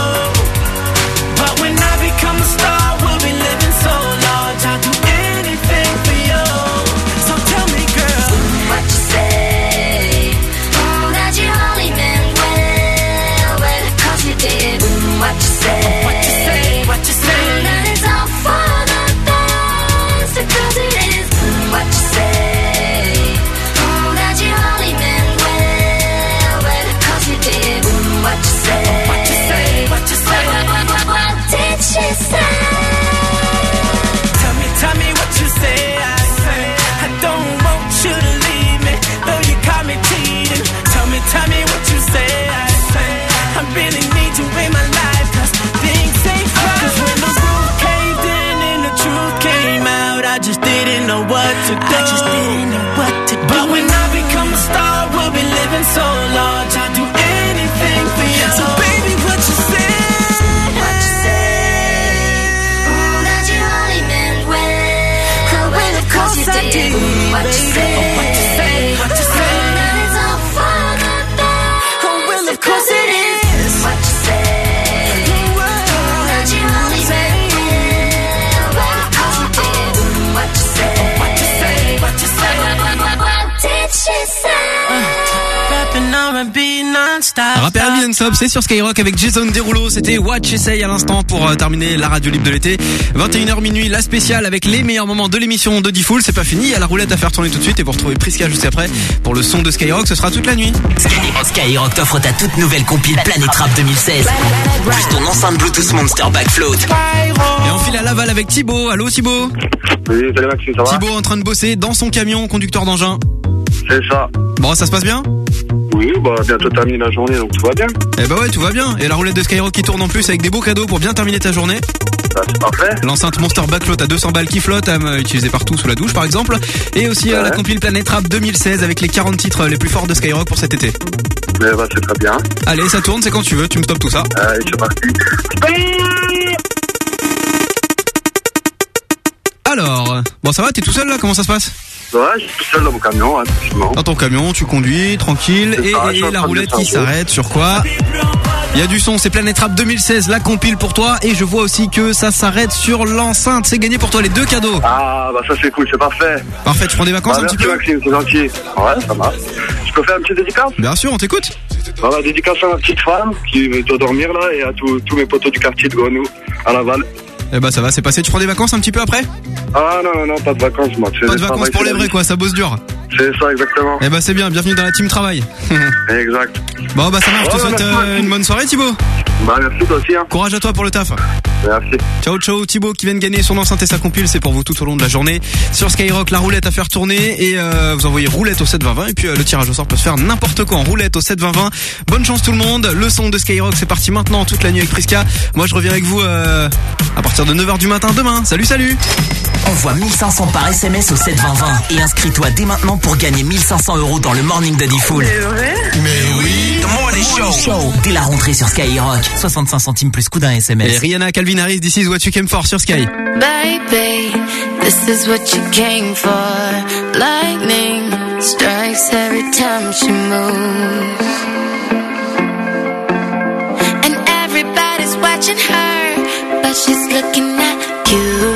S17: But when I become a star, we'll be living so large, I'll do anything for you. So tell me, girl, what you say? Oh, that you only meant well, well, cause you did. What you say? What you say? What you say? That it's all for the best, because it is. What you say? Oh, that you only meant well, well, cause you did. What you say? What you say? What you say? What, what, what, what did she say? Tell me, tell me what you say. I say I don't want you to leave me, though you caught me cheating. Tell me, tell me what you say. I say I really need you in my life, cause things ain't right. Cause when the roof caved in and the truth came out, I just didn't know what to do. I just didn't know what to do. But when I become a star, we'll be living so large, I'll do anything for you. So baby, what you say? What you say? Oh, that you only meant well, oh, well, of course you did. What you say? Oh, what you say? What you say? Oh, that it's all for the best. Oh, well, of course it is. What you say? Oh, that you only meant well, well, of course you did. What you say? Oh, what you say? What you say? What, what, what, what did she say? Rapping R and B non-stop.
S10: Rapper R and B non-stop, c'est sur Skyrock avec Jason Derulo. C'était What You Say à l'instant pour euh, terminer la radio libre de l'été. vingt et une heures minuit, la spéciale avec les meilleurs moments de l'émission de D-Fool. C'est pas fini, il y a la roulette à faire tourner tout de suite et vous retrouvez Prisca juste après pour le son de Skyrock. Ce sera toute la nuit.
S2: Skyrock t'offre ta toute nouvelle compile Planet Rap deux mille seize. Plus ton enceinte Bluetooth Monster Backfloat.
S10: Et on file à Laval avec Thibaut. Allô Thibaut?
S4: Oui, salut Maxime, ça va?
S10: Thibaut en train de bosser dans son camion, conducteur d'engin.
S4: C'est ça.
S10: Bon, ça se passe bien?
S4: Oui, bah bientôt terminer la journée, donc tout va bien.
S10: Eh bah ouais, tout va bien. Et la roulette de Skyrock qui tourne en plus avec des beaux cadeaux pour bien terminer ta journée.
S4: Bah, c'est parfait.
S10: L'enceinte Monster Backfloat à deux cents balles qui flotte, à utiliser partout sous la douche par exemple. Et aussi ouais. euh, la compile Planet Rap deux mille seize avec les quarante titres les plus forts de Skyrock pour cet été.
S4: Mais bah c'est très bien.
S10: Allez, ça tourne, c'est quand tu veux, tu me stoppes tout ça.
S4: Allez, c'est parti.
S10: Alors, bon ça va, t'es tout seul là, comment ça se passe?
S4: Ouais, je suis tout seul dans mon camion, hein, tranquillement.
S10: Dans ton camion, tu conduis, tranquille, et, ça, et la roulette qui s'arrête sur quoi? Il y a du son, c'est Planet Rap deux mille seize, la compile pour toi, et je vois aussi que ça s'arrête sur l'enceinte, c'est gagné pour toi les deux cadeaux.
S4: Ah bah ça c'est cool, c'est parfait.
S10: Parfait, tu prends des vacances bah, un petit peu?
S4: Maxime, c'est gentil. Ouais, ça marche. Je peux faire une petite dédicace?
S10: Bien sûr, on t'écoute.
S4: Bah, bah dédicace à ma petite femme qui doit dormir là, et à tous mes potos du quartier de Grenouille, à Laval.
S10: Eh bah ça va, c'est passé. Tu prends des vacances un petit peu après?
S4: Ah non, non, non, pas de vacances, moi.
S10: Pas de vacances pour les vrais, quoi, ça bosse dur.
S4: C'est ça, exactement.
S10: Eh bah c'est bien, bienvenue dans la team travail.
S4: Exact.
S10: Bon bah ça marche, je te souhaite euh, une bonne soirée Thibaut.
S4: Bah merci toi aussi. Hein.
S10: Courage à toi pour le taf.
S4: Merci.
S10: Ciao ciao Thibaut qui vient de gagner son enceinte et sa compile, c'est pour vous tout au long de la journée. Sur Skyrock, la roulette à faire tourner et euh, vous envoyez roulette au sept vingt vingt et puis euh, le tirage au sort peut se faire n'importe quoi en roulette au sept vingt vingt. Bonne chance tout le monde. Le son de Skyrock, c'est parti maintenant toute la nuit avec Prisca. Moi je reviens avec vous euh, à partir de neuf heures du matin demain. Salut salut.
S2: Envoie mille cinq cents par S M S au sept vingt vingt et inscris-toi dès maintenant pour gagner mille cinq cents euros dans le Morning de Diffoul.
S8: C'est vrai?
S2: Mais oui, The Morning Show. Show. Dès la rentrée sur Skyrock, soixante-cinq centimes plus coût d'un S M S.
S10: Et Rihanna Calvin Harris, This is what you came for sur Sky.
S15: Baby, this is what you came for. Lightning strikes every time she moves. And everybody's watching her, but she's looking at you.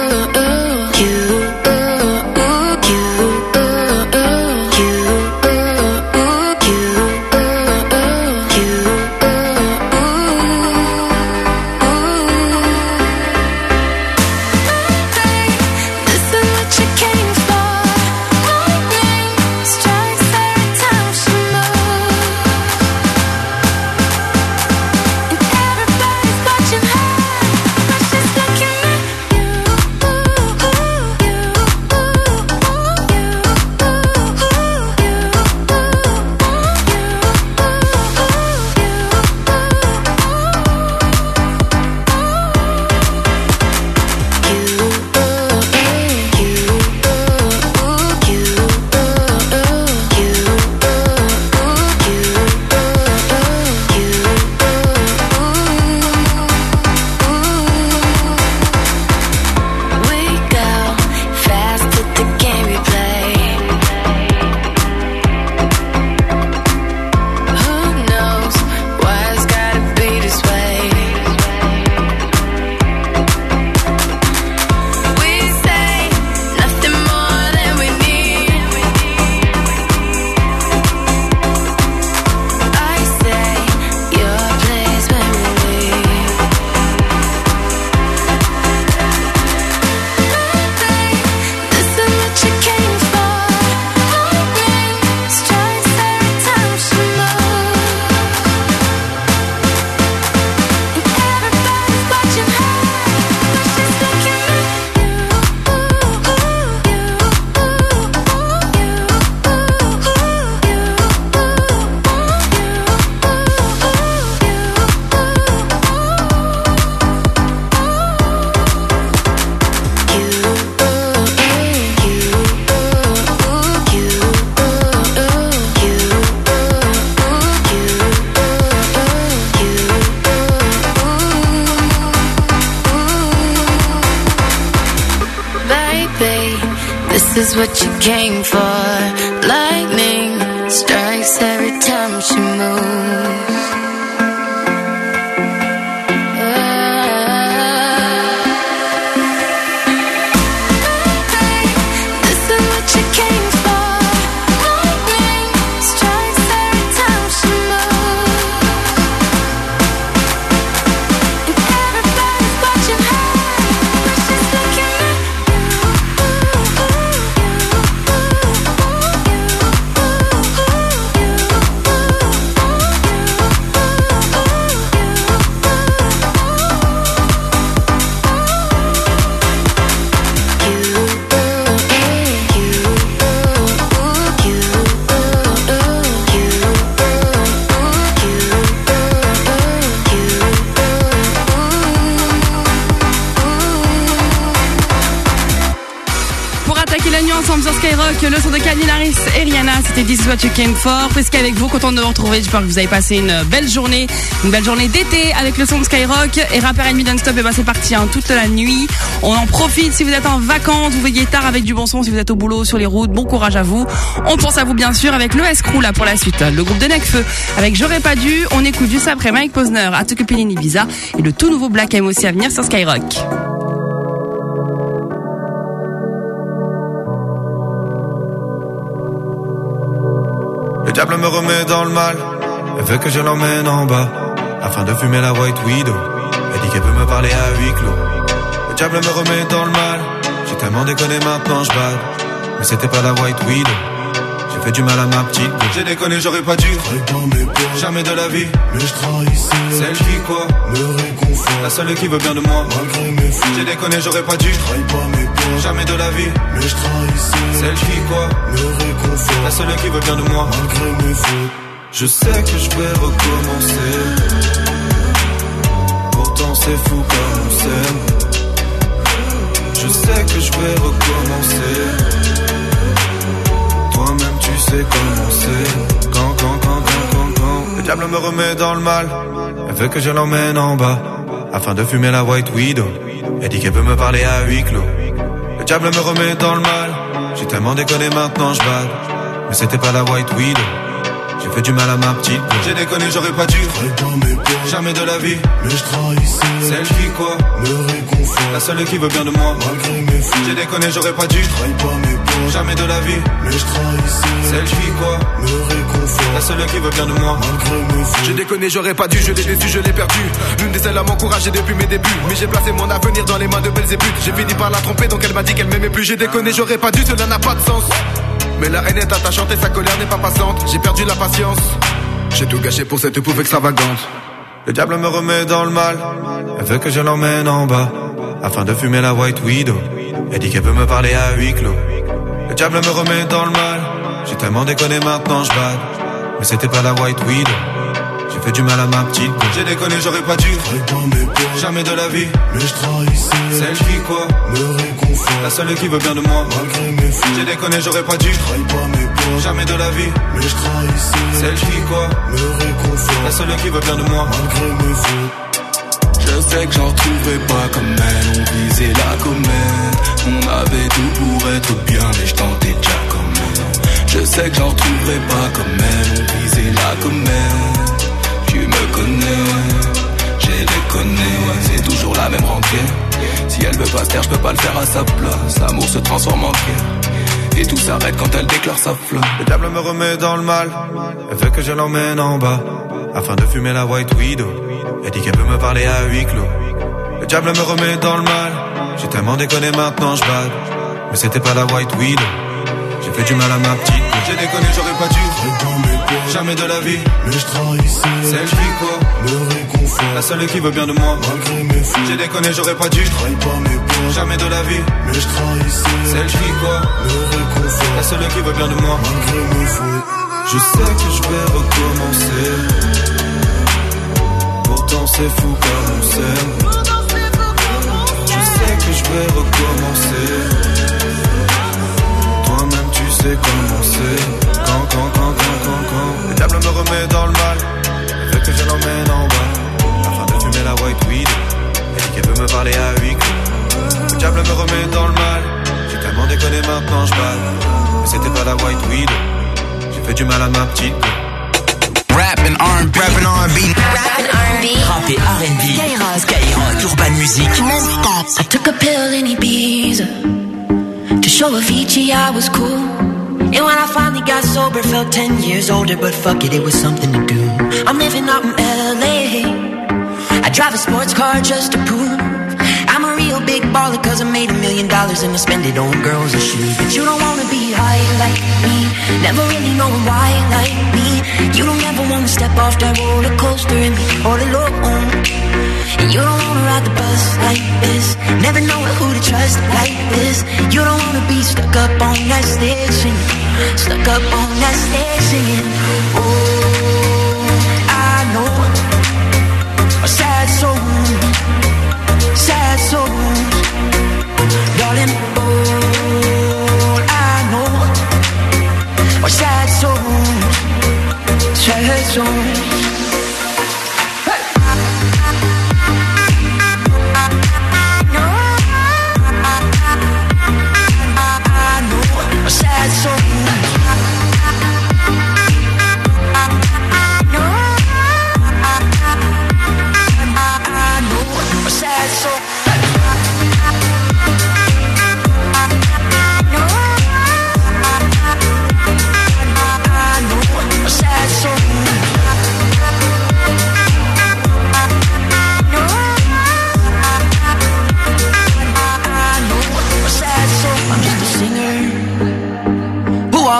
S15: This is what you came for. Lightning strikes every time she moves.
S21: Sur Skyrock, le son de Calvin Harris et Rihanna, c'était This is what you came for. Presque avec vous, content de vous retrouver. J'espère que vous avez passé une belle journée, une belle journée d'été avec le son de Skyrock et Rapper Enemy non-stop. Et bah c'est parti hein, toute la nuit. On en profite si vous êtes en vacances, vous veillez tard avec du bon son. Si vous êtes au boulot, sur les routes, bon courage à vous. On pense à vous bien sûr avec le S-Crew là pour la suite. Le groupe de Necfeu avec J'aurais pas dû. On écoute juste après Mike Posner, à te copine Ibiza et le tout nouveau Black M aussi à venir sur Skyrock.
S22: Le diable me remet dans le mal, elle veut que je l'emmène en bas, afin de fumer la White Widow. Elle dit qu'elle peut me parler à huis clos. Le diable me remet dans le mal, j'ai tellement déconné maintenant je bats. Mais c'était pas la White Widow, J'ai fait du mal à ma petite. J'ai déconné, j'aurais pas dû. Jamais de la vie. Mais je trahissais. Celle qui quoi me réconfort. La seule qui veut bien de moi. Malgré mes fautes. J'ai déconné, j'aurais pas dû. Jamais de la vie. Mais je trahissais. Celle qui quoi me réconfort. La seule qui veut bien de moi. Malgré mes fautes. Je sais que je vais recommencer. Pourtant c'est fou comme on s'aime. Je sais que je vais recommencer. Toi-même tu sais comment c'est. Quand, quand, quand, quand, quand, quand le diable me remet dans le mal. Elle veut que je l'emmène en bas afin de fumer la White Widow. Elle dit qu'elle veut me parler à huis clos. Le diable me remet dans le mal. J'ai tellement déconné, maintenant je bade. Mais c'était pas la White Widow. J'ai fait du mal à ma petite. J'ai déconné, j'aurais pas dû. Jamais de la vie. Mais je trahissais. Celle qui quoi me réconfort. La seule qui veut bien de moi. Malgré mes fautes. J'ai déconné, j'aurais pas dû. Jamais de la vie. Mais je trahissais. Celle qui quoi me réconfort. La seule qui veut bien de moi. Malgré mes fautes.
S3: J'ai déconné, j'aurais pas dû. Je l'ai déçu, je l'ai perdu. L'une des seules à m'encourager depuis mes débuts. Mais j'ai placé mon avenir dans les mains de Belzébuth. J'ai fini par la tromper, donc elle m'a dit qu'elle m'aimait plus. J'ai déconné, j'aurais pas dû. Cela n'a pas de sens. Mais la haine est attachante et sa colère n'est pas passante. J'ai perdu la patience. J'ai tout gâché pour cette pouffe extravagante.
S22: Le diable me remet dans le mal. Elle veut que je l'emmène en bas afin de fumer la White Widow. Elle dit qu'elle veut me parler à huis clos. Le diable me remet dans le mal. J'ai tellement déconné, maintenant je bade. Mais c'était pas la White Widow. J'ai fait du mal à ma petite. J'ai déconné, j'aurais pas dû. Jamais de la vie. Mais je trahissais. Celle qui quoi me réconfort. La seule qui veut bien de moi. Malgré mes fautes. J'ai déconné, j'aurais pas dû. Jamais de la vie. Mais je trahissais. Celle qui quoi me réconfort. La seule qui veut bien de moi. Malgré mes fautes.
S12: Je sais que j'en retrouverai pas comme elle. On visait la comète. On avait tout pour être bien, mais je tentais déjà comme elle. Je sais que j'en retrouverai pas comme elle. On visait la comète. Tu me connais, j'ai déconné. C'est toujours la même rengaine. Si elle veut pas se taire, je peux pas le faire à sa place. L'amour se transforme en guerre. Et tout s'arrête quand elle déclare sa flamme.
S22: Le diable me remet dans le mal. Elle veut que je l'emmène en bas afin de fumer la White Widow. Elle dit qu'elle veut me parler à huis clos. Le diable me remet dans le mal. J'ai tellement déconné, maintenant je bade. Mais c'était pas la White Widow. J'ai fait du mal à ma petite. J'ai déconné, j'aurais pas dû. Jamais de la vie. Mais je trahissais. Celle qui quoi me réconfort. La seule qui veut bien de moi. Malgré mes fautes. J'ai déconné, j'aurais pas dû. Jamais de la vie. Mais je trahissais. Celle qui quoi me réconfort. La seule qui veut bien de moi. Malgré mes fautes. Je sais que je vais recommencer. Pourtant c'est fou comme on s'aime. Je sais que je vais recommencer. Toi-même tu sais comment c'est. Quand, quand, quand, quand, quand, quand le diable me remet dans le mal. Elle veut que je l'emmène en bas afin de fumer la White Weed. Elle dit qu'elle veut me parler à huis clos. Le diable me remet dans le mal. J'ai tellement déconné, maintenant je bade. Mais c'était pas la White Weed. J'ai fait du mal à ma petite.
S2: Rap and R and B. Rap and R and B. Rap and R and B. Rap et R and B. Skyrock. Skyrock. Urban Music.
S15: I took a pill in Ibiza to show Avicii I was cool. And when I finally got sober, felt ten years older. But fuck it, it was something to do. I'm living out in L A. I drive a sports car just to prove I'm a real big baller, cause I made a million dollars and I spend it on girls and shoes. But you don't wanna be high like me, never really knowing why like me. You don't ever wanna step off that roller coaster and be all alone. And you don't wanna ride the bus like this, never knowing who to trust like this. You don't wanna be stuck up on that stage singing, stuck up on that stage singing. Oh, I know a sad soul, sad souls, darling. All I know are sad souls, sad souls. Sad souls.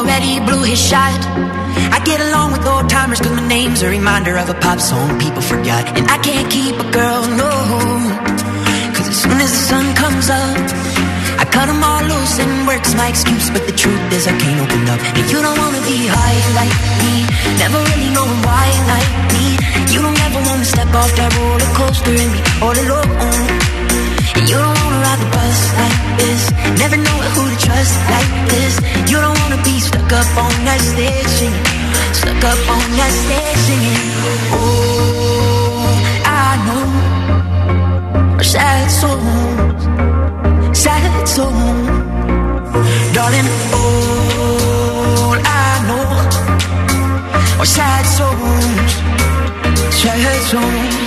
S15: already blew his shot. I get along with old timers cause my name's a reminder of a pop song people forgot. And I can't keep a girl, no, cause as soon as the sun comes up, I cut them all loose and work's my excuse. But the truth is I can't open up. And you don't wanna be high like me, never really knowing why like me. You don't ever wanna step off that roller coaster and be all alone. And you don't wanna ride the bus like this, never know who to trust like this. You don't wanna be stuck up on that stage singing, stuck up on that stage singing. Oh, I know sad songs, sad songs, darling. All I know are sad songs, sad songs.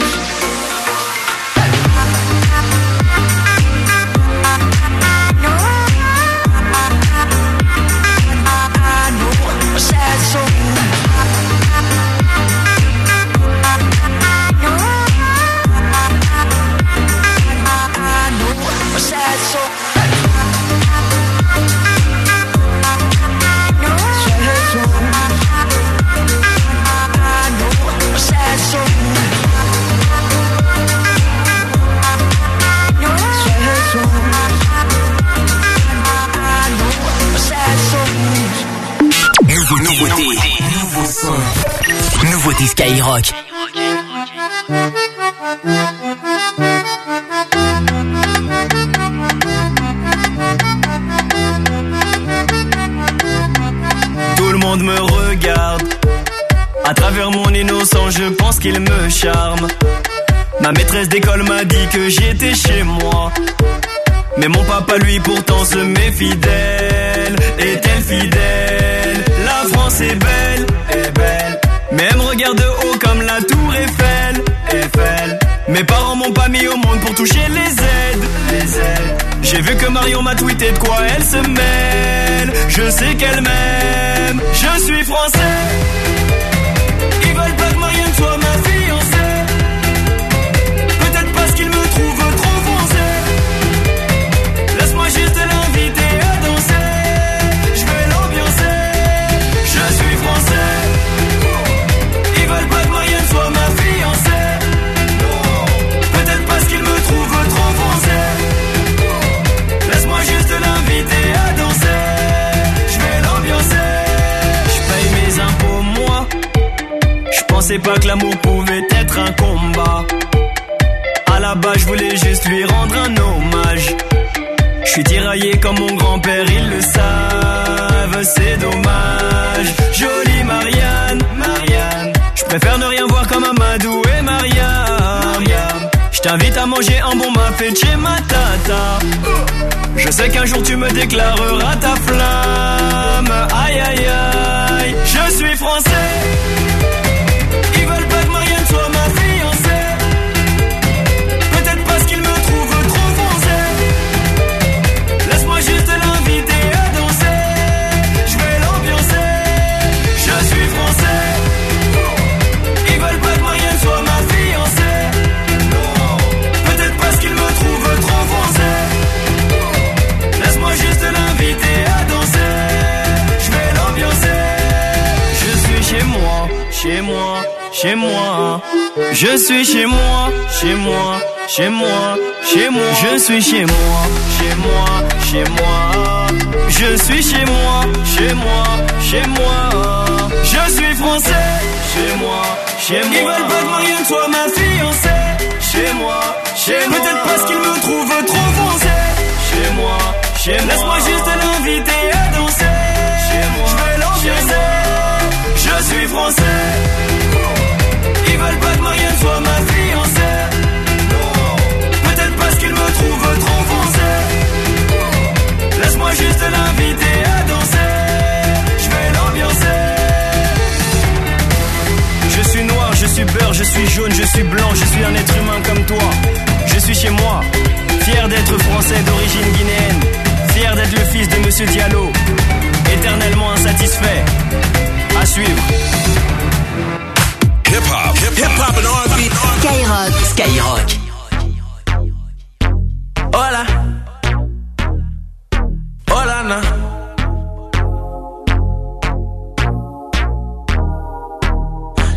S2: Nouveauté, nouveau son, nouveauté Skyrock.
S7: Tout le monde me regarde, à travers mon innocent, je pense qu'il me charme. Ma maîtresse d'école m'a dit que j'étais chez moi, mais mon papa lui pourtant se méfie d'elle. Est-elle fidèle? La France est belle, est belle, mais elle me regarde de haut comme la tour Eiffel, Eiffel. Mes parents m'ont pas mis au monde pour toucher les aides, les aides. J'ai vu que Marion m'a tweeté de quoi elle se mêle. Je sais qu'elle m'aime, je suis français. Ils veulent pas que Marianne soit ma fiancée, peut-être parce qu'ils me trouvent trop foncé. Laisse-moi juste l'inviter à danser, je vais l'ambiancer. Je suis français. Ils veulent pas que Marianne soit ma fiancée, peut-être parce qu'ils me trouvent trop foncé. Laisse-moi juste l'inviter à danser, je vais l'ambiancer. Je paye mes impôts moi, je pensais pas que l'amour pouvait être un combat. À la base je voulais juste lui rendre un hommage. Je suis tiraillé comme mon grand-père, ils le savent, c'est dommage. Jolie Marianne, Marianne, je préfère ne rien voir comme Amadou et Mariam. Je t'invite à manger un bon mafé chez ma tata. Je sais qu'un jour tu me déclareras ta flamme. Aïe aïe aïe, je suis français. Ils veulent pas que Marianne soit ma fiancée, peut-être parce qu'ils me trouvent trop foncé. Laisse-moi juste l'inviter à danser, je vais l'ambiancer. Je suis français. Ils veulent pas que Marianne soit ma fiancée, peut-être parce qu'ils me trouvent trop foncé. Laisse-moi juste l'inviter à danser, je vais l'ambiancer. Je suis chez moi, chez moi, chez moi. Je suis chez moi, chez moi, chez moi, chez moi. Je suis chez moi, chez moi, chez moi. Je suis chez moi, chez moi, chez moi. Je suis français, chez moi, chez moi. Ils veulent pas que Marianne soit ma fiancée, chez moi, chez moi. Peut-être parce qu'ils me trouvent trop foncé, chez moi, chez moi. Laisse-moi juste l'inviter à danser, chez moi, je vais l'ambiancer. Je suis français. Ils veulent pas que Marianne soit ma fiancée, peut-être parce qu'ils me trouvent trop foncé. Laisse-moi juste l'inviter à danser, je vais l'ambiancer. Je suis noir, je suis beurre, je suis jaune, je suis blanc, je suis un être humain comme toi. Je suis chez moi, fier d'être français d'origine guinéenne, fier d'être le fils de Monsieur Diallo, éternellement insatisfait. À suivre.
S2: Hip-hop, hip-hop and R and B. Skyrock, Skyrock.
S7: Hola. Hola, na.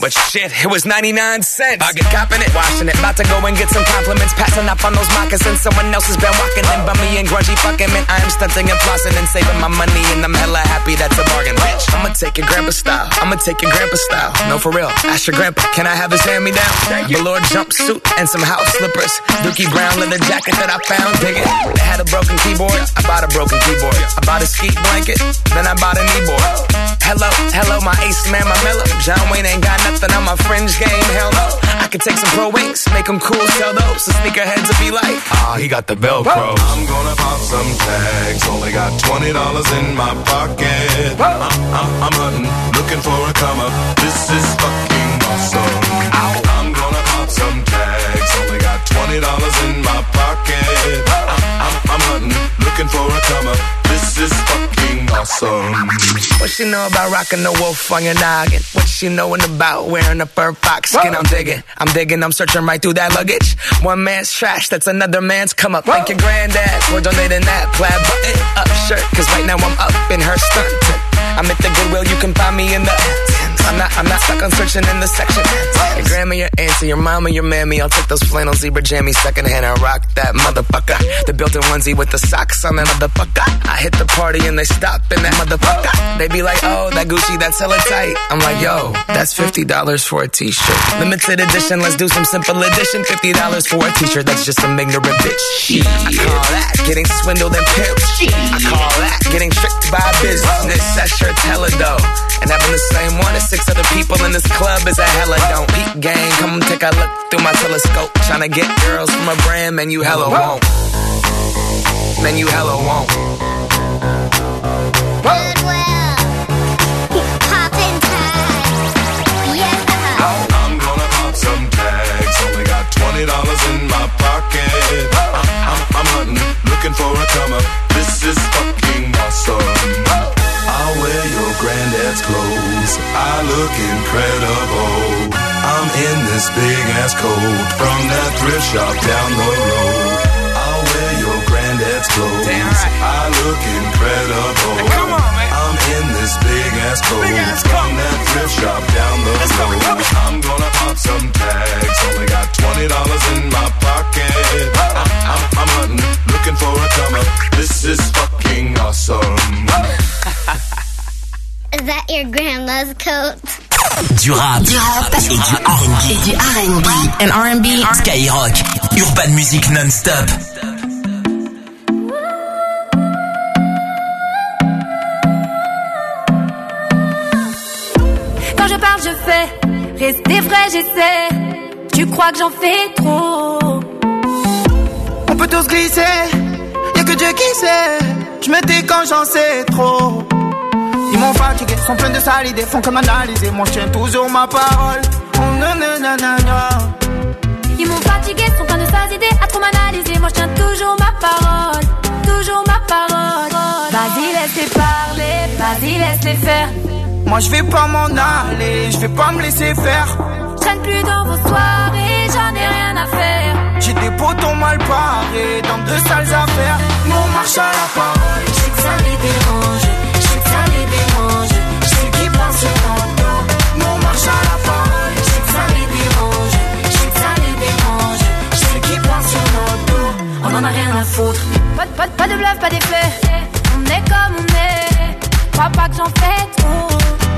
S18: But shit, it was ninety-nine cents. I get copping it, washing it, about to go and get some compliments, passing up on those moccasins. Someone else has been walking in, bummy and grungy fucking man. I am stunting and flossing and saving my money, and I'm hella happy that's a bargain, bitch. I'ma take your grandpa style, I'ma take your grandpa style. No, for real, ask your grandpa, can I have his hand-me-down? Velour jumpsuit and some house slippers, Dookie Brown leather jacket that I found, dig it. They had a broken keyboard, I bought a broken keyboard. I bought a ski blanket, then I bought a kneeboard. Hello, hello, my ace man, my mellow. John Wayne ain't got nothing on my fringe game, hell no. I could take some pro wings, make them cool, sell those. The sneakerheads will be like, ah, he got the Velcro.
S22: I'm gonna pop some tags, only got twenty dollars in my pocket. I'm, I'm, I'm hunting, looking for a come up. This is fucking awesome. I'm gonna pop some tags, only got twenty dollars in my pocket. I'm, I'm, I'm hunting, looking for a come up. This is fucking awesome.
S18: What she know about rocking the wolf on your noggin? What she knowin' about wearing a fur fox skin? I'm digging, I'm digging, I'm searching right through that luggage. One man's trash, that's another man's come up. Thank your granddad for donating that plaid button up shirt, cause right now I'm up in her stuntin'. I'm at the Goodwill, you can find me in the I'm not, I'm not stuck on searching in the section. Your grandma, your auntie, your mama, your mammy. I'll take those flannel zebra jammies secondhand and rock that motherfucker. The built-in onesie with the socks on that motherfucker. I hit the party and they stop in that motherfucker. They be like, oh, that Gucci, that's hella tight. I'm like, yo, that's fifty dollars for a t-shirt. Limited edition, let's do some simple edition. fifty dollars for a t-shirt, that's just some ignorant bitch. Shit. I call that getting swindled and pimped. I call that getting tricked by business. That shirt's hella dope. And having the same one as six other people in this club is a hella don't. Peak gang, come take a look through my telescope. Tryna get girls from a brand, man, you hella won't. Man, you hella won't.
S9: Goodwill. Poppin' tags. Yeah.
S22: I'm gonna pop some tags. Only got twenty dollars in my pocket. I'm, I'm, I'm hunting, looking for a come up. This is fucking awesome. I'll wear your granddad's clothes. I look incredible. I'm in this big ass coat from that thrift shop down the road. I'll wear your granddad's clothes. Right. I look incredible. Hey, come on, man. I'm in this big ass coat big ass from coat. That thrift shop down the Let's road. Go, go. I'm gonna pop some tags. Only got twenty dollars in my pocket. I'm, I'm, I'm hunting, looking for a come up. This is fucking awesome.
S9: Is that your grandma's coat?
S2: Du rap, du rap et du R and B.
S23: Et du R and B.
S2: And R and B. Skyrock. Urban Music non-stop.
S1: Quand je parle, je fais. Rester vrai, j'essaie. Tu crois que j'en fais trop?
S13: On peut tous glisser. Y'a que Dieu qui sait. Je me tais quand j'en sais trop. Ils m'ont fatigué, sont pleins de sales idées, font comme analyser. Moi je tiens toujours ma parole. Oh, nanana.
S1: Ils m'ont fatigué, sont pleins de sales idées, à trop m'analyser. Moi je tiens toujours ma parole, toujours ma parole. Vas-y laisse-les parler, vas-y laisse-les faire.
S13: Moi je vais pas m'en aller, je vais pas me laisser faire.
S1: Je traîne plus dans vos soirées, j'en ai rien à faire.
S13: J'ai des potons mal parés, dans de sales affaires. Nous on marche à la parole,
S1: je sais que ça les dérange. Ça les dérange, je sais qu'ils pensent sur ton dos.
S13: Nous on marche à la parole,
S1: je sais que ça les dérange, je sais que ça les dérange, je sais qu'ils pensent sur notre dos. On en a rien à foutre. Pas, pas, pas de bluff, pas d'effet. On est comme on est. Crois pas que j'en fais trop.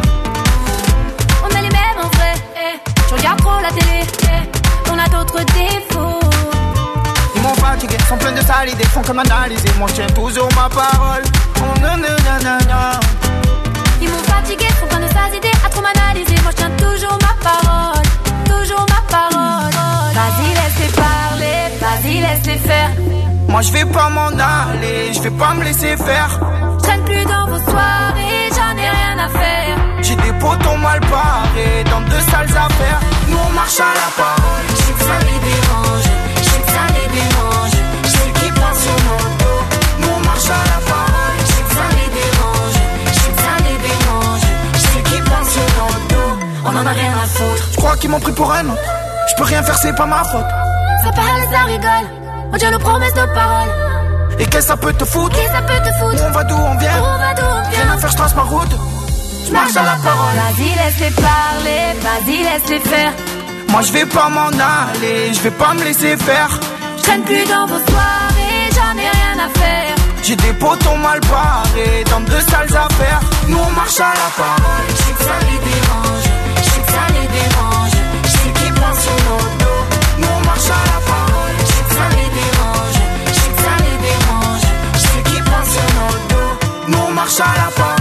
S1: On est les mêmes en vrai. Je regarde trop la télé. On a d'autres défauts.
S13: Ils m'ont fatigué, sont pleins de sales idées, font comme analyser. Moi je tiens toujours ma parole. Oh, nanana.
S1: Ils m'ont fatigué, sont pleins de sales idées, à trop m'analyser. Moi je tiens toujours ma parole, toujours ma parole. Vas-y laisse-les parler, vas-y laisse-les faire.
S13: Moi je vais pas m'en aller, je vais pas me laisser faire.
S1: Je traîne plus dans vos soirées, j'en ai rien à faire.
S13: J'ai des potons mal parés, dans de sales affaires. Nous on marche à la parole,
S1: je sais que ça les dérange, je sais que ça les dérange, je sais qu'ils pensent sur nos dos.
S13: Nous on marche à la parole,
S1: je sais que ça les dérange, je sais que ça les dérange, je sais qu'ils pensent sur nos dos. On en a rien à foutre.
S13: Je crois qu'ils m'ont pris pour un autre. Je peux rien faire, c'est pas ma faute.
S1: Ça parle, ça rigole. On tient nos promesses, nos paroles.
S13: Et qu'est-ce que ça peut te foutre?
S1: Qu'est-ce que ça peut te foutre?
S13: Où on va d'où on vient?
S1: Où on va d'où on vient?
S13: Rien à faire, je trace ma route. j'marche à la parole.
S1: Vas-y, laisse-les parler, vas-y, laisse-les faire.
S13: Moi je vais pas m'en aller, je vais pas me laisser faire.
S1: Je traîne plus dans vos soirées, j'en ai rien à faire.
S13: J'ai des potons mal barrés dans de sales affaires. Nous on marche à la parole.
S1: Je sais que ça les dérange, je sais que ça les dérange. Je sais qu'ils pensent sur nos dos.
S13: Nous on marche à la parole.
S1: Je sais que ça les dérange, je sais que ça les dérange. Je sais qu'ils pensent sur nos dos.
S13: Nous on marche à la parole.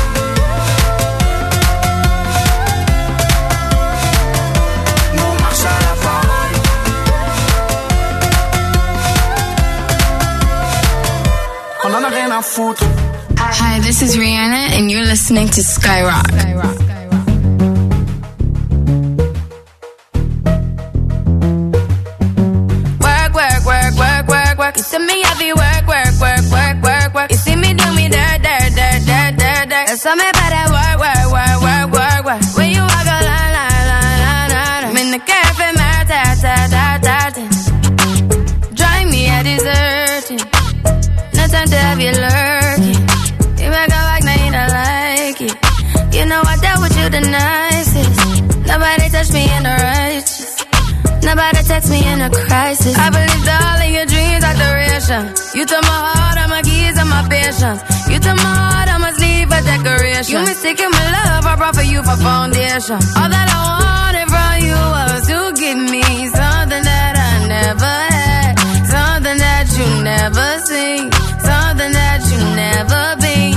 S13: On en a rien à foutre.
S6: Hi, this is Rihanna and you're listening to Skyrock. Skyrock.
S1: Work, work, work, work, work, work. You see me heavy work, work, work, work, work, work. You see me do me dirt, dirt, dirt, dirt, dirt, dirt. There's something about that work, work, work, work, work, work. When you walk a line, line, line, line, line. I'm in the cafe, my ta, ta, ta, ta, ta. Drive me a deserting. Time to have you lurking. You make a like, now you don't like it. You know I dealt with you the nicest. Nobody touched me in the righteous. Nobody text me in a crisis. I believed all of your dreams are duration. You took my heart, all my keys, and my patience. You took my heart, I must leave a decoration. You mistaken my love, I brought for you for foundation. All that I wanted from you was to give me something that I never had. Something that you never seen. Something that you never been.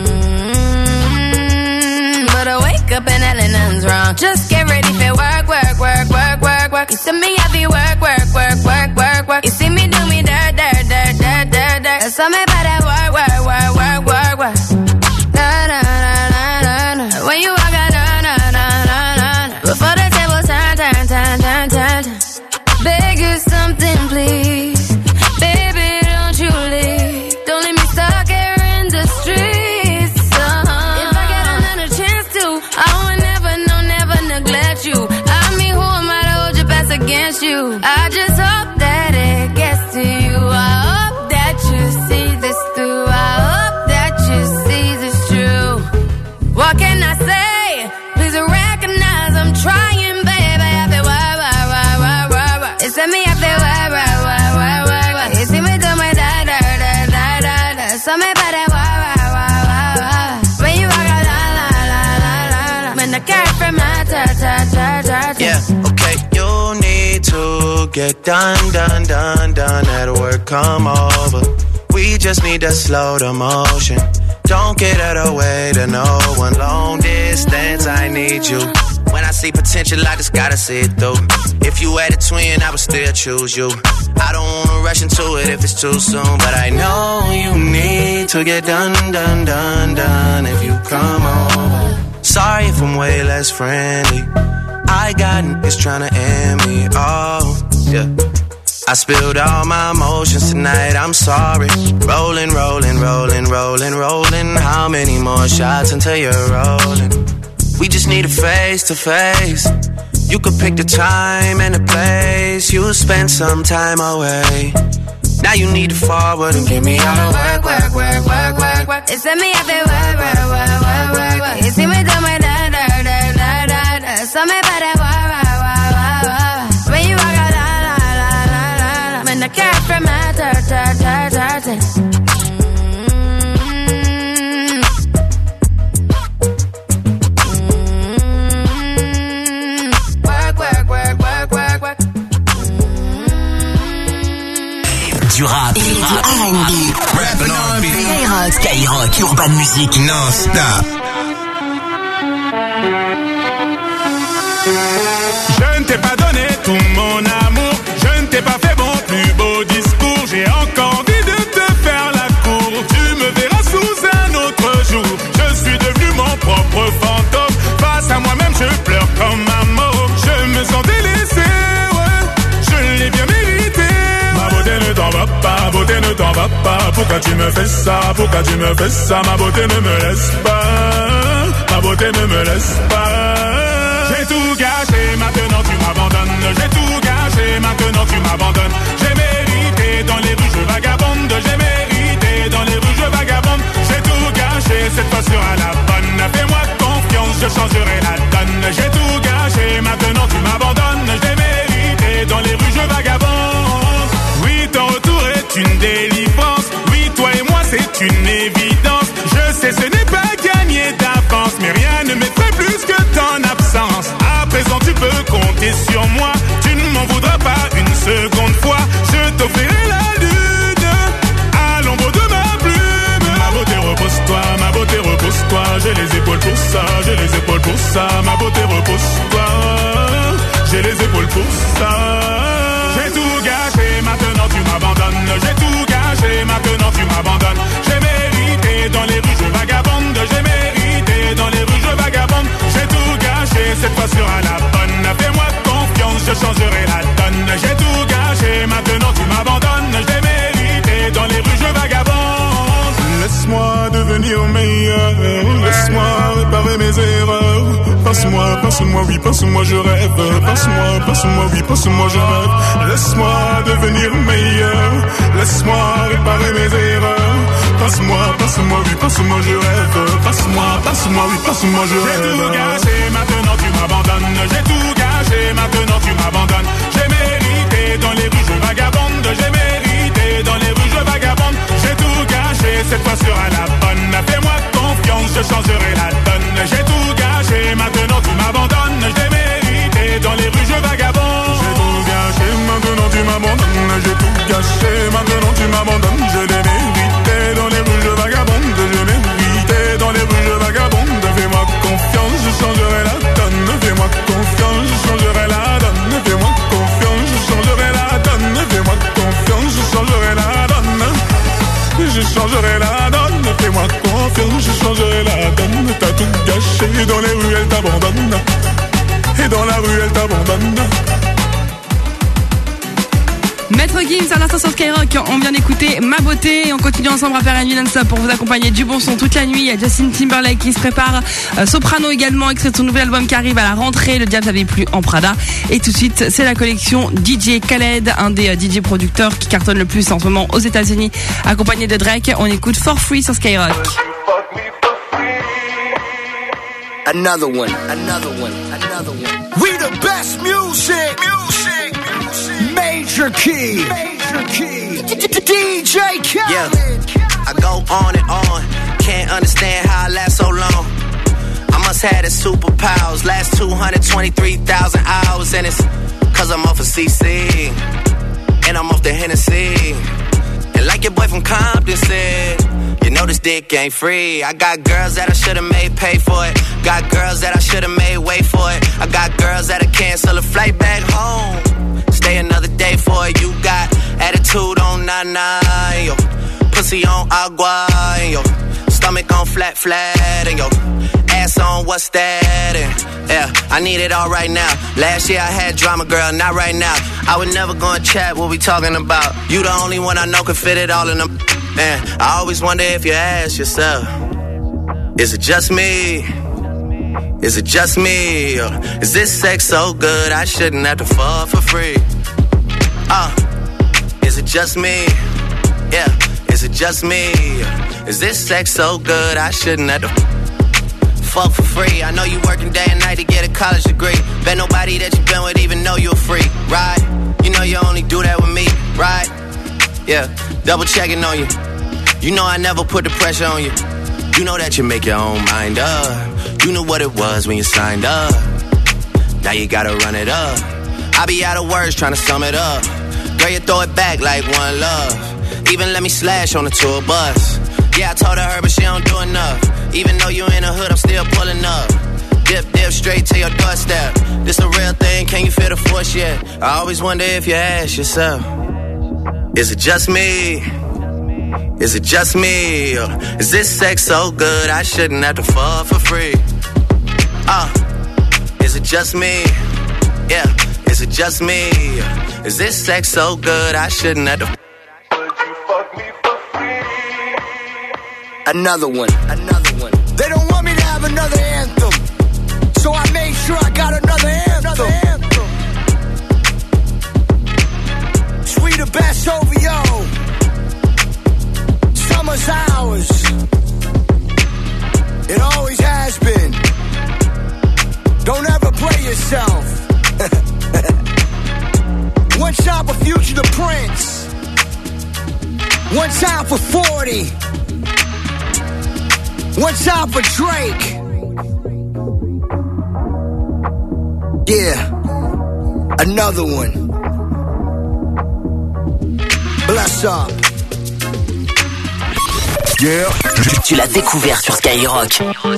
S1: Mm-hmm. But I wake up and hell nothing's wrong. Just get ready for work, work, work, work, work, work. You see me heavy work, work, work, work, work, work. You see me do me dirt, dirt, dirt, dirt, dirt, dirt. There's something about that work, work, work, work, work, work. Na na na na na na. When you walk out, na na na na na na. Before the table turn, turn, turn, turn, turn, turn. Beg you something, please. Baby, don't you leave. Don't leave me stuck here in the streets. Uh-huh. If I get another chance to, I will never, no, never neglect you. I mean, who am I to hold your best against you? I just hope that it gets to you. I hope that you see this through. I hope that you see this true. What can I say? Please recognize I'm trying, baby. I feel why, why, why, why, why, why. It's me, I feel why, why, why, why, why, why. You see me do my da, da, da, da, da, da. Something about that why, why, why, why, why. When you walk out, la, la, la, la, la, la. When the cat from my ta, ta, ta, ta, ta.
S11: Yeah, okay. You need to get done, done, done, done. At work, come over. We just need to slow the motion. Don't get out of the way to no one. Long distance, I need you. When I see potential, I just gotta see it through. If you had a twin, I would still choose you. I don't wanna rush into it if it's too soon, but I know you need to get done, done, done, done. If you come over, sorry if I'm way less friendly. I got niggas tryna end me. Oh, yeah. I spilled all my emotions tonight, I'm sorry. Rolling, rolling, rolling, rolling, rolling. How many more shots until you're rolling? We just need a face to face. You could pick the time and the place. You'll spend some time away. Now you need to forward and get me out of work, work, work, work, work, work.
S1: It's me, I feel work, work, work, work, work, work. You see me do my da, da, da, da, da, da. Something about that work, work, work, work, work. When you walk out, la, la, la, la, la, la. When the cat from my ta, ta, ta, ta, ta.
S2: Du rap, et du R and B. Skyrock, Skyrock, Urban Music, non-stop.
S14: Je ne t'ai pas donné tout mon amour. Je ne t'ai pas fait mon plus beau discours. J'ai encore envie de te faire la cour. Tu me verras sous un autre jour. Je suis devenu mon propre fantôme. Face à moi-même, je pleure comme un mort. Je me sens délaissé, ouais. Je l'ai bien mérité. Ma beauté ne t'en va pas, beauté ne t'en va pas. Pourquoi tu me fais ça, pourquoi tu me fais ça? Ma beauté ne me laisse pas, ma beauté ne me laisse pas. J'ai tout gâché, maintenant tu m'abandonnes. J'ai tout gâché, maintenant tu m'abandonnes. J'ai mérité dans les rues, je vagabonde. J'ai mérité dans les rues, je vagabonde. J'ai tout gâché, cette fois sera la bonne. Fais-moi confiance. sur moi, tu ne m'en voudras pas une seconde fois. Je t'offrirai la lune à l'ombre de ma plume. Ma beauté repose-toi, ma beauté repose-toi. J'ai les épaules pour ça, j'ai les épaules pour ça. Ma beauté repose-toi, j'ai les épaules pour ça. J'ai tout gâché, maintenant tu m'abandonnes. J'ai tout gâché, maintenant tu m'abandonnes. J'ai mérité dans les rues, je vagabonde. J'ai mérité dans les rues, je vagabonde. J'ai tout gâché, cette fois sera la bonne. Fais-moi confiance, je changerai la donne. J'ai tout gâché, maintenant tu m'abandonnes. J'ai mérité dans les rues, je vagabonde. Laisse-moi devenir meilleur, laisse-moi réparer mes erreurs. Passe-moi, passe-moi, oui, passe-moi, je rêve. Passe-moi, passe-moi, oui, passe-moi, je rêve. Laisse-moi devenir meilleur, laisse-moi réparer mes erreurs. Passe-moi, passe-moi, oui, passe-moi, je rêve. Passe-moi, passe-moi, oui, passe-moi, je rêve. J'ai tout gâché, maintenant tu m'abandonnes. J'ai tout gâché, maintenant tu m'abandonnes. J'ai mérité dans les rues, je vagabonde. J'ai mérité dans les rues, je vagabonde. J'ai tout gâché, cette fois sera la bonne. Fais-moi confiance, je changerai la donne. J'ai tout gâché, maintenant tu m'abandonnes. J'ai mérité dans les rues, je vagabonde. J'ai tout gâché, maintenant tu m'abandonnes. J'ai tout gâché, maintenant tu m'abandonnes. Je l'ai mérité dans les rues, je vagabonde. J'ai mérité dans les rues, je vagabonde. Fais-moi confiance, je changerai la donne. Fais-moi confiance, je changerai la donne. Fais-moi confiance, je changerai la donne. Fais-moi confiance, je changerai la donne. Je changerai la donne. Fais-moi confiance, je changerai la donne. T'as tout gâché, dans les rues, elle t'abandonne. Et dans la rue, elle t'abandonne.
S21: Maître Gims à l'instant sur Skyrock, on vient d'écouter Ma Beauté et on continue ensemble à faire une nuit non-stop pour vous accompagner du bon son toute la nuit. Il y a Justin Timberlake qui se prépare, euh, Soprano également, extrait de son nouvel album qui arrive à la rentrée, Le Diable n'avait plus en Prada. Et tout de suite, c'est la collection D J Khaled, un des euh, D J producteurs qui cartonne le plus en ce moment aux États-Unis, accompagné de Drake. On écoute For Free sur Skyrock.
S4: Another one, another one, another one. We the best music, music, music. Major Key, Major Key. D J Khaled.
S11: Yeah, I go on and on. Can't understand how I last so long. I must have the superpowers. Last two hundred twenty-three thousand hours, and it's cause I'm off of C C and I'm off the Hennessy. And like your boy from Compton said, you know this dick ain't free. I got girls that I should've made pay for it. Got girls that I should've made wait for it. I got girls that'll cancel a flight back home. Stay another day for it. You got attitude on nine, yo. Pussy on agua, and yo. Stomach on flat, flat, and yo. Ass on what's that, and yeah, I need it all right now. Last year I had drama, girl, not right now. I would never go and chat what we talking about. You the only one I know can fit it all in them. Man, I always wonder if you ask yourself, is it just me? Is it just me? Or is this sex so good I shouldn't have to fuck for free? Uh, is it just me? Yeah, is it just me? Or is this sex so good I shouldn't have to fuck for free? I know you working day and night to get a college degree. Bet nobody that you been with even know you a freak, right? You know you only do that with me, right? Yeah, double checking on you. You know I never put the pressure on you. You know that you make your own mind up. You knew what it was when you signed up. Now you gotta run it up. I be out of words trying to sum it up. Girl, you throw it back like one love. Even let me slash on the tour bus. Yeah, I told her, but she don't do enough. Even though you in the hood, I'm still pulling up. Dip, dip, straight to your doorstep. This a real thing, can you feel the force yet? I always wonder if you ask yourself, is it just me? Is it just me? Or is this sex so good I shouldn't have to fuck for free? Uh, is it just me? Yeah, is it just me? Or is this sex so good I shouldn't have to
S4: Another one, another one. They don't want me to have another anthem, so I made sure I got another anthem. anthem. Sweet the best O V O. Summer's ours. It always has been. Don't ever play yourself. One time for Future the Prince. One time for forty. One time for Drake. Yeah. Another one. Bless up.
S2: Yeah. Tu l'as découvert sur Skyrock.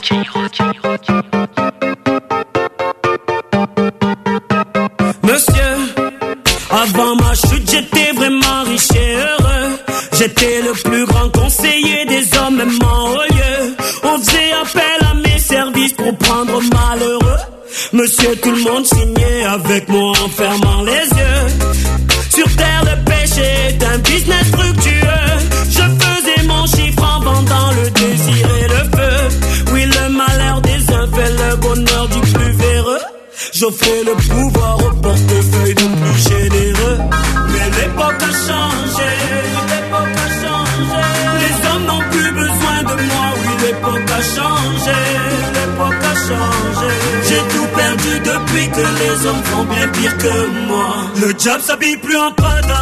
S5: Monsieur, avant ma chute, j'étais vraiment riche et heureux. J'étais le plus grand conseiller des hommes, même en haut lieu. On faisait appel à mes services pour prendre malheureux. Monsieur, tout le monde signait avec moi en fermant les yeux. Sur terre, le péché est un business fructueux. Je faisais mon chiffre en vendant le désir et le feu. Oui, le malheur des uns fait le bonheur du plus véreux. J'offrais le pouvoir au portefeuille du plus généreux. Mais l'époque a changé, l'époque a changé. Les hommes n'ont plus besoin de moi, oui, l'époque a changé, l'époque a changé. J'ai tout perdu depuis que les hommes font bien pire que moi. Le diable s'habille plus en Prada.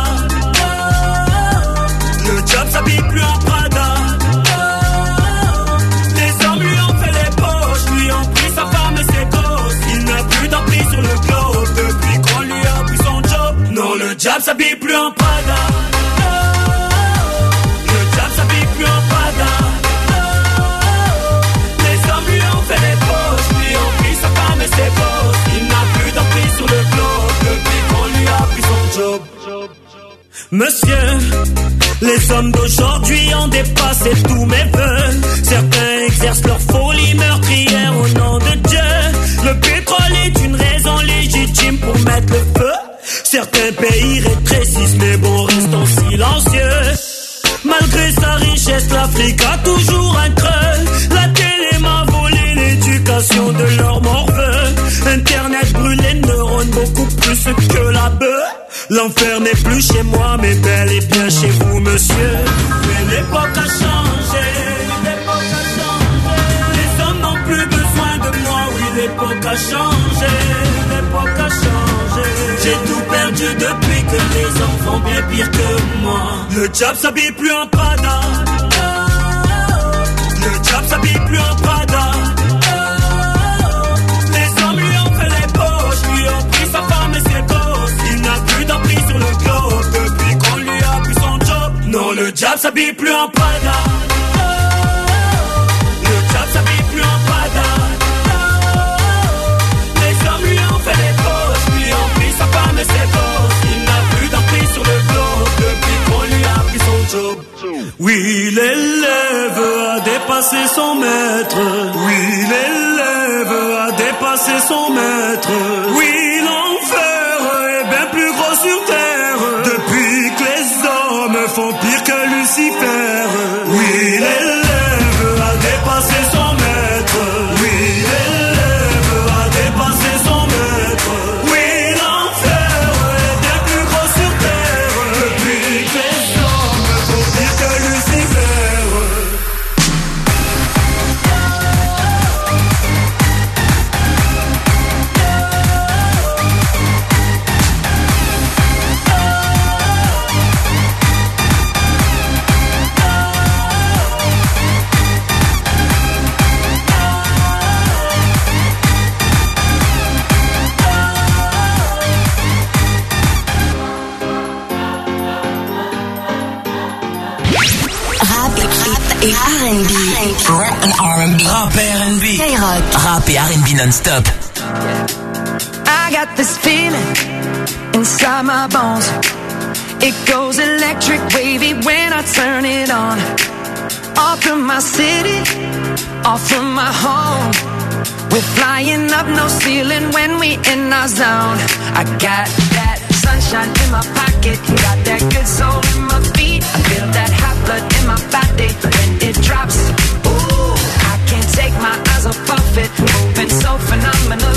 S5: Le diable s'habille plus en Prada. Les hommes lui ont fait les poches, lui ont pris sa femme et ses gosses. Il n'a plus d'emprise sur le globe depuis qu'on lui a pris son job. Non, le diable s'habille plus en Prada. Le diable s'habille plus en Prada. Les hommes lui ont fait les poches, lui ont pris sa femme et ses gosses. Il n'a plus d'emprise sur le globe depuis qu'on lui a pris son job. Monsieur, les hommes d'aujourd'hui ont dépassé tous mes vœux. Certains exercent leur folie meurtrière au nom de Dieu. Le pétrole est une raison légitime pour mettre le feu. Certains pays rétrécissent mais bon, restons silencieux. Malgré sa richesse, l'Afrique a toujours un creux. La télé m'a volé l'éducation de leur morveux. Internet brûle les neurones beaucoup plus que la bœuf. L'enfer n'est plus chez moi, mais bel et bien chez vous, monsieur. Mais l'époque a changé, l'époque a changé. Les hommes n'ont plus besoin de moi, oui, l'époque a changé, l'époque a changé. J'ai tout perdu depuis que les hommes font bien pire que moi. Le diable s'habille plus en Prada. Le diable s'habille plus en Prada. Les hommes lui ont fait les poches, lui ont pris sa femme et ses gosses. Il n'a plus d'emprise sur le globe depuis qu'on lui a pris son job. Non, le diable s'habille plus en Prada. Le diable s'habille plus en Prada. Les hommes lui ont fait les poches, lui ont pris sa femme et ses gosses. Il n'a plus d'emprise sur le globe depuis qu'on lui a pris son job. Oui, l'élève a dépassé son maître. Oui, l'élève a dépassé son maître. Oui, l'enfer est bien plus gros sur terre depuis que les hommes font pire que Lucifer. Oui, l'élève a dépassé son maître. Oui, l'élève a dépassé son maître. Oui, l'enfer est bien plus gros sur terre depuis que les hommes font pire que Lucifer.
S2: Et R and B. Rap and R and B. Rap et R and B. Skyrock. Rap et R and B non-stop.
S1: I got this feeling inside my bones. It goes electric wavy when I turn it on. Off from my city, off from my home. We're flying up no ceiling when we in our zone. I got that sunshine in my pocket, got that good soul in my feet.